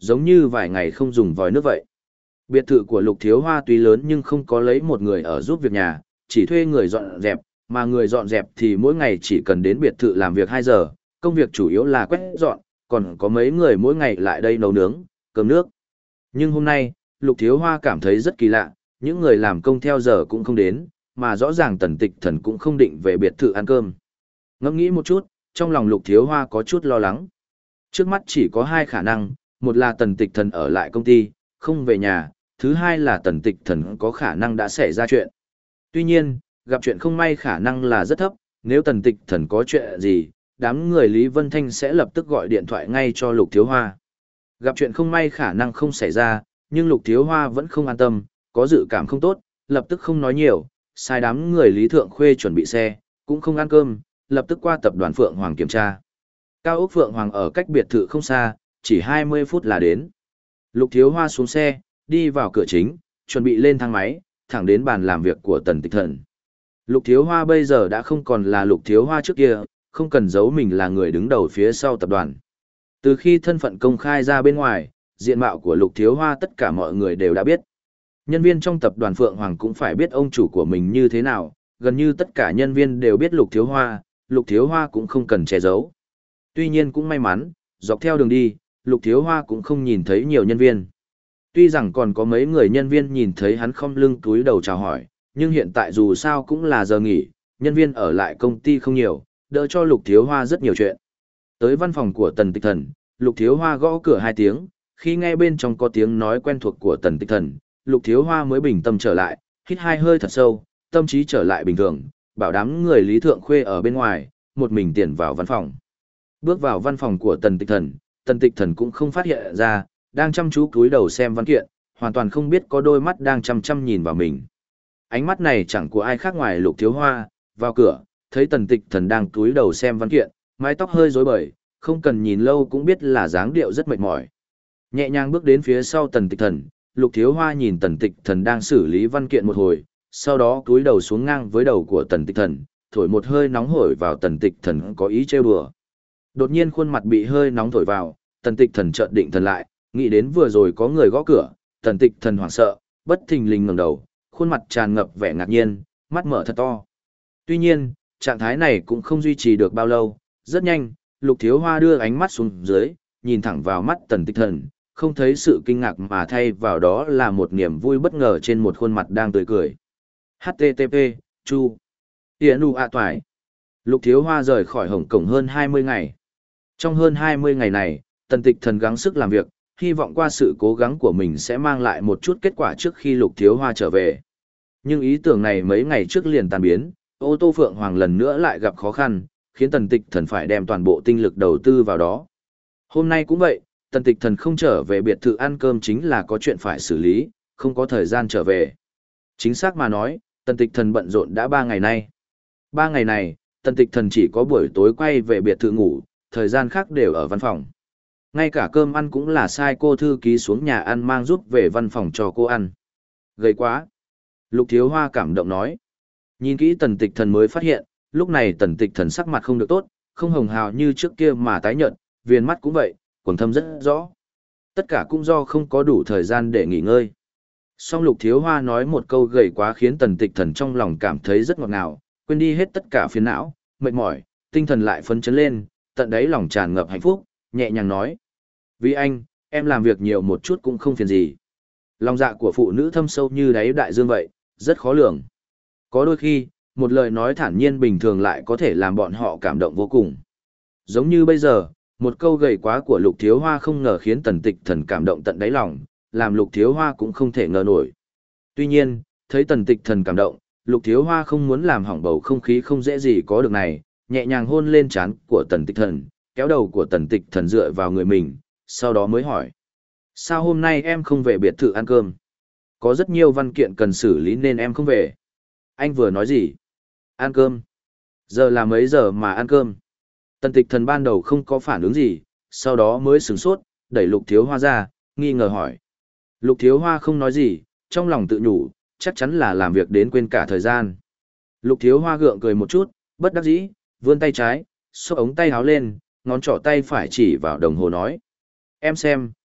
Speaker 1: giống như vài ngày không dùng vòi nước vậy. Biệt thự của Lục Thiếu Hoa tuy lớn nhưng không có lấy một người ở giúp việc nhà, chỉ thuê người dọn dẹp, mà người dọn dẹp thì mỗi ngày chỉ cần đến biệt thự làm việc hai giờ, công việc chủ yếu là quét dọn, còn có mấy người mỗi ngày lại đây nấu nướng, cơm nước. Nhưng hôm nay, Lục Thiếu Hoa cảm thấy rất kỳ lạ, những người làm công theo giờ cũng không đến, mà rõ ràng Tần Tịch Thần cũng không định về biệt thự ăn cơm. Ngẫm nghĩ một chút, trong lòng Lục Thiếu Hoa có chút lo lắng. Trước mắt chỉ có hai khả năng, một là Tần Tịch Thần ở lại công ty, không về nhà, thứ hai là Tần Tịch Thần có khả năng đã xảy ra chuyện. Tuy nhiên, gặp chuyện không may khả năng là rất thấp, nếu Tần Tịch Thần có chuyện gì, đám người Lý Vân Thanh sẽ lập tức gọi điện thoại ngay cho Lục Thiếu Hoa. Gặp chuyện không may khả năng không xảy ra, nhưng Lục Thiếu Hoa vẫn không an tâm, có dự cảm không tốt, lập tức không nói nhiều, sai đám người Lý Thượng Khuê chuẩn bị xe, cũng không ăn cơm, lập tức qua tập đoàn Phượng Hoàng kiểm tra. Cao ốc Phượng Hoàng ở cách biệt thự không xa, chỉ hai mươi phút là đến. Lục Thiếu Hoa xuống xe, đi vào cửa chính, chuẩn bị lên thang máy, thẳng đến bàn làm việc của Tần Tịch Thần. Lục Thiếu Hoa bây giờ đã không còn là Lục Thiếu Hoa trước kia, không cần giấu mình là người đứng đầu phía sau tập đoàn. Từ khi thân phận công khai ra bên ngoài, diện mạo của Lục Thiếu Hoa tất cả mọi người đều đã biết. Nhân viên trong tập đoàn Phượng Hoàng cũng phải biết ông chủ của mình như thế nào, gần như tất cả nhân viên đều biết Lục Thiếu Hoa, Lục Thiếu Hoa cũng không cần che giấu. Tuy nhiên cũng may mắn, dọc theo đường đi, Lục Thiếu Hoa cũng không nhìn thấy nhiều nhân viên. Tuy rằng còn có mấy người nhân viên nhìn thấy hắn không lưng túi đầu chào hỏi, nhưng hiện tại dù sao cũng là giờ nghỉ, nhân viên ở lại công ty không nhiều, đỡ cho Lục Thiếu Hoa rất nhiều chuyện. Tới văn phòng của Tần Tịch Thần, Lục Thiếu Hoa gõ cửa hai tiếng, khi nghe bên trong có tiếng nói quen thuộc của Tần Tịch Thần, Lục Thiếu Hoa mới bình tâm trở lại, hít hai hơi thật sâu, tâm trí trở lại bình thường, bảo đám người Lý Thượng Khuê ở bên ngoài, một mình tiến vào văn phòng. Bước vào văn phòng của Tần Tịch Thần, Tần Tịch Thần cũng không phát hiện ra, đang chăm chú cúi đầu xem văn kiện, hoàn toàn không biết có đôi mắt đang chăm chăm nhìn vào mình. Ánh mắt này chẳng của ai khác ngoài Lục Thiếu Hoa, vào cửa, thấy Tần Tịch Thần đang cúi đầu xem văn kiện, mái tóc hơi rối bời, không cần nhìn lâu cũng biết là dáng điệu rất mệt mỏi. Nhẹ nhàng bước đến phía sau Tần Tịch Thần, Lục Thiếu Hoa nhìn Tần Tịch Thần đang xử lý văn kiện một hồi, sau đó cúi đầu xuống ngang với đầu của Tần Tịch Thần, thổi một hơi nóng hổi vào Tần Tịch Thần có ý trêu đùa. Đột nhiên khuôn mặt bị hơi nóng thổi vào, Tần Tịch Thần chợt định thần lại, nghĩ đến vừa rồi có người gõ cửa, Tần Tịch Thần hoảng sợ, bất thình lình ngẩng đầu, khuôn mặt tràn ngập vẻ ngạc nhiên, mắt mở thật to. Tuy nhiên, trạng thái này cũng không duy trì được bao lâu, rất nhanh, Lục Thiếu Hoa đưa ánh mắt xuống dưới, nhìn thẳng vào mắt Tần Tịch Thần, không thấy sự kinh ngạc mà thay vào đó là một niềm vui bất ngờ trên một khuôn mặt đang tươi cười. hát tê tê pê, Chu. Tienu ạ toài. Lục Thiếu Hoa rời khỏi Hồng Kông hơn hai mươi ngày. Trong hơn hai mươi ngày này, Tần Tịch Thần gắng sức làm việc, hy vọng qua sự cố gắng của mình sẽ mang lại một chút kết quả trước khi Lục Thiếu Hoa trở về. Nhưng ý tưởng này mấy ngày trước liền tan biến, ô tô Phượng Hoàng lần nữa lại gặp khó khăn, khiến Tần Tịch Thần phải đem toàn bộ tinh lực đầu tư vào đó. Hôm nay cũng vậy, Tần Tịch Thần không trở về biệt thự ăn cơm chính là có chuyện phải xử lý, không có thời gian trở về. Chính xác mà nói, Tần Tịch Thần bận rộn đã ba ngày nay. Ba ngày này, Tần Tịch Thần chỉ có buổi tối quay về biệt thự ngủ, thời gian khác đều ở văn phòng. Ngay cả cơm ăn cũng là sai cô thư ký xuống nhà ăn mang giúp về văn phòng cho cô ăn. Gầy quá. Lục Thiếu Hoa cảm động nói. Nhìn kỹ Tần Tịch Thần mới phát hiện, lúc này Tần Tịch Thần sắc mặt không được tốt, không hồng hào như trước kia mà tái nhợt, viền mắt cũng vậy, quầng thâm rất rõ. Tất cả cũng do không có đủ thời gian để nghỉ ngơi. Song Lục Thiếu Hoa nói một câu gầy quá khiến Tần Tịch Thần trong lòng cảm thấy rất ngọt ngào, quên đi hết tất cả phiền não, mệt mỏi, tinh thần lại phấn chấn lên, tận đáy lòng tràn ngập hạnh phúc, nhẹ nhàng nói. Vì anh, em làm việc nhiều một chút cũng không phiền gì. Lòng dạ của phụ nữ thâm sâu như đáy đại dương vậy, rất khó lường. Có đôi khi, một lời nói thản nhiên bình thường lại có thể làm bọn họ cảm động vô cùng. Giống như bây giờ, một câu gầy quá của Lục Thiếu Hoa không ngờ khiến Tần Tịch Thần cảm động tận đáy lòng, làm Lục Thiếu Hoa cũng không thể ngờ nổi. Tuy nhiên, thấy Tần Tịch Thần cảm động, Lục Thiếu Hoa không muốn làm hỏng bầu không khí không dễ gì có được này, nhẹ nhàng hôn lên trán của Tần Tịch Thần, kéo đầu của Tần Tịch Thần dựa vào người mình, sau đó mới hỏi. Sao hôm nay em không về biệt thự ăn cơm? Có rất nhiều văn kiện cần xử lý nên em không về. Anh vừa nói gì? Ăn cơm. Giờ là mấy giờ mà ăn cơm? Tần Tịch Thần ban đầu không có phản ứng gì, sau đó mới sửng sốt, đẩy Lục Thiếu Hoa ra, nghi ngờ hỏi. Lục Thiếu Hoa không nói gì, trong lòng tự nhủ, chắc chắn là làm việc đến quên cả thời gian. Lục Thiếu Hoa gượng cười một chút, bất đắc dĩ, vươn tay trái, xốc ống tay áo lên, ngón trỏ tay phải chỉ vào đồng hồ nói. Em xem,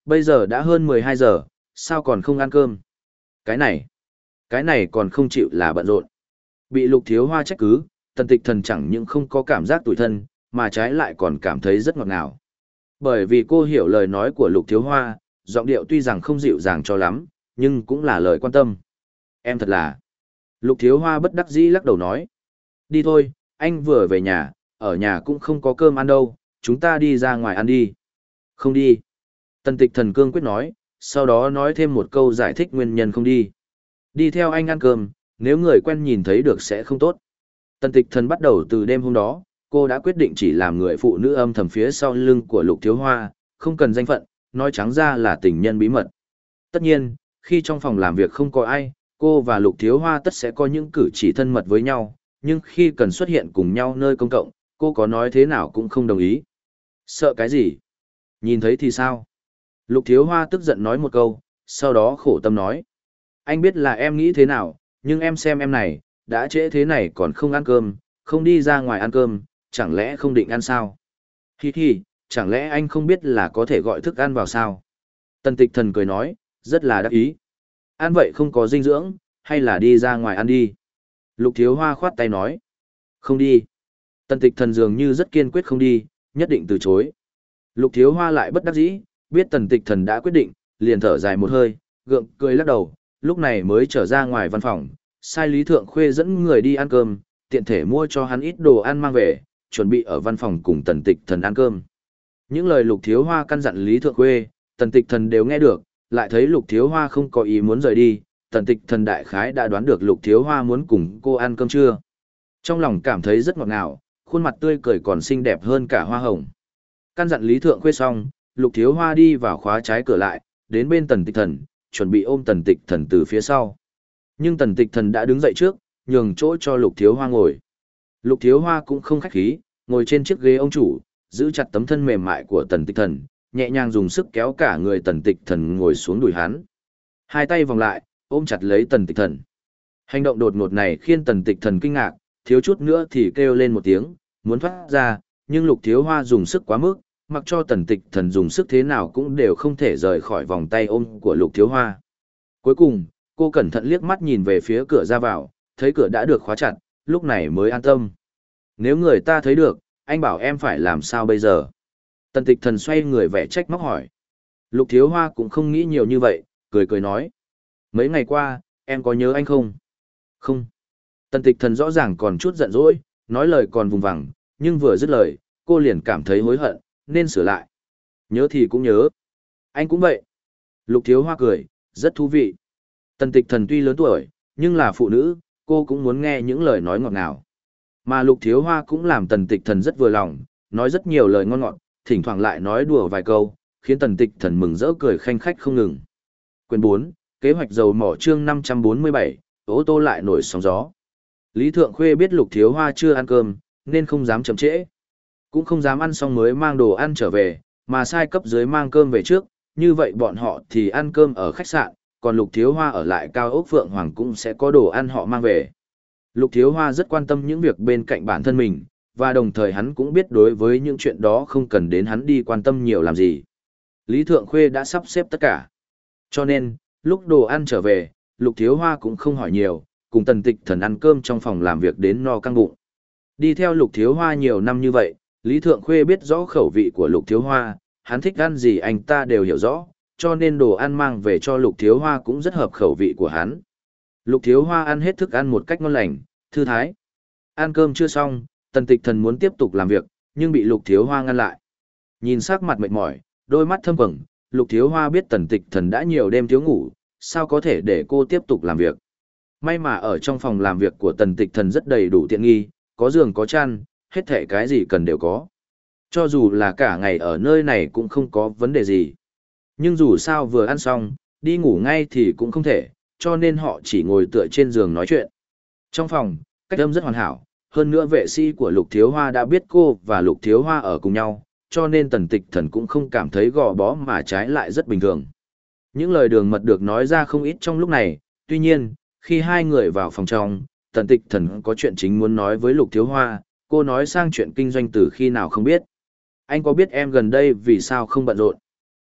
Speaker 1: Bây giờ đã hơn mười hai giờ, sao còn không ăn cơm? Cái này, cái này còn không chịu là bận rộn. Bị Lục Thiếu Hoa trách cứ, Tần Tịch Thần chẳng những không có cảm giác tủi thân, mà trái lại còn cảm thấy rất ngọt ngào. Bởi vì cô hiểu lời nói của Lục Thiếu Hoa, giọng điệu tuy rằng không dịu dàng cho lắm, nhưng cũng là lời quan tâm. Em thật là... Lục Thiếu Hoa bất đắc dĩ lắc đầu nói. Đi thôi, anh vừa về nhà, ở nhà cũng không có cơm ăn đâu, chúng ta đi ra ngoài ăn đi. Không đi. Tần Tịch Thần cương quyết nói, sau đó nói thêm một câu giải thích nguyên nhân không đi. Đi theo anh ăn cơm, nếu người quen nhìn thấy được sẽ không tốt. Tần Tịch Thần bắt đầu từ đêm hôm đó, cô đã quyết định chỉ làm người phụ nữ âm thầm phía sau lưng của Lục Thiếu Hoa, không cần danh phận, nói trắng ra là tình nhân bí mật. Tất nhiên, khi trong phòng làm việc không có ai, cô và Lục Thiếu Hoa tất sẽ có những cử chỉ thân mật với nhau, nhưng khi cần xuất hiện cùng nhau nơi công cộng, cô có nói thế nào cũng không đồng ý. Sợ cái gì? Nhìn thấy thì sao? Lục Thiếu Hoa tức giận nói một câu, sau đó khổ tâm nói. Anh biết là em nghĩ thế nào, nhưng em xem em này, đã trễ thế này còn không ăn cơm, không đi ra ngoài ăn cơm, chẳng lẽ không định ăn sao? Hi hi, chẳng lẽ anh không biết là có thể gọi thức ăn vào sao? Tần Tịch Thần cười nói, rất là đắc ý. Ăn vậy không có dinh dưỡng, hay là đi ra ngoài ăn đi? Lục Thiếu Hoa khoát tay nói. Không đi. Tần Tịch Thần dường như rất kiên quyết không đi, nhất định từ chối. Lục Thiếu Hoa lại bất đắc dĩ, biết Tần Tịch Thần đã quyết định, liền thở dài một hơi, gượng cười lắc đầu, lúc này mới trở ra ngoài văn phòng, sai Lý Thượng Khuê dẫn người đi ăn cơm, tiện thể mua cho hắn ít đồ ăn mang về, chuẩn bị ở văn phòng cùng Tần Tịch Thần ăn cơm. Những lời Lục Thiếu Hoa căn dặn Lý Thượng Khuê, Tần Tịch Thần đều nghe được, lại thấy Lục Thiếu Hoa không có ý muốn rời đi, Tần Tịch Thần đại khái đã đoán được Lục Thiếu Hoa muốn cùng cô ăn cơm trưa. Trong lòng cảm thấy rất ngọt ngào, khuôn mặt tươi cười còn xinh đẹp hơn cả hoa hồng. Căn dặn Lý Thượng Khuê xong, Lục Thiếu Hoa đi vào khóa trái cửa lại, đến bên Tần Tịch Thần, chuẩn bị ôm Tần Tịch Thần từ phía sau. Nhưng Tần Tịch Thần đã đứng dậy trước, nhường chỗ cho Lục Thiếu Hoa ngồi. Lục Thiếu Hoa cũng không khách khí, ngồi trên chiếc ghế ông chủ, giữ chặt tấm thân mềm mại của Tần Tịch Thần, nhẹ nhàng dùng sức kéo cả người Tần Tịch Thần ngồi xuống đùi hắn. Hai tay vòng lại, ôm chặt lấy Tần Tịch Thần. Hành động đột ngột này khiến Tần Tịch Thần kinh ngạc, thiếu chút nữa thì kêu lên một tiếng, muốn thoát ra, nhưng Lục Thiếu Hoa dùng sức quá mức, mặc cho Tần Tịch Thần dùng sức thế nào cũng đều không thể rời khỏi vòng tay ôm của Lục Thiếu Hoa. Cuối cùng, cô cẩn thận liếc mắt nhìn về phía cửa ra vào, thấy cửa đã được khóa chặt, lúc này mới an tâm. Nếu người ta thấy được, anh bảo em phải làm sao bây giờ? Tần Tịch Thần xoay người vẻ trách móc hỏi. Lục Thiếu Hoa cũng không nghĩ nhiều như vậy, cười cười nói. Mấy ngày qua, em có nhớ anh không? Không. Tần Tịch Thần rõ ràng còn chút giận dỗi, nói lời còn vùng vằng, nhưng vừa dứt lời, cô liền cảm thấy hối hận, nên sửa lại. Nhớ thì cũng nhớ. Anh cũng vậy. Lục Thiếu Hoa cười, rất thú vị. Tần Tịch Thần tuy lớn tuổi, nhưng là phụ nữ, cô cũng muốn nghe những lời nói ngọt ngào. Mà Lục Thiếu Hoa cũng làm Tần Tịch Thần rất vừa lòng, nói rất nhiều lời ngon ngọt, thỉnh thoảng lại nói đùa vài câu, khiến Tần Tịch Thần mừng rỡ cười khanh khách không ngừng. Quyền bốn, kế hoạch dầu mỏ chương năm trăm bốn mươi bảy, ô tô lại nổi sóng gió. Lý Thượng Khuê biết Lục Thiếu Hoa chưa ăn cơm, nên không dám chậm trễ. Cũng không dám ăn xong mới mang đồ ăn trở về, mà sai cấp dưới mang cơm về trước, như vậy bọn họ thì ăn cơm ở khách sạn, còn Lục Thiếu Hoa ở lại cao ốc Phượng Hoàng cũng sẽ có đồ ăn họ mang về. Lục Thiếu Hoa rất quan tâm những việc bên cạnh bản thân mình, và đồng thời hắn cũng biết đối với những chuyện đó không cần đến hắn đi quan tâm nhiều làm gì. Lý Thượng Khuê đã sắp xếp tất cả. Cho nên, lúc đồ ăn trở về, Lục Thiếu Hoa cũng không hỏi nhiều, cùng Tần Tịch Thần ăn cơm trong phòng làm việc đến no căng bụng. Đi theo Lục Thiếu Hoa nhiều năm như vậy, Lý Thượng Khuê biết rõ khẩu vị của Lục Thiếu Hoa, hắn thích ăn gì anh ta đều hiểu rõ, cho nên đồ ăn mang về cho Lục Thiếu Hoa cũng rất hợp khẩu vị của hắn. Lục Thiếu Hoa ăn hết thức ăn một cách ngon lành, thư thái. Ăn cơm chưa xong, Tần Tịch Thần muốn tiếp tục làm việc, nhưng bị Lục Thiếu Hoa ngăn lại. Nhìn sắc mặt mệt mỏi, đôi mắt thâm quầng, Lục Thiếu Hoa biết Tần Tịch Thần đã nhiều đêm thiếu ngủ, sao có thể để cô tiếp tục làm việc. May mà ở trong phòng làm việc của Tần Tịch Thần rất đầy đủ tiện nghi, có giường có chăn, hết thảy cái gì cần đều có. Cho dù là cả ngày ở nơi này cũng không có vấn đề gì. Nhưng dù sao vừa ăn xong, đi ngủ ngay thì cũng không thể, cho nên họ chỉ ngồi tựa trên giường nói chuyện. Trong phòng, cách âm rất hoàn hảo, hơn nữa vệ sĩ của Lục Thiếu Hoa đã biết cô và Lục Thiếu Hoa ở cùng nhau, cho nên Tần Tịch Thần cũng không cảm thấy gò bó mà trái lại rất bình thường. Những lời đường mật được nói ra không ít trong lúc này, tuy nhiên, khi hai người vào phòng trong, Tần Tịch Thần có chuyện chính muốn nói với Lục Thiếu Hoa, cô nói sang chuyện kinh doanh từ khi nào không biết. Anh có biết em gần đây vì sao không bận rộn?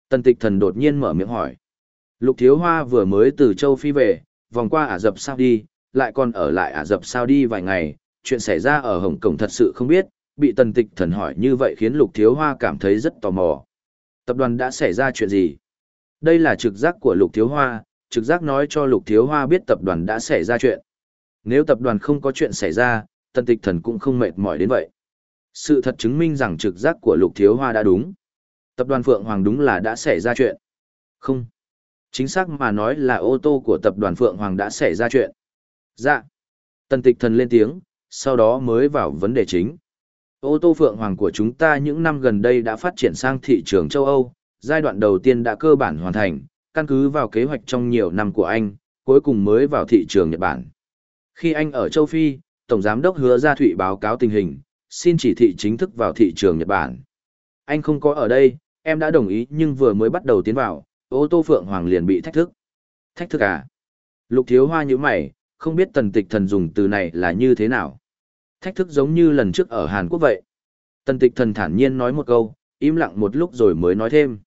Speaker 1: Tần Tịch Thần đột nhiên mở miệng hỏi. Lục Thiếu Hoa vừa mới từ châu Phi về, vòng qua Ả Rập Saudi, lại còn ở lại Ả Rập Saudi vài ngày, chuyện xảy ra ở Hồng Kông thật sự không biết, bị Tần Tịch Thần hỏi như vậy khiến Lục Thiếu Hoa cảm thấy rất tò mò. Tập đoàn đã xảy ra chuyện gì? Đây là trực giác của Lục Thiếu Hoa, trực giác nói cho Lục Thiếu Hoa biết tập đoàn đã xảy ra chuyện. Nếu tập đoàn không có chuyện xảy ra, Tần Tịch Thần cũng không mệt mỏi đến vậy. Sự thật chứng minh rằng trực giác của Lục Thiếu Hoa đã đúng. Tập đoàn Phượng Hoàng đúng là đã xảy ra chuyện. Không. Chính xác mà nói là ô tô của tập đoàn Phượng Hoàng đã xảy ra chuyện. Dạ. Tần Tịch Thần lên tiếng, sau đó mới vào vấn đề chính. Ô tô Phượng Hoàng của chúng ta những năm gần đây đã phát triển sang thị trường châu Âu, giai đoạn đầu tiên đã cơ bản hoàn thành, căn cứ vào kế hoạch trong nhiều năm của anh, cuối cùng mới vào thị trường Nhật Bản. Khi anh ở châu Phi, Tổng Giám đốc Hứa Gia Thụy báo cáo tình hình, xin chỉ thị chính thức vào thị trường Nhật Bản. Anh không có ở đây, em đã đồng ý nhưng vừa mới bắt đầu tiến vào, ô tô Phượng Hoàng liền bị thách thức. Thách thức à? Lục Thiếu Hoa như mày, không biết Tần Tịch Thần dùng từ này là như thế nào. Thách thức giống như lần trước ở Hàn Quốc vậy. Tần Tịch Thần thản nhiên nói một câu, im lặng một lúc rồi mới nói thêm.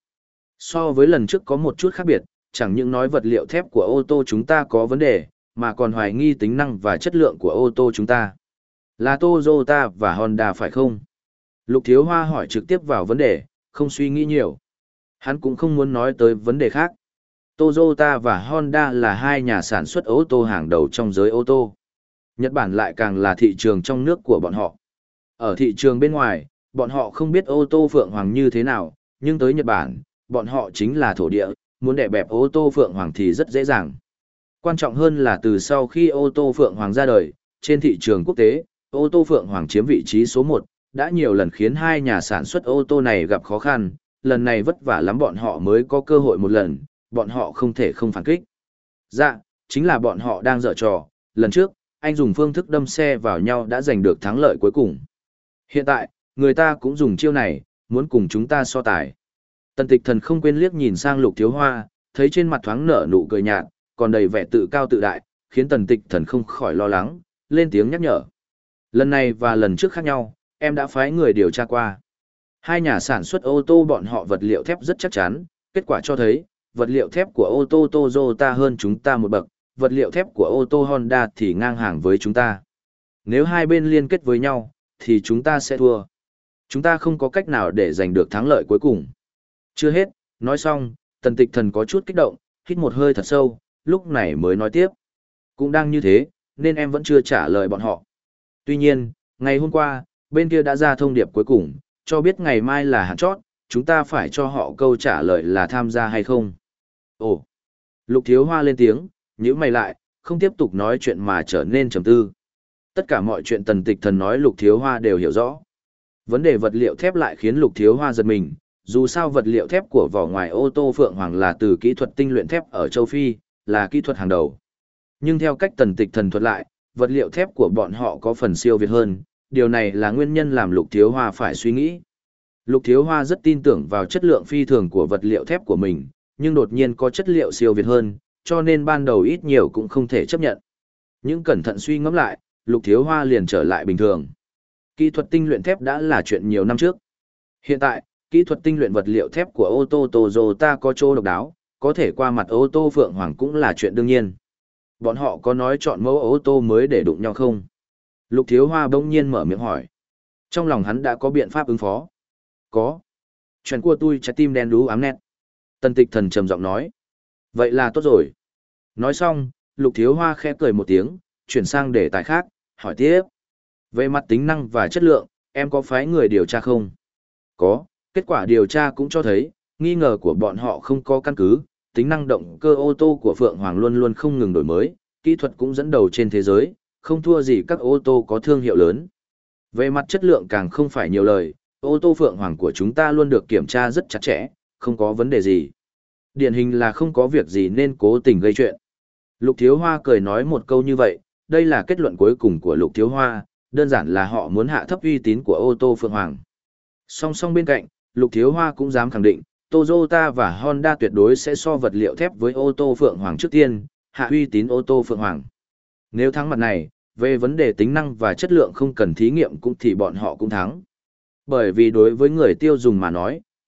Speaker 1: So với lần trước có một chút khác biệt, chẳng những nói vật liệu thép của ô tô chúng ta có vấn đề, mà còn hoài nghi tính năng và chất lượng của ô tô chúng ta. Là Toyota và Honda phải không? Lục Thiếu Hoa hỏi trực tiếp vào vấn đề, không suy nghĩ nhiều. Hắn cũng không muốn nói tới vấn đề khác. Toyota và Honda là hai nhà sản xuất ô tô hàng đầu trong giới ô tô. Nhật Bản lại càng là thị trường trong nước của bọn họ. Ở thị trường bên ngoài, bọn họ không biết ô tô Phượng Hoàng như thế nào, nhưng tới Nhật Bản, bọn họ chính là thổ địa, muốn đè bẹp ô tô Phượng Hoàng thì rất dễ dàng. Quan trọng hơn là từ sau khi ô tô Phượng Hoàng ra đời, trên thị trường quốc tế, ô tô Phượng Hoàng chiếm vị trí số một, đã nhiều lần khiến hai nhà sản xuất ô tô này gặp khó khăn, lần này vất vả lắm bọn họ mới có cơ hội một lần, bọn họ không thể không phản kích. Dạ, chính là bọn họ đang dở trò, lần trước, anh dùng phương thức đâm xe vào nhau đã giành được thắng lợi cuối cùng. Hiện tại, người ta cũng dùng chiêu này, muốn cùng chúng ta so tài. Tần Tịch Thần không quên liếc nhìn sang Lục Thiếu Hoa, thấy trên mặt thoáng nở nụ cười nhạt, còn đầy vẻ tự cao tự đại, khiến Tần Tịch Thần không khỏi lo lắng, lên tiếng nhắc nhở. Lần này và lần trước khác nhau, em đã phái người điều tra qua. Hai nhà sản xuất ô tô bọn họ vật liệu thép rất chắc chắn, kết quả cho thấy, vật liệu thép của ô tô Toyota hơn chúng ta một bậc, vật liệu thép của ô tô Honda thì ngang hàng với chúng ta. Nếu hai bên liên kết với nhau, thì chúng ta sẽ thua. Chúng ta không có cách nào để giành được thắng lợi cuối cùng. Chưa hết, nói xong, Tần Tịch Thần có chút kích động, hít một hơi thật sâu, lúc này mới nói tiếp. Cũng đang như thế, nên em vẫn chưa trả lời bọn họ. Tuy nhiên, ngày hôm qua, bên kia đã ra thông điệp cuối cùng, cho biết ngày mai là hạn chót, chúng ta phải cho họ câu trả lời là tham gia hay không. Ồ! Lục Thiếu Hoa lên tiếng, nhíu mày lại, không tiếp tục nói chuyện mà trở nên trầm tư. Tất cả mọi chuyện Tần Tịch Thần nói Lục Thiếu Hoa đều hiểu rõ. Vấn đề vật liệu thép lại khiến Lục Thiếu Hoa giật mình, dù sao vật liệu thép của vỏ ngoài ô tô Phượng Hoàng là từ kỹ thuật tinh luyện thép ở châu Phi, là kỹ thuật hàng đầu. Nhưng theo cách Tần Tịch Thần thuật lại, vật liệu thép của bọn họ có phần siêu việt hơn, điều này là nguyên nhân làm Lục Thiếu Hoa phải suy nghĩ. Lục Thiếu Hoa rất tin tưởng vào chất lượng phi thường của vật liệu thép của mình, nhưng đột nhiên có chất liệu siêu việt hơn, cho nên ban đầu ít nhiều cũng không thể chấp nhận. Nhưng cẩn thận suy ngẫm lại, Lục Thiếu Hoa liền trở lại bình thường. Kỹ thuật tinh luyện thép đã là chuyện nhiều năm trước. Hiện tại, kỹ thuật tinh luyện vật liệu thép của ô tô Toyota có chỗ độc đáo, có thể qua mặt ô tô Phượng Hoàng cũng là chuyện đương nhiên. Bọn họ có nói chọn mẫu ô tô mới để đụng nhau không? Lục Thiếu Hoa bỗng nhiên mở miệng hỏi. Trong lòng hắn đã có biện pháp ứng phó. Có. Chuyện của tôi trái tim đen đú ám nét. Tần Tịch Thần trầm giọng nói. Vậy là tốt rồi. Nói xong, Lục Thiếu Hoa khẽ cười một tiếng, chuyển sang đề tài khác, hỏi tiếp. Về mặt tính năng và chất lượng, em có phái người điều tra không? Có, kết quả điều tra cũng cho thấy, nghi ngờ của bọn họ không có căn cứ, tính năng động cơ ô tô của Phượng Hoàng luôn luôn không ngừng đổi mới, kỹ thuật cũng dẫn đầu trên thế giới, không thua gì các ô tô có thương hiệu lớn. Về mặt chất lượng càng không phải nhiều lời, ô tô Phượng Hoàng của chúng ta luôn được kiểm tra rất chặt chẽ, không có vấn đề gì. Điển hình là không có việc gì nên cố tình gây chuyện. Lục Thiếu Hoa cười nói một câu như vậy, đây là kết luận cuối cùng của Lục Thiếu Hoa, đơn giản là họ muốn hạ thấp uy tín của ô tô Phượng Hoàng. Song song bên cạnh, Lục Thiếu Hoa cũng dám khẳng định, Toyota và Honda tuyệt đối sẽ so vật liệu thép với ô tô Phượng Hoàng trước tiên, hạ uy tín ô tô Phượng Hoàng. Nếu thắng mặt này, về vấn đề tính năng và chất lượng không cần thí nghiệm cũng thì bọn họ cũng thắng. Bởi vì đối với người tiêu dùng mà nói,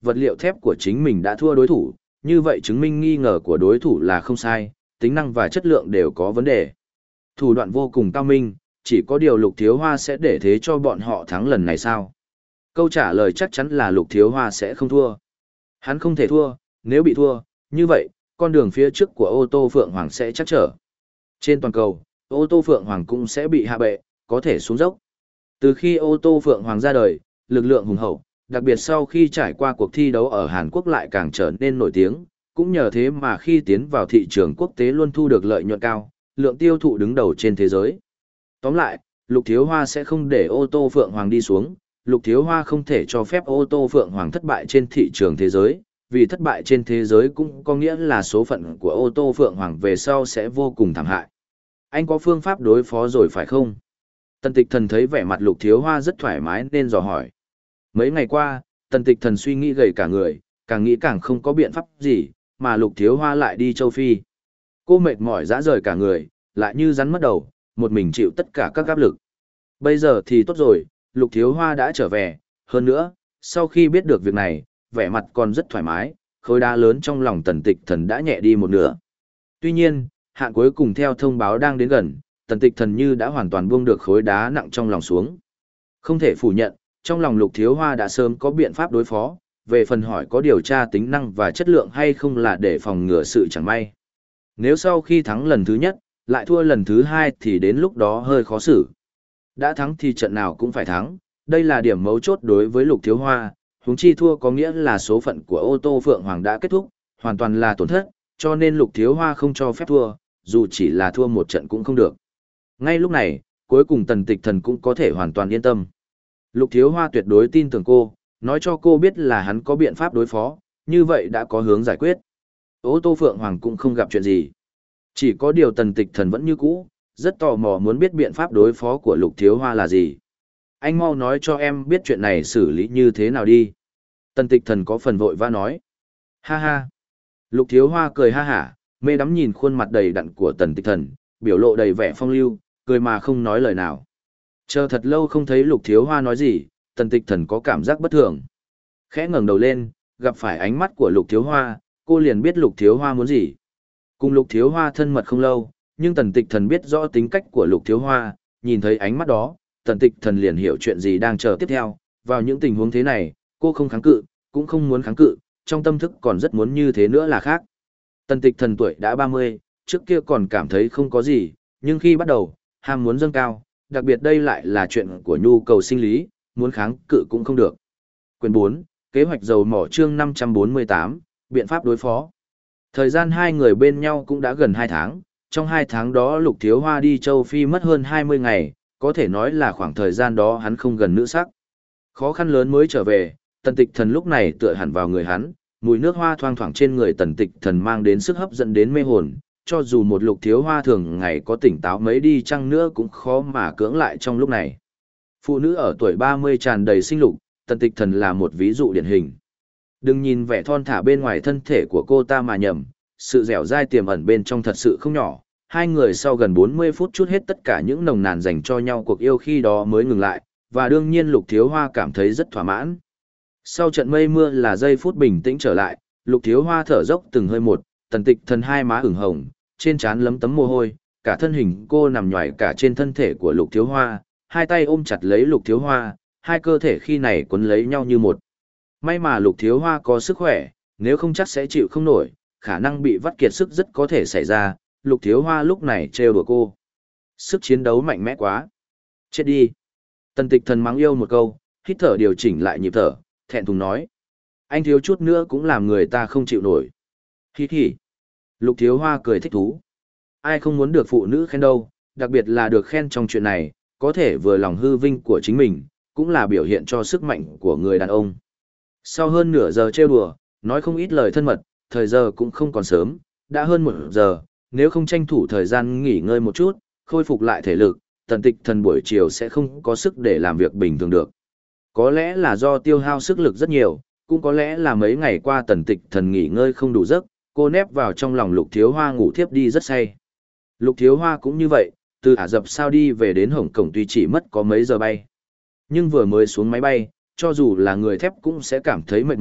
Speaker 1: vật liệu thép của chính mình đã thua đối thủ, như vậy chứng minh nghi ngờ của đối thủ là không sai, tính năng và chất lượng đều có vấn đề. Thủ đoạn vô cùng cao minh, chỉ có điều Lục Thiếu Hoa sẽ để thế cho bọn họ thắng lần này sao? Câu trả lời chắc chắn là Lục Thiếu Hoa sẽ không thua. Hắn không thể thua, nếu bị thua, như vậy, con đường phía trước của ô tô Phượng Hoàng sẽ chắc trở. Trên toàn cầu, ô tô Phượng Hoàng cũng sẽ bị hạ bệ, có thể xuống dốc. Từ khi ô tô Phượng Hoàng ra đời, lực lượng hùng hậu, đặc biệt sau khi trải qua cuộc thi đấu ở Hàn Quốc lại càng trở nên nổi tiếng, cũng nhờ thế mà khi tiến vào thị trường quốc tế luôn thu được lợi nhuận cao, lượng tiêu thụ đứng đầu trên thế giới. Tóm lại, Lục Thiếu Hoa sẽ không để ô tô Phượng Hoàng đi xuống, Lục Thiếu Hoa không thể cho phép ô tô Phượng Hoàng thất bại trên thị trường thế giới, vì thất bại trên thế giới cũng có nghĩa là số phận của ô tô Phượng Hoàng về sau sẽ vô cùng thảm hại. Anh có phương pháp đối phó rồi phải không? Tần Tịch Thần thấy vẻ mặt Lục Thiếu Hoa rất thoải mái nên dò hỏi. Mấy ngày qua, Tần Tịch Thần suy nghĩ gầy cả người, càng nghĩ càng không có biện pháp gì, mà Lục Thiếu Hoa lại đi châu Phi. Cô mệt mỏi rã rời cả người, lại như rắn mất đầu, một mình chịu tất cả các áp lực. Bây giờ thì tốt rồi, Lục Thiếu Hoa đã trở về, hơn nữa, sau khi biết được việc này, vẻ mặt còn rất thoải mái, khối đá lớn trong lòng Tần Tịch Thần đã nhẹ đi một nửa. Tuy nhiên, hạn cuối cùng theo thông báo đang đến gần, Tần Tịch Thần như đã hoàn toàn buông được khối đá nặng trong lòng xuống. Không thể phủ nhận, trong lòng Lục Thiếu Hoa đã sớm có biện pháp đối phó, về phần hỏi có điều tra tính năng và chất lượng hay không là để phòng ngừa sự chẳng may. Nếu sau khi thắng lần thứ nhất, lại thua lần thứ hai thì đến lúc đó hơi khó xử. Đã thắng thì trận nào cũng phải thắng, đây là điểm mấu chốt đối với Lục Thiếu Hoa, huống chi thua có nghĩa là số phận của ô tô Phượng Hoàng đã kết thúc, hoàn toàn là tổn thất, cho nên Lục Thiếu Hoa không cho phép thua, dù chỉ là thua một trận cũng không được. Ngay lúc này, cuối cùng Tần Tịch Thần cũng có thể hoàn toàn yên tâm. Lục Thiếu Hoa tuyệt đối tin tưởng cô, nói cho cô biết là hắn có biện pháp đối phó, như vậy đã có hướng giải quyết. Ô tô Phượng Hoàng cũng không gặp chuyện gì. Chỉ có điều Tần Tịch Thần vẫn như cũ, rất tò mò muốn biết biện pháp đối phó của Lục Thiếu Hoa là gì. Anh mau nói cho em biết chuyện này xử lý như thế nào đi. Tần Tịch Thần có phần vội vã nói. Ha ha. Lục Thiếu Hoa cười ha hả, mê đắm nhìn khuôn mặt đầy đặn của Tần Tịch Thần, biểu lộ đầy vẻ phong lưu, cười mà không nói lời nào. Chờ thật lâu không thấy Lục Thiếu Hoa nói gì, Tần Tịch Thần có cảm giác bất thường. Khẽ ngẩng đầu lên, gặp phải ánh mắt của Lục Thiếu Hoa, cô liền biết Lục Thiếu Hoa muốn gì. Cùng Lục Thiếu Hoa thân mật không lâu, nhưng Tần Tịch Thần biết rõ tính cách của Lục Thiếu Hoa, nhìn thấy ánh mắt đó, Tần Tịch Thần liền hiểu chuyện gì đang chờ tiếp theo. Vào những tình huống thế này, cô không kháng cự, cũng không muốn kháng cự, trong tâm thức còn rất muốn như thế nữa là khác. Tần Tịch Thần tuổi đã ba mươi, trước kia còn cảm thấy không có gì, nhưng khi bắt đầu, ham muốn dâng cao, đặc biệt đây lại là chuyện của nhu cầu sinh lý, muốn kháng cự cũng không được. Quyền bốn, kế hoạch dầu mỏ chương năm trăm bốn mươi tám, biện pháp đối phó. Thời gian hai người bên nhau cũng đã gần hai tháng, trong hai tháng đó Lục Thiếu Hoa đi châu Phi mất hơn hai mươi ngày, có thể nói là khoảng thời gian đó hắn không gần nữ sắc. Khó khăn lớn mới trở về, Tần Tịch Thần lúc này tựa hẳn vào người hắn, mùi nước hoa thoang thoảng trên người Tần Tịch Thần mang đến sức hấp dẫn đến mê hồn, cho dù một Lục Thiếu Hoa thường ngày có tỉnh táo mấy đi chăng nữa cũng khó mà cưỡng lại trong lúc này. Phụ nữ ở tuổi ba mươi tràn đầy sinh lục, Tần Tịch Thần là một ví dụ điển hình. Đừng nhìn vẻ thon thả bên ngoài thân thể của cô ta mà nhầm, sự dẻo dai tiềm ẩn bên trong thật sự không nhỏ. Hai người sau gần bốn mươi phút chút hết tất cả những nồng nàn dành cho nhau cuộc yêu khi đó mới ngừng lại, và đương nhiên Lục Thiếu Hoa cảm thấy rất thỏa mãn. Sau trận mây mưa là giây phút bình tĩnh trở lại, Lục Thiếu Hoa thở dốc từng hơi một, Tần Tịch Thần hai má ửng hồng, trên trán lấm tấm mồ hôi, cả thân hình cô nằm nhoài cả trên thân thể của Lục Thiếu Hoa, hai tay ôm chặt lấy Lục Thiếu Hoa, hai cơ thể khi này quấn lấy nhau như một. May mà Lục Thiếu Hoa có sức khỏe, nếu không chắc sẽ chịu không nổi, khả năng bị vắt kiệt sức rất có thể xảy ra. Lục Thiếu Hoa lúc này trêu đùa cô. Sức chiến đấu mạnh mẽ quá. Chết đi. Tần Tịch Thần mắng yêu một câu, hít thở điều chỉnh lại nhịp thở, thẹn thùng nói. Anh thiếu chút nữa cũng làm người ta không chịu nổi. Hít hỉ. Lục Thiếu Hoa cười thích thú. Ai không muốn được phụ nữ khen đâu, đặc biệt là được khen trong chuyện này, có thể vừa lòng hư vinh của chính mình, cũng là biểu hiện cho sức mạnh của người đàn ông. Sau hơn nửa giờ trêu đùa, nói không ít lời thân mật, thời giờ cũng không còn sớm, đã hơn một giờ, nếu không tranh thủ thời gian nghỉ ngơi một chút, khôi phục lại thể lực, Tần Tịch Thần buổi chiều sẽ không có sức để làm việc bình thường được. Có lẽ là do tiêu hao sức lực rất nhiều, cũng có lẽ là mấy ngày qua Tần Tịch Thần nghỉ ngơi không đủ giấc, cô nép vào trong lòng Lục Thiếu Hoa ngủ thiếp đi rất say. Lục Thiếu Hoa cũng như vậy, từ Ả Rập Saudi về đến Hồng Kông tuy chỉ mất có mấy giờ bay. Nhưng vừa mới xuống máy bay, cho dù là người thép cũng sẽ cảm thấy mệt mỏi,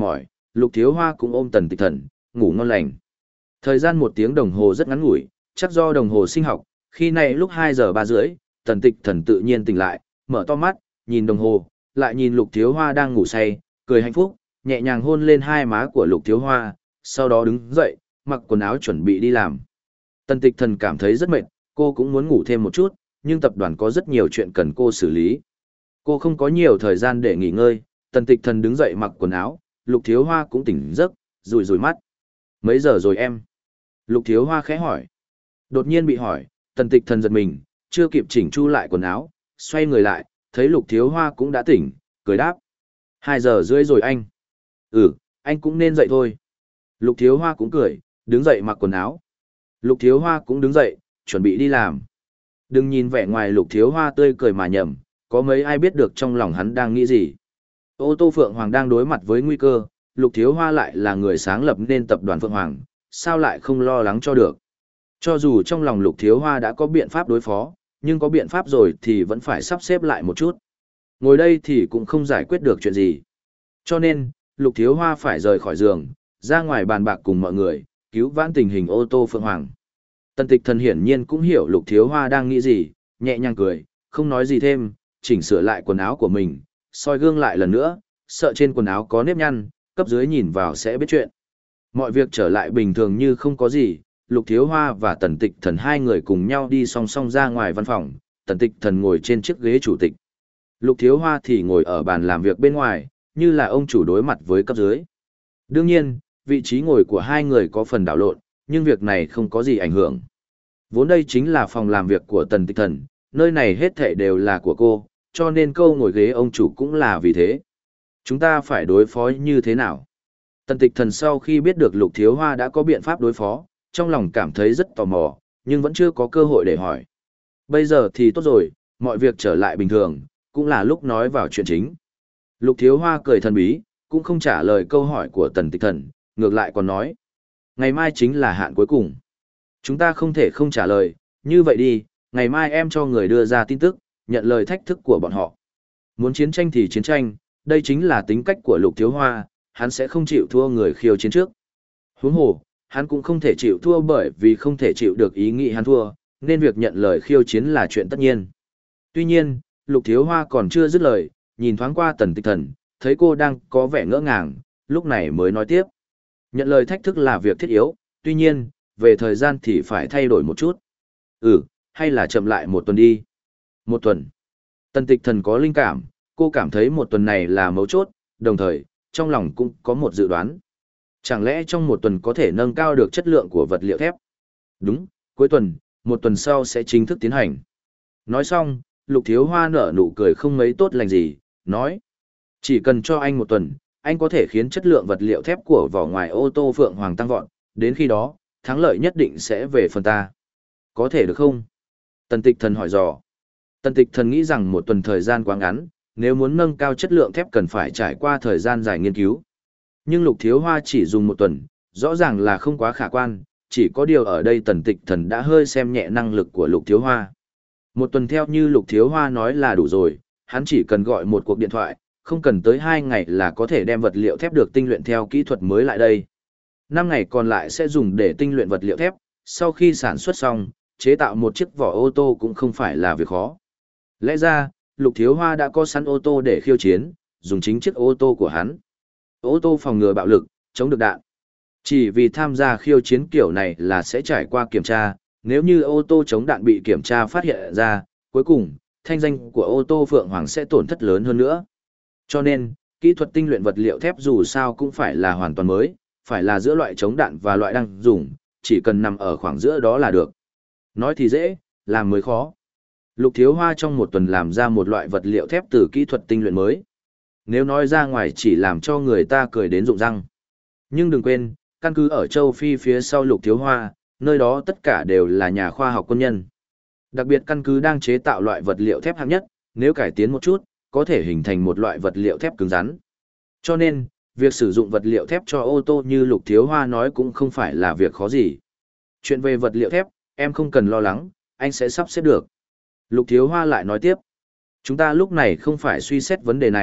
Speaker 1: Lục Thiếu Hoa cũng ôm Tần Tịch Thần, ngủ ngon lành. Thời gian một tiếng đồng hồ rất ngắn ngủi, chắc do đồng hồ sinh học, khi này lúc hai giờ ba rưỡi, Tần Tịch Thần tự nhiên tỉnh lại, mở to mắt, nhìn đồng hồ, lại nhìn Lục Thiếu Hoa đang ngủ say, cười hạnh phúc, nhẹ nhàng hôn lên hai má của Lục Thiếu Hoa, sau đó đứng dậy, mặc quần áo chuẩn bị đi làm. Tần Tịch Thần cảm thấy rất mệt, cô cũng muốn ngủ thêm một chút, nhưng tập đoàn có rất nhiều chuyện cần cô xử lý. Cô không có nhiều thời gian để nghỉ ngơi, Tần Tịch Thần đứng dậy mặc quần áo, Lục Thiếu Hoa cũng tỉnh giấc, rủi rủi mắt. Mấy giờ rồi em? Lục Thiếu Hoa khẽ hỏi. Đột nhiên bị hỏi, Tần Tịch Thần giật mình, chưa kịp chỉnh chu lại quần áo, xoay người lại, thấy Lục Thiếu Hoa cũng đã tỉnh, cười đáp. Hai giờ rưỡi rồi anh. Ừ, anh cũng nên dậy thôi. Lục Thiếu Hoa cũng cười, đứng dậy mặc quần áo. Lục Thiếu Hoa cũng đứng dậy, chuẩn bị đi làm. Đừng nhìn vẻ ngoài Lục Thiếu Hoa tươi cười mà nhầm, có mấy ai biết được trong lòng hắn đang nghĩ gì. Ô tô Phượng Hoàng đang đối mặt với nguy cơ, Lục Thiếu Hoa lại là người sáng lập nên tập đoàn Phượng Hoàng, sao lại không lo lắng cho được. Cho dù trong lòng Lục Thiếu Hoa đã có biện pháp đối phó, nhưng có biện pháp rồi thì vẫn phải sắp xếp lại một chút. Ngồi đây thì cũng không giải quyết được chuyện gì. Cho nên, Lục Thiếu Hoa phải rời khỏi giường, ra ngoài bàn bạc cùng mọi người, cứu vãn tình hình ô tô Phượng Hoàng. Tần Tịch Thần hiển nhiên cũng hiểu Lục Thiếu Hoa đang nghĩ gì, nhẹ nhàng cười, không nói gì thêm, chỉnh sửa lại quần áo của mình, soi gương lại lần nữa, sợ trên quần áo có nếp nhăn, cấp dưới nhìn vào sẽ biết chuyện. Mọi việc trở lại bình thường như không có gì, Lục Thiếu Hoa và Tần Tịch Thần hai người cùng nhau đi song song ra ngoài văn phòng, Tần Tịch Thần ngồi trên chiếc ghế chủ tịch. Lục Thiếu Hoa thì ngồi ở bàn làm việc bên ngoài, như là ông chủ đối mặt với cấp dưới. Đương nhiên, vị trí ngồi của hai người có phần đảo lộn, nhưng việc này không có gì ảnh hưởng. Vốn đây chính là phòng làm việc của Tần Tịch Thần, nơi này hết thảy đều là của cô, cho nên câu ngồi ghế ông chủ cũng là vì thế. Chúng ta phải đối phó như thế nào? Tần Tịch Thần sau khi biết được Lục Thiếu Hoa đã có biện pháp đối phó, trong lòng cảm thấy rất tò mò, nhưng vẫn chưa có cơ hội để hỏi. Bây giờ thì tốt rồi, mọi việc trở lại bình thường, cũng là lúc nói vào chuyện chính. Lục Thiếu Hoa cười thần bí, cũng không trả lời câu hỏi của Tần Tịch Thần, ngược lại còn nói. Ngày mai chính là hạn cuối cùng. Chúng ta không thể không trả lời, như vậy đi, ngày mai em cho người đưa ra tin tức, nhận lời thách thức của bọn họ. Muốn chiến tranh thì chiến tranh, đây chính là tính cách của Lục Thiếu Hoa, hắn sẽ không chịu thua người khiêu chiến trước. Huống hồ, hắn cũng không thể chịu thua bởi vì không thể chịu được ý nghĩ hắn thua, nên việc nhận lời khiêu chiến là chuyện tất nhiên. Tuy nhiên, Lục Thiếu Hoa còn chưa dứt lời, nhìn thoáng qua Tần Tịch Thần, thấy cô đang có vẻ ngỡ ngàng, lúc này mới nói tiếp. Nhận lời thách thức là việc thiết yếu, tuy nhiên, về thời gian thì phải thay đổi một chút. Ừ, hay là chậm lại một tuần đi. Một tuần. Tần Tịch Thần có linh cảm, cô cảm thấy một tuần này là mấu chốt, đồng thời, trong lòng cũng có một dự đoán. Chẳng lẽ trong một tuần có thể nâng cao được chất lượng của vật liệu thép? Đúng, cuối tuần, một tuần sau sẽ chính thức tiến hành. Nói xong, Lục Thiếu Hoa nở nụ cười không mấy tốt lành gì, nói. Chỉ cần cho anh một tuần, anh có thể khiến chất lượng vật liệu thép của vỏ ngoài ô tô Phượng Hoàng tăng vọt, đến khi đó, thắng lợi nhất định sẽ về phần ta. Có thể được không? Tần Tịch Thần hỏi dò. Tần Tịch Thần nghĩ rằng một tuần thời gian quá ngắn, nếu muốn nâng cao chất lượng thép cần phải trải qua thời gian dài nghiên cứu. Nhưng Lục Thiếu Hoa chỉ dùng một tuần, rõ ràng là không quá khả quan, chỉ có điều ở đây Tần Tịch Thần đã hơi xem nhẹ năng lực của Lục Thiếu Hoa. Một tuần theo như Lục Thiếu Hoa nói là đủ rồi, hắn chỉ cần gọi một cuộc điện thoại, không cần tới hai ngày là có thể đem vật liệu thép được tinh luyện theo kỹ thuật mới lại đây. Năm ngày còn lại sẽ dùng để tinh luyện vật liệu thép, sau khi sản xuất xong, chế tạo một chiếc vỏ ô tô cũng không phải là việc khó. Lẽ ra, Lục Thiếu Hoa đã có sẵn ô tô để khiêu chiến, dùng chính chiếc ô tô của hắn. Ô tô phòng ngừa bạo lực, chống được đạn. Chỉ vì tham gia khiêu chiến kiểu này là sẽ trải qua kiểm tra, nếu như ô tô chống đạn bị kiểm tra phát hiện ra, cuối cùng, thanh danh của ô tô Phượng Hoàng sẽ tổn thất lớn hơn nữa. Cho nên, kỹ thuật tinh luyện vật liệu thép dù sao cũng phải là hoàn toàn mới, phải là giữa loại chống đạn và loại đang dùng, chỉ cần nằm ở khoảng giữa đó là được. Nói thì dễ, làm mới khó. Lục Thiếu Hoa trong một tuần làm ra một loại vật liệu thép từ kỹ thuật tinh luyện mới. Nếu nói ra ngoài chỉ làm cho người ta cười đến rụng răng. Nhưng đừng quên, căn cứ ở châu Phi phía sau Lục Thiếu Hoa, nơi đó tất cả đều là nhà khoa học quân nhân. Đặc biệt căn cứ đang chế tạo loại vật liệu thép hạng nhất, nếu cải tiến một chút, có thể hình thành một loại vật liệu thép cứng rắn. Cho nên, việc sử dụng vật liệu thép cho ô tô như Lục Thiếu Hoa nói cũng không phải là việc khó gì. Chuyện về vật liệu thép, em không cần lo lắng, anh sẽ sắp xếp được. Lục Thiếu Hoa lại nói tiếp. Chúng ta lúc này không phải suy xét vấn đề này,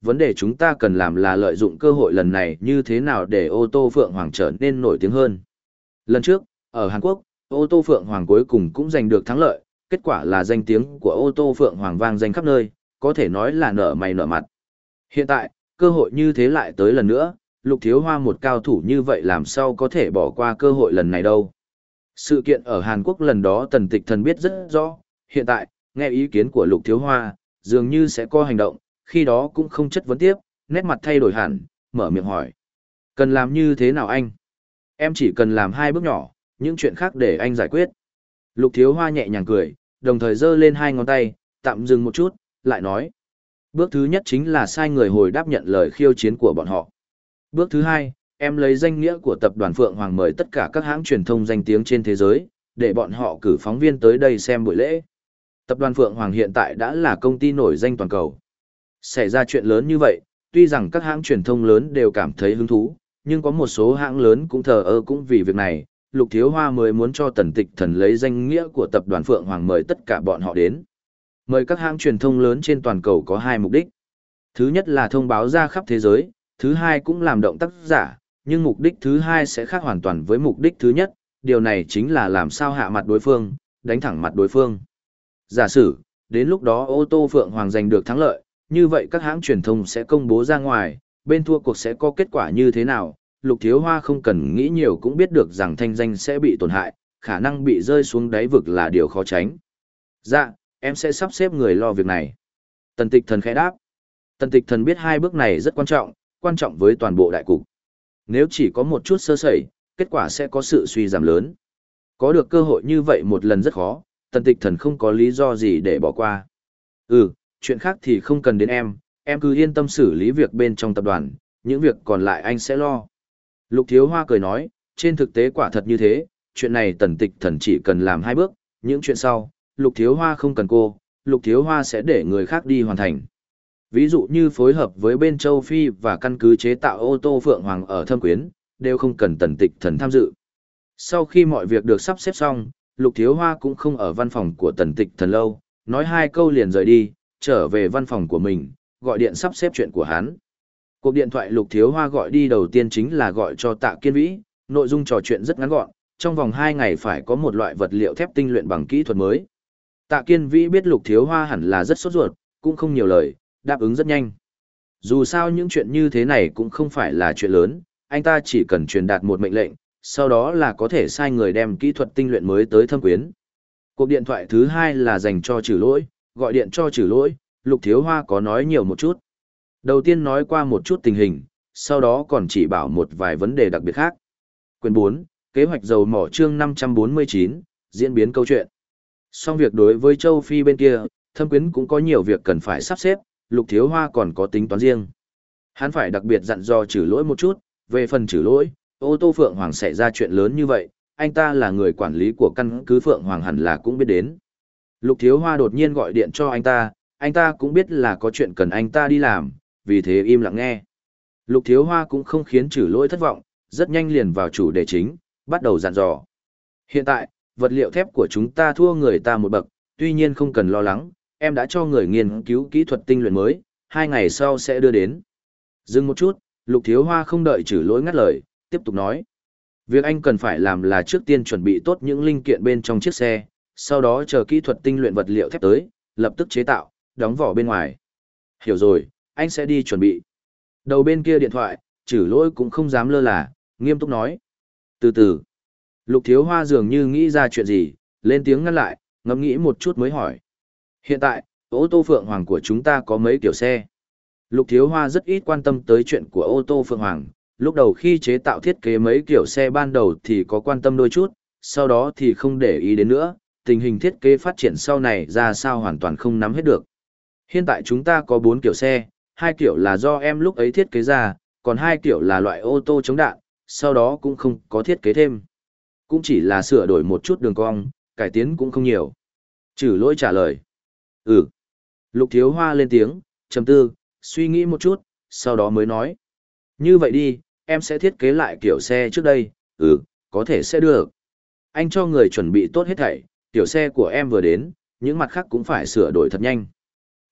Speaker 1: vấn đề chúng ta cần làm là lợi dụng cơ hội lần này như thế nào để ô tô Phượng Hoàng trở nên nổi tiếng hơn. Lần trước, ở Hàn Quốc, ô tô Phượng Hoàng cuối cùng cũng giành được thắng lợi, kết quả là danh tiếng của ô tô Phượng Hoàng vang danh khắp nơi, có thể nói là nở mày nở mặt. Hiện tại, cơ hội như thế lại tới lần nữa, Lục Thiếu Hoa một cao thủ như vậy làm sao có thể bỏ qua cơ hội lần này đâu. Sự kiện ở Hàn Quốc lần đó Tần Tịch Thần biết rất rõ, hiện tại, nghe ý kiến của Lục Thiếu Hoa, dường như sẽ có hành động, khi đó cũng không chất vấn tiếp, nét mặt thay đổi hẳn, mở miệng hỏi. Cần làm như thế nào anh? Em chỉ cần làm hai bước nhỏ, những chuyện khác để anh giải quyết. Lục Thiếu Hoa nhẹ nhàng cười, đồng thời giơ lên hai ngón tay, tạm dừng một chút, lại nói. Bước thứ nhất chính là sai người hồi đáp nhận lời khiêu chiến của bọn họ. Bước thứ hai, em lấy danh nghĩa của tập đoàn Phượng Hoàng mời tất cả các hãng truyền thông danh tiếng trên thế giới, để bọn họ cử phóng viên tới đây xem buổi lễ. Tập đoàn Phượng Hoàng hiện tại đã là công ty nổi danh toàn cầu. Xảy ra chuyện lớn như vậy, tuy rằng các hãng truyền thông lớn đều cảm thấy hứng thú, nhưng có một số hãng lớn cũng thờ ơ cũng vì việc này, Lục Thiếu Hoa mới muốn cho Tần Tịch Thần lấy danh nghĩa của tập đoàn Phượng Hoàng mời tất cả bọn họ đến. Mời các hãng truyền thông lớn trên toàn cầu có hai mục đích. Thứ nhất là thông báo ra khắp thế giới, thứ hai cũng làm động tác giả, nhưng mục đích thứ hai sẽ khác hoàn toàn với mục đích thứ nhất, điều này chính là làm sao hạ mặt đối phương, đánh thẳng mặt đối phương. Giả sử, đến lúc đó ô tô Phượng Hoàng giành được thắng lợi, như vậy các hãng truyền thông sẽ công bố ra ngoài, bên thua cuộc sẽ có kết quả như thế nào, Lục Thiếu Hoa không cần nghĩ nhiều cũng biết được rằng thanh danh sẽ bị tổn hại, khả năng bị rơi xuống đáy vực là điều khó tránh. Dạ, em sẽ sắp xếp người lo việc này. Tần Tịch Thần khẽ đáp. Tần Tịch Thần biết hai bước này rất quan trọng, quan trọng với toàn bộ đại cục. Nếu chỉ có một chút sơ sẩy, kết quả sẽ có sự suy giảm lớn. Có được cơ hội như vậy một lần rất khó, Tần Tịch Thần không có lý do gì để bỏ qua. Ừ, chuyện khác thì không cần đến em, em cứ yên tâm xử lý việc bên trong tập đoàn, những việc còn lại anh sẽ lo. Lục Thiếu Hoa cười nói, trên thực tế quả thật như thế, chuyện này Tần Tịch Thần chỉ cần làm hai bước, những chuyện sau, Lục Thiếu Hoa không cần cô, Lục Thiếu Hoa sẽ để người khác đi hoàn thành. Ví dụ như phối hợp với bên châu Phi và căn cứ chế tạo ô tô Phượng Hoàng ở Thâm Quyến, đều không cần Tần Tịch Thần tham dự. Sau khi mọi việc được sắp xếp xong, Lục Thiếu Hoa cũng không ở văn phòng của Tần Tịch Thần lâu, nói hai câu liền rời đi, trở về văn phòng của mình, gọi điện sắp xếp chuyện của hắn. Cuộc điện thoại Lục Thiếu Hoa gọi đi đầu tiên chính là gọi cho Tạ Kiên Vĩ, nội dung trò chuyện rất ngắn gọn, trong vòng hai ngày phải có một loại vật liệu thép tinh luyện bằng kỹ thuật mới. Tạ Kiên Vĩ biết Lục Thiếu Hoa hẳn là rất sốt ruột, cũng không nhiều lời, đáp ứng rất nhanh. Dù sao những chuyện như thế này cũng không phải là chuyện lớn, anh ta chỉ cần truyền đạt một mệnh lệnh, sau đó là có thể sai người đem kỹ thuật tinh luyện mới tới Thâm Quyến. Cuộc điện thoại thứ hai là dành cho Trử Lỗi, gọi điện cho Trử Lỗi, Lục Thiếu Hoa có nói nhiều một chút. Đầu tiên nói qua một chút tình hình, sau đó còn chỉ bảo một vài vấn đề đặc biệt khác. Quyển bốn, kế hoạch dầu mỏ chương năm trăm bốn mươi chín, diễn biến câu chuyện. Xong việc đối với châu Phi bên kia, Thâm Quyến cũng có nhiều việc cần phải sắp xếp, Lục Thiếu Hoa còn có tính toán riêng. Hắn phải đặc biệt dặn dò Trử Lỗi một chút, về phần Trử Lỗi, ô tô Phượng Hoàng xảy ra chuyện lớn như vậy, anh ta là người quản lý của căn cứ Phượng Hoàng hẳn là cũng biết đến. Lục Thiếu Hoa đột nhiên gọi điện cho anh ta, anh ta cũng biết là có chuyện cần anh ta đi làm, vì thế im lặng nghe. Lục Thiếu Hoa cũng không khiến Trử Lỗi thất vọng, rất nhanh liền vào chủ đề chính, bắt đầu dặn dò. Hiện tại, vật liệu thép của chúng ta thua người ta một bậc, tuy nhiên không cần lo lắng, em đã cho người nghiên cứu kỹ thuật tinh luyện mới, hai ngày sau sẽ đưa đến. Dừng một chút, Lục Thiếu Hoa không đợi Trử Lỗi ngắt lời, tiếp tục nói. Việc anh cần phải làm là trước tiên chuẩn bị tốt những linh kiện bên trong chiếc xe, sau đó chờ kỹ thuật tinh luyện vật liệu thép tới, lập tức chế tạo, đóng vỏ bên ngoài. Hiểu rồi, anh sẽ đi chuẩn bị. Đầu bên kia điện thoại, Trử Lỗi cũng không dám lơ là, nghiêm túc nói. Từ từ, Lục Thiếu Hoa dường như nghĩ ra chuyện gì, lên tiếng ngăn lại, ngẫm nghĩ một chút mới hỏi. Hiện tại, ô tô Phượng Hoàng của chúng ta có mấy kiểu xe? Lục Thiếu Hoa rất ít quan tâm tới chuyện của ô tô Phượng Hoàng, lúc đầu khi chế tạo thiết kế mấy kiểu xe ban đầu thì có quan tâm đôi chút, sau đó thì không để ý đến nữa, tình hình thiết kế phát triển sau này ra sao hoàn toàn không nắm hết được. Hiện tại chúng ta có bốn kiểu xe, hai kiểu là do em lúc ấy thiết kế ra, còn hai kiểu là loại ô tô chống đạn, sau đó cũng không có thiết kế thêm. Cũng chỉ là sửa đổi một chút đường cong, cải tiến cũng không nhiều. Trử Lỗi trả lời. Ừ. Lục Thiếu Hoa lên tiếng, trầm tư, suy nghĩ một chút, sau đó mới nói. Như vậy đi, em sẽ thiết kế lại kiểu xe trước đây, ừ, có thể sẽ được. Anh cho người chuẩn bị tốt hết thảy, kiểu xe của em vừa đến, những mặt khác cũng phải sửa đổi thật nhanh.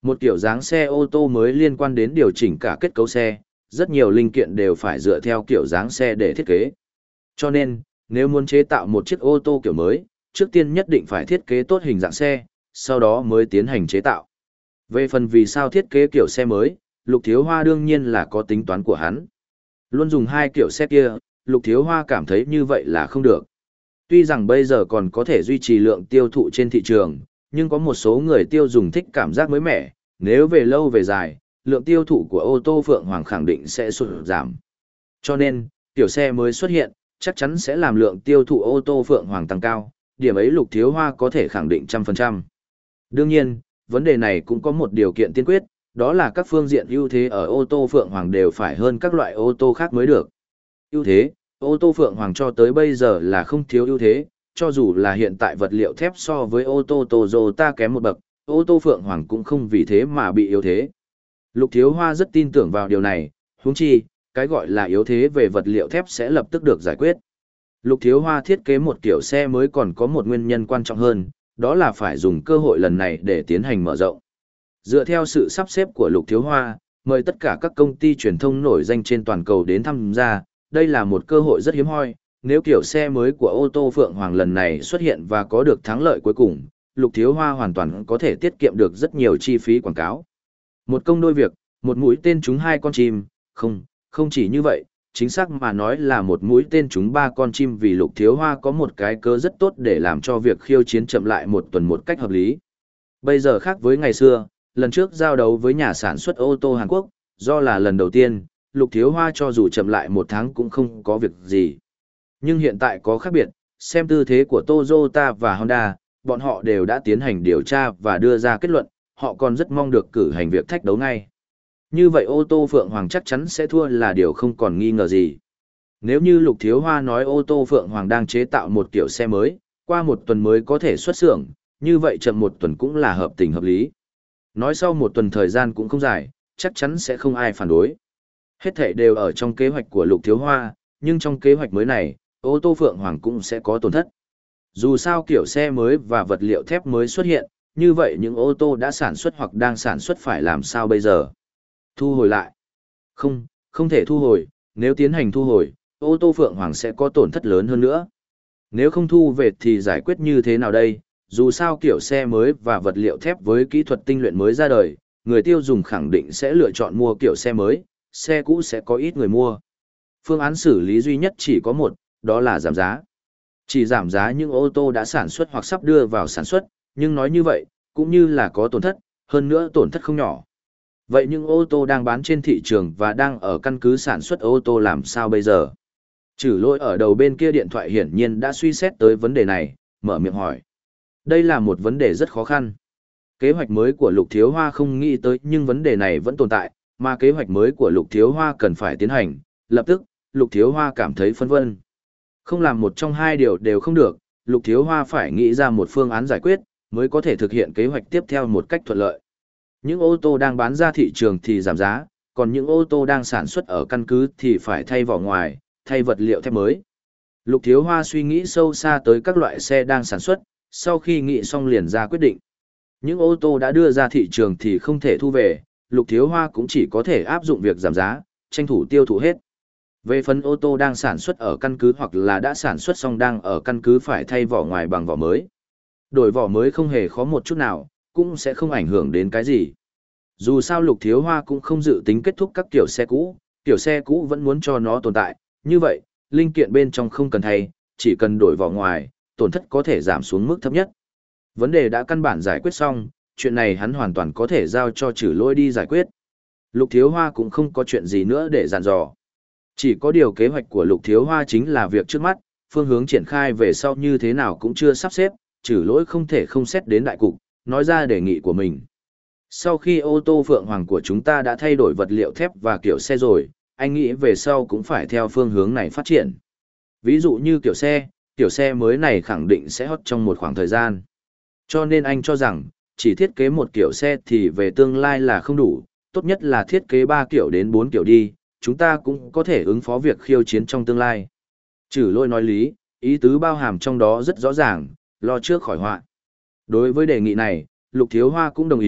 Speaker 1: Một kiểu dáng xe ô tô mới liên quan đến điều chỉnh cả kết cấu xe, rất nhiều linh kiện đều phải dựa theo kiểu dáng xe để thiết kế. Cho nên, nếu muốn chế tạo một chiếc ô tô kiểu mới, trước tiên nhất định phải thiết kế tốt hình dạng xe, sau đó mới tiến hành chế tạo. Về phần vì sao thiết kế kiểu xe mới, Lục Thiếu Hoa đương nhiên là có tính toán của hắn. Luôn dùng hai kiểu xe kia, Lục Thiếu Hoa cảm thấy như vậy là không được. Tuy rằng bây giờ còn có thể duy trì lượng tiêu thụ trên thị trường, nhưng có một số người tiêu dùng thích cảm giác mới mẻ, nếu về lâu về dài, lượng tiêu thụ của ô tô Phượng Hoàng khẳng định sẽ sụt giảm. Cho nên, kiểu xe mới xuất hiện, chắc chắn sẽ làm lượng tiêu thụ ô tô Phượng Hoàng tăng cao, điểm ấy Lục Thiếu Hoa có thể khẳng định trăm phần trăm. Đương nhiên, vấn đề này cũng có một điều kiện tiên quyết, đó là các phương diện ưu thế ở ô tô Phượng Hoàng đều phải hơn các loại ô tô khác mới được. Ưu thế, ô tô Phượng Hoàng cho tới bây giờ là không thiếu ưu thế, cho dù là hiện tại vật liệu thép so với ô tô Toyota kém một bậc, ô tô Phượng Hoàng cũng không vì thế mà bị yếu thế. Lục Thiếu Hoa rất tin tưởng vào điều này, huống chi, cái gọi là yếu thế về vật liệu thép sẽ lập tức được giải quyết. Lục Thiếu Hoa thiết kế một kiểu xe mới còn có một nguyên nhân quan trọng hơn, đó là phải dùng cơ hội lần này để tiến hành mở rộng. Dựa theo sự sắp xếp của Lục Thiếu Hoa, mời tất cả các công ty truyền thông nổi danh trên toàn cầu đến tham gia, đây là một cơ hội rất hiếm hoi. Nếu kiểu xe mới của ô tô Phượng Hoàng lần này xuất hiện và có được thắng lợi cuối cùng, Lục Thiếu Hoa hoàn toàn có thể tiết kiệm được rất nhiều chi phí quảng cáo. Một công đôi việc, một mũi tên trúng hai con chim, không, không chỉ như vậy, chính xác mà nói là một mũi tên trúng ba con chim, vì Lục Thiếu Hoa có một cái cớ rất tốt để làm cho việc khiêu chiến chậm lại một tuần một cách hợp lý. Bây giờ khác với ngày xưa, lần trước giao đấu với nhà sản xuất ô tô Hàn Quốc, do là lần đầu tiên, Lục Thiếu Hoa cho dù chậm lại một tháng cũng không có việc gì. Nhưng hiện tại có khác biệt, xem tư thế của Toyota và Honda, bọn họ đều đã tiến hành điều tra và đưa ra kết luận, họ còn rất mong được cử hành việc thách đấu ngay. Như vậy ô tô Phượng Hoàng chắc chắn sẽ thua là điều không còn nghi ngờ gì. Nếu như Lục Thiếu Hoa nói ô tô Phượng Hoàng đang chế tạo một kiểu xe mới, qua một tuần mới có thể xuất xưởng, như vậy chậm một tuần cũng là hợp tình hợp lý. Nói sau một tuần thời gian cũng không dài, chắc chắn sẽ không ai phản đối. Hết thảy đều ở trong kế hoạch của Lục Thiếu Hoa, nhưng trong kế hoạch mới này, ô tô Phượng Hoàng cũng sẽ có tổn thất. Dù sao kiểu xe mới và vật liệu thép mới xuất hiện, như vậy những ô tô đã sản xuất hoặc đang sản xuất phải làm sao bây giờ? Thu hồi lại. Không, không thể thu hồi, nếu tiến hành thu hồi, ô tô Phượng Hoàng sẽ có tổn thất lớn hơn nữa. Nếu không thu về thì giải quyết như thế nào đây? Dù sao kiểu xe mới và vật liệu thép với kỹ thuật tinh luyện mới ra đời, người tiêu dùng khẳng định sẽ lựa chọn mua kiểu xe mới, xe cũ sẽ có ít người mua. Phương án xử lý duy nhất chỉ có một, đó là giảm giá. Chỉ giảm giá những ô tô đã sản xuất hoặc sắp đưa vào sản xuất, nhưng nói như vậy, cũng như là có tổn thất, hơn nữa tổn thất không nhỏ. Vậy những ô tô đang bán trên thị trường và đang ở căn cứ sản xuất ô tô làm sao bây giờ? Trừ lỗi ở đầu bên kia điện thoại hiển nhiên đã suy xét tới vấn đề này, mở miệng hỏi. Đây là một vấn đề rất khó khăn. Kế hoạch mới của Lục Thiếu Hoa không nghĩ tới, nhưng vấn đề này vẫn tồn tại, mà kế hoạch mới của Lục Thiếu Hoa cần phải tiến hành. Lập tức, Lục Thiếu Hoa cảm thấy phân vân. Không làm một trong hai điều đều không được, Lục Thiếu Hoa phải nghĩ ra một phương án giải quyết, mới có thể thực hiện kế hoạch tiếp theo một cách thuận lợi. Những ô tô đang bán ra thị trường thì giảm giá, còn những ô tô đang sản xuất ở căn cứ thì phải thay vỏ ngoài, thay vật liệu thép mới. Lục Thiếu Hoa suy nghĩ sâu xa tới các loại xe đang sản xuất, sau khi nghĩ xong liền ra quyết định. Những ô tô đã đưa ra thị trường thì không thể thu về, Lục Thiếu Hoa cũng chỉ có thể áp dụng việc giảm giá, tranh thủ tiêu thụ hết. Về phần ô tô đang sản xuất ở căn cứ hoặc là đã sản xuất xong đang ở căn cứ phải thay vỏ ngoài bằng vỏ mới. Đổi vỏ mới không hề khó một chút nào, cũng sẽ không ảnh hưởng đến cái gì. Dù sao Lục Thiếu Hoa cũng không dự tính kết thúc các kiểu xe cũ, kiểu xe cũ vẫn muốn cho nó tồn tại, như vậy, linh kiện bên trong không cần thay, chỉ cần đổi vỏ ngoài, tổn thất có thể giảm xuống mức thấp nhất. Vấn đề đã căn bản giải quyết xong, chuyện này hắn hoàn toàn có thể giao cho Trử Lỗi đi giải quyết. Lục Thiếu Hoa cũng không có chuyện gì nữa để dặn dò. Chỉ có điều kế hoạch của Lục Thiếu Hoa chính là việc trước mắt, phương hướng triển khai về sau như thế nào cũng chưa sắp xếp, Trử Lỗi không thể không xét đến đại cục, nói ra đề nghị của mình. Sau khi ô tô Phượng Hoàng của chúng ta đã thay đổi vật liệu thép và kiểu xe rồi, anh nghĩ về sau cũng phải theo phương hướng này phát triển. Ví dụ như kiểu xe, kiểu xe mới này khẳng định sẽ hot trong một khoảng thời gian. Cho nên anh cho rằng, chỉ thiết kế một kiểu xe thì về tương lai là không đủ, tốt nhất là thiết kế ba kiểu đến bốn kiểu đi, chúng ta cũng có thể ứng phó việc khiêu chiến trong tương lai. Trừ Lôi nói lý, ý tứ bao hàm trong đó rất rõ ràng, lo trước khỏi họa. Đối với đề nghị này, Lục Thiếu Hoa cũng đồng ý,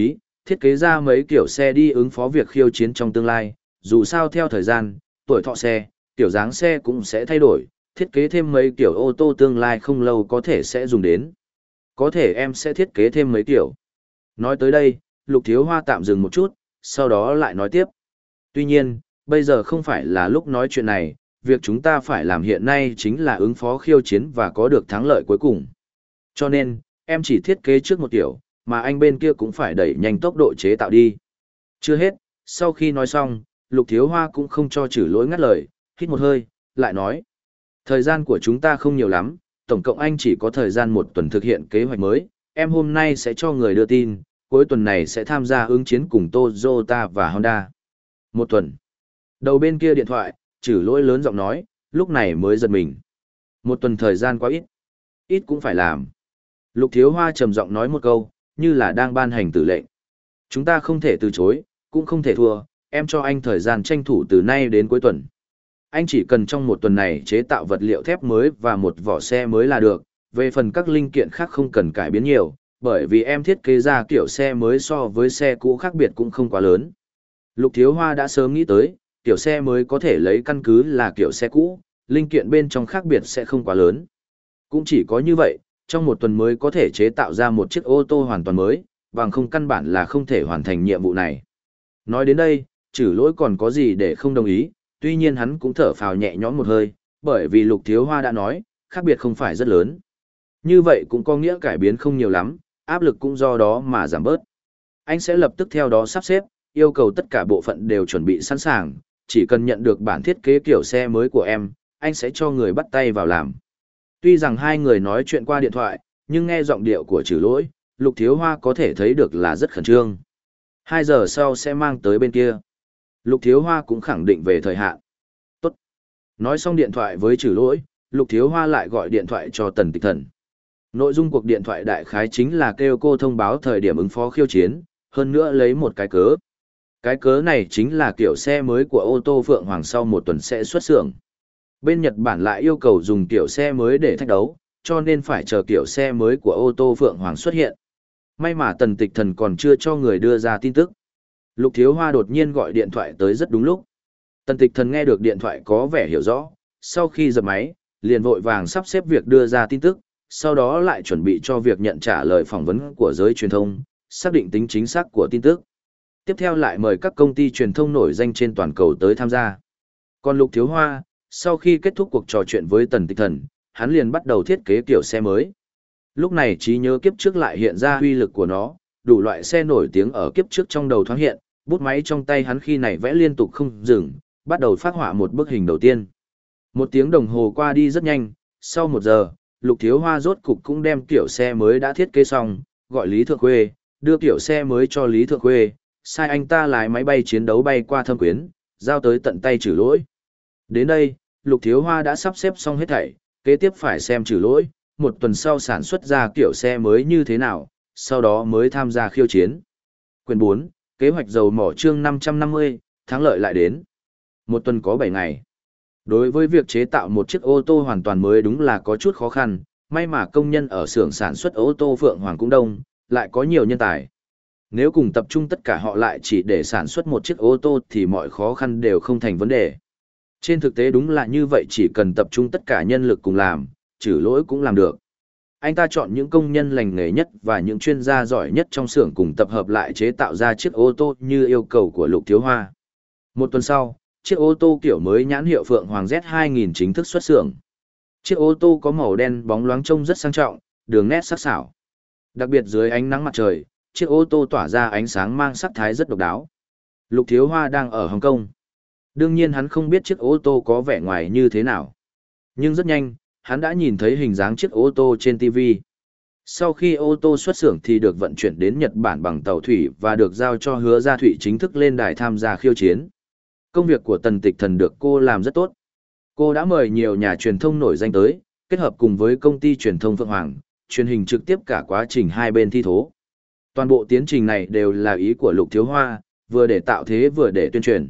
Speaker 1: thiết kế ra mấy kiểu xe đi ứng phó việc khiêu chiến trong tương lai, dù sao theo thời gian, tuổi thọ xe, kiểu dáng xe cũng sẽ thay đổi, thiết kế thêm mấy kiểu ô tô tương lai không lâu có thể sẽ dùng đến. Có thể em sẽ thiết kế thêm mấy kiểu. Nói tới đây, Lục Thiếu Hoa tạm dừng một chút, sau đó lại nói tiếp. Tuy nhiên, bây giờ không phải là lúc nói chuyện này, việc chúng ta phải làm hiện nay chính là ứng phó khiêu chiến và có được thắng lợi cuối cùng. Cho nên, em chỉ thiết kế trước một kiểu, mà anh bên kia cũng phải đẩy nhanh tốc độ chế tạo đi. Chưa hết, sau khi nói xong, Lục Thiếu Hoa cũng không cho Trử Lỗi ngắt lời, hít một hơi, lại nói. Thời gian của chúng ta không nhiều lắm, tổng cộng anh chỉ có thời gian một tuần thực hiện kế hoạch mới, em hôm nay sẽ cho người đưa tin, cuối tuần này sẽ tham gia ứng chiến cùng Toyota và Honda. Một tuần. Đầu bên kia điện thoại, Trử Lỗi lớn giọng nói, lúc này mới giật mình. Một tuần thời gian quá ít. Ít cũng phải làm. Lục Thiếu Hoa trầm giọng nói một câu, như là đang ban hành tử lệnh. Chúng ta không thể từ chối, cũng không thể thua, em cho anh thời gian tranh thủ từ nay đến cuối tuần. Anh chỉ cần trong một tuần này chế tạo vật liệu thép mới và một vỏ xe mới là được, về phần các linh kiện khác không cần cải biến nhiều, bởi vì em thiết kế ra kiểu xe mới so với xe cũ khác biệt cũng không quá lớn. Lục Thiếu Hoa đã sớm nghĩ tới, kiểu xe mới có thể lấy căn cứ là kiểu xe cũ, linh kiện bên trong khác biệt sẽ không quá lớn. Cũng chỉ có như vậy, trong một tuần mới có thể chế tạo ra một chiếc ô tô hoàn toàn mới, bằng không căn bản là không thể hoàn thành nhiệm vụ này. Nói đến đây, Trử Lỗi còn có gì để không đồng ý, tuy nhiên hắn cũng thở phào nhẹ nhõm một hơi, bởi vì Lục Thiếu Hoa đã nói, khác biệt không phải rất lớn. Như vậy cũng có nghĩa cải biến không nhiều lắm, áp lực cũng do đó mà giảm bớt. Anh sẽ lập tức theo đó sắp xếp, yêu cầu tất cả bộ phận đều chuẩn bị sẵn sàng, chỉ cần nhận được bản thiết kế kiểu xe mới của em, anh sẽ cho người bắt tay vào làm. Tuy rằng hai người nói chuyện qua điện thoại, nhưng nghe giọng điệu của Trử Lỗi, Lục Thiếu Hoa có thể thấy được là rất khẩn trương. Hai giờ sau sẽ mang tới bên kia. Lục Thiếu Hoa cũng khẳng định về thời hạn. Tốt. Nói xong điện thoại với Trử Lỗi, Lục Thiếu Hoa lại gọi điện thoại cho Tần Tịch Thần. Nội dung cuộc điện thoại đại khái chính là kêu cô thông báo thời điểm ứng phó khiêu chiến, hơn nữa lấy một cái cớ. Cái cớ này chính là kiểu xe mới của ô tô Phượng Hoàng sau một tuần sẽ xuất xưởng. Bên Nhật Bản lại yêu cầu dùng kiểu xe mới để thách đấu, cho nên phải chờ kiểu xe mới của ô tô Phượng Hoàng xuất hiện. May mà Tần Tịch Thần còn chưa cho người đưa ra tin tức. Lục Thiếu Hoa đột nhiên gọi điện thoại tới rất đúng lúc. Tần Tịch Thần nghe được điện thoại có vẻ hiểu rõ, sau khi dập máy, liền vội vàng sắp xếp việc đưa ra tin tức, sau đó lại chuẩn bị cho việc nhận trả lời phỏng vấn của giới truyền thông, xác định tính chính xác của tin tức. Tiếp theo lại mời các công ty truyền thông nổi danh trên toàn cầu tới tham gia. Còn Lục Thiếu Hoa, sau khi kết thúc cuộc trò chuyện với Tần Tịch Thần, hắn liền bắt đầu thiết kế kiểu xe mới. Lúc này trí nhớ kiếp trước lại hiện ra uy lực của nó, đủ loại xe nổi tiếng ở kiếp trước trong đầu thoáng hiện, bút máy trong tay hắn khi này vẽ liên tục không dừng, bắt đầu phát họa một bức hình đầu tiên. Một tiếng đồng hồ qua đi rất nhanh, sau một giờ, Lục Thiếu Hoa rốt cục cũng đem kiểu xe mới đã thiết kế xong, gọi Lý Thượng Khuê, đưa kiểu xe mới cho Lý Thượng Khuê, sai anh ta lái máy bay chiến đấu bay qua Thâm Quyến, giao tới tận tay Trử Lỗi. Đến đây, Lục Thiếu Hoa đã sắp xếp xong hết thảy, kế tiếp phải xem Trử Lỗi, một tuần sau sản xuất ra kiểu xe mới như thế nào, sau đó mới tham gia khiêu chiến. Quyển bốn, kế hoạch dầu mỏ chương năm trăm năm mươi, thắng lợi lại đến. Một tuần có bảy ngày. Đối với việc chế tạo một chiếc ô tô hoàn toàn mới đúng là có chút khó khăn, may mà công nhân ở xưởng sản xuất ô tô Phượng Hoàng cũng đông, lại có nhiều nhân tài. Nếu cùng tập trung tất cả họ lại chỉ để sản xuất một chiếc ô tô thì mọi khó khăn đều không thành vấn đề. Trên thực tế đúng là như vậy, chỉ cần tập trung tất cả nhân lực cùng làm, Trử Lỗi cũng làm được. Anh ta chọn những công nhân lành nghề nhất và những chuyên gia giỏi nhất trong xưởng cùng tập hợp lại chế tạo ra chiếc ô tô như yêu cầu của Lục Thiếu Hoa. Một tuần sau, chiếc ô tô kiểu mới nhãn hiệu Phượng Hoàng Z hai nghìn chính thức xuất xưởng. Chiếc ô tô có màu đen bóng loáng trông rất sang trọng, đường nét sắc sảo. Đặc biệt dưới ánh nắng mặt trời, chiếc ô tô tỏa ra ánh sáng mang sắc thái rất độc đáo. Lục Thiếu Hoa đang ở Hồng Kông. Đương nhiên hắn không biết chiếc ô tô có vẻ ngoài như thế nào. Nhưng rất nhanh, hắn đã nhìn thấy hình dáng chiếc ô tô trên ti vi. Sau khi ô tô xuất xưởng thì được vận chuyển đến Nhật Bản bằng tàu thủy và được giao cho Hứa Gia Thụy chính thức lên đài tham gia khiêu chiến. Công việc của Tần Tịch Thần được cô làm rất tốt. Cô đã mời nhiều nhà truyền thông nổi danh tới, kết hợp cùng với công ty truyền thông Phượng Hoàng, truyền hình trực tiếp cả quá trình hai bên thi thố. Toàn bộ tiến trình này đều là ý của Lục Thiếu Hoa, vừa để tạo thế vừa để tuyên truyền.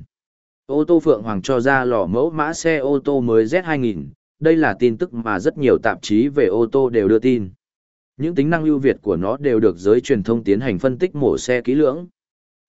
Speaker 1: Ô tô Phượng Hoàng cho ra lò mẫu mã xe ô tô mới Z hai nghìn, đây là tin tức mà rất nhiều tạp chí về ô tô đều đưa tin. Những tính năng ưu việt của nó đều được giới truyền thông tiến hành phân tích mổ xe kỹ lưỡng.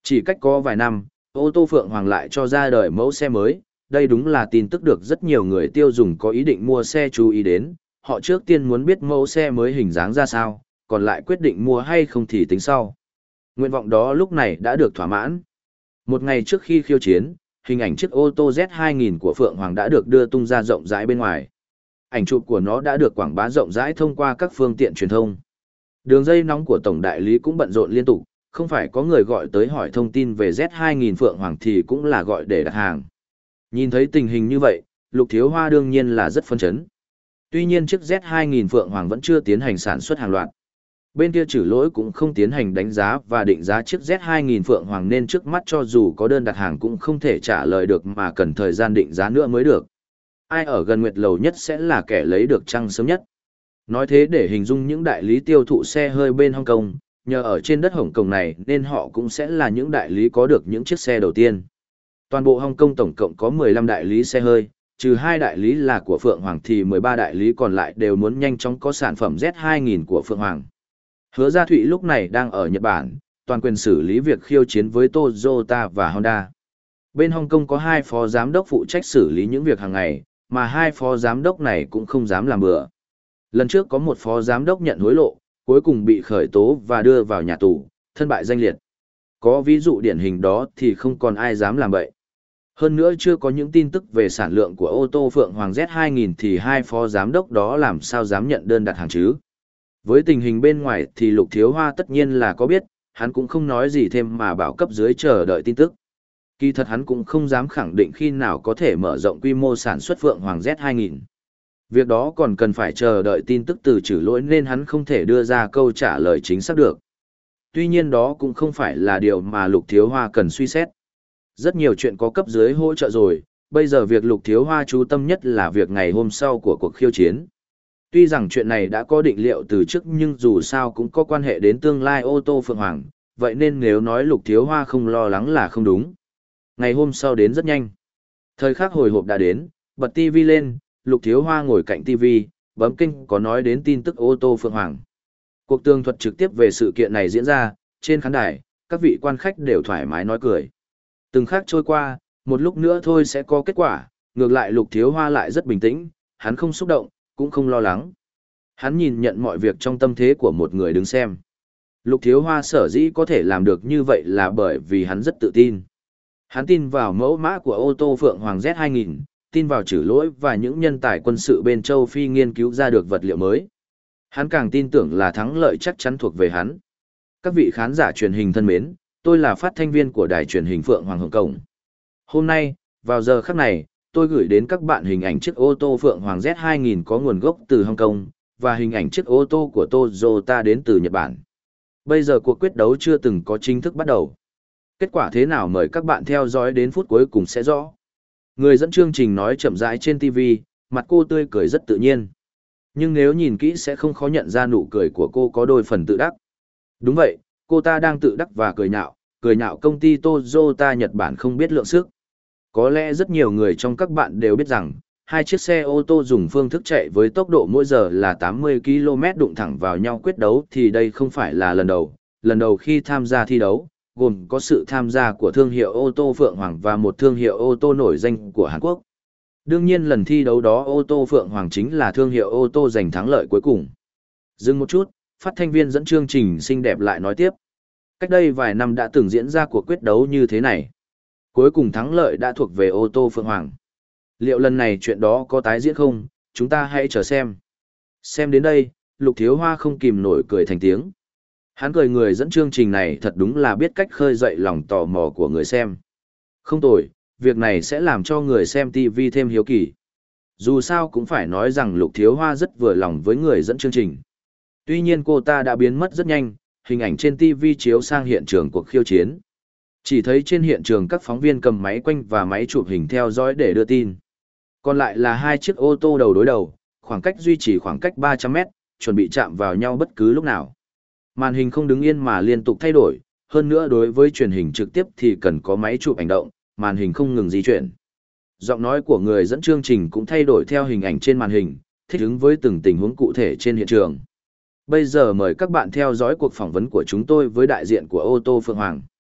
Speaker 1: Chỉ cách có vài năm, ô tô Phượng Hoàng lại cho ra đời mẫu xe mới, đây đúng là tin tức được rất nhiều người tiêu dùng có ý định mua xe chú ý đến, họ trước tiên muốn biết mẫu xe mới hình dáng ra sao, còn lại quyết định mua hay không thì tính sau. Nguyện vọng đó lúc này đã được thỏa mãn. Một ngày trước khi khiêu chiến, hình ảnh chiếc ô tô Z hai nghìn của Phượng Hoàng đã được đưa tung ra rộng rãi bên ngoài. Ảnh chụp của nó đã được quảng bá rộng rãi thông qua các phương tiện truyền thông. Đường dây nóng của tổng đại lý cũng bận rộn liên tục, không phải có người gọi tới hỏi thông tin về Z hai nghìn Phượng Hoàng thì cũng là gọi để đặt hàng. Nhìn thấy tình hình như vậy, Lục Thiếu Hoa đương nhiên là rất phấn chấn. Tuy nhiên chiếc Z hai nghìn Phượng Hoàng vẫn chưa tiến hành sản xuất hàng loạt. Bên kia Trử Lỗi cũng không tiến hành đánh giá và định giá chiếc Z hai nghìn Phượng Hoàng nên trước mắt cho dù có đơn đặt hàng cũng không thể trả lời được mà cần thời gian định giá nữa mới được. Ai ở gần Nguyệt Lầu nhất sẽ là kẻ lấy được trăng sớm nhất. Nói thế để hình dung những đại lý tiêu thụ xe hơi bên Hong Kong, nhờ ở trên đất Hồng Kông này nên họ cũng sẽ là những đại lý có được những chiếc xe đầu tiên. Toàn bộ Hong Kong tổng cộng có mười lăm đại lý xe hơi, trừ hai đại lý là của Phượng Hoàng thì mười ba đại lý còn lại đều muốn nhanh chóng có sản phẩm Z hai nghìn của Phượng Hoàng. Hứa Gia Thụy lúc này đang ở Nhật Bản, toàn quyền xử lý việc khiêu chiến với Toyota và Honda. Bên Hong Kong có hai phó giám đốc phụ trách xử lý những việc hàng ngày, mà hai phó giám đốc này cũng không dám làm bừa. Lần trước có một phó giám đốc nhận hối lộ, cuối cùng bị khởi tố và đưa vào nhà tù, thân bại danh liệt. Có ví dụ điển hình đó thì không còn ai dám làm vậy. Hơn nữa chưa có những tin tức về sản lượng của ô tô Phượng Hoàng Z hai nghìn thì hai phó giám đốc đó làm sao dám nhận đơn đặt hàng chứ. Với tình hình bên ngoài thì Lục Thiếu Hoa tất nhiên là có biết, hắn cũng không nói gì thêm mà bảo cấp dưới chờ đợi tin tức. Kỳ thật hắn cũng không dám khẳng định khi nào có thể mở rộng quy mô sản xuất Phượng Hoàng Z hai nghìn. Việc đó còn cần phải chờ đợi tin tức từ Trử Lỗi nên hắn không thể đưa ra câu trả lời chính xác được. Tuy nhiên đó cũng không phải là điều mà Lục Thiếu Hoa cần suy xét. Rất nhiều chuyện có cấp dưới hỗ trợ rồi, bây giờ việc Lục Thiếu Hoa chú tâm nhất là việc ngày hôm sau của cuộc khiêu chiến. Tuy rằng chuyện này đã có định liệu từ trước nhưng dù sao cũng có quan hệ đến tương lai ô tô Phượng Hoàng, vậy nên nếu nói Lục Thiếu Hoa không lo lắng là không đúng. Ngày hôm sau đến rất nhanh. Thời khắc hồi hộp đã đến, bật tivi lên, Lục Thiếu Hoa ngồi cạnh tivi, bấm kênh có nói đến tin tức ô tô Phượng Hoàng. Cuộc tường thuật trực tiếp về sự kiện này diễn ra, trên khán đài, các vị quan khách đều thoải mái nói cười. Từng khắc trôi qua, một lúc nữa thôi sẽ có kết quả, ngược lại Lục Thiếu Hoa lại rất bình tĩnh, hắn không xúc động, cũng không lo lắng. Hắn nhìn nhận mọi việc trong tâm thế của một người đứng xem. Lục Thiếu Hoa sở dĩ có thể làm được như vậy là bởi vì hắn rất tự tin. Hắn tin vào mẫu mã của ô tô Phượng Hoàng Z hai nghìn, tin vào Trử Lỗi và những nhân tài quân sự bên châu Phi nghiên cứu ra được vật liệu mới. Hắn càng tin tưởng là thắng lợi chắc chắn thuộc về hắn. Các vị khán giả truyền hình thân mến, tôi là phát thanh viên của đài truyền hình Phượng Hoàng Hồng Kông. Hôm nay, vào giờ khắc này, tôi gửi đến các bạn hình ảnh chiếc ô tô Phượng Hoàng Z hai nghìn có nguồn gốc từ Hồng Kông, và hình ảnh chiếc ô tô của Toyota đến từ Nhật Bản. Bây giờ cuộc quyết đấu chưa từng có chính thức bắt đầu. Kết quả thế nào mời các bạn theo dõi đến phút cuối cùng sẽ rõ. Người dẫn chương trình nói chậm rãi trên ti vi, mặt cô tươi cười rất tự nhiên. Nhưng nếu nhìn kỹ sẽ không khó nhận ra nụ cười của cô có đôi phần tự đắc. Đúng vậy, cô ta đang tự đắc và cười nhạo, cười nhạo công ty Toyota Nhật Bản không biết lượng sức. Có lẽ rất nhiều người trong các bạn đều biết rằng, hai chiếc xe ô tô dùng phương thức chạy với tốc độ mỗi giờ là tám mươi ki lô mét đụng thẳng vào nhau quyết đấu thì đây không phải là lần đầu. Lần đầu khi tham gia thi đấu, gồm có sự tham gia của thương hiệu ô tô Phượng Hoàng và một thương hiệu ô tô nổi danh của Hàn Quốc. Đương nhiên lần thi đấu đó ô tô Phượng Hoàng chính là thương hiệu ô tô giành thắng lợi cuối cùng. Dừng một chút, phát thanh viên dẫn chương trình xinh đẹp lại nói tiếp. Cách đây vài năm đã từng diễn ra cuộc quyết đấu như thế này. Cuối cùng thắng lợi đã thuộc về ô tô Phượng Hoàng. Liệu lần này chuyện đó có tái diễn không? Chúng ta hãy chờ xem. Xem đến đây, Lục Thiếu Hoa không kìm nổi cười thành tiếng. Hắn cười người dẫn chương trình này thật đúng là biết cách khơi dậy lòng tò mò của người xem. Không tồi, việc này sẽ làm cho người xem ti vi thêm hiếu kỳ. Dù sao cũng phải nói rằng Lục Thiếu Hoa rất vừa lòng với người dẫn chương trình. Tuy nhiên cô ta đã biến mất rất nhanh, hình ảnh trên ti vi chiếu sang hiện trường cuộc khiêu chiến. Chỉ thấy trên hiện trường các phóng viên cầm máy quanh và máy chụp hình theo dõi để đưa tin. Còn lại là hai chiếc ô tô đầu đối đầu, khoảng cách duy trì khoảng cách ba trăm mét, chuẩn bị chạm vào nhau bất cứ lúc nào. Màn hình không đứng yên mà liên tục thay đổi, hơn nữa đối với truyền hình trực tiếp thì cần có máy chụp ảnh động, màn hình không ngừng di chuyển. Giọng nói của người dẫn chương trình cũng thay đổi theo hình ảnh trên màn hình, thích ứng với từng tình huống cụ thể trên hiện trường. Bây giờ mời các bạn theo dõi cuộc phỏng vấn của chúng tôi với đại diện của ô tô Phượng Hoàng.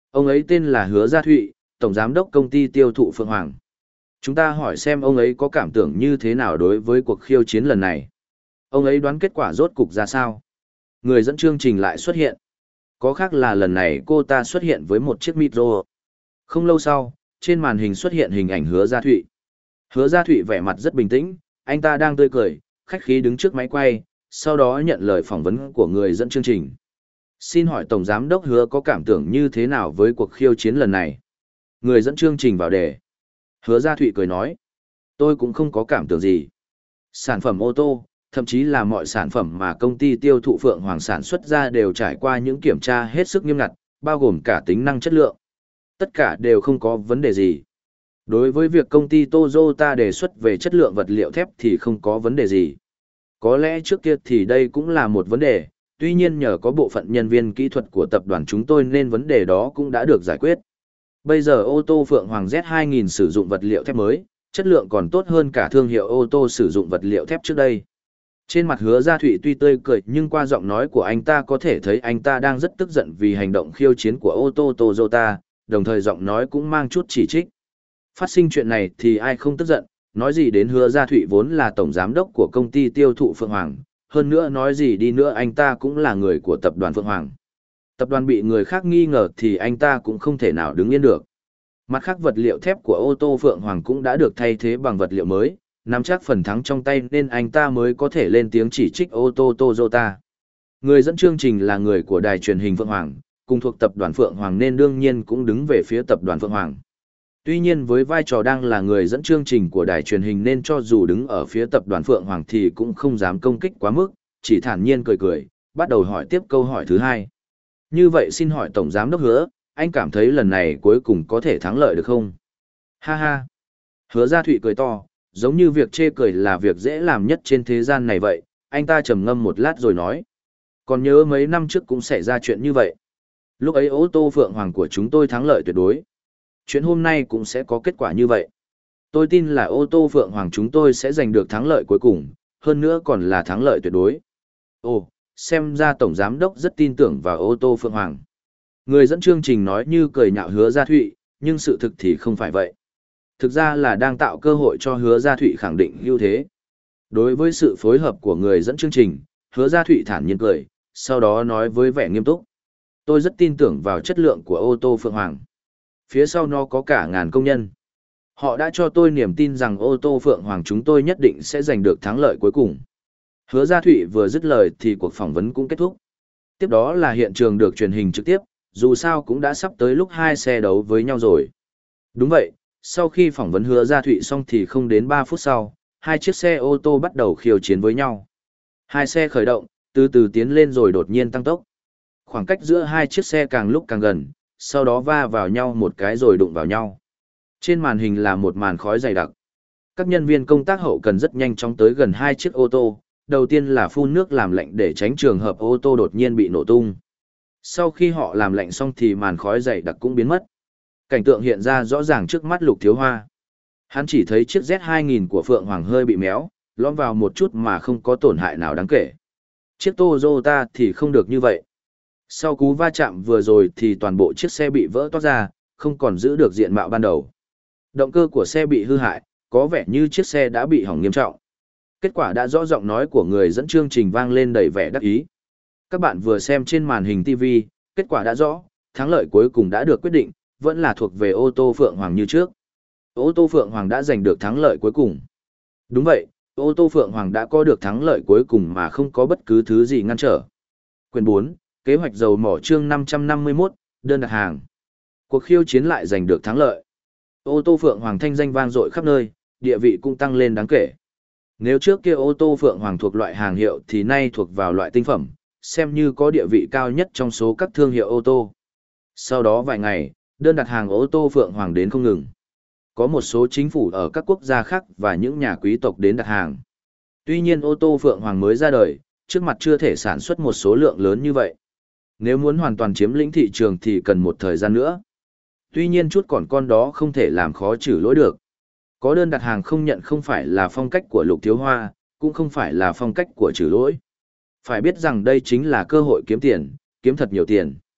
Speaker 1: Ông ấy tên là Hứa Gia Thụy, tổng giám đốc công ty tiêu thụ Phượng Hoàng. Chúng ta hỏi xem ông ấy có cảm tưởng như thế nào đối với cuộc khiêu chiến lần này. Ông ấy đoán kết quả rốt cục ra sao? Người dẫn chương trình lại xuất hiện. Có khác là lần này cô ta xuất hiện với một chiếc micro. Không lâu sau, trên màn hình xuất hiện hình ảnh Hứa Gia Thụy. Hứa Gia Thụy vẻ mặt rất bình tĩnh, anh ta đang tươi cười, khách khí đứng trước máy quay, sau đó nhận lời phỏng vấn của người dẫn chương trình. Xin hỏi Tổng Giám đốc Hứa có cảm tưởng như thế nào với cuộc khiêu chiến lần này? Người dẫn chương trình vào đề. Hứa Gia Thụy cười nói, tôi cũng không có cảm tưởng gì. Sản phẩm ô tô, thậm chí là mọi sản phẩm mà công ty tiêu thụ Phượng Hoàng sản xuất ra đều trải qua những kiểm tra hết sức nghiêm ngặt, bao gồm cả tính năng chất lượng. Tất cả đều không có vấn đề gì. Đối với việc công ty Toyota đề xuất về chất lượng vật liệu thép thì không có vấn đề gì. Có lẽ trước kia thì đây cũng là một vấn đề, tuy nhiên nhờ có bộ phận nhân viên kỹ thuật của tập đoàn chúng tôi nên vấn đề đó cũng đã được giải quyết. Bây giờ ô tô Phượng Hoàng Z hai nghìn sử dụng vật liệu thép mới, chất lượng còn tốt hơn cả thương hiệu ô tô sử dụng vật liệu thép trước đây. Trên mặt Hứa Gia Thụy tuy tươi cười nhưng qua giọng nói của anh ta có thể thấy anh ta đang rất tức giận vì hành động khiêu chiến của ô tô Toyota, đồng thời giọng nói cũng mang chút chỉ trích. Phát sinh chuyện này thì ai không tức giận, nói gì đến Hứa Gia Thụy vốn là tổng giám đốc của công ty tiêu thụ Phượng Hoàng, hơn nữa nói gì đi nữa anh ta cũng là người của tập đoàn Phượng Hoàng. Tập đoàn bị người khác nghi ngờ thì anh ta cũng không thể nào đứng yên được. Mặt khác vật liệu thép của ô tô Phượng Hoàng cũng đã được thay thế bằng vật liệu mới, nắm chắc phần thắng trong tay nên anh ta mới có thể lên tiếng chỉ trích ô tô Toyota. Người dẫn chương trình là người của đài truyền hình Phượng Hoàng, cùng thuộc tập đoàn Phượng Hoàng nên đương nhiên cũng đứng về phía tập đoàn Phượng Hoàng. Tuy nhiên với vai trò đang là người dẫn chương trình của đài truyền hình nên cho dù đứng ở phía tập đoàn Phượng Hoàng thì cũng không dám công kích quá mức, chỉ thản nhiên cười cười, bắt đầu hỏi tiếp câu hỏi thứ hai. Như vậy xin hỏi Tổng Giám đốc Hứa, anh cảm thấy lần này cuối cùng có thể thắng lợi được không? Ha ha! Hứa Gia Thụy cười to, giống như việc chê cười là việc dễ làm nhất trên thế gian này vậy, anh ta trầm ngâm một lát rồi nói. Còn nhớ mấy năm trước cũng xảy ra chuyện như vậy. Lúc ấy ô tô Phượng Hoàng của chúng tôi thắng lợi tuyệt đối. Chuyện hôm nay cũng sẽ có kết quả như vậy. Tôi tin là ô tô Phượng Hoàng chúng tôi sẽ giành được thắng lợi cuối cùng, hơn nữa còn là thắng lợi tuyệt đối. Ồ, xem ra Tổng Giám đốc rất tin tưởng vào ô tô Phượng Hoàng. Người dẫn chương trình nói như cười nhạo Hứa Gia Thụy, nhưng sự thực thì không phải vậy. Thực ra là đang tạo cơ hội cho Hứa Gia Thụy khẳng định ưu thế. Đối với sự phối hợp của người dẫn chương trình, Hứa Gia Thụy thản nhiên cười, sau đó nói với vẻ nghiêm túc. Tôi rất tin tưởng vào chất lượng của ô tô Phượng Hoàng. Phía sau nó có cả ngàn công nhân. Họ đã cho tôi niềm tin rằng ô tô Phượng Hoàng chúng tôi nhất định sẽ giành được thắng lợi cuối cùng. Hứa Gia Thụy vừa dứt lời thì cuộc phỏng vấn cũng kết thúc. Tiếp đó là hiện trường được truyền hình trực tiếp, dù sao cũng đã sắp tới lúc hai xe đấu với nhau rồi. Đúng vậy, sau khi phỏng vấn Hứa Gia Thụy xong thì không đến ba phút sau, hai chiếc xe ô tô bắt đầu khiêu chiến với nhau. Hai xe khởi động, từ từ tiến lên rồi đột nhiên tăng tốc. Khoảng cách giữa hai chiếc xe càng lúc càng gần, sau đó va vào nhau một cái rồi đụng vào nhau. Trên màn hình là một màn khói dày đặc. Các nhân viên công tác hậu cần rất nhanh chóng tới gần hai chiếc ô tô, đầu tiên là phun nước làm lạnh để tránh trường hợp ô tô đột nhiên bị nổ tung. Sau khi họ làm lạnh xong thì màn khói dày đặc cũng biến mất. Cảnh tượng hiện ra rõ ràng trước mắt Lục Thiếu Hoa. Hắn chỉ thấy chiếc Z hai nghìn của Phượng Hoàng hơi bị méo, lõm vào một chút mà không có tổn hại nào đáng kể. Chiếc Toyota thì không được như vậy. Sau cú va chạm vừa rồi thì toàn bộ chiếc xe bị vỡ toác ra, không còn giữ được diện mạo ban đầu. Động cơ của xe bị hư hại, có vẻ như chiếc xe đã bị hỏng nghiêm trọng. Kết quả đã rõ, giọng nói của người dẫn chương trình vang lên đầy vẻ đắc ý. Các bạn vừa xem trên màn hình ti vi, kết quả đã rõ, thắng lợi cuối cùng đã được quyết định, vẫn là thuộc về ô tô Phượng Hoàng như trước. Ô tô Phượng Hoàng đã giành được thắng lợi cuối cùng. Đúng vậy, ô tô Phượng Hoàng đã có được thắng lợi cuối cùng mà không có bất cứ thứ gì ngăn trở. Quyển bốn, kế hoạch dầu mỏ chương năm trăm năm mươi mốt, đơn đặt hàng. Cuộc khiêu chiến lại giành được thắng lợi. Ô tô Phượng Hoàng thanh danh vang dội khắp nơi, địa vị cũng tăng lên đáng kể. Nếu trước kia ô tô Phượng Hoàng thuộc loại hàng hiệu thì nay thuộc vào loại tinh phẩm, xem như có địa vị cao nhất trong số các thương hiệu ô tô. Sau đó vài ngày, đơn đặt hàng ô tô Phượng Hoàng đến không ngừng. Có một số chính phủ ở các quốc gia khác và những nhà quý tộc đến đặt hàng. Tuy nhiên ô tô Phượng Hoàng mới ra đời, trước mặt chưa thể sản xuất một số lượng lớn như vậy. Nếu muốn hoàn toàn chiếm lĩnh thị trường thì cần một thời gian nữa. Tuy nhiên chút còn con đó không thể làm khó trừ lỗi được. Có đơn đặt hàng không nhận không phải là phong cách của Lục Thiếu Hoa, cũng không phải là phong cách của trừ lỗi. Phải biết rằng đây chính là cơ hội kiếm tiền, kiếm thật nhiều tiền.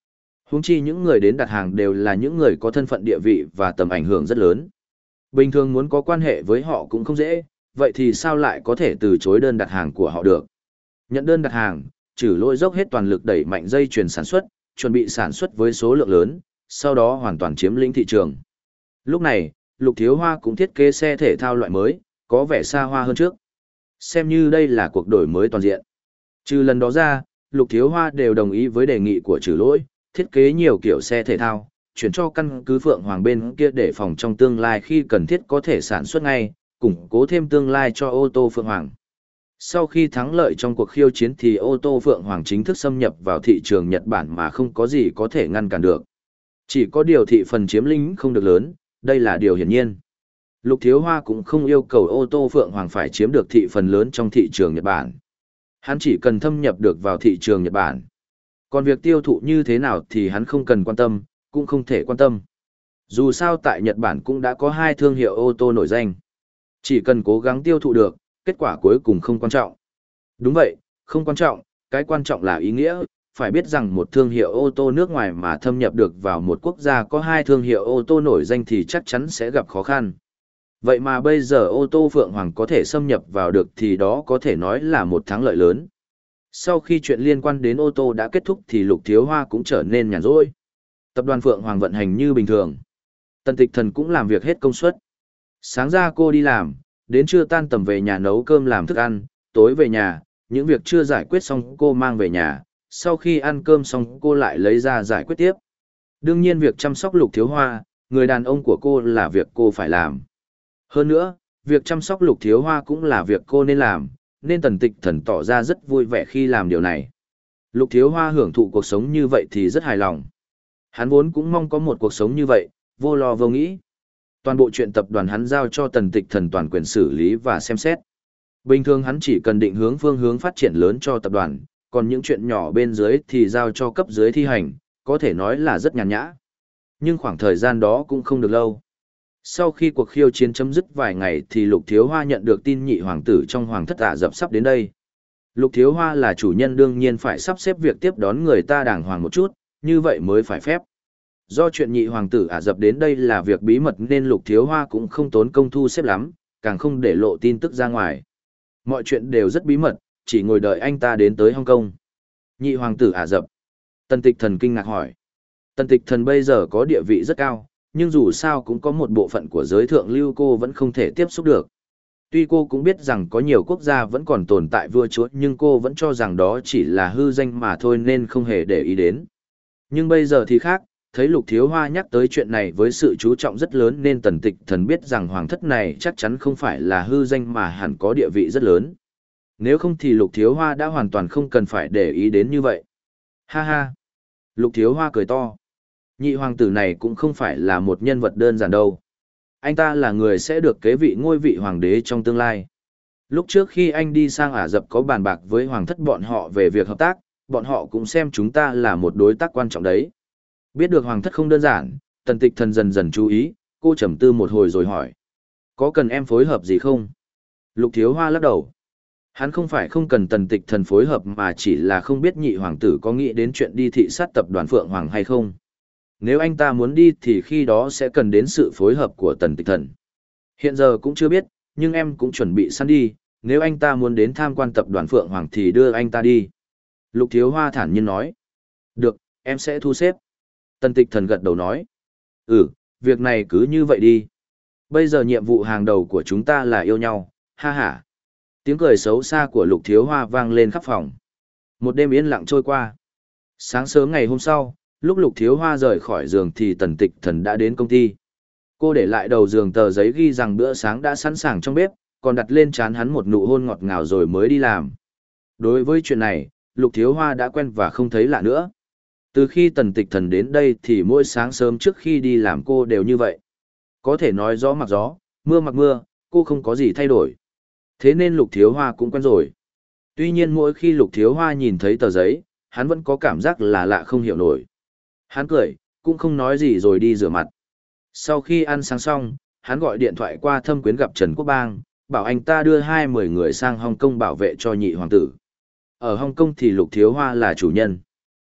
Speaker 1: Huống chi những người đến đặt hàng đều là những người có thân phận địa vị và tầm ảnh hưởng rất lớn. Bình thường muốn có quan hệ với họ cũng không dễ, vậy thì sao lại có thể từ chối đơn đặt hàng của họ được? Nhận đơn đặt hàng, Trử Lỗi dốc hết toàn lực đẩy mạnh dây chuyền sản xuất, chuẩn bị sản xuất với số lượng lớn, sau đó hoàn toàn chiếm lĩnh thị trường. Lúc này, Lục Thiếu Hoa cũng thiết kế xe thể thao loại mới, có vẻ xa hoa hơn trước. Xem như đây là cuộc đổi mới toàn diện. Trừ lần đó ra, Lục Thiếu Hoa đều đồng ý với đề nghị của Trử Lỗi, thiết kế nhiều kiểu xe thể thao, chuyển cho căn cứ Phượng Hoàng bên kia để phòng trong tương lai khi cần thiết có thể sản xuất ngay, củng cố thêm tương lai cho ô tô Phượng Hoàng. Sau khi thắng lợi trong cuộc khiêu chiến thì ô tô Phượng Hoàng chính thức xâm nhập vào thị trường Nhật Bản mà không có gì có thể ngăn cản được. Chỉ có điều thị phần chiếm lĩnh không được lớn, đây là điều hiển nhiên. Lục Thiếu Hoa cũng không yêu cầu ô tô Phượng Hoàng phải chiếm được thị phần lớn trong thị trường Nhật Bản. Hắn chỉ cần thâm nhập được vào thị trường Nhật Bản. Còn việc tiêu thụ như thế nào thì hắn không cần quan tâm, cũng không thể quan tâm. Dù sao tại Nhật Bản cũng đã có hai thương hiệu ô tô nổi danh. Chỉ cần cố gắng tiêu thụ được, kết quả cuối cùng không quan trọng. Đúng vậy, không quan trọng, cái quan trọng là ý nghĩa, phải biết rằng một thương hiệu ô tô nước ngoài mà thâm nhập được vào một quốc gia có hai thương hiệu ô tô nổi danh thì chắc chắn sẽ gặp khó khăn. Vậy mà bây giờ ô tô Phượng Hoàng có thể xâm nhập vào được thì đó có thể nói là một thắng lợi lớn. Sau khi chuyện liên quan đến ô tô đã kết thúc thì Lục Thiếu Hoa cũng trở nên nhàn rỗi. Tập đoàn Phượng Hoàng vận hành như bình thường. Tần Tịch Thần cũng làm việc hết công suất. Sáng ra cô đi làm, đến trưa tan tầm về nhà nấu cơm làm thức ăn, tối về nhà, những việc chưa giải quyết xong cô mang về nhà, sau khi ăn cơm xong cô lại lấy ra giải quyết tiếp. Đương nhiên việc chăm sóc Lục Thiếu Hoa, người đàn ông của cô là việc cô phải làm. Hơn nữa, việc chăm sóc Lục Thiếu Hoa cũng là việc cô nên làm, nên Tần Tịch Thần tỏ ra rất vui vẻ khi làm điều này. Lục Thiếu Hoa hưởng thụ cuộc sống như vậy thì rất hài lòng. Hắn vốn cũng mong có một cuộc sống như vậy, vô lo vô nghĩ. Toàn bộ chuyện tập đoàn hắn giao cho Tần Tịch Thần toàn quyền xử lý và xem xét. Bình thường hắn chỉ cần định hướng phương hướng phát triển lớn cho tập đoàn, còn những chuyện nhỏ bên dưới thì giao cho cấp dưới thi hành, có thể nói là rất nhàn nhã. Nhưng khoảng thời gian đó cũng không được lâu. Sau khi cuộc khiêu chiến chấm dứt vài ngày thì Lục Thiếu Hoa nhận được tin nhị hoàng tử trong hoàng thất Ả Rập sắp đến đây. Lục Thiếu Hoa là chủ nhân đương nhiên phải sắp xếp việc tiếp đón người ta đàng hoàng một chút, như vậy mới phải phép. Do chuyện nhị hoàng tử Ả Rập đến đây là việc bí mật nên Lục Thiếu Hoa cũng không tốn công thu xếp lắm, càng không để lộ tin tức ra ngoài. Mọi chuyện đều rất bí mật, chỉ ngồi đợi anh ta đến tới Hong Kong. Nhị hoàng tử Ả Rập. Tần Tịch Thần kinh ngạc hỏi. Tần Tịch Thần bây giờ có địa vị rất cao, nhưng dù sao cũng có một bộ phận của giới thượng lưu cô vẫn không thể tiếp xúc được. Tuy cô cũng biết rằng có nhiều quốc gia vẫn còn tồn tại vua chúa nhưng cô vẫn cho rằng đó chỉ là hư danh mà thôi nên không hề để ý đến. Nhưng bây giờ thì khác, thấy Lục Thiếu Hoa nhắc tới chuyện này với sự chú trọng rất lớn nên Tần Tịch Thần biết rằng hoàng thất này chắc chắn không phải là hư danh mà hẳn có địa vị rất lớn. Nếu không thì Lục Thiếu Hoa đã hoàn toàn không cần phải để ý đến như vậy. Ha ha! Lục Thiếu Hoa cười to. Nhị hoàng tử này cũng không phải là một nhân vật đơn giản đâu. Anh ta là người sẽ được kế vị ngôi vị hoàng đế trong tương lai. Lúc trước khi anh đi sang Ả Rập có bàn bạc với hoàng thất bọn họ về việc hợp tác, bọn họ cũng xem chúng ta là một đối tác quan trọng đấy. Biết được hoàng thất không đơn giản, Tần Tịch Thần dần dần chú ý, cô trầm tư một hồi rồi hỏi. Có cần em phối hợp gì không? Lục Thiếu Hoa lắc đầu. Hắn không phải không cần Tần Tịch Thần phối hợp mà chỉ là không biết nhị hoàng tử có nghĩ đến chuyện đi thị sát tập đoàn Phượng Hoàng hay không. Nếu anh ta muốn đi thì khi đó sẽ cần đến sự phối hợp của Tần Tịch Thần. Hiện giờ cũng chưa biết, nhưng em cũng chuẩn bị sẵn đi, nếu anh ta muốn đến tham quan tập đoàn Phượng Hoàng thì đưa anh ta đi. Lục Thiếu Hoa thản nhiên nói. Được, em sẽ thu xếp. Tần Tịch Thần gật đầu nói. Ừ, việc này cứ như vậy đi. Bây giờ nhiệm vụ hàng đầu của chúng ta là yêu nhau, ha ha. Tiếng cười xấu xa của Lục Thiếu Hoa vang lên khắp phòng. Một đêm yên lặng trôi qua. Sáng sớm ngày hôm sau, lúc Lục Thiếu Hoa rời khỏi giường thì Tần Tịch Thần đã đến công ty. Cô để lại đầu giường tờ giấy ghi rằng bữa sáng đã sẵn sàng trong bếp, còn đặt lên trán hắn một nụ hôn ngọt ngào rồi mới đi làm. Đối với chuyện này, Lục Thiếu Hoa đã quen và không thấy lạ nữa. Từ khi Tần Tịch Thần đến đây thì mỗi sáng sớm trước khi đi làm cô đều như vậy. Có thể nói gió mặc gió, mưa mặc mưa, cô không có gì thay đổi. Thế nên Lục Thiếu Hoa cũng quen rồi. Tuy nhiên mỗi khi Lục Thiếu Hoa nhìn thấy tờ giấy, hắn vẫn có cảm giác là lạ không hiểu nổi. Hắn cười, cũng không nói gì rồi đi rửa mặt. Sau khi ăn sáng xong, hắn gọi điện thoại qua Thâm Quyến gặp Trần Quốc Bang, bảo anh ta đưa hai mươi người sang Hong Kong bảo vệ cho nhị hoàng tử. Ở Hong Kong thì Lục Thiếu Hoa là chủ nhân.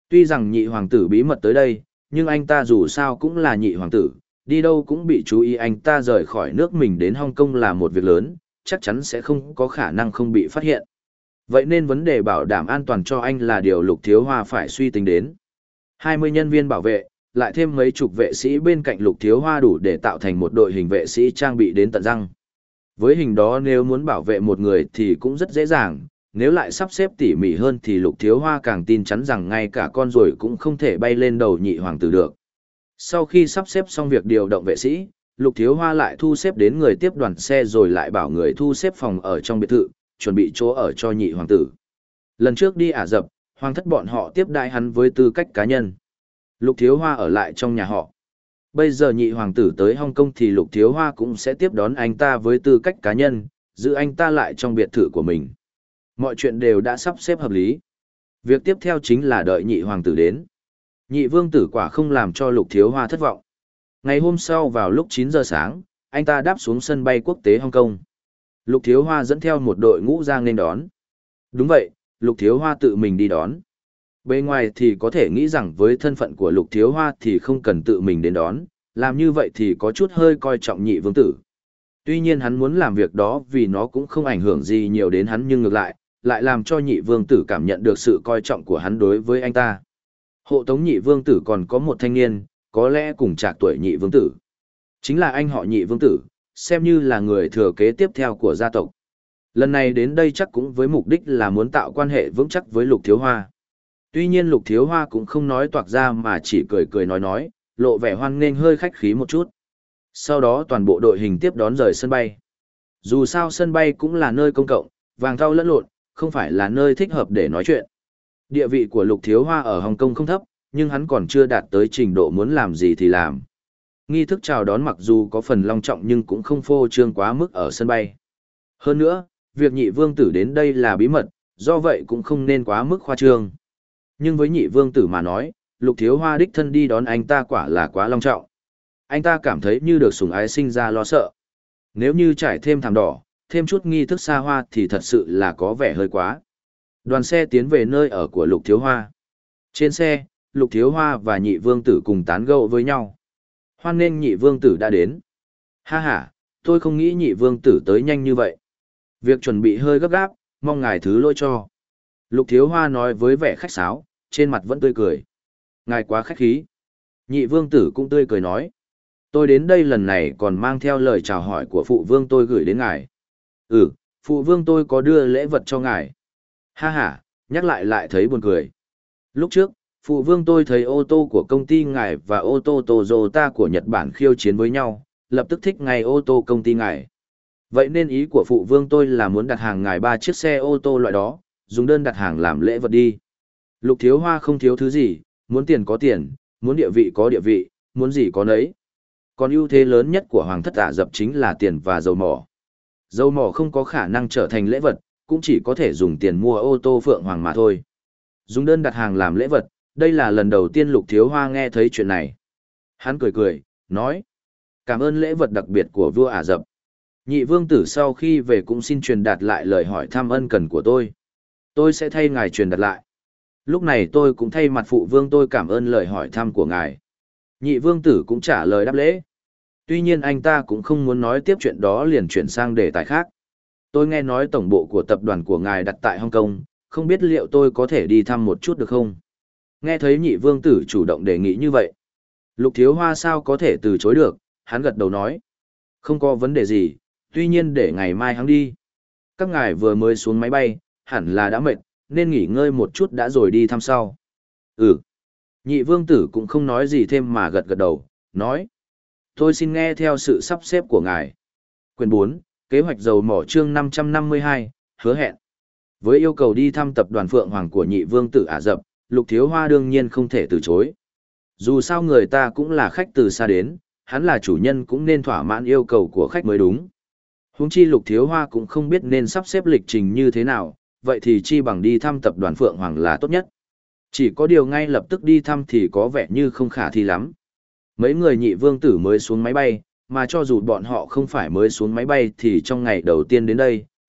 Speaker 1: Tuy rằng nhị hoàng tử bí mật tới đây, nhưng anh ta dù sao cũng là nhị hoàng tử, đi đâu cũng bị chú ý, anh ta rời khỏi nước mình đến Hong Kong là một việc lớn, chắc chắn sẽ không có khả năng không bị phát hiện. Vậy nên vấn đề bảo đảm an toàn cho anh là điều Lục Thiếu Hoa phải suy tính đến. hai mươi nhân viên bảo vệ, lại thêm mấy chục vệ sĩ bên cạnh Lục Thiếu Hoa đủ để tạo thành một đội hình vệ sĩ trang bị đến tận răng. Với hình đó nếu muốn bảo vệ một người thì cũng rất dễ dàng, nếu lại sắp xếp tỉ mỉ hơn thì Lục Thiếu Hoa càng tin chắn rằng ngay cả con ruồi cũng không thể bay lên đầu nhị hoàng tử được. Sau khi sắp xếp xong việc điều động vệ sĩ, Lục Thiếu Hoa lại thu xếp đến người tiếp đoàn xe rồi lại bảo người thu xếp phòng ở trong biệt thự, chuẩn bị chỗ ở cho nhị hoàng tử. Lần trước đi Ả Rập, hoàng thất bọn họ tiếp đãi hắn với tư cách cá nhân. Lục Thiếu Hoa ở lại trong nhà họ. Bây giờ nhị hoàng tử tới Hong Kong thì Lục Thiếu Hoa cũng sẽ tiếp đón anh ta với tư cách cá nhân, giữ anh ta lại trong biệt thự của mình. Mọi chuyện đều đã sắp xếp hợp lý. Việc tiếp theo chính là đợi nhị hoàng tử đến. Nhị vương tử quả không làm cho Lục Thiếu Hoa thất vọng. Ngày hôm sau vào lúc chín giờ sáng, anh ta đáp xuống sân bay quốc tế Hong Kong. Lục Thiếu Hoa dẫn theo một đội ngũ ra nên đón. Đúng vậy, Lục Thiếu Hoa tự mình đi đón. Bên ngoài thì có thể nghĩ rằng với thân phận của Lục Thiếu Hoa thì không cần tự mình đến đón, làm như vậy thì có chút hơi coi trọng nhị vương tử. Tuy nhiên hắn muốn làm việc đó vì nó cũng không ảnh hưởng gì nhiều đến hắn, nhưng ngược lại, lại làm cho nhị vương tử cảm nhận được sự coi trọng của hắn đối với anh ta. Hộ tống nhị vương tử còn có một thanh niên, có lẽ cùng trạc tuổi nhị vương tử. Chính là anh họ nhị vương tử, xem như là người thừa kế tiếp theo của gia tộc. Lần này đến đây chắc cũng với mục đích là muốn tạo quan hệ vững chắc với Lục Thiếu Hoa. Tuy nhiên Lục Thiếu Hoa cũng không nói toạc ra mà chỉ cười cười nói nói, lộ vẻ hoan nghênh hơi khách khí một chút. Sau đó toàn bộ đội hình tiếp đón rời sân bay. Dù sao sân bay cũng là nơi công cộng, vàng thau lẫn lộn, không phải là nơi thích hợp để nói chuyện. Địa vị của Lục Thiếu Hoa ở Hồng Kông không thấp, nhưng hắn còn chưa đạt tới trình độ muốn làm gì thì làm. Nghi thức chào đón mặc dù có phần long trọng nhưng cũng không phô trương quá mức ở sân bay. Hơn nữa, việc nhị vương tử đến đây là bí mật, do vậy cũng không nên quá mức khoa trương. Nhưng với nhị vương tử mà nói, Lục Thiếu Hoa đích thân đi đón anh ta quả là quá long trọng. Anh ta cảm thấy như được sủng ái sinh ra lo sợ. Nếu như trải thêm thảm đỏ, thêm chút nghi thức xa hoa thì thật sự là có vẻ hơi quá. Đoàn xe tiến về nơi ở của Lục Thiếu Hoa. Trên xe, Lục Thiếu Hoa và nhị vương tử cùng tán gẫu với nhau. Hoan nghênh nhị vương tử đã đến. Ha ha, tôi không nghĩ nhị vương tử tới nhanh như vậy. Việc chuẩn bị hơi gấp gáp, mong ngài thứ lỗi cho. Lục Thiếu Hoa nói với vẻ khách sáo, trên mặt vẫn tươi cười. Ngài quá khách khí. Nhị vương tử cũng tươi cười nói. Tôi đến đây lần này còn mang theo lời chào hỏi của phụ vương tôi gửi đến ngài. Ừ, phụ vương tôi có đưa lễ vật cho ngài. Ha ha, nhắc lại lại thấy buồn cười. Lúc trước, phụ vương tôi thấy ô tô của công ty ngài và ô tô Toyota của Nhật Bản khiêu chiến với nhau, lập tức thích ngay ô tô công ty ngài. Vậy nên ý của phụ vương tôi là muốn đặt hàng ngài ba chiếc xe ô tô loại đó, dùng đơn đặt hàng làm lễ vật đi. Lục Thiếu Hoa không thiếu thứ gì, muốn tiền có tiền, muốn địa vị có địa vị, muốn gì có nấy. Còn ưu thế lớn nhất của Hoàng thất Ả Rập chính là tiền và dầu mỏ. Dầu mỏ không có khả năng trở thành lễ vật, cũng chỉ có thể dùng tiền mua ô tô Phượng Hoàng mà thôi. Dùng đơn đặt hàng làm lễ vật, đây là lần đầu tiên Lục Thiếu Hoa nghe thấy chuyện này. Hắn cười cười, nói. Cảm ơn lễ vật đặc biệt của vua Ả Rập. Nhị vương tử sau khi về cũng xin truyền đạt lại lời hỏi thăm ân cần của tôi. Tôi sẽ thay ngài truyền đạt lại. Lúc này tôi cũng thay mặt phụ vương tôi cảm ơn lời hỏi thăm của ngài. Nhị vương tử cũng trả lời đáp lễ. Tuy nhiên anh ta cũng không muốn nói tiếp chuyện đó, liền chuyển sang đề tài khác. Tôi nghe nói tổng bộ của tập đoàn của ngài đặt tại Hong Kong, không biết liệu tôi có thể đi thăm một chút được không? Nghe thấy nhị vương tử chủ động đề nghị như vậy. Lục Thiếu Hoa sao có thể từ chối được, hắn gật đầu nói. Không có vấn đề gì, tuy nhiên để ngày mai hắn đi. Các ngài vừa mới xuống máy bay, hẳn là đã mệt, nên nghỉ ngơi một chút đã rồi đi thăm sau. Ừ. Nhị vương tử cũng không nói gì thêm mà gật gật đầu, nói. Tôi xin nghe theo sự sắp xếp của ngài. Quyển bốn, Kế hoạch dầu mỏ chương năm trăm năm mươi hai, hứa hẹn. Với yêu cầu đi thăm tập đoàn Phượng Hoàng của nhị vương tử Ả Rập, Lục Thiếu Hoa đương nhiên không thể từ chối. Dù sao người ta cũng là khách từ xa đến, hắn là chủ nhân cũng nên thỏa mãn yêu cầu của khách mới đúng. Huống chi Lục Thiếu Hoa cũng không biết nên sắp xếp lịch trình như thế nào, vậy thì chi bằng đi thăm tập đoàn Phượng Hoàng là tốt nhất. Chỉ có điều ngay lập tức đi thăm thì có vẻ như không khả thi lắm. Mấy người nhị vương tử mới xuống máy bay, mà cho dù bọn họ không phải mới xuống máy bay thì trong ngày đầu tiên đến đây,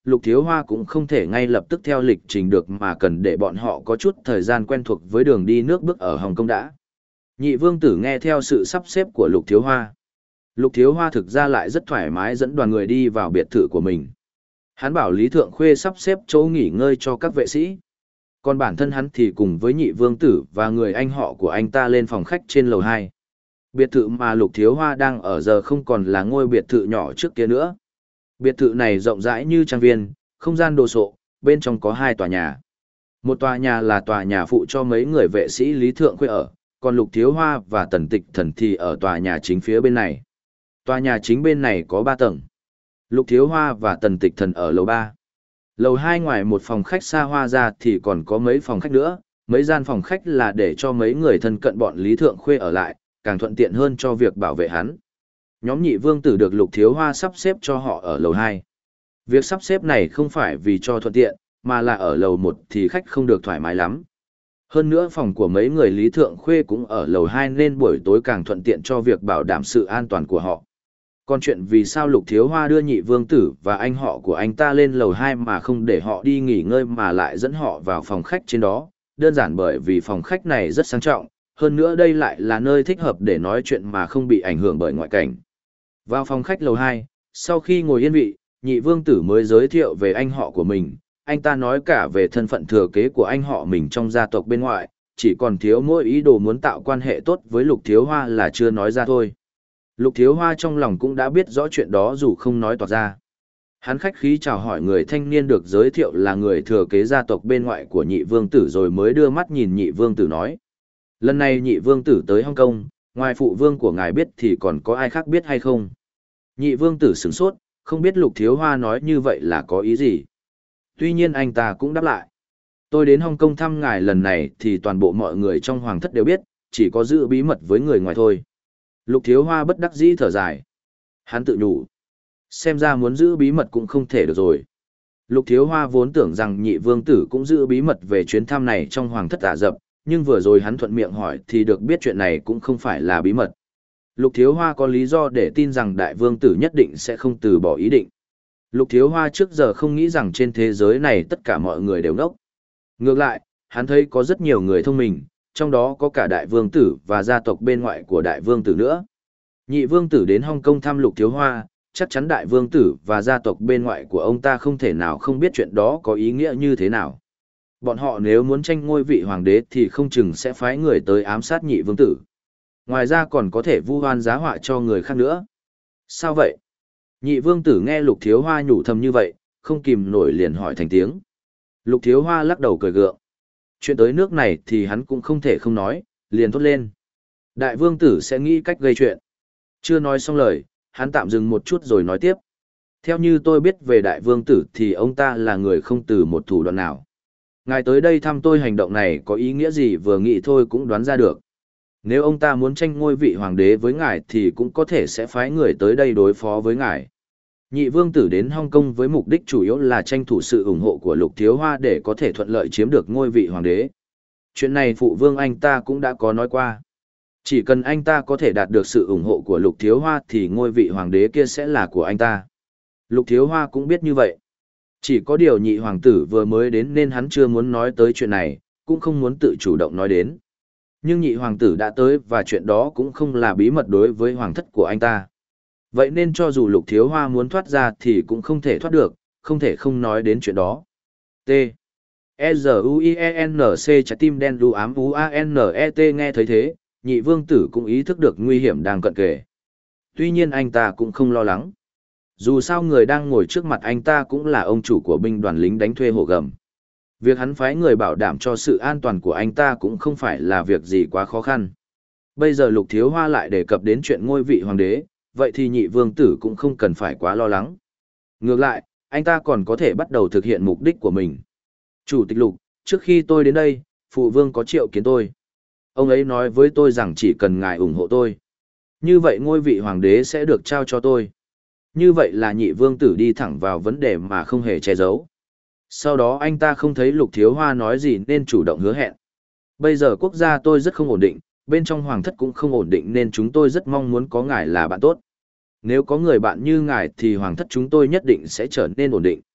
Speaker 1: Lục Thiếu Hoa cũng không thể ngay lập tức theo lịch trình được mà cần để bọn họ có chút thời gian quen thuộc với đường đi nước bước ở Hồng Kông đã. Nhị vương tử nghe theo sự sắp xếp của Lục Thiếu Hoa. Lục Thiếu Hoa thực ra lại rất thoải mái dẫn đoàn người đi vào biệt thự của mình. Hắn bảo Lý Thượng Khuê sắp xếp chỗ nghỉ ngơi cho các vệ sĩ. Còn bản thân hắn thì cùng với nhị vương tử và người anh họ của anh ta lên phòng khách trên lầu hai. Biệt thự mà Lục Thiếu Hoa đang ở giờ không còn là ngôi biệt thự nhỏ trước kia nữa. Biệt thự này rộng rãi như trang viên, không gian đồ sộ, bên trong có hai tòa nhà. Một tòa nhà là tòa nhà phụ cho mấy người vệ sĩ Lý Thượng Khuê ở, còn Lục Thiếu Hoa và Tần Tịch Thần thì ở tòa nhà chính phía bên này. Tòa nhà chính bên này có ba tầng. Lục Thiếu Hoa và Tần Tịch Thần ở lầu ba. Lầu hai ngoài một phòng khách xa hoa ra thì còn có mấy phòng khách nữa, mấy gian phòng khách là để cho mấy người thân cận bọn Lý Thượng Khuê ở lại, càng thuận tiện hơn cho việc bảo vệ hắn. Nhóm nhị vương tử được Lục Thiếu Hoa sắp xếp cho họ ở lầu hai. Việc sắp xếp này không phải vì cho thuận tiện, mà là ở lầu một thì khách không được thoải mái lắm. Hơn nữa phòng của mấy người Lý Thượng Khuê cũng ở lầu hai nên buổi tối càng thuận tiện cho việc bảo đảm sự an toàn của họ. Còn chuyện vì sao Lục Thiếu Hoa đưa nhị vương tử và anh họ của anh ta lên lầu hai mà không để họ đi nghỉ ngơi mà lại dẫn họ vào phòng khách trên đó, đơn giản bởi vì phòng khách này rất sang trọng, hơn nữa đây lại là nơi thích hợp để nói chuyện mà không bị ảnh hưởng bởi ngoại cảnh. Vào phòng khách lầu hai, sau khi ngồi yên vị, nhị vương tử mới giới thiệu về anh họ của mình, anh ta nói cả về thân phận thừa kế của anh họ mình trong gia tộc bên ngoại, chỉ còn thiếu mỗi ý đồ muốn tạo quan hệ tốt với Lục Thiếu Hoa là chưa nói ra thôi. Lục Thiếu Hoa trong lòng cũng đã biết rõ chuyện đó dù không nói toạc ra. Hắn khách khí chào hỏi người thanh niên được giới thiệu là người thừa kế gia tộc bên ngoại của nhị vương tử rồi mới đưa mắt nhìn nhị vương tử nói. Lần này nhị vương tử tới Hong Kong, ngoài phụ vương của ngài biết thì còn có ai khác biết hay không? Nhị vương tử sửng sốt, không biết Lục Thiếu Hoa nói như vậy là có ý gì. Tuy nhiên anh ta cũng đáp lại. Tôi đến Hong Kong thăm ngài lần này thì toàn bộ mọi người trong hoàng thất đều biết, chỉ có giữ bí mật với người ngoài thôi. Lục Thiếu Hoa bất đắc dĩ thở dài. Hắn tự nhủ. Xem ra muốn giữ bí mật cũng không thể được rồi. Lục Thiếu Hoa vốn tưởng rằng nhị vương tử cũng giữ bí mật về chuyến thăm này trong hoàng thất Ả Rập, nhưng vừa rồi hắn thuận miệng hỏi thì được biết chuyện này cũng không phải là bí mật. Lục Thiếu Hoa có lý do để tin rằng đại vương tử nhất định sẽ không từ bỏ ý định. Lục Thiếu Hoa trước giờ không nghĩ rằng trên thế giới này tất cả mọi người đều ngốc. Ngược lại, hắn thấy có rất nhiều người thông minh, trong đó có cả đại vương tử và gia tộc bên ngoại của đại vương tử nữa. Nhị vương tử đến Hong Kong thăm Lục Thiếu Hoa, chắc chắn đại vương tử và gia tộc bên ngoại của ông ta không thể nào không biết chuyện đó có ý nghĩa như thế nào. Bọn họ nếu muốn tranh ngôi vị hoàng đế thì không chừng sẽ phái người tới ám sát nhị vương tử. Ngoài ra còn có thể vu oan giá họa cho người khác nữa. Sao vậy? Nhị vương tử nghe Lục Thiếu Hoa nhủ thầm như vậy, không kìm nổi liền hỏi thành tiếng. Lục Thiếu Hoa lắc đầu cười gượng. Chuyện tới nước này thì hắn cũng không thể không nói, liền thốt lên. Đại vương tử sẽ nghĩ cách gây chuyện. Chưa nói xong lời, hắn tạm dừng một chút rồi nói tiếp. Theo như tôi biết về đại vương tử thì ông ta là người không từ một thủ đoạn nào. Ngài tới đây thăm tôi hành động này có ý nghĩa gì vừa nghĩ thôi cũng đoán ra được. Nếu ông ta muốn tranh ngôi vị hoàng đế với ngài thì cũng có thể sẽ phái người tới đây đối phó với ngài. Nhị vương tử đến Hong Kong với mục đích chủ yếu là tranh thủ sự ủng hộ của Lục Thiếu Hoa để có thể thuận lợi chiếm được ngôi vị hoàng đế. Chuyện này phụ vương anh ta cũng đã có nói qua. Chỉ cần anh ta có thể đạt được sự ủng hộ của Lục Thiếu Hoa thì ngôi vị hoàng đế kia sẽ là của anh ta. Lục Thiếu Hoa cũng biết như vậy. Chỉ có điều nhị hoàng tử vừa mới đến nên hắn chưa muốn nói tới chuyện này, cũng không muốn tự chủ động nói đến. Nhưng nhị hoàng tử đã tới và chuyện đó cũng không là bí mật đối với hoàng thất của anh ta. Vậy nên cho dù Lục Thiếu Hoa muốn thoát ra thì cũng không thể thoát được, không thể không nói đến chuyện đó. T. E Z U I E N C trái tim đen đu ám U A N E T nghe thấy thế, nhị vương tử cũng ý thức được nguy hiểm đang cận kề. Tuy nhiên anh ta cũng không lo lắng. Dù sao người đang ngồi trước mặt anh ta cũng là ông chủ của binh đoàn lính đánh thuê hổ gầm. Việc hắn phái người bảo đảm cho sự an toàn của anh ta cũng không phải là việc gì quá khó khăn. Bây giờ Lục Thiếu Hoa lại đề cập đến chuyện ngôi vị hoàng đế, vậy thì nhị vương tử cũng không cần phải quá lo lắng. Ngược lại, anh ta còn có thể bắt đầu thực hiện mục đích của mình. Chủ tịch Lục, trước khi tôi đến đây, phụ vương có triệu kiến tôi. Ông ấy nói với tôi rằng chỉ cần ngài ủng hộ tôi. Như vậy ngôi vị hoàng đế sẽ được trao cho tôi. Như vậy là nhị vương tử đi thẳng vào vấn đề mà không hề che giấu. Sau đó anh ta không thấy Lục Thiếu Hoa nói gì nên chủ động hứa hẹn. Bây giờ quốc gia tôi rất không ổn định, bên trong hoàng thất cũng không ổn định nên chúng tôi rất mong muốn có ngài là bạn tốt. Nếu có người bạn như ngài thì hoàng thất chúng tôi nhất định sẽ trở nên ổn định.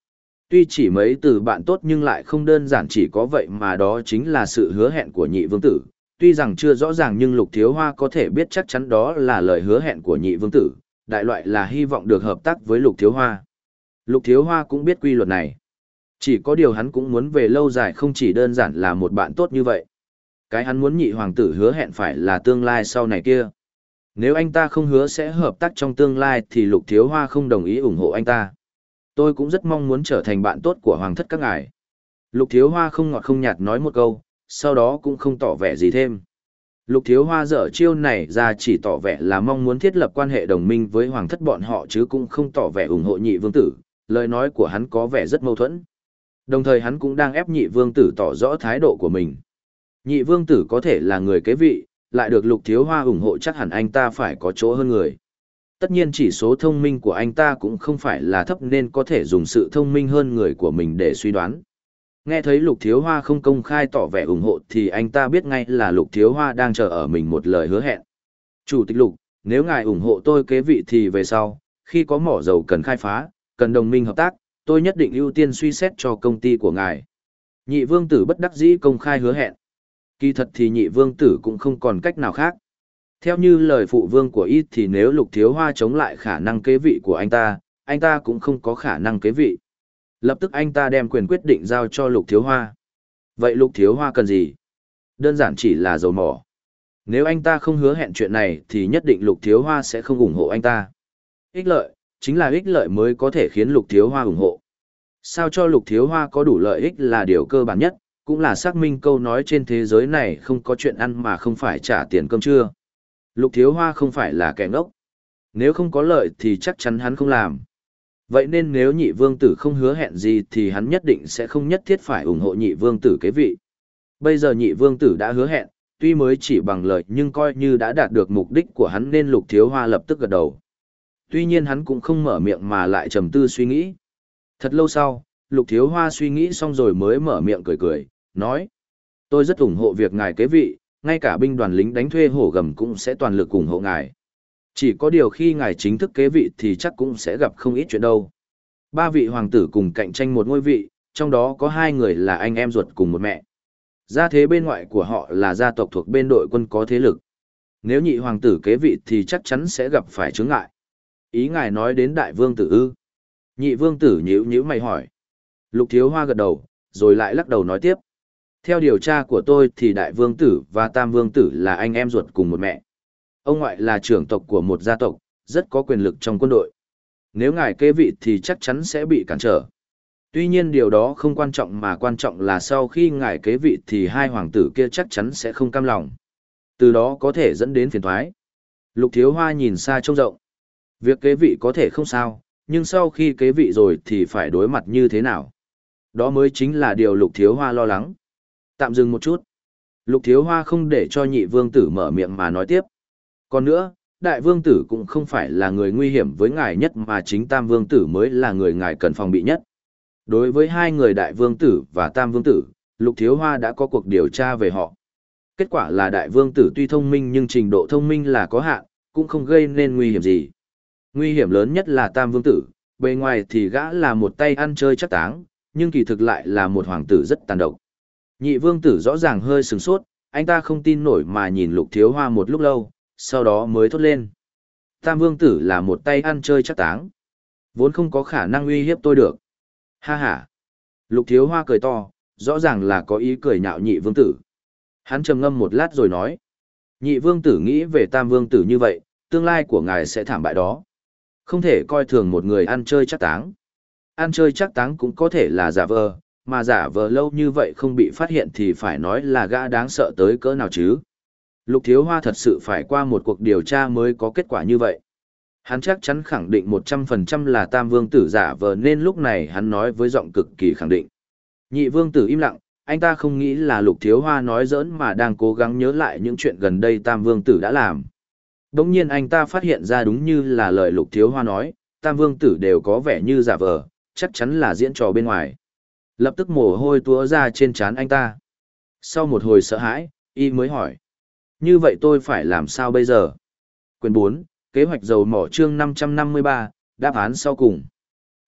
Speaker 1: Tuy chỉ mấy từ bạn tốt nhưng lại không đơn giản chỉ có vậy mà đó chính là sự hứa hẹn của nhị vương tử. Tuy rằng chưa rõ ràng nhưng Lục Thiếu Hoa có thể biết chắc chắn đó là lời hứa hẹn của nhị vương tử, đại loại là hy vọng được hợp tác với Lục Thiếu Hoa. Lục Thiếu Hoa cũng biết quy luật này. Chỉ có điều hắn cũng muốn về lâu dài không chỉ đơn giản là một bạn tốt như vậy. Cái hắn muốn nhị hoàng tử hứa hẹn phải là tương lai sau này kia. Nếu anh ta không hứa sẽ hợp tác trong tương lai thì Lục Thiếu Hoa không đồng ý ủng hộ anh ta. Tôi cũng rất mong muốn trở thành bạn tốt của hoàng thất các ngài. Lục Thiếu Hoa không ngọt không nhạt nói một câu, sau đó cũng không tỏ vẻ gì thêm. Lục Thiếu Hoa dở chiêu này ra chỉ tỏ vẻ là mong muốn thiết lập quan hệ đồng minh với hoàng thất bọn họ chứ cũng không tỏ vẻ ủng hộ nhị vương tử, lời nói của hắn có vẻ rất mâu thuẫn. Đồng thời hắn cũng đang ép nhị vương tử tỏ rõ thái độ của mình. Nhị vương tử có thể là người kế vị, lại được Lục Thiếu Hoa ủng hộ chắc hẳn anh ta phải có chỗ hơn người. Tất nhiên chỉ số thông minh của anh ta cũng không phải là thấp nên có thể dùng sự thông minh hơn người của mình để suy đoán. Nghe thấy Lục Thiếu Hoa không công khai tỏ vẻ ủng hộ thì anh ta biết ngay là Lục Thiếu Hoa đang chờ ở mình một lời hứa hẹn. Chủ tịch Lục, nếu ngài ủng hộ tôi kế vị thì về sau, khi có mỏ dầu cần khai phá, cần đồng minh hợp tác, tôi nhất định ưu tiên suy xét cho công ty của ngài. Nhị vương tử bất đắc dĩ công khai hứa hẹn. Kỳ thật thì nhị vương tử cũng không còn cách nào khác. Theo như lời phụ vương của y thì nếu Lục Thiếu Hoa chống lại khả năng kế vị của anh ta, anh ta cũng không có khả năng kế vị. Lập tức anh ta đem quyền quyết định giao cho Lục Thiếu Hoa. Vậy Lục Thiếu Hoa cần gì? Đơn giản chỉ là dầu mỏ. Nếu anh ta không hứa hẹn chuyện này thì nhất định Lục Thiếu Hoa sẽ không ủng hộ anh ta. Ích lợi, chính là ích lợi mới có thể khiến Lục Thiếu Hoa ủng hộ. Sao cho Lục Thiếu Hoa có đủ lợi ích là điều cơ bản nhất, cũng là xác minh câu nói trên thế giới này không có chuyện ăn mà không phải trả tiền cơm trưa. Lục Thiếu Hoa không phải là kẻ ngốc. Nếu không có lợi thì chắc chắn hắn không làm. Vậy nên nếu nhị vương tử không hứa hẹn gì thì hắn nhất định sẽ không nhất thiết phải ủng hộ nhị vương tử kế vị. Bây giờ nhị vương tử đã hứa hẹn, tuy mới chỉ bằng lời nhưng coi như đã đạt được mục đích của hắn nên Lục Thiếu Hoa lập tức gật đầu. Tuy nhiên hắn cũng không mở miệng mà lại trầm tư suy nghĩ. Thật lâu sau, Lục Thiếu Hoa suy nghĩ xong rồi mới mở miệng cười cười, nói. Tôi rất ủng hộ việc ngài kế vị, ngay cả binh đoàn lính đánh thuê hổ gầm cũng sẽ toàn lực ủng hộ ngài. Chỉ có điều khi ngài chính thức kế vị thì chắc cũng sẽ gặp không ít chuyện đâu. Ba vị hoàng tử cùng cạnh tranh một ngôi vị, trong đó có hai người là anh em ruột cùng một mẹ. Gia thế bên ngoại của họ là gia tộc thuộc bên đội quân có thế lực. Nếu nhị hoàng tử kế vị thì chắc chắn sẽ gặp phải chướng ngại. Ý ngài nói đến đại vương tử ư? Nhị vương tử nhíu nhíu mày hỏi. Lục Thiếu Hoa gật đầu, rồi lại lắc đầu nói tiếp. Theo điều tra của tôi thì đại vương tử và tam vương tử là anh em ruột cùng một mẹ. Ông ngoại là trưởng tộc của một gia tộc, rất có quyền lực trong quân đội. Nếu ngài kế vị thì chắc chắn sẽ bị cản trở. Tuy nhiên điều đó không quan trọng mà quan trọng là sau khi ngài kế vị thì hai hoàng tử kia chắc chắn sẽ không cam lòng. Từ đó có thể dẫn đến phiền toái. Lục Thiếu Hoa nhìn xa trông rộng. Việc kế vị có thể không sao, nhưng sau khi kế vị rồi thì phải đối mặt như thế nào? Đó mới chính là điều Lục Thiếu Hoa lo lắng. Tạm dừng một chút. Lục Thiếu Hoa không để cho nhị vương tử mở miệng mà nói tiếp. Còn nữa, đại vương tử cũng không phải là người nguy hiểm với ngài nhất mà chính tam vương tử mới là người ngài cần phòng bị nhất. Đối với hai người đại vương tử và tam vương tử, Lục Thiếu Hoa đã có cuộc điều tra về họ. Kết quả là đại vương tử tuy thông minh nhưng trình độ thông minh là có hạn, cũng không gây nên nguy hiểm gì. Nguy hiểm lớn nhất là tam vương tử, bề ngoài thì gã là một tay ăn chơi chắc táng, nhưng kỳ thực lại là một hoàng tử rất tàn độc. Nhị vương tử rõ ràng hơi sửng sốt, anh ta không tin nổi mà nhìn Lục Thiếu Hoa một lúc lâu, sau đó mới thốt lên. Tam vương tử là một tay ăn chơi chắc táng. Vốn không có khả năng uy hiếp tôi được. Ha ha. Lục Thiếu Hoa cười to, rõ ràng là có ý cười nhạo nhị vương tử. Hắn trầm ngâm một lát rồi nói. Nhị vương tử nghĩ về tam vương tử như vậy, tương lai của ngài sẽ thảm bại đó. Không thể coi thường một người ăn chơi chắc táng. Ăn chơi chắc táng cũng có thể là giả vờ, mà giả vờ lâu như vậy không bị phát hiện thì phải nói là gã đáng sợ tới cỡ nào chứ. Lục Thiếu Hoa thật sự phải qua một cuộc điều tra mới có kết quả như vậy. Hắn chắc chắn khẳng định một trăm phần trăm là tam vương tử giả vờ nên lúc này hắn nói với giọng cực kỳ khẳng định. Nhị vương tử im lặng, anh ta không nghĩ là Lục Thiếu Hoa nói giỡn mà đang cố gắng nhớ lại những chuyện gần đây tam vương tử đã làm. Đồng nhiên anh ta phát hiện ra đúng như là lời Lục Thiếu Hoa nói, tam vương tử đều có vẻ như giả vờ, chắc chắn là diễn trò bên ngoài. Lập tức mồ hôi túa ra trên trán anh ta. Sau một hồi sợ hãi, y mới hỏi. Như vậy tôi phải làm sao bây giờ? Quyền bốn, kế hoạch dầu mỏ chương năm trăm năm mươi ba, đáp án sau cùng.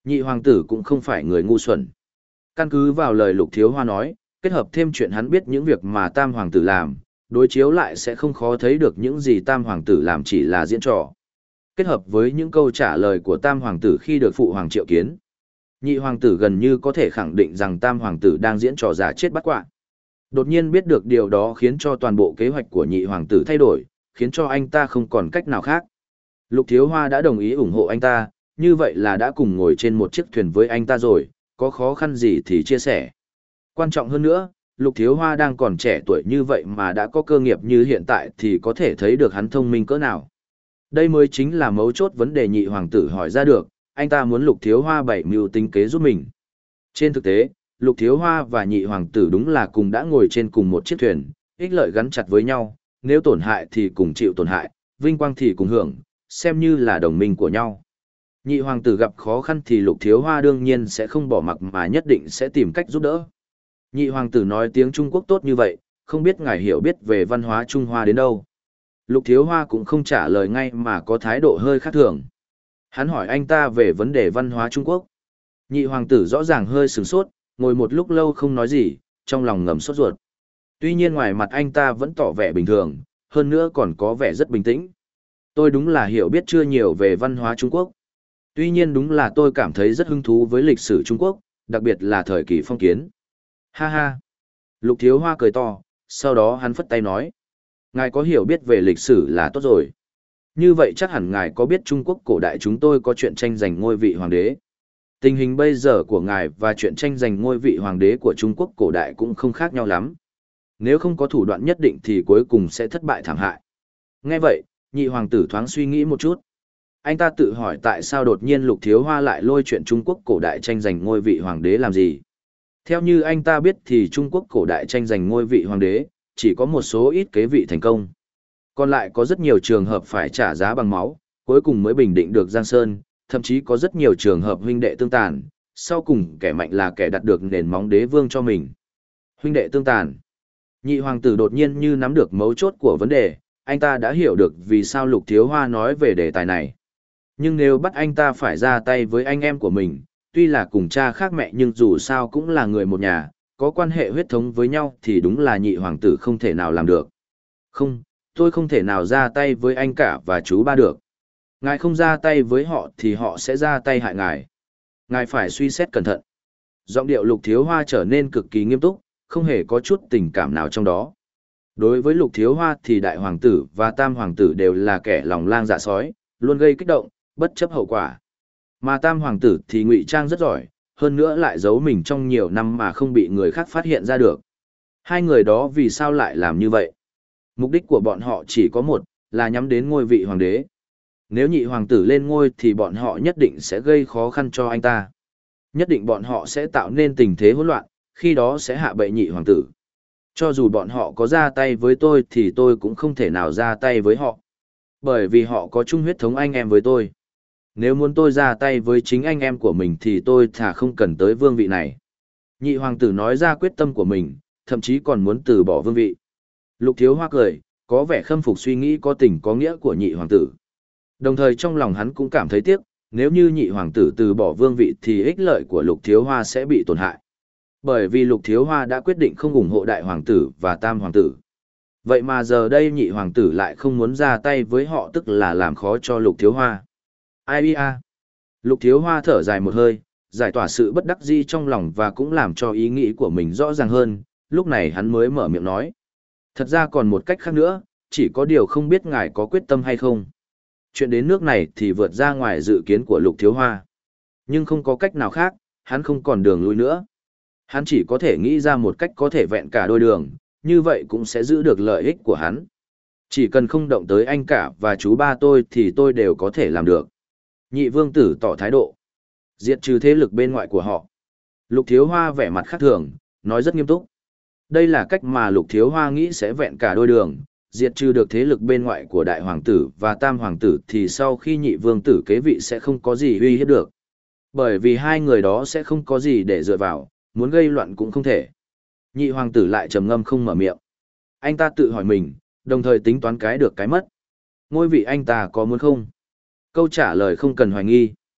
Speaker 1: Nhị hoàng tử cũng không phải người ngu xuẩn. Căn cứ vào lời Lục Thiếu Hoa nói, kết hợp thêm chuyện hắn biết những việc mà tam hoàng tử làm, đối chiếu lại sẽ không khó thấy được những gì tam hoàng tử làm chỉ là diễn trò. Kết hợp với những câu trả lời của tam hoàng tử khi được phụ hoàng triệu kiến, nhị hoàng tử gần như có thể khẳng định rằng tam hoàng tử đang diễn trò giả chết bắt quạ. Đột nhiên biết được điều đó khiến cho toàn bộ kế hoạch của nhị hoàng tử thay đổi, khiến cho anh ta không còn cách nào khác. Lục Thiếu Hoa đã đồng ý ủng hộ anh ta, như vậy là đã cùng ngồi trên một chiếc thuyền với anh ta rồi, có khó khăn gì thì chia sẻ. Quan trọng hơn nữa, Lục Thiếu Hoa đang còn trẻ tuổi như vậy mà đã có cơ nghiệp như hiện tại thì có thể thấy được hắn thông minh cỡ nào. Đây mới chính là mấu chốt vấn đề nhị hoàng tử hỏi ra được, anh ta muốn Lục Thiếu Hoa bày mưu tính kế giúp mình. Trên thực tế, Lục Thiếu Hoa và nhị hoàng tử đúng là cùng đã ngồi trên cùng một chiếc thuyền, ích lợi gắn chặt với nhau, nếu tổn hại thì cùng chịu tổn hại, vinh quang thì cùng hưởng, xem như là đồng minh của nhau. Nhị hoàng tử gặp khó khăn thì Lục Thiếu Hoa đương nhiên sẽ không bỏ mặc mà nhất định sẽ tìm cách giúp đỡ. Nhị hoàng tử nói tiếng Trung Quốc tốt như vậy, không biết ngài hiểu biết về văn hóa Trung Hoa đến đâu. Lục Thiếu Hoa cũng không trả lời ngay mà có thái độ hơi khác thường. Hắn hỏi anh ta về vấn đề văn hóa Trung Quốc. Nhị hoàng tử rõ ràng hơi sửng sốt, ngồi một lúc lâu không nói gì, trong lòng ngầm sốt ruột. Tuy nhiên ngoài mặt anh ta vẫn tỏ vẻ bình thường, hơn nữa còn có vẻ rất bình tĩnh. Tôi đúng là hiểu biết chưa nhiều về văn hóa Trung Quốc. Tuy nhiên đúng là tôi cảm thấy rất hứng thú với lịch sử Trung Quốc, đặc biệt là thời kỳ phong kiến. Ha ha! Lục Thiếu Hoa cười to, sau đó hắn phất tay nói. Ngài có hiểu biết về lịch sử là tốt rồi. Như vậy chắc hẳn ngài có biết Trung Quốc cổ đại chúng tôi có chuyện tranh giành ngôi vị hoàng đế. Tình hình bây giờ của ngài và chuyện tranh giành ngôi vị hoàng đế của Trung Quốc cổ đại cũng không khác nhau lắm. Nếu không có thủ đoạn nhất định thì cuối cùng sẽ thất bại thảm hại. Nghe vậy, nhị hoàng tử thoáng suy nghĩ một chút. Anh ta tự hỏi tại sao đột nhiên Lục Thiếu Hoa lại lôi chuyện Trung Quốc cổ đại tranh giành ngôi vị hoàng đế làm gì. Theo như anh ta biết thì Trung Quốc cổ đại tranh giành ngôi vị hoàng đế, chỉ có một số ít kế vị thành công. Còn lại có rất nhiều trường hợp phải trả giá bằng máu, cuối cùng mới bình định được Giang Sơn, thậm chí có rất nhiều trường hợp huynh đệ tương tàn, sau cùng kẻ mạnh là kẻ đặt được nền móng đế vương cho mình. Huynh đệ tương tàn. Nhị hoàng tử đột nhiên như nắm được mấu chốt của vấn đề, anh ta đã hiểu được vì sao Lục Thiếu Hoa nói về đề tài này. Nhưng nếu bắt anh ta phải ra tay với anh em của mình, tuy là cùng cha khác mẹ nhưng dù sao cũng là người một nhà, có quan hệ huyết thống với nhau thì đúng là nhị hoàng tử không thể nào làm được. Không, tôi không thể nào ra tay với anh cả và chú ba được. Ngài không ra tay với họ thì họ sẽ ra tay hại ngài. Ngài phải suy xét cẩn thận. Giọng điệu Lục Thiếu Hoa trở nên cực kỳ nghiêm túc, không hề có chút tình cảm nào trong đó. Đối với Lục Thiếu Hoa thì đại hoàng tử và tam hoàng tử đều là kẻ lòng lang dạ sói, luôn gây kích động, bất chấp hậu quả. Mà tam hoàng tử thì ngụy trang rất giỏi, hơn nữa lại giấu mình trong nhiều năm mà không bị người khác phát hiện ra được. Hai người đó vì sao lại làm như vậy? Mục đích của bọn họ chỉ có một, là nhắm đến ngôi vị hoàng đế. Nếu nhị hoàng tử lên ngôi thì bọn họ nhất định sẽ gây khó khăn cho anh ta. Nhất định bọn họ sẽ tạo nên tình thế hỗn loạn, khi đó sẽ hạ bệ nhị hoàng tử. Cho dù bọn họ có ra tay với tôi thì tôi cũng không thể nào ra tay với họ. Bởi vì họ có chung huyết thống anh em với tôi. Nếu muốn tôi ra tay với chính anh em của mình thì tôi thà không cần tới vương vị này. Nhị hoàng tử nói ra quyết tâm của mình, thậm chí còn muốn từ bỏ vương vị. Lục Thiếu Hoa cười, có vẻ khâm phục suy nghĩ có tình có nghĩa của nhị hoàng tử. Đồng thời trong lòng hắn cũng cảm thấy tiếc, nếu như nhị hoàng tử từ bỏ vương vị thì ích lợi của Lục Thiếu Hoa sẽ bị tổn hại. Bởi vì Lục Thiếu Hoa đã quyết định không ủng hộ đại hoàng tử và tam hoàng tử. Vậy mà giờ đây nhị hoàng tử lại không muốn ra tay với họ, tức là làm khó cho Lục Thiếu Hoa. Ai a? Lục Thiếu Hoa thở dài một hơi, giải tỏa sự bất đắc dĩ trong lòng và cũng làm cho ý nghĩ của mình rõ ràng hơn, lúc này hắn mới mở miệng nói. Thật ra còn một cách khác nữa, chỉ có điều không biết ngài có quyết tâm hay không. Chuyện đến nước này thì vượt ra ngoài dự kiến của Lục Thiếu Hoa. Nhưng không có cách nào khác, hắn không còn đường lui nữa. Hắn chỉ có thể nghĩ ra một cách có thể vẹn cả đôi đường, như vậy cũng sẽ giữ được lợi ích của hắn. Chỉ cần không động tới anh cả và chú ba tôi thì tôi đều có thể làm được. Nhị vương tử tỏ thái độ. Diệt trừ thế lực bên ngoại của họ. Lục Thiếu Hoa vẻ mặt khác thường, nói rất nghiêm túc. Đây là cách mà Lục Thiếu Hoa nghĩ sẽ vẹn cả đôi đường, diệt trừ được thế lực bên ngoại của đại hoàng tử và tam hoàng tử thì sau khi nhị vương tử kế vị sẽ không có gì uy hiếp được. Bởi vì hai người đó sẽ không có gì để dựa vào, muốn gây loạn cũng không thể. Nhị hoàng tử lại trầm ngâm không mở miệng. Anh ta tự hỏi mình, đồng thời tính toán cái được cái mất. Ngôi vị anh ta có muốn không? Câu trả lời không cần hoài nghi.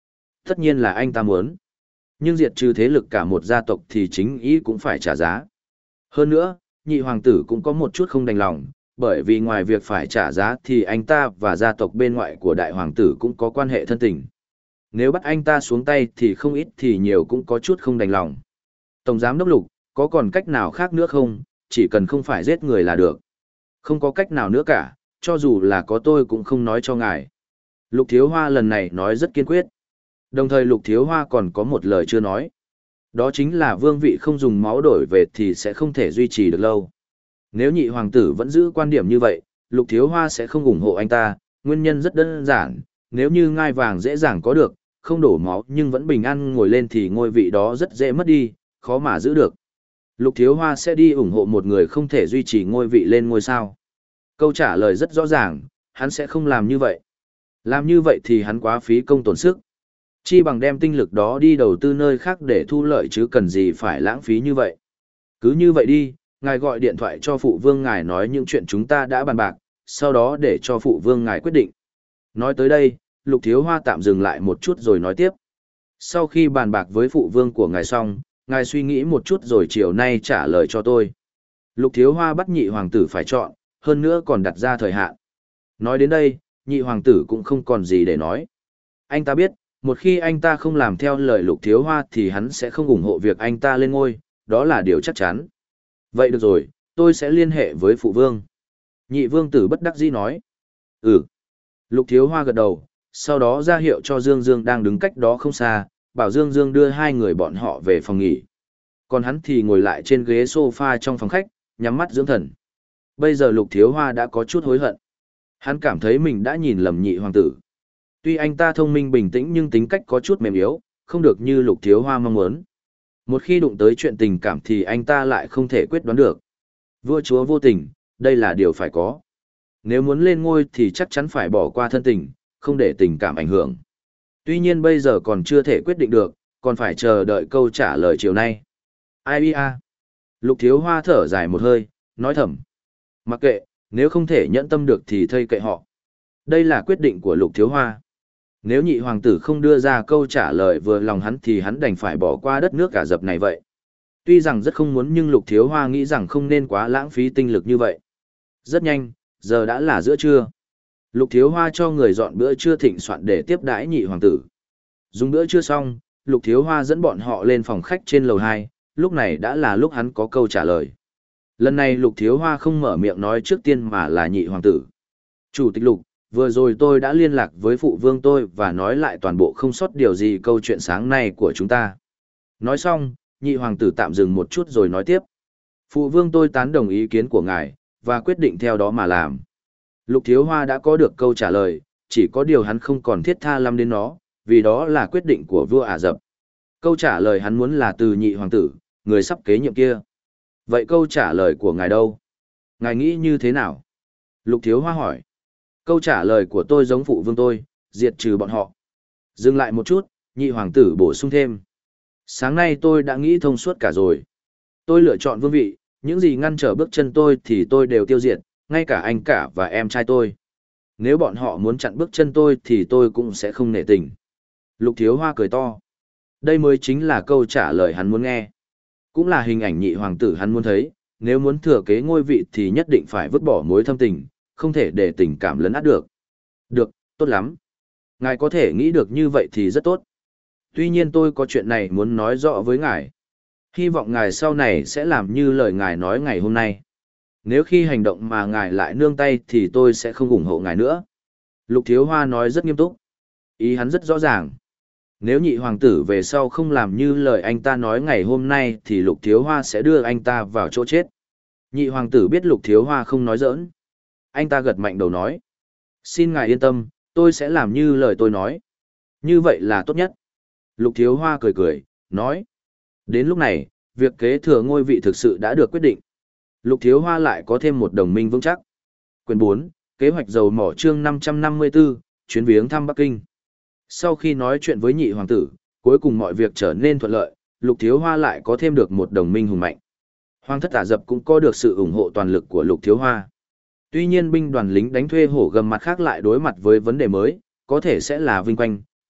Speaker 1: Tất nhiên là anh ta muốn. Nhưng diệt trừ thế lực cả một gia tộc thì chính ý cũng phải trả giá. Hơn nữa, nhị hoàng tử cũng có một chút không đành lòng, bởi vì ngoài việc phải trả giá thì anh ta và gia tộc bên ngoại của đại hoàng tử cũng có quan hệ thân tình. Nếu bắt anh ta xuống tay thì không ít thì nhiều cũng có chút không đành lòng. Tổng giám đốc Lục, có còn cách nào khác nữa không? Chỉ cần không phải giết người là được. Không có cách nào nữa cả, cho dù là có tôi cũng không nói cho ngài. Lục Thiếu Hoa lần này nói rất kiên quyết. Đồng thời Lục Thiếu Hoa còn có một lời chưa nói. Đó chính là vương vị không dùng máu đổi về thì sẽ không thể duy trì được lâu. Nếu nhị hoàng tử vẫn giữ quan điểm như vậy, Lục Thiếu Hoa sẽ không ủng hộ anh ta, nguyên nhân rất đơn giản, nếu như ngai vàng dễ dàng có được, không đổ máu nhưng vẫn bình an ngồi lên thì ngôi vị đó rất dễ mất đi, khó mà giữ được. Lục Thiếu Hoa sẽ đi ủng hộ một người không thể duy trì ngôi vị lên ngôi sao. Câu trả lời rất rõ ràng, hắn sẽ không làm như vậy. Làm như vậy thì hắn quá phí công tổn sức. Chi bằng đem tinh lực đó đi đầu tư nơi khác để thu lợi chứ cần gì phải lãng phí như vậy. Cứ như vậy đi, ngài gọi điện thoại cho phụ vương ngài nói những chuyện chúng ta đã bàn bạc, sau đó để cho phụ vương ngài quyết định. Nói tới đây, Lục Thiếu Hoa tạm dừng lại một chút rồi nói tiếp. Sau khi bàn bạc với phụ vương của ngài xong, ngài suy nghĩ một chút rồi chiều nay trả lời cho tôi. Lục Thiếu Hoa bắt nhị hoàng tử phải chọn, hơn nữa còn đặt ra thời hạn. Nói đến đây, nhị hoàng tử cũng không còn gì để nói. Anh ta biết, một khi anh ta không làm theo lời Lục Thiếu Hoa thì hắn sẽ không ủng hộ việc anh ta lên ngôi, đó là điều chắc chắn. Vậy được rồi, tôi sẽ liên hệ với phụ vương. Nhị vương tử bất đắc dĩ nói. Ừ. Lục Thiếu Hoa gật đầu, sau đó ra hiệu cho Dương Dương đang đứng cách đó không xa, bảo Dương Dương đưa hai người bọn họ về phòng nghỉ. Còn hắn thì ngồi lại trên ghế sofa trong phòng khách, nhắm mắt dưỡng thần. Bây giờ Lục Thiếu Hoa đã có chút hối hận. Hắn cảm thấy mình đã nhìn lầm nhị hoàng tử. Tuy anh ta thông minh bình tĩnh nhưng tính cách có chút mềm yếu, không được như Lục Thiếu Hoa mong muốn. Một khi đụng tới chuyện tình cảm thì anh ta lại không thể quyết đoán được. Vua chúa vô tình, đây là điều phải có. Nếu muốn lên ngôi thì chắc chắn phải bỏ qua thân tình, không để tình cảm ảnh hưởng. Tuy nhiên bây giờ còn chưa thể quyết định được, còn phải chờ đợi câu trả lời chiều nay. Ai à? Lục Thiếu Hoa thở dài một hơi, nói thầm. Mặc kệ, nếu không thể nhẫn tâm được thì thây kệ họ. Đây là quyết định của Lục Thiếu Hoa. Nếu nhị hoàng tử không đưa ra câu trả lời vừa lòng hắn thì hắn đành phải bỏ qua đất nước Ả Rập này vậy. Tuy rằng rất không muốn nhưng Lục Thiếu Hoa nghĩ rằng không nên quá lãng phí tinh lực như vậy. Rất nhanh, giờ đã là giữa trưa. Lục Thiếu Hoa cho người dọn bữa trưa thịnh soạn để tiếp đãi nhị hoàng tử. Dùng bữa trưa xong, Lục Thiếu Hoa dẫn bọn họ lên phòng khách trên lầu hai, lúc này đã là lúc hắn có câu trả lời. Lần này Lục Thiếu Hoa không mở miệng nói trước tiên mà là nhị hoàng tử. Chủ tịch Lục, vừa rồi tôi đã liên lạc với phụ vương tôi và nói lại toàn bộ không sót điều gì câu chuyện sáng nay của chúng ta. Nói xong, nhị hoàng tử tạm dừng một chút rồi nói tiếp. Phụ vương tôi tán đồng ý kiến của ngài, và quyết định theo đó mà làm. Lục Thiếu Hoa đã có được câu trả lời, chỉ có điều hắn không còn thiết tha lắm đến nó, vì đó là quyết định của vua Ả Rập. Câu trả lời hắn muốn là từ nhị hoàng tử, người sắp kế nhiệm kia. Vậy câu trả lời của ngài đâu? Ngài nghĩ như thế nào? Lục Thiếu Hoa hỏi. Câu trả lời của tôi giống phụ vương tôi, diệt trừ bọn họ. Dừng lại một chút, nhị hoàng tử bổ sung thêm. Sáng nay tôi đã nghĩ thông suốt cả rồi. Tôi lựa chọn vương vị, những gì ngăn trở bước chân tôi thì tôi đều tiêu diệt, ngay cả anh cả và em trai tôi. Nếu bọn họ muốn chặn bước chân tôi thì tôi cũng sẽ không nể tình. Lục Thiếu Hoa cười to. Đây mới chính là câu trả lời hắn muốn nghe. Cũng là hình ảnh nhị hoàng tử hắn muốn thấy, nếu muốn thừa kế ngôi vị thì nhất định phải vứt bỏ mối thâm tình, không thể để tình cảm lấn át được. Được, tốt lắm. Ngài có thể nghĩ được như vậy thì rất tốt. Tuy nhiên tôi có chuyện này muốn nói rõ với ngài. Hy vọng ngài sau này sẽ làm như lời ngài nói ngày hôm nay. Nếu khi hành động mà ngài lại nương tay thì tôi sẽ không ủng hộ ngài nữa. Lục Thiếu Hoa nói rất nghiêm túc. Ý hắn rất rõ ràng. Nếu nhị hoàng tử về sau không làm như lời anh ta nói ngày hôm nay thì Lục Thiếu Hoa sẽ đưa anh ta vào chỗ chết. Nhị hoàng tử biết Lục Thiếu Hoa không nói giỡn. Anh ta gật mạnh đầu nói. Xin ngài yên tâm, tôi sẽ làm như lời tôi nói. Như vậy là tốt nhất. Lục Thiếu Hoa cười cười, nói. Đến lúc này, việc kế thừa ngôi vị thực sự đã được quyết định. Lục Thiếu Hoa lại có thêm một đồng minh vững chắc. Quyền bốn, kế hoạch dầu mỏ chương năm trăm năm mươi tư, chuyến viếng thăm Bắc Kinh. Sau khi nói chuyện với nhị hoàng tử, cuối cùng mọi việc trở nên thuận lợi, Lục Thiếu Hoa lại có thêm được một đồng minh hùng mạnh. Hoàng thất Ả Rập cũng có được sự ủng hộ toàn lực của Lục Thiếu Hoa. Tuy nhiên binh đoàn lính đánh thuê hổ gầm mặt khác lại đối mặt với vấn đề mới, có thể sẽ là vinh quanh,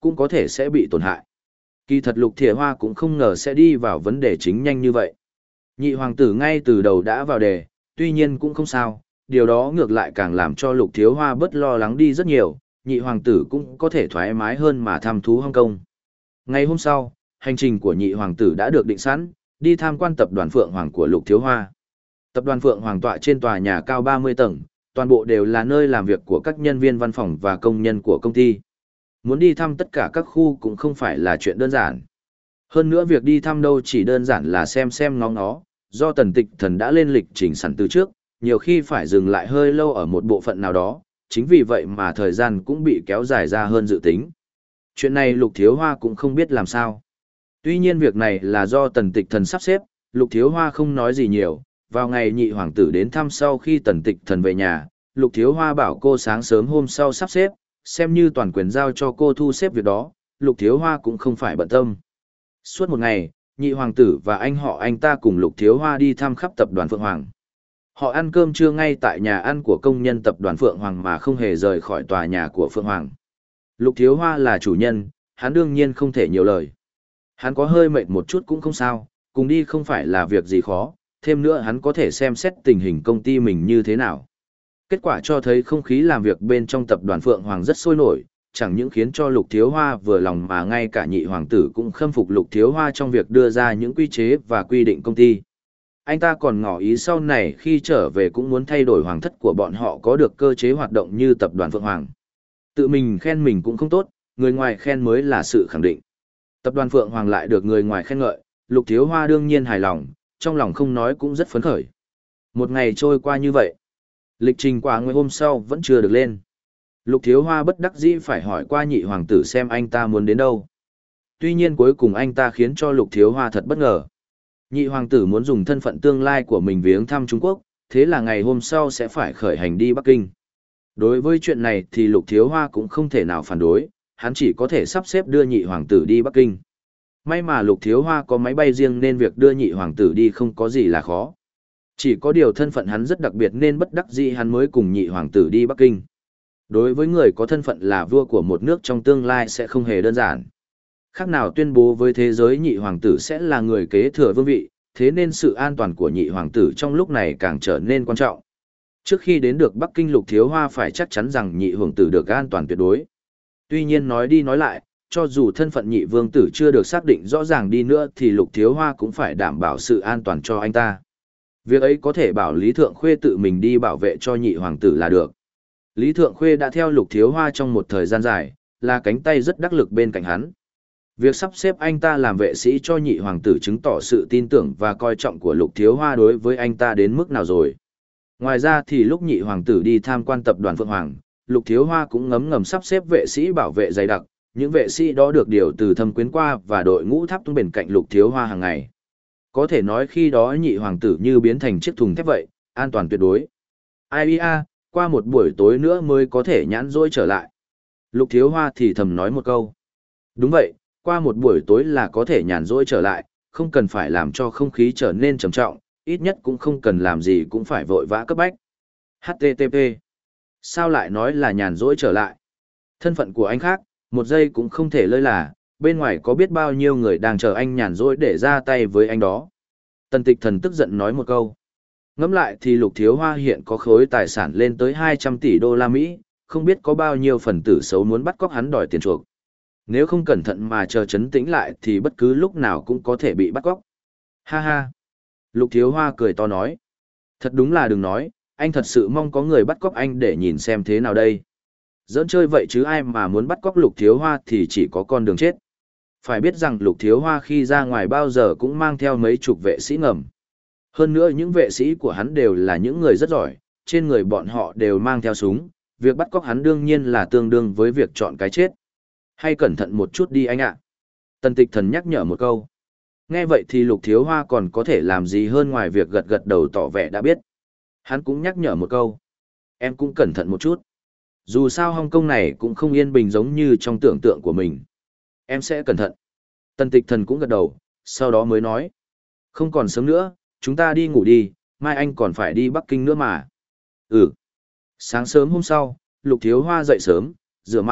Speaker 1: cũng có thể sẽ bị tổn hại. Kỳ thật Lục Thiề Hoa cũng không ngờ sẽ đi vào vấn đề chính nhanh như vậy. Nhị hoàng tử ngay từ đầu đã vào đề, tuy nhiên cũng không sao, điều đó ngược lại càng làm cho Lục Thiếu Hoa bớt lo lắng đi rất nhiều, nhị hoàng tử cũng có thể thoải mái hơn mà thăm thú Hong Kong. Ngày hôm sau, hành trình của nhị hoàng tử đã được định sẵn, đi tham quan tập đoàn Phượng Hoàng của Lục Thiếu Hoa. Tập đoàn Phượng Hoàng tọa trên tòa nhà cao ba mươi tầng, toàn bộ đều là nơi làm việc của các nhân viên văn phòng và công nhân của công ty. Muốn đi thăm tất cả các khu cũng không phải là chuyện đơn giản. Hơn nữa việc đi thăm đâu chỉ đơn giản là xem xem ngó ngó, do Tần Tịch Thần đã lên lịch trình sẵn từ trước, nhiều khi phải dừng lại hơi lâu ở một bộ phận nào đó, chính vì vậy mà thời gian cũng bị kéo dài ra hơn dự tính. Chuyện này Lục Thiếu Hoa cũng không biết làm sao. Tuy nhiên việc này là do Tần Tịch Thần sắp xếp, Lục Thiếu Hoa không nói gì nhiều. Vào ngày nhị hoàng tử đến thăm sau khi Tần Tịch Thần về nhà, Lục Thiếu Hoa bảo cô sáng sớm hôm sau sắp xếp, xem như toàn quyền giao cho cô thu xếp việc đó, Lục Thiếu Hoa cũng không phải bận tâm. Suốt một ngày, nhị hoàng tử và anh họ anh ta cùng Lục Thiếu Hoa đi thăm khắp tập đoàn Phượng Hoàng. Họ ăn cơm trưa ngay tại nhà ăn của công nhân tập đoàn Phượng Hoàng mà không hề rời khỏi tòa nhà của Phượng Hoàng. Lục Thiếu Hoa là chủ nhân, hắn đương nhiên không thể nhiều lời. Hắn có hơi mệt một chút cũng không sao, cùng đi không phải là việc gì khó, thêm nữa hắn có thể xem xét tình hình công ty mình như thế nào. Kết quả cho thấy không khí làm việc bên trong tập đoàn Phượng Hoàng rất sôi nổi, chẳng những khiến cho Lục Thiếu Hoa vừa lòng mà ngay cả nhị hoàng tử cũng khâm phục Lục Thiếu Hoa trong việc đưa ra những quy chế và quy định công ty. Anh ta còn ngỏ ý sau này khi trở về cũng muốn thay đổi hoàng thất của bọn họ có được cơ chế hoạt động như tập đoàn Phượng Hoàng. Tự mình khen mình cũng không tốt, người ngoài khen mới là sự khẳng định. Tập đoàn Phượng Hoàng lại được người ngoài khen ngợi, Lục Thiếu Hoa đương nhiên hài lòng, trong lòng không nói cũng rất phấn khởi. Một ngày trôi qua như vậy, lịch trình qua ngày hôm sau vẫn chưa được lên. Lục Thiếu Hoa bất đắc dĩ phải hỏi qua nhị hoàng tử xem anh ta muốn đến đâu. Tuy nhiên cuối cùng anh ta khiến cho Lục Thiếu Hoa thật bất ngờ. Nhị hoàng tử muốn dùng thân phận tương lai của mình viếng thăm Trung Quốc, thế là ngày hôm sau sẽ phải khởi hành đi Bắc Kinh. Đối với chuyện này thì Lục Thiếu Hoa cũng không thể nào phản đối, hắn chỉ có thể sắp xếp đưa nhị hoàng tử đi Bắc Kinh. May mà Lục Thiếu Hoa có máy bay riêng nên việc đưa nhị hoàng tử đi không có gì là khó. Chỉ có điều thân phận hắn rất đặc biệt nên bất đắc dĩ hắn mới cùng nhị hoàng tử đi Bắc Kinh. Đối với người có thân phận là vua của một nước trong tương lai sẽ không hề đơn giản. Khác nào tuyên bố với thế giới nhị hoàng tử sẽ là người kế thừa vương vị, thế nên sự an toàn của nhị hoàng tử trong lúc này càng trở nên quan trọng. Trước khi đến được Bắc Kinh, Lục Thiếu Hoa phải chắc chắn rằng nhị hoàng tử được an toàn tuyệt đối. Tuy nhiên nói đi nói lại, cho dù thân phận nhị vương tử chưa được xác định rõ ràng đi nữa thì Lục Thiếu Hoa cũng phải đảm bảo sự an toàn cho anh ta. Việc ấy có thể bảo Lý Thượng Khuê tự mình đi bảo vệ cho nhị hoàng tử là được. Lý Thượng Khuê đã theo Lục Thiếu Hoa trong một thời gian dài, là cánh tay rất đắc lực bên cạnh hắn. Việc sắp xếp anh ta làm vệ sĩ cho nhị hoàng tử chứng tỏ sự tin tưởng và coi trọng của Lục Thiếu Hoa đối với anh ta đến mức nào rồi. Ngoài ra thì lúc nhị hoàng tử đi tham quan tập đoàn Phượng Hoàng, Lục Thiếu Hoa cũng ngấm ngầm sắp xếp vệ sĩ bảo vệ dày đặc, những vệ sĩ đó được điều từ Thâm Quyến qua và đội ngũ tháp tung bên cạnh Lục Thiếu Hoa hàng ngày. Có thể nói khi đó nhị hoàng tử như biến thành chiếc thùng thép vậy, an toàn tuyệt đối. Ai a, qua một buổi tối nữa mới có thể nhãn rỗi trở lại. Lục Thiếu Hoa thì thầm nói một câu. Đúng vậy, qua một buổi tối là có thể nhàn rỗi trở lại, không cần phải làm cho không khí trở nên trầm trọng, ít nhất cũng không cần làm gì cũng phải vội vã cấp bách. hát tê tê pê. Sao lại nói là nhàn rỗi trở lại? Thân phận của anh khác, một giây cũng không thể lơi là, bên ngoài có biết bao nhiêu người đang chờ anh nhàn rỗi để ra tay với anh đó. Tần Tịch Thần tức giận nói một câu. Ngẫm lại thì Lục Thiếu Hoa hiện có khối tài sản lên tới hai trăm tỷ đô la Mỹ, không biết có bao nhiêu phần tử xấu muốn bắt cóc hắn đòi tiền chuộc. Nếu không cẩn thận mà chờ chấn tĩnh lại thì bất cứ lúc nào cũng có thể bị bắt cóc. Ha ha. Lục Thiếu Hoa cười to nói. Thật đúng là đừng nói, anh thật sự mong có người bắt cóc anh để nhìn xem thế nào đây. Giỡn chơi vậy chứ ai mà muốn bắt cóc Lục Thiếu Hoa thì chỉ có con đường chết. Phải biết rằng Lục Thiếu Hoa khi ra ngoài bao giờ cũng mang theo mấy chục vệ sĩ ngầm. Hơn nữa những vệ sĩ của hắn đều là những người rất giỏi, trên người bọn họ đều mang theo súng, việc bắt cóc hắn đương nhiên là tương đương với việc chọn cái chết. Hay cẩn thận một chút đi anh ạ. Tần Tịch Thần nhắc nhở một câu. Nghe vậy thì Lục Thiếu Hoa còn có thể làm gì hơn ngoài việc gật gật đầu tỏ vẻ đã biết. Hắn cũng nhắc nhở một câu. Em cũng cẩn thận một chút. Dù sao Hong Kong này cũng không yên bình giống như trong tưởng tượng của mình. Em sẽ cẩn thận. Tần Tịch Thần cũng gật đầu, sau đó mới nói. Không còn sớm nữa, chúng ta đi ngủ đi, mai anh còn phải đi Bắc Kinh nữa mà. Ừ. Sáng sớm hôm sau, Lục Thiếu Hoa dậy sớm, rửa mặt,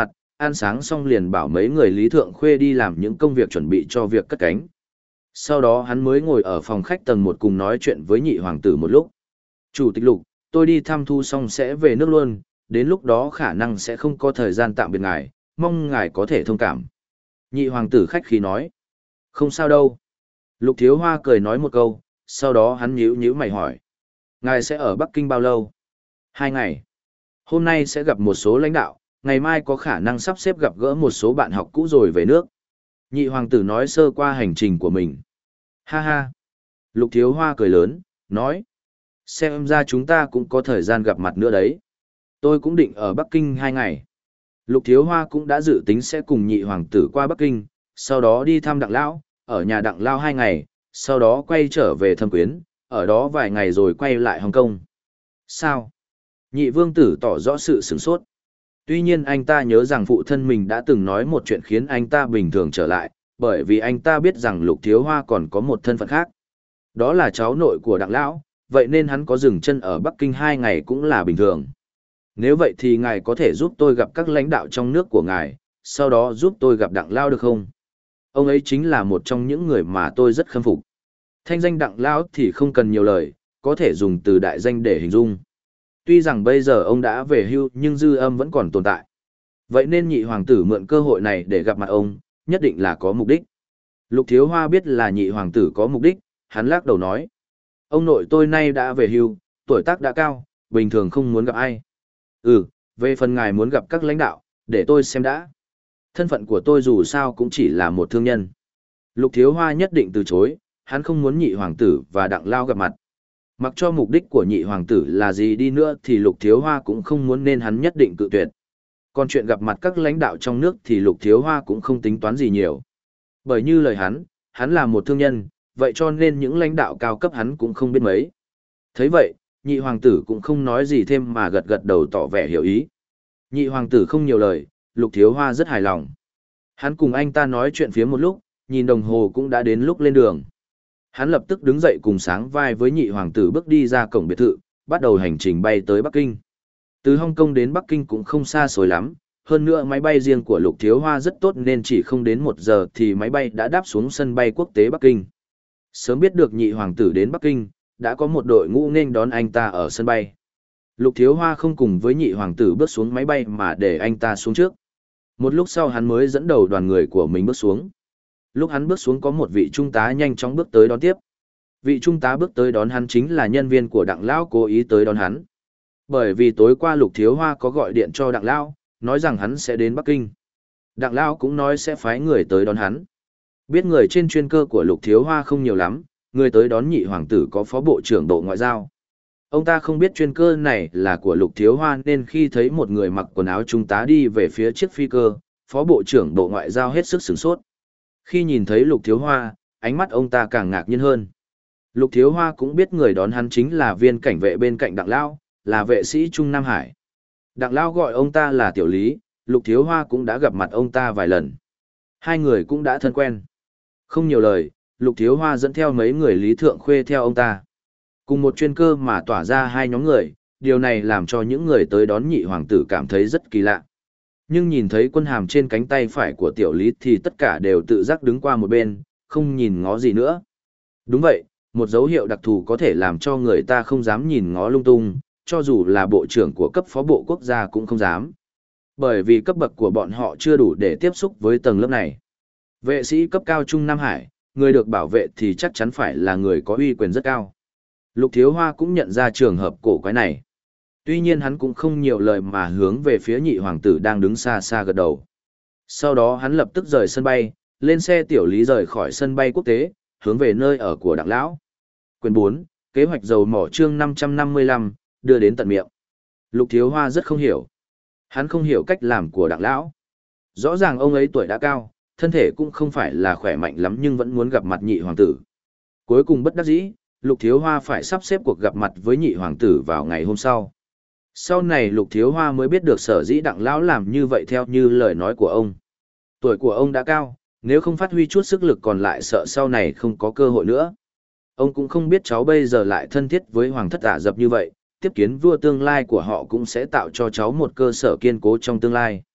Speaker 1: ăn sáng xong liền bảo mấy người Lý Thượng Khuê đi làm những công việc chuẩn bị cho việc cất cánh. Sau đó hắn mới ngồi ở phòng khách tầng một cùng nói chuyện với nhị hoàng tử một lúc. Chủ tịch Lục, tôi đi thăm Thu xong sẽ về nước luôn, đến lúc đó khả năng sẽ không có thời gian tạm biệt ngài, mong ngài có thể thông cảm. Nhị hoàng tử khách khí nói. Không sao đâu. Lục Thiếu Hoa cười nói một câu, sau đó hắn nhíu nhíu mày hỏi. Ngài sẽ ở Bắc Kinh bao lâu? Hai ngày. Hôm nay sẽ gặp một số lãnh đạo, ngày mai có khả năng sắp xếp gặp gỡ một số bạn học cũ rồi về nước. Nhị hoàng tử nói sơ qua hành trình của mình. Ha ha. Lục Thiếu Hoa cười lớn, nói. Xem ra chúng ta cũng có thời gian gặp mặt nữa đấy. Tôi cũng định ở Bắc Kinh hai ngày. Lục Thiếu Hoa cũng đã dự tính sẽ cùng nhị hoàng tử qua Bắc Kinh, sau đó đi thăm Đặng Lão, ở nhà Đặng Lão hai ngày, sau đó quay trở về Thâm Quyến, ở đó vài ngày rồi quay lại Hồng Kông. Sao? Nhị vương tử tỏ rõ sự sửng sốt. Tuy nhiên anh ta nhớ rằng phụ thân mình đã từng nói một chuyện khiến anh ta bình thường trở lại, bởi vì anh ta biết rằng Lục Thiếu Hoa còn có một thân phận khác. Đó là cháu nội của Đặng Lão, vậy nên hắn có dừng chân ở Bắc Kinh hai ngày cũng là bình thường. Nếu vậy thì ngài có thể giúp tôi gặp các lãnh đạo trong nước của ngài, sau đó giúp tôi gặp Đặng Lão được không? Ông ấy chính là một trong những người mà tôi rất khâm phục. Thanh danh Đặng Lão thì không cần nhiều lời, có thể dùng từ đại danh để hình dung. Tuy rằng bây giờ ông đã về hưu nhưng dư âm vẫn còn tồn tại. Vậy nên nhị hoàng tử mượn cơ hội này để gặp mặt ông, nhất định là có mục đích. Lục Thiếu Hoa biết là nhị hoàng tử có mục đích, hắn lắc đầu nói. Ông nội tôi nay đã về hưu, tuổi tác đã cao, bình thường không muốn gặp ai. Ừ, về phần ngài muốn gặp các lãnh đạo, để tôi xem đã. Thân phận của tôi dù sao cũng chỉ là một thương nhân. Lục Thiếu Hoa nhất định từ chối, hắn không muốn nhị hoàng tử và Đặng Lao gặp mặt. Mặc cho mục đích của nhị hoàng tử là gì đi nữa thì Lục Thiếu Hoa cũng không muốn nên hắn nhất định cự tuyệt. Còn chuyện gặp mặt các lãnh đạo trong nước thì Lục Thiếu Hoa cũng không tính toán gì nhiều. Bởi như lời hắn, hắn là một thương nhân, vậy cho nên những lãnh đạo cao cấp hắn cũng không biết mấy. Thấy vậy, nhị hoàng tử cũng không nói gì thêm mà gật gật đầu tỏ vẻ hiểu ý. Nhị hoàng tử không nhiều lời, Lục Thiếu Hoa rất hài lòng. Hắn cùng anh ta nói chuyện phía một lúc, nhìn đồng hồ cũng đã đến lúc lên đường. Hắn lập tức đứng dậy cùng sáng vai với nhị hoàng tử bước đi ra cổng biệt thự, bắt đầu hành trình bay tới Bắc Kinh. Từ Hồng Kông đến Bắc Kinh cũng không xa xôi lắm, hơn nữa máy bay riêng của Lục Thiếu Hoa rất tốt nên chỉ không đến một giờ thì máy bay đã đáp xuống sân bay quốc tế Bắc Kinh. Sớm biết được nhị hoàng tử đến Bắc Kinh, đã có một đội ngũ nghênh đón anh ta ở sân bay. Lục Thiếu Hoa không cùng với nhị hoàng tử bước xuống máy bay mà để anh ta xuống trước. Một lúc sau hắn mới dẫn đầu đoàn người của mình bước xuống. Lúc hắn bước xuống có một vị trung tá nhanh chóng bước tới đón tiếp. Vị trung tá bước tới đón hắn chính là nhân viên của Đặng Lão cố ý tới đón hắn. Bởi vì tối qua Lục Thiếu Hoa có gọi điện cho Đặng Lão, nói rằng hắn sẽ đến Bắc Kinh. Đặng Lão cũng nói sẽ phái người tới đón hắn. Biết người trên chuyên cơ của Lục Thiếu Hoa không nhiều lắm, người tới đón nhị hoàng tử có phó bộ trưởng Bộ Ngoại giao. Ông ta không biết chuyên cơ này là của Lục Thiếu Hoa nên khi thấy một người mặc quần áo trung tá đi về phía chiếc phi cơ, phó bộ trưởng Bộ Ngoại giao hết sức sửng sốt. Khi nhìn thấy Lục Thiếu Hoa, ánh mắt ông ta càng ngạc nhiên hơn. Lục Thiếu Hoa cũng biết người đón hắn chính là viên cảnh vệ bên cạnh Đặng Lão, là vệ sĩ Trung Nam Hải. Đặng Lão gọi ông ta là Tiểu Lý, Lục Thiếu Hoa cũng đã gặp mặt ông ta vài lần. Hai người cũng đã thân quen. Không nhiều lời, Lục Thiếu Hoa dẫn theo mấy người Lý Thượng Khuê theo ông ta. Cùng một chuyên cơ mà tỏa ra hai nhóm người, điều này làm cho những người tới đón nhị hoàng tử cảm thấy rất kỳ lạ. Nhưng nhìn thấy quân hàm trên cánh tay phải của Tiểu Lý thì tất cả đều tự giác đứng qua một bên, không nhìn ngó gì nữa. Đúng vậy, một dấu hiệu đặc thù có thể làm cho người ta không dám nhìn ngó lung tung, cho dù là bộ trưởng của cấp phó bộ quốc gia cũng không dám. Bởi vì cấp bậc của bọn họ chưa đủ để tiếp xúc với tầng lớp này. Vệ sĩ cấp cao Trung Nam Hải, người được bảo vệ thì chắc chắn phải là người có uy quyền rất cao. Lục Thiếu Hoa cũng nhận ra trường hợp cổ quái này. Tuy nhiên hắn cũng không nhiều lời mà hướng về phía nhị hoàng tử đang đứng xa xa gật đầu. Sau đó hắn lập tức rời sân bay, lên xe Tiểu Lý rời khỏi sân bay quốc tế, hướng về nơi ở của Đặng Lão. Quyền bốn, kế hoạch dầu mỏ chương năm trăm năm mươi lăm, đưa đến tận miệng. Lục Thiếu Hoa rất không hiểu. Hắn không hiểu cách làm của Đặng Lão. Rõ ràng ông ấy tuổi đã cao, thân thể cũng không phải là khỏe mạnh lắm nhưng vẫn muốn gặp mặt nhị hoàng tử. Cuối cùng bất đắc dĩ, Lục Thiếu Hoa phải sắp xếp cuộc gặp mặt với nhị hoàng tử vào ngày hôm sau. Sau này Lục Thiếu Hoa mới biết được sở dĩ Đặng Lão làm như vậy theo như lời nói của ông. Tuổi của ông đã cao, nếu không phát huy chút sức lực còn lại sợ sau này không có cơ hội nữa. Ông cũng không biết cháu bây giờ lại thân thiết với Hoàng thất Ả Rập như vậy, tiếp kiến vua tương lai của họ cũng sẽ tạo cho cháu một cơ sở kiên cố trong tương lai.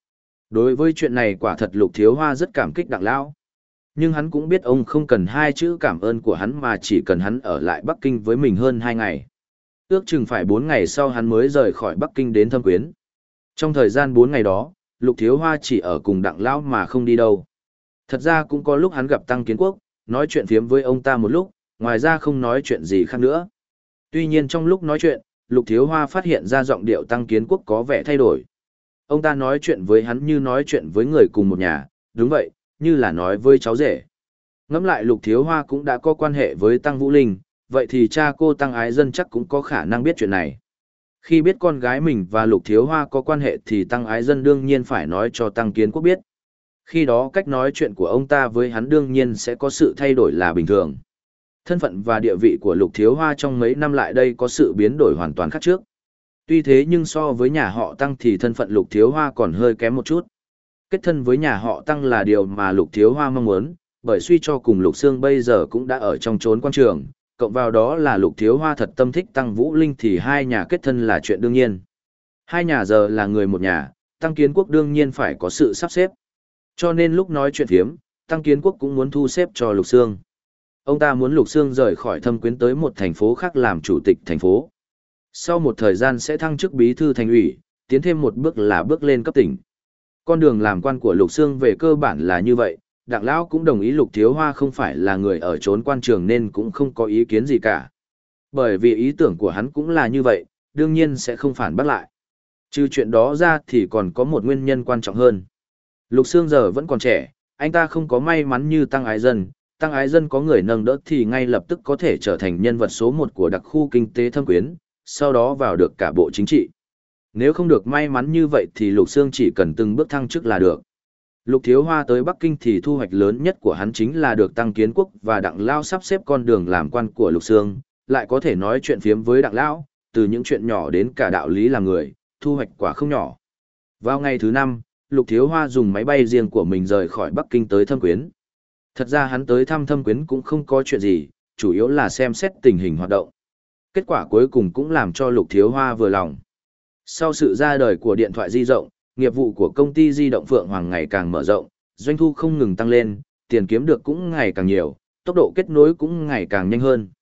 Speaker 1: Đối với chuyện này quả thật Lục Thiếu Hoa rất cảm kích Đặng Lão. Nhưng hắn cũng biết ông không cần hai chữ cảm ơn của hắn mà chỉ cần hắn ở lại Bắc Kinh với mình hơn hai ngày. Ước chừng phải bốn ngày sau hắn mới rời khỏi Bắc Kinh đến Thâm Quyến. Trong thời gian bốn ngày đó, Lục Thiếu Hoa chỉ ở cùng Đặng Lão mà không đi đâu. Thật ra cũng có lúc hắn gặp Tăng Kiến Quốc, nói chuyện phiếm với ông ta một lúc, ngoài ra không nói chuyện gì khác nữa. Tuy nhiên trong lúc nói chuyện, Lục Thiếu Hoa phát hiện ra giọng điệu Tăng Kiến Quốc có vẻ thay đổi. Ông ta nói chuyện với hắn như nói chuyện với người cùng một nhà, đúng vậy, như là nói với cháu rể. Ngẫm lại Lục Thiếu Hoa cũng đã có quan hệ với Tăng Vũ Linh, vậy thì cha cô Tăng Ái Dân chắc cũng có khả năng biết chuyện này. Khi biết con gái mình và Lục Thiếu Hoa có quan hệ thì Tăng Ái Dân đương nhiên phải nói cho Tăng Kiến Quốc biết. Khi đó cách nói chuyện của ông ta với hắn đương nhiên sẽ có sự thay đổi là bình thường. Thân phận và địa vị của Lục Thiếu Hoa trong mấy năm lại đây có sự biến đổi hoàn toàn khác trước. Tuy thế nhưng so với nhà họ Tăng thì thân phận Lục Thiếu Hoa còn hơi kém một chút. Kết thân với nhà họ Tăng là điều mà Lục Thiếu Hoa mong muốn, bởi suy cho cùng Lục Sương bây giờ cũng đã ở trong chốn quan trường, cộng vào đó là Lục Thiếu Hoa thật tâm thích Tăng Vũ Linh thì hai nhà kết thân là chuyện đương nhiên. Hai nhà giờ là người một nhà, Tăng Kiến Quốc đương nhiên phải có sự sắp xếp. Cho nên lúc nói chuyện phiếm, Tăng Kiến Quốc cũng muốn thu xếp cho Lục Sương. Ông ta muốn Lục Sương rời khỏi Thâm Quyến tới một thành phố khác làm chủ tịch thành phố. Sau một thời gian sẽ thăng chức bí thư thành ủy, tiến thêm một bước là bước lên cấp tỉnh. Con đường làm quan của Lục Sương về cơ bản là như vậy, Đặng Lão cũng đồng ý Lục Thiếu Hoa không phải là người ở trốn quan trường nên cũng không có ý kiến gì cả. Bởi vì ý tưởng của hắn cũng là như vậy, đương nhiên sẽ không phản bác lại. Trừ chuyện đó ra thì còn có một nguyên nhân quan trọng hơn. Lục Sương giờ vẫn còn trẻ, anh ta không có may mắn như Tăng Ái Dân. Tăng Ái Dân có người nâng đỡ thì ngay lập tức có thể trở thành nhân vật số một của đặc khu kinh tế Thâm Quyến, sau đó vào được cả bộ chính trị. Nếu không được may mắn như vậy thì Lục Sương chỉ cần từng bước thăng chức là được. Lục Thiếu Hoa tới Bắc Kinh thì thu hoạch lớn nhất của hắn chính là được Tăng Kiến Quốc và Đặng Lao sắp xếp con đường làm quan của Lục Sương, lại có thể nói chuyện phiếm với Đặng Lão, từ những chuyện nhỏ đến cả đạo lý làm người, thu hoạch quả không nhỏ. Vào ngày thứ năm, Lục Thiếu Hoa dùng máy bay riêng của mình rời khỏi Bắc Kinh tới Thâm Quyến. Thật ra hắn tới thăm Thâm Quyến cũng không có chuyện gì, chủ yếu là xem xét tình hình hoạt động. Kết quả cuối cùng cũng làm cho Lục Thiếu Hoa vừa lòng. Sau sự ra đời của điện thoại di động, nghiệp vụ của công ty di động Phượng Hoàng ngày càng mở rộng, doanh thu không ngừng tăng lên, tiền kiếm được cũng ngày càng nhiều, tốc độ kết nối cũng ngày càng nhanh hơn.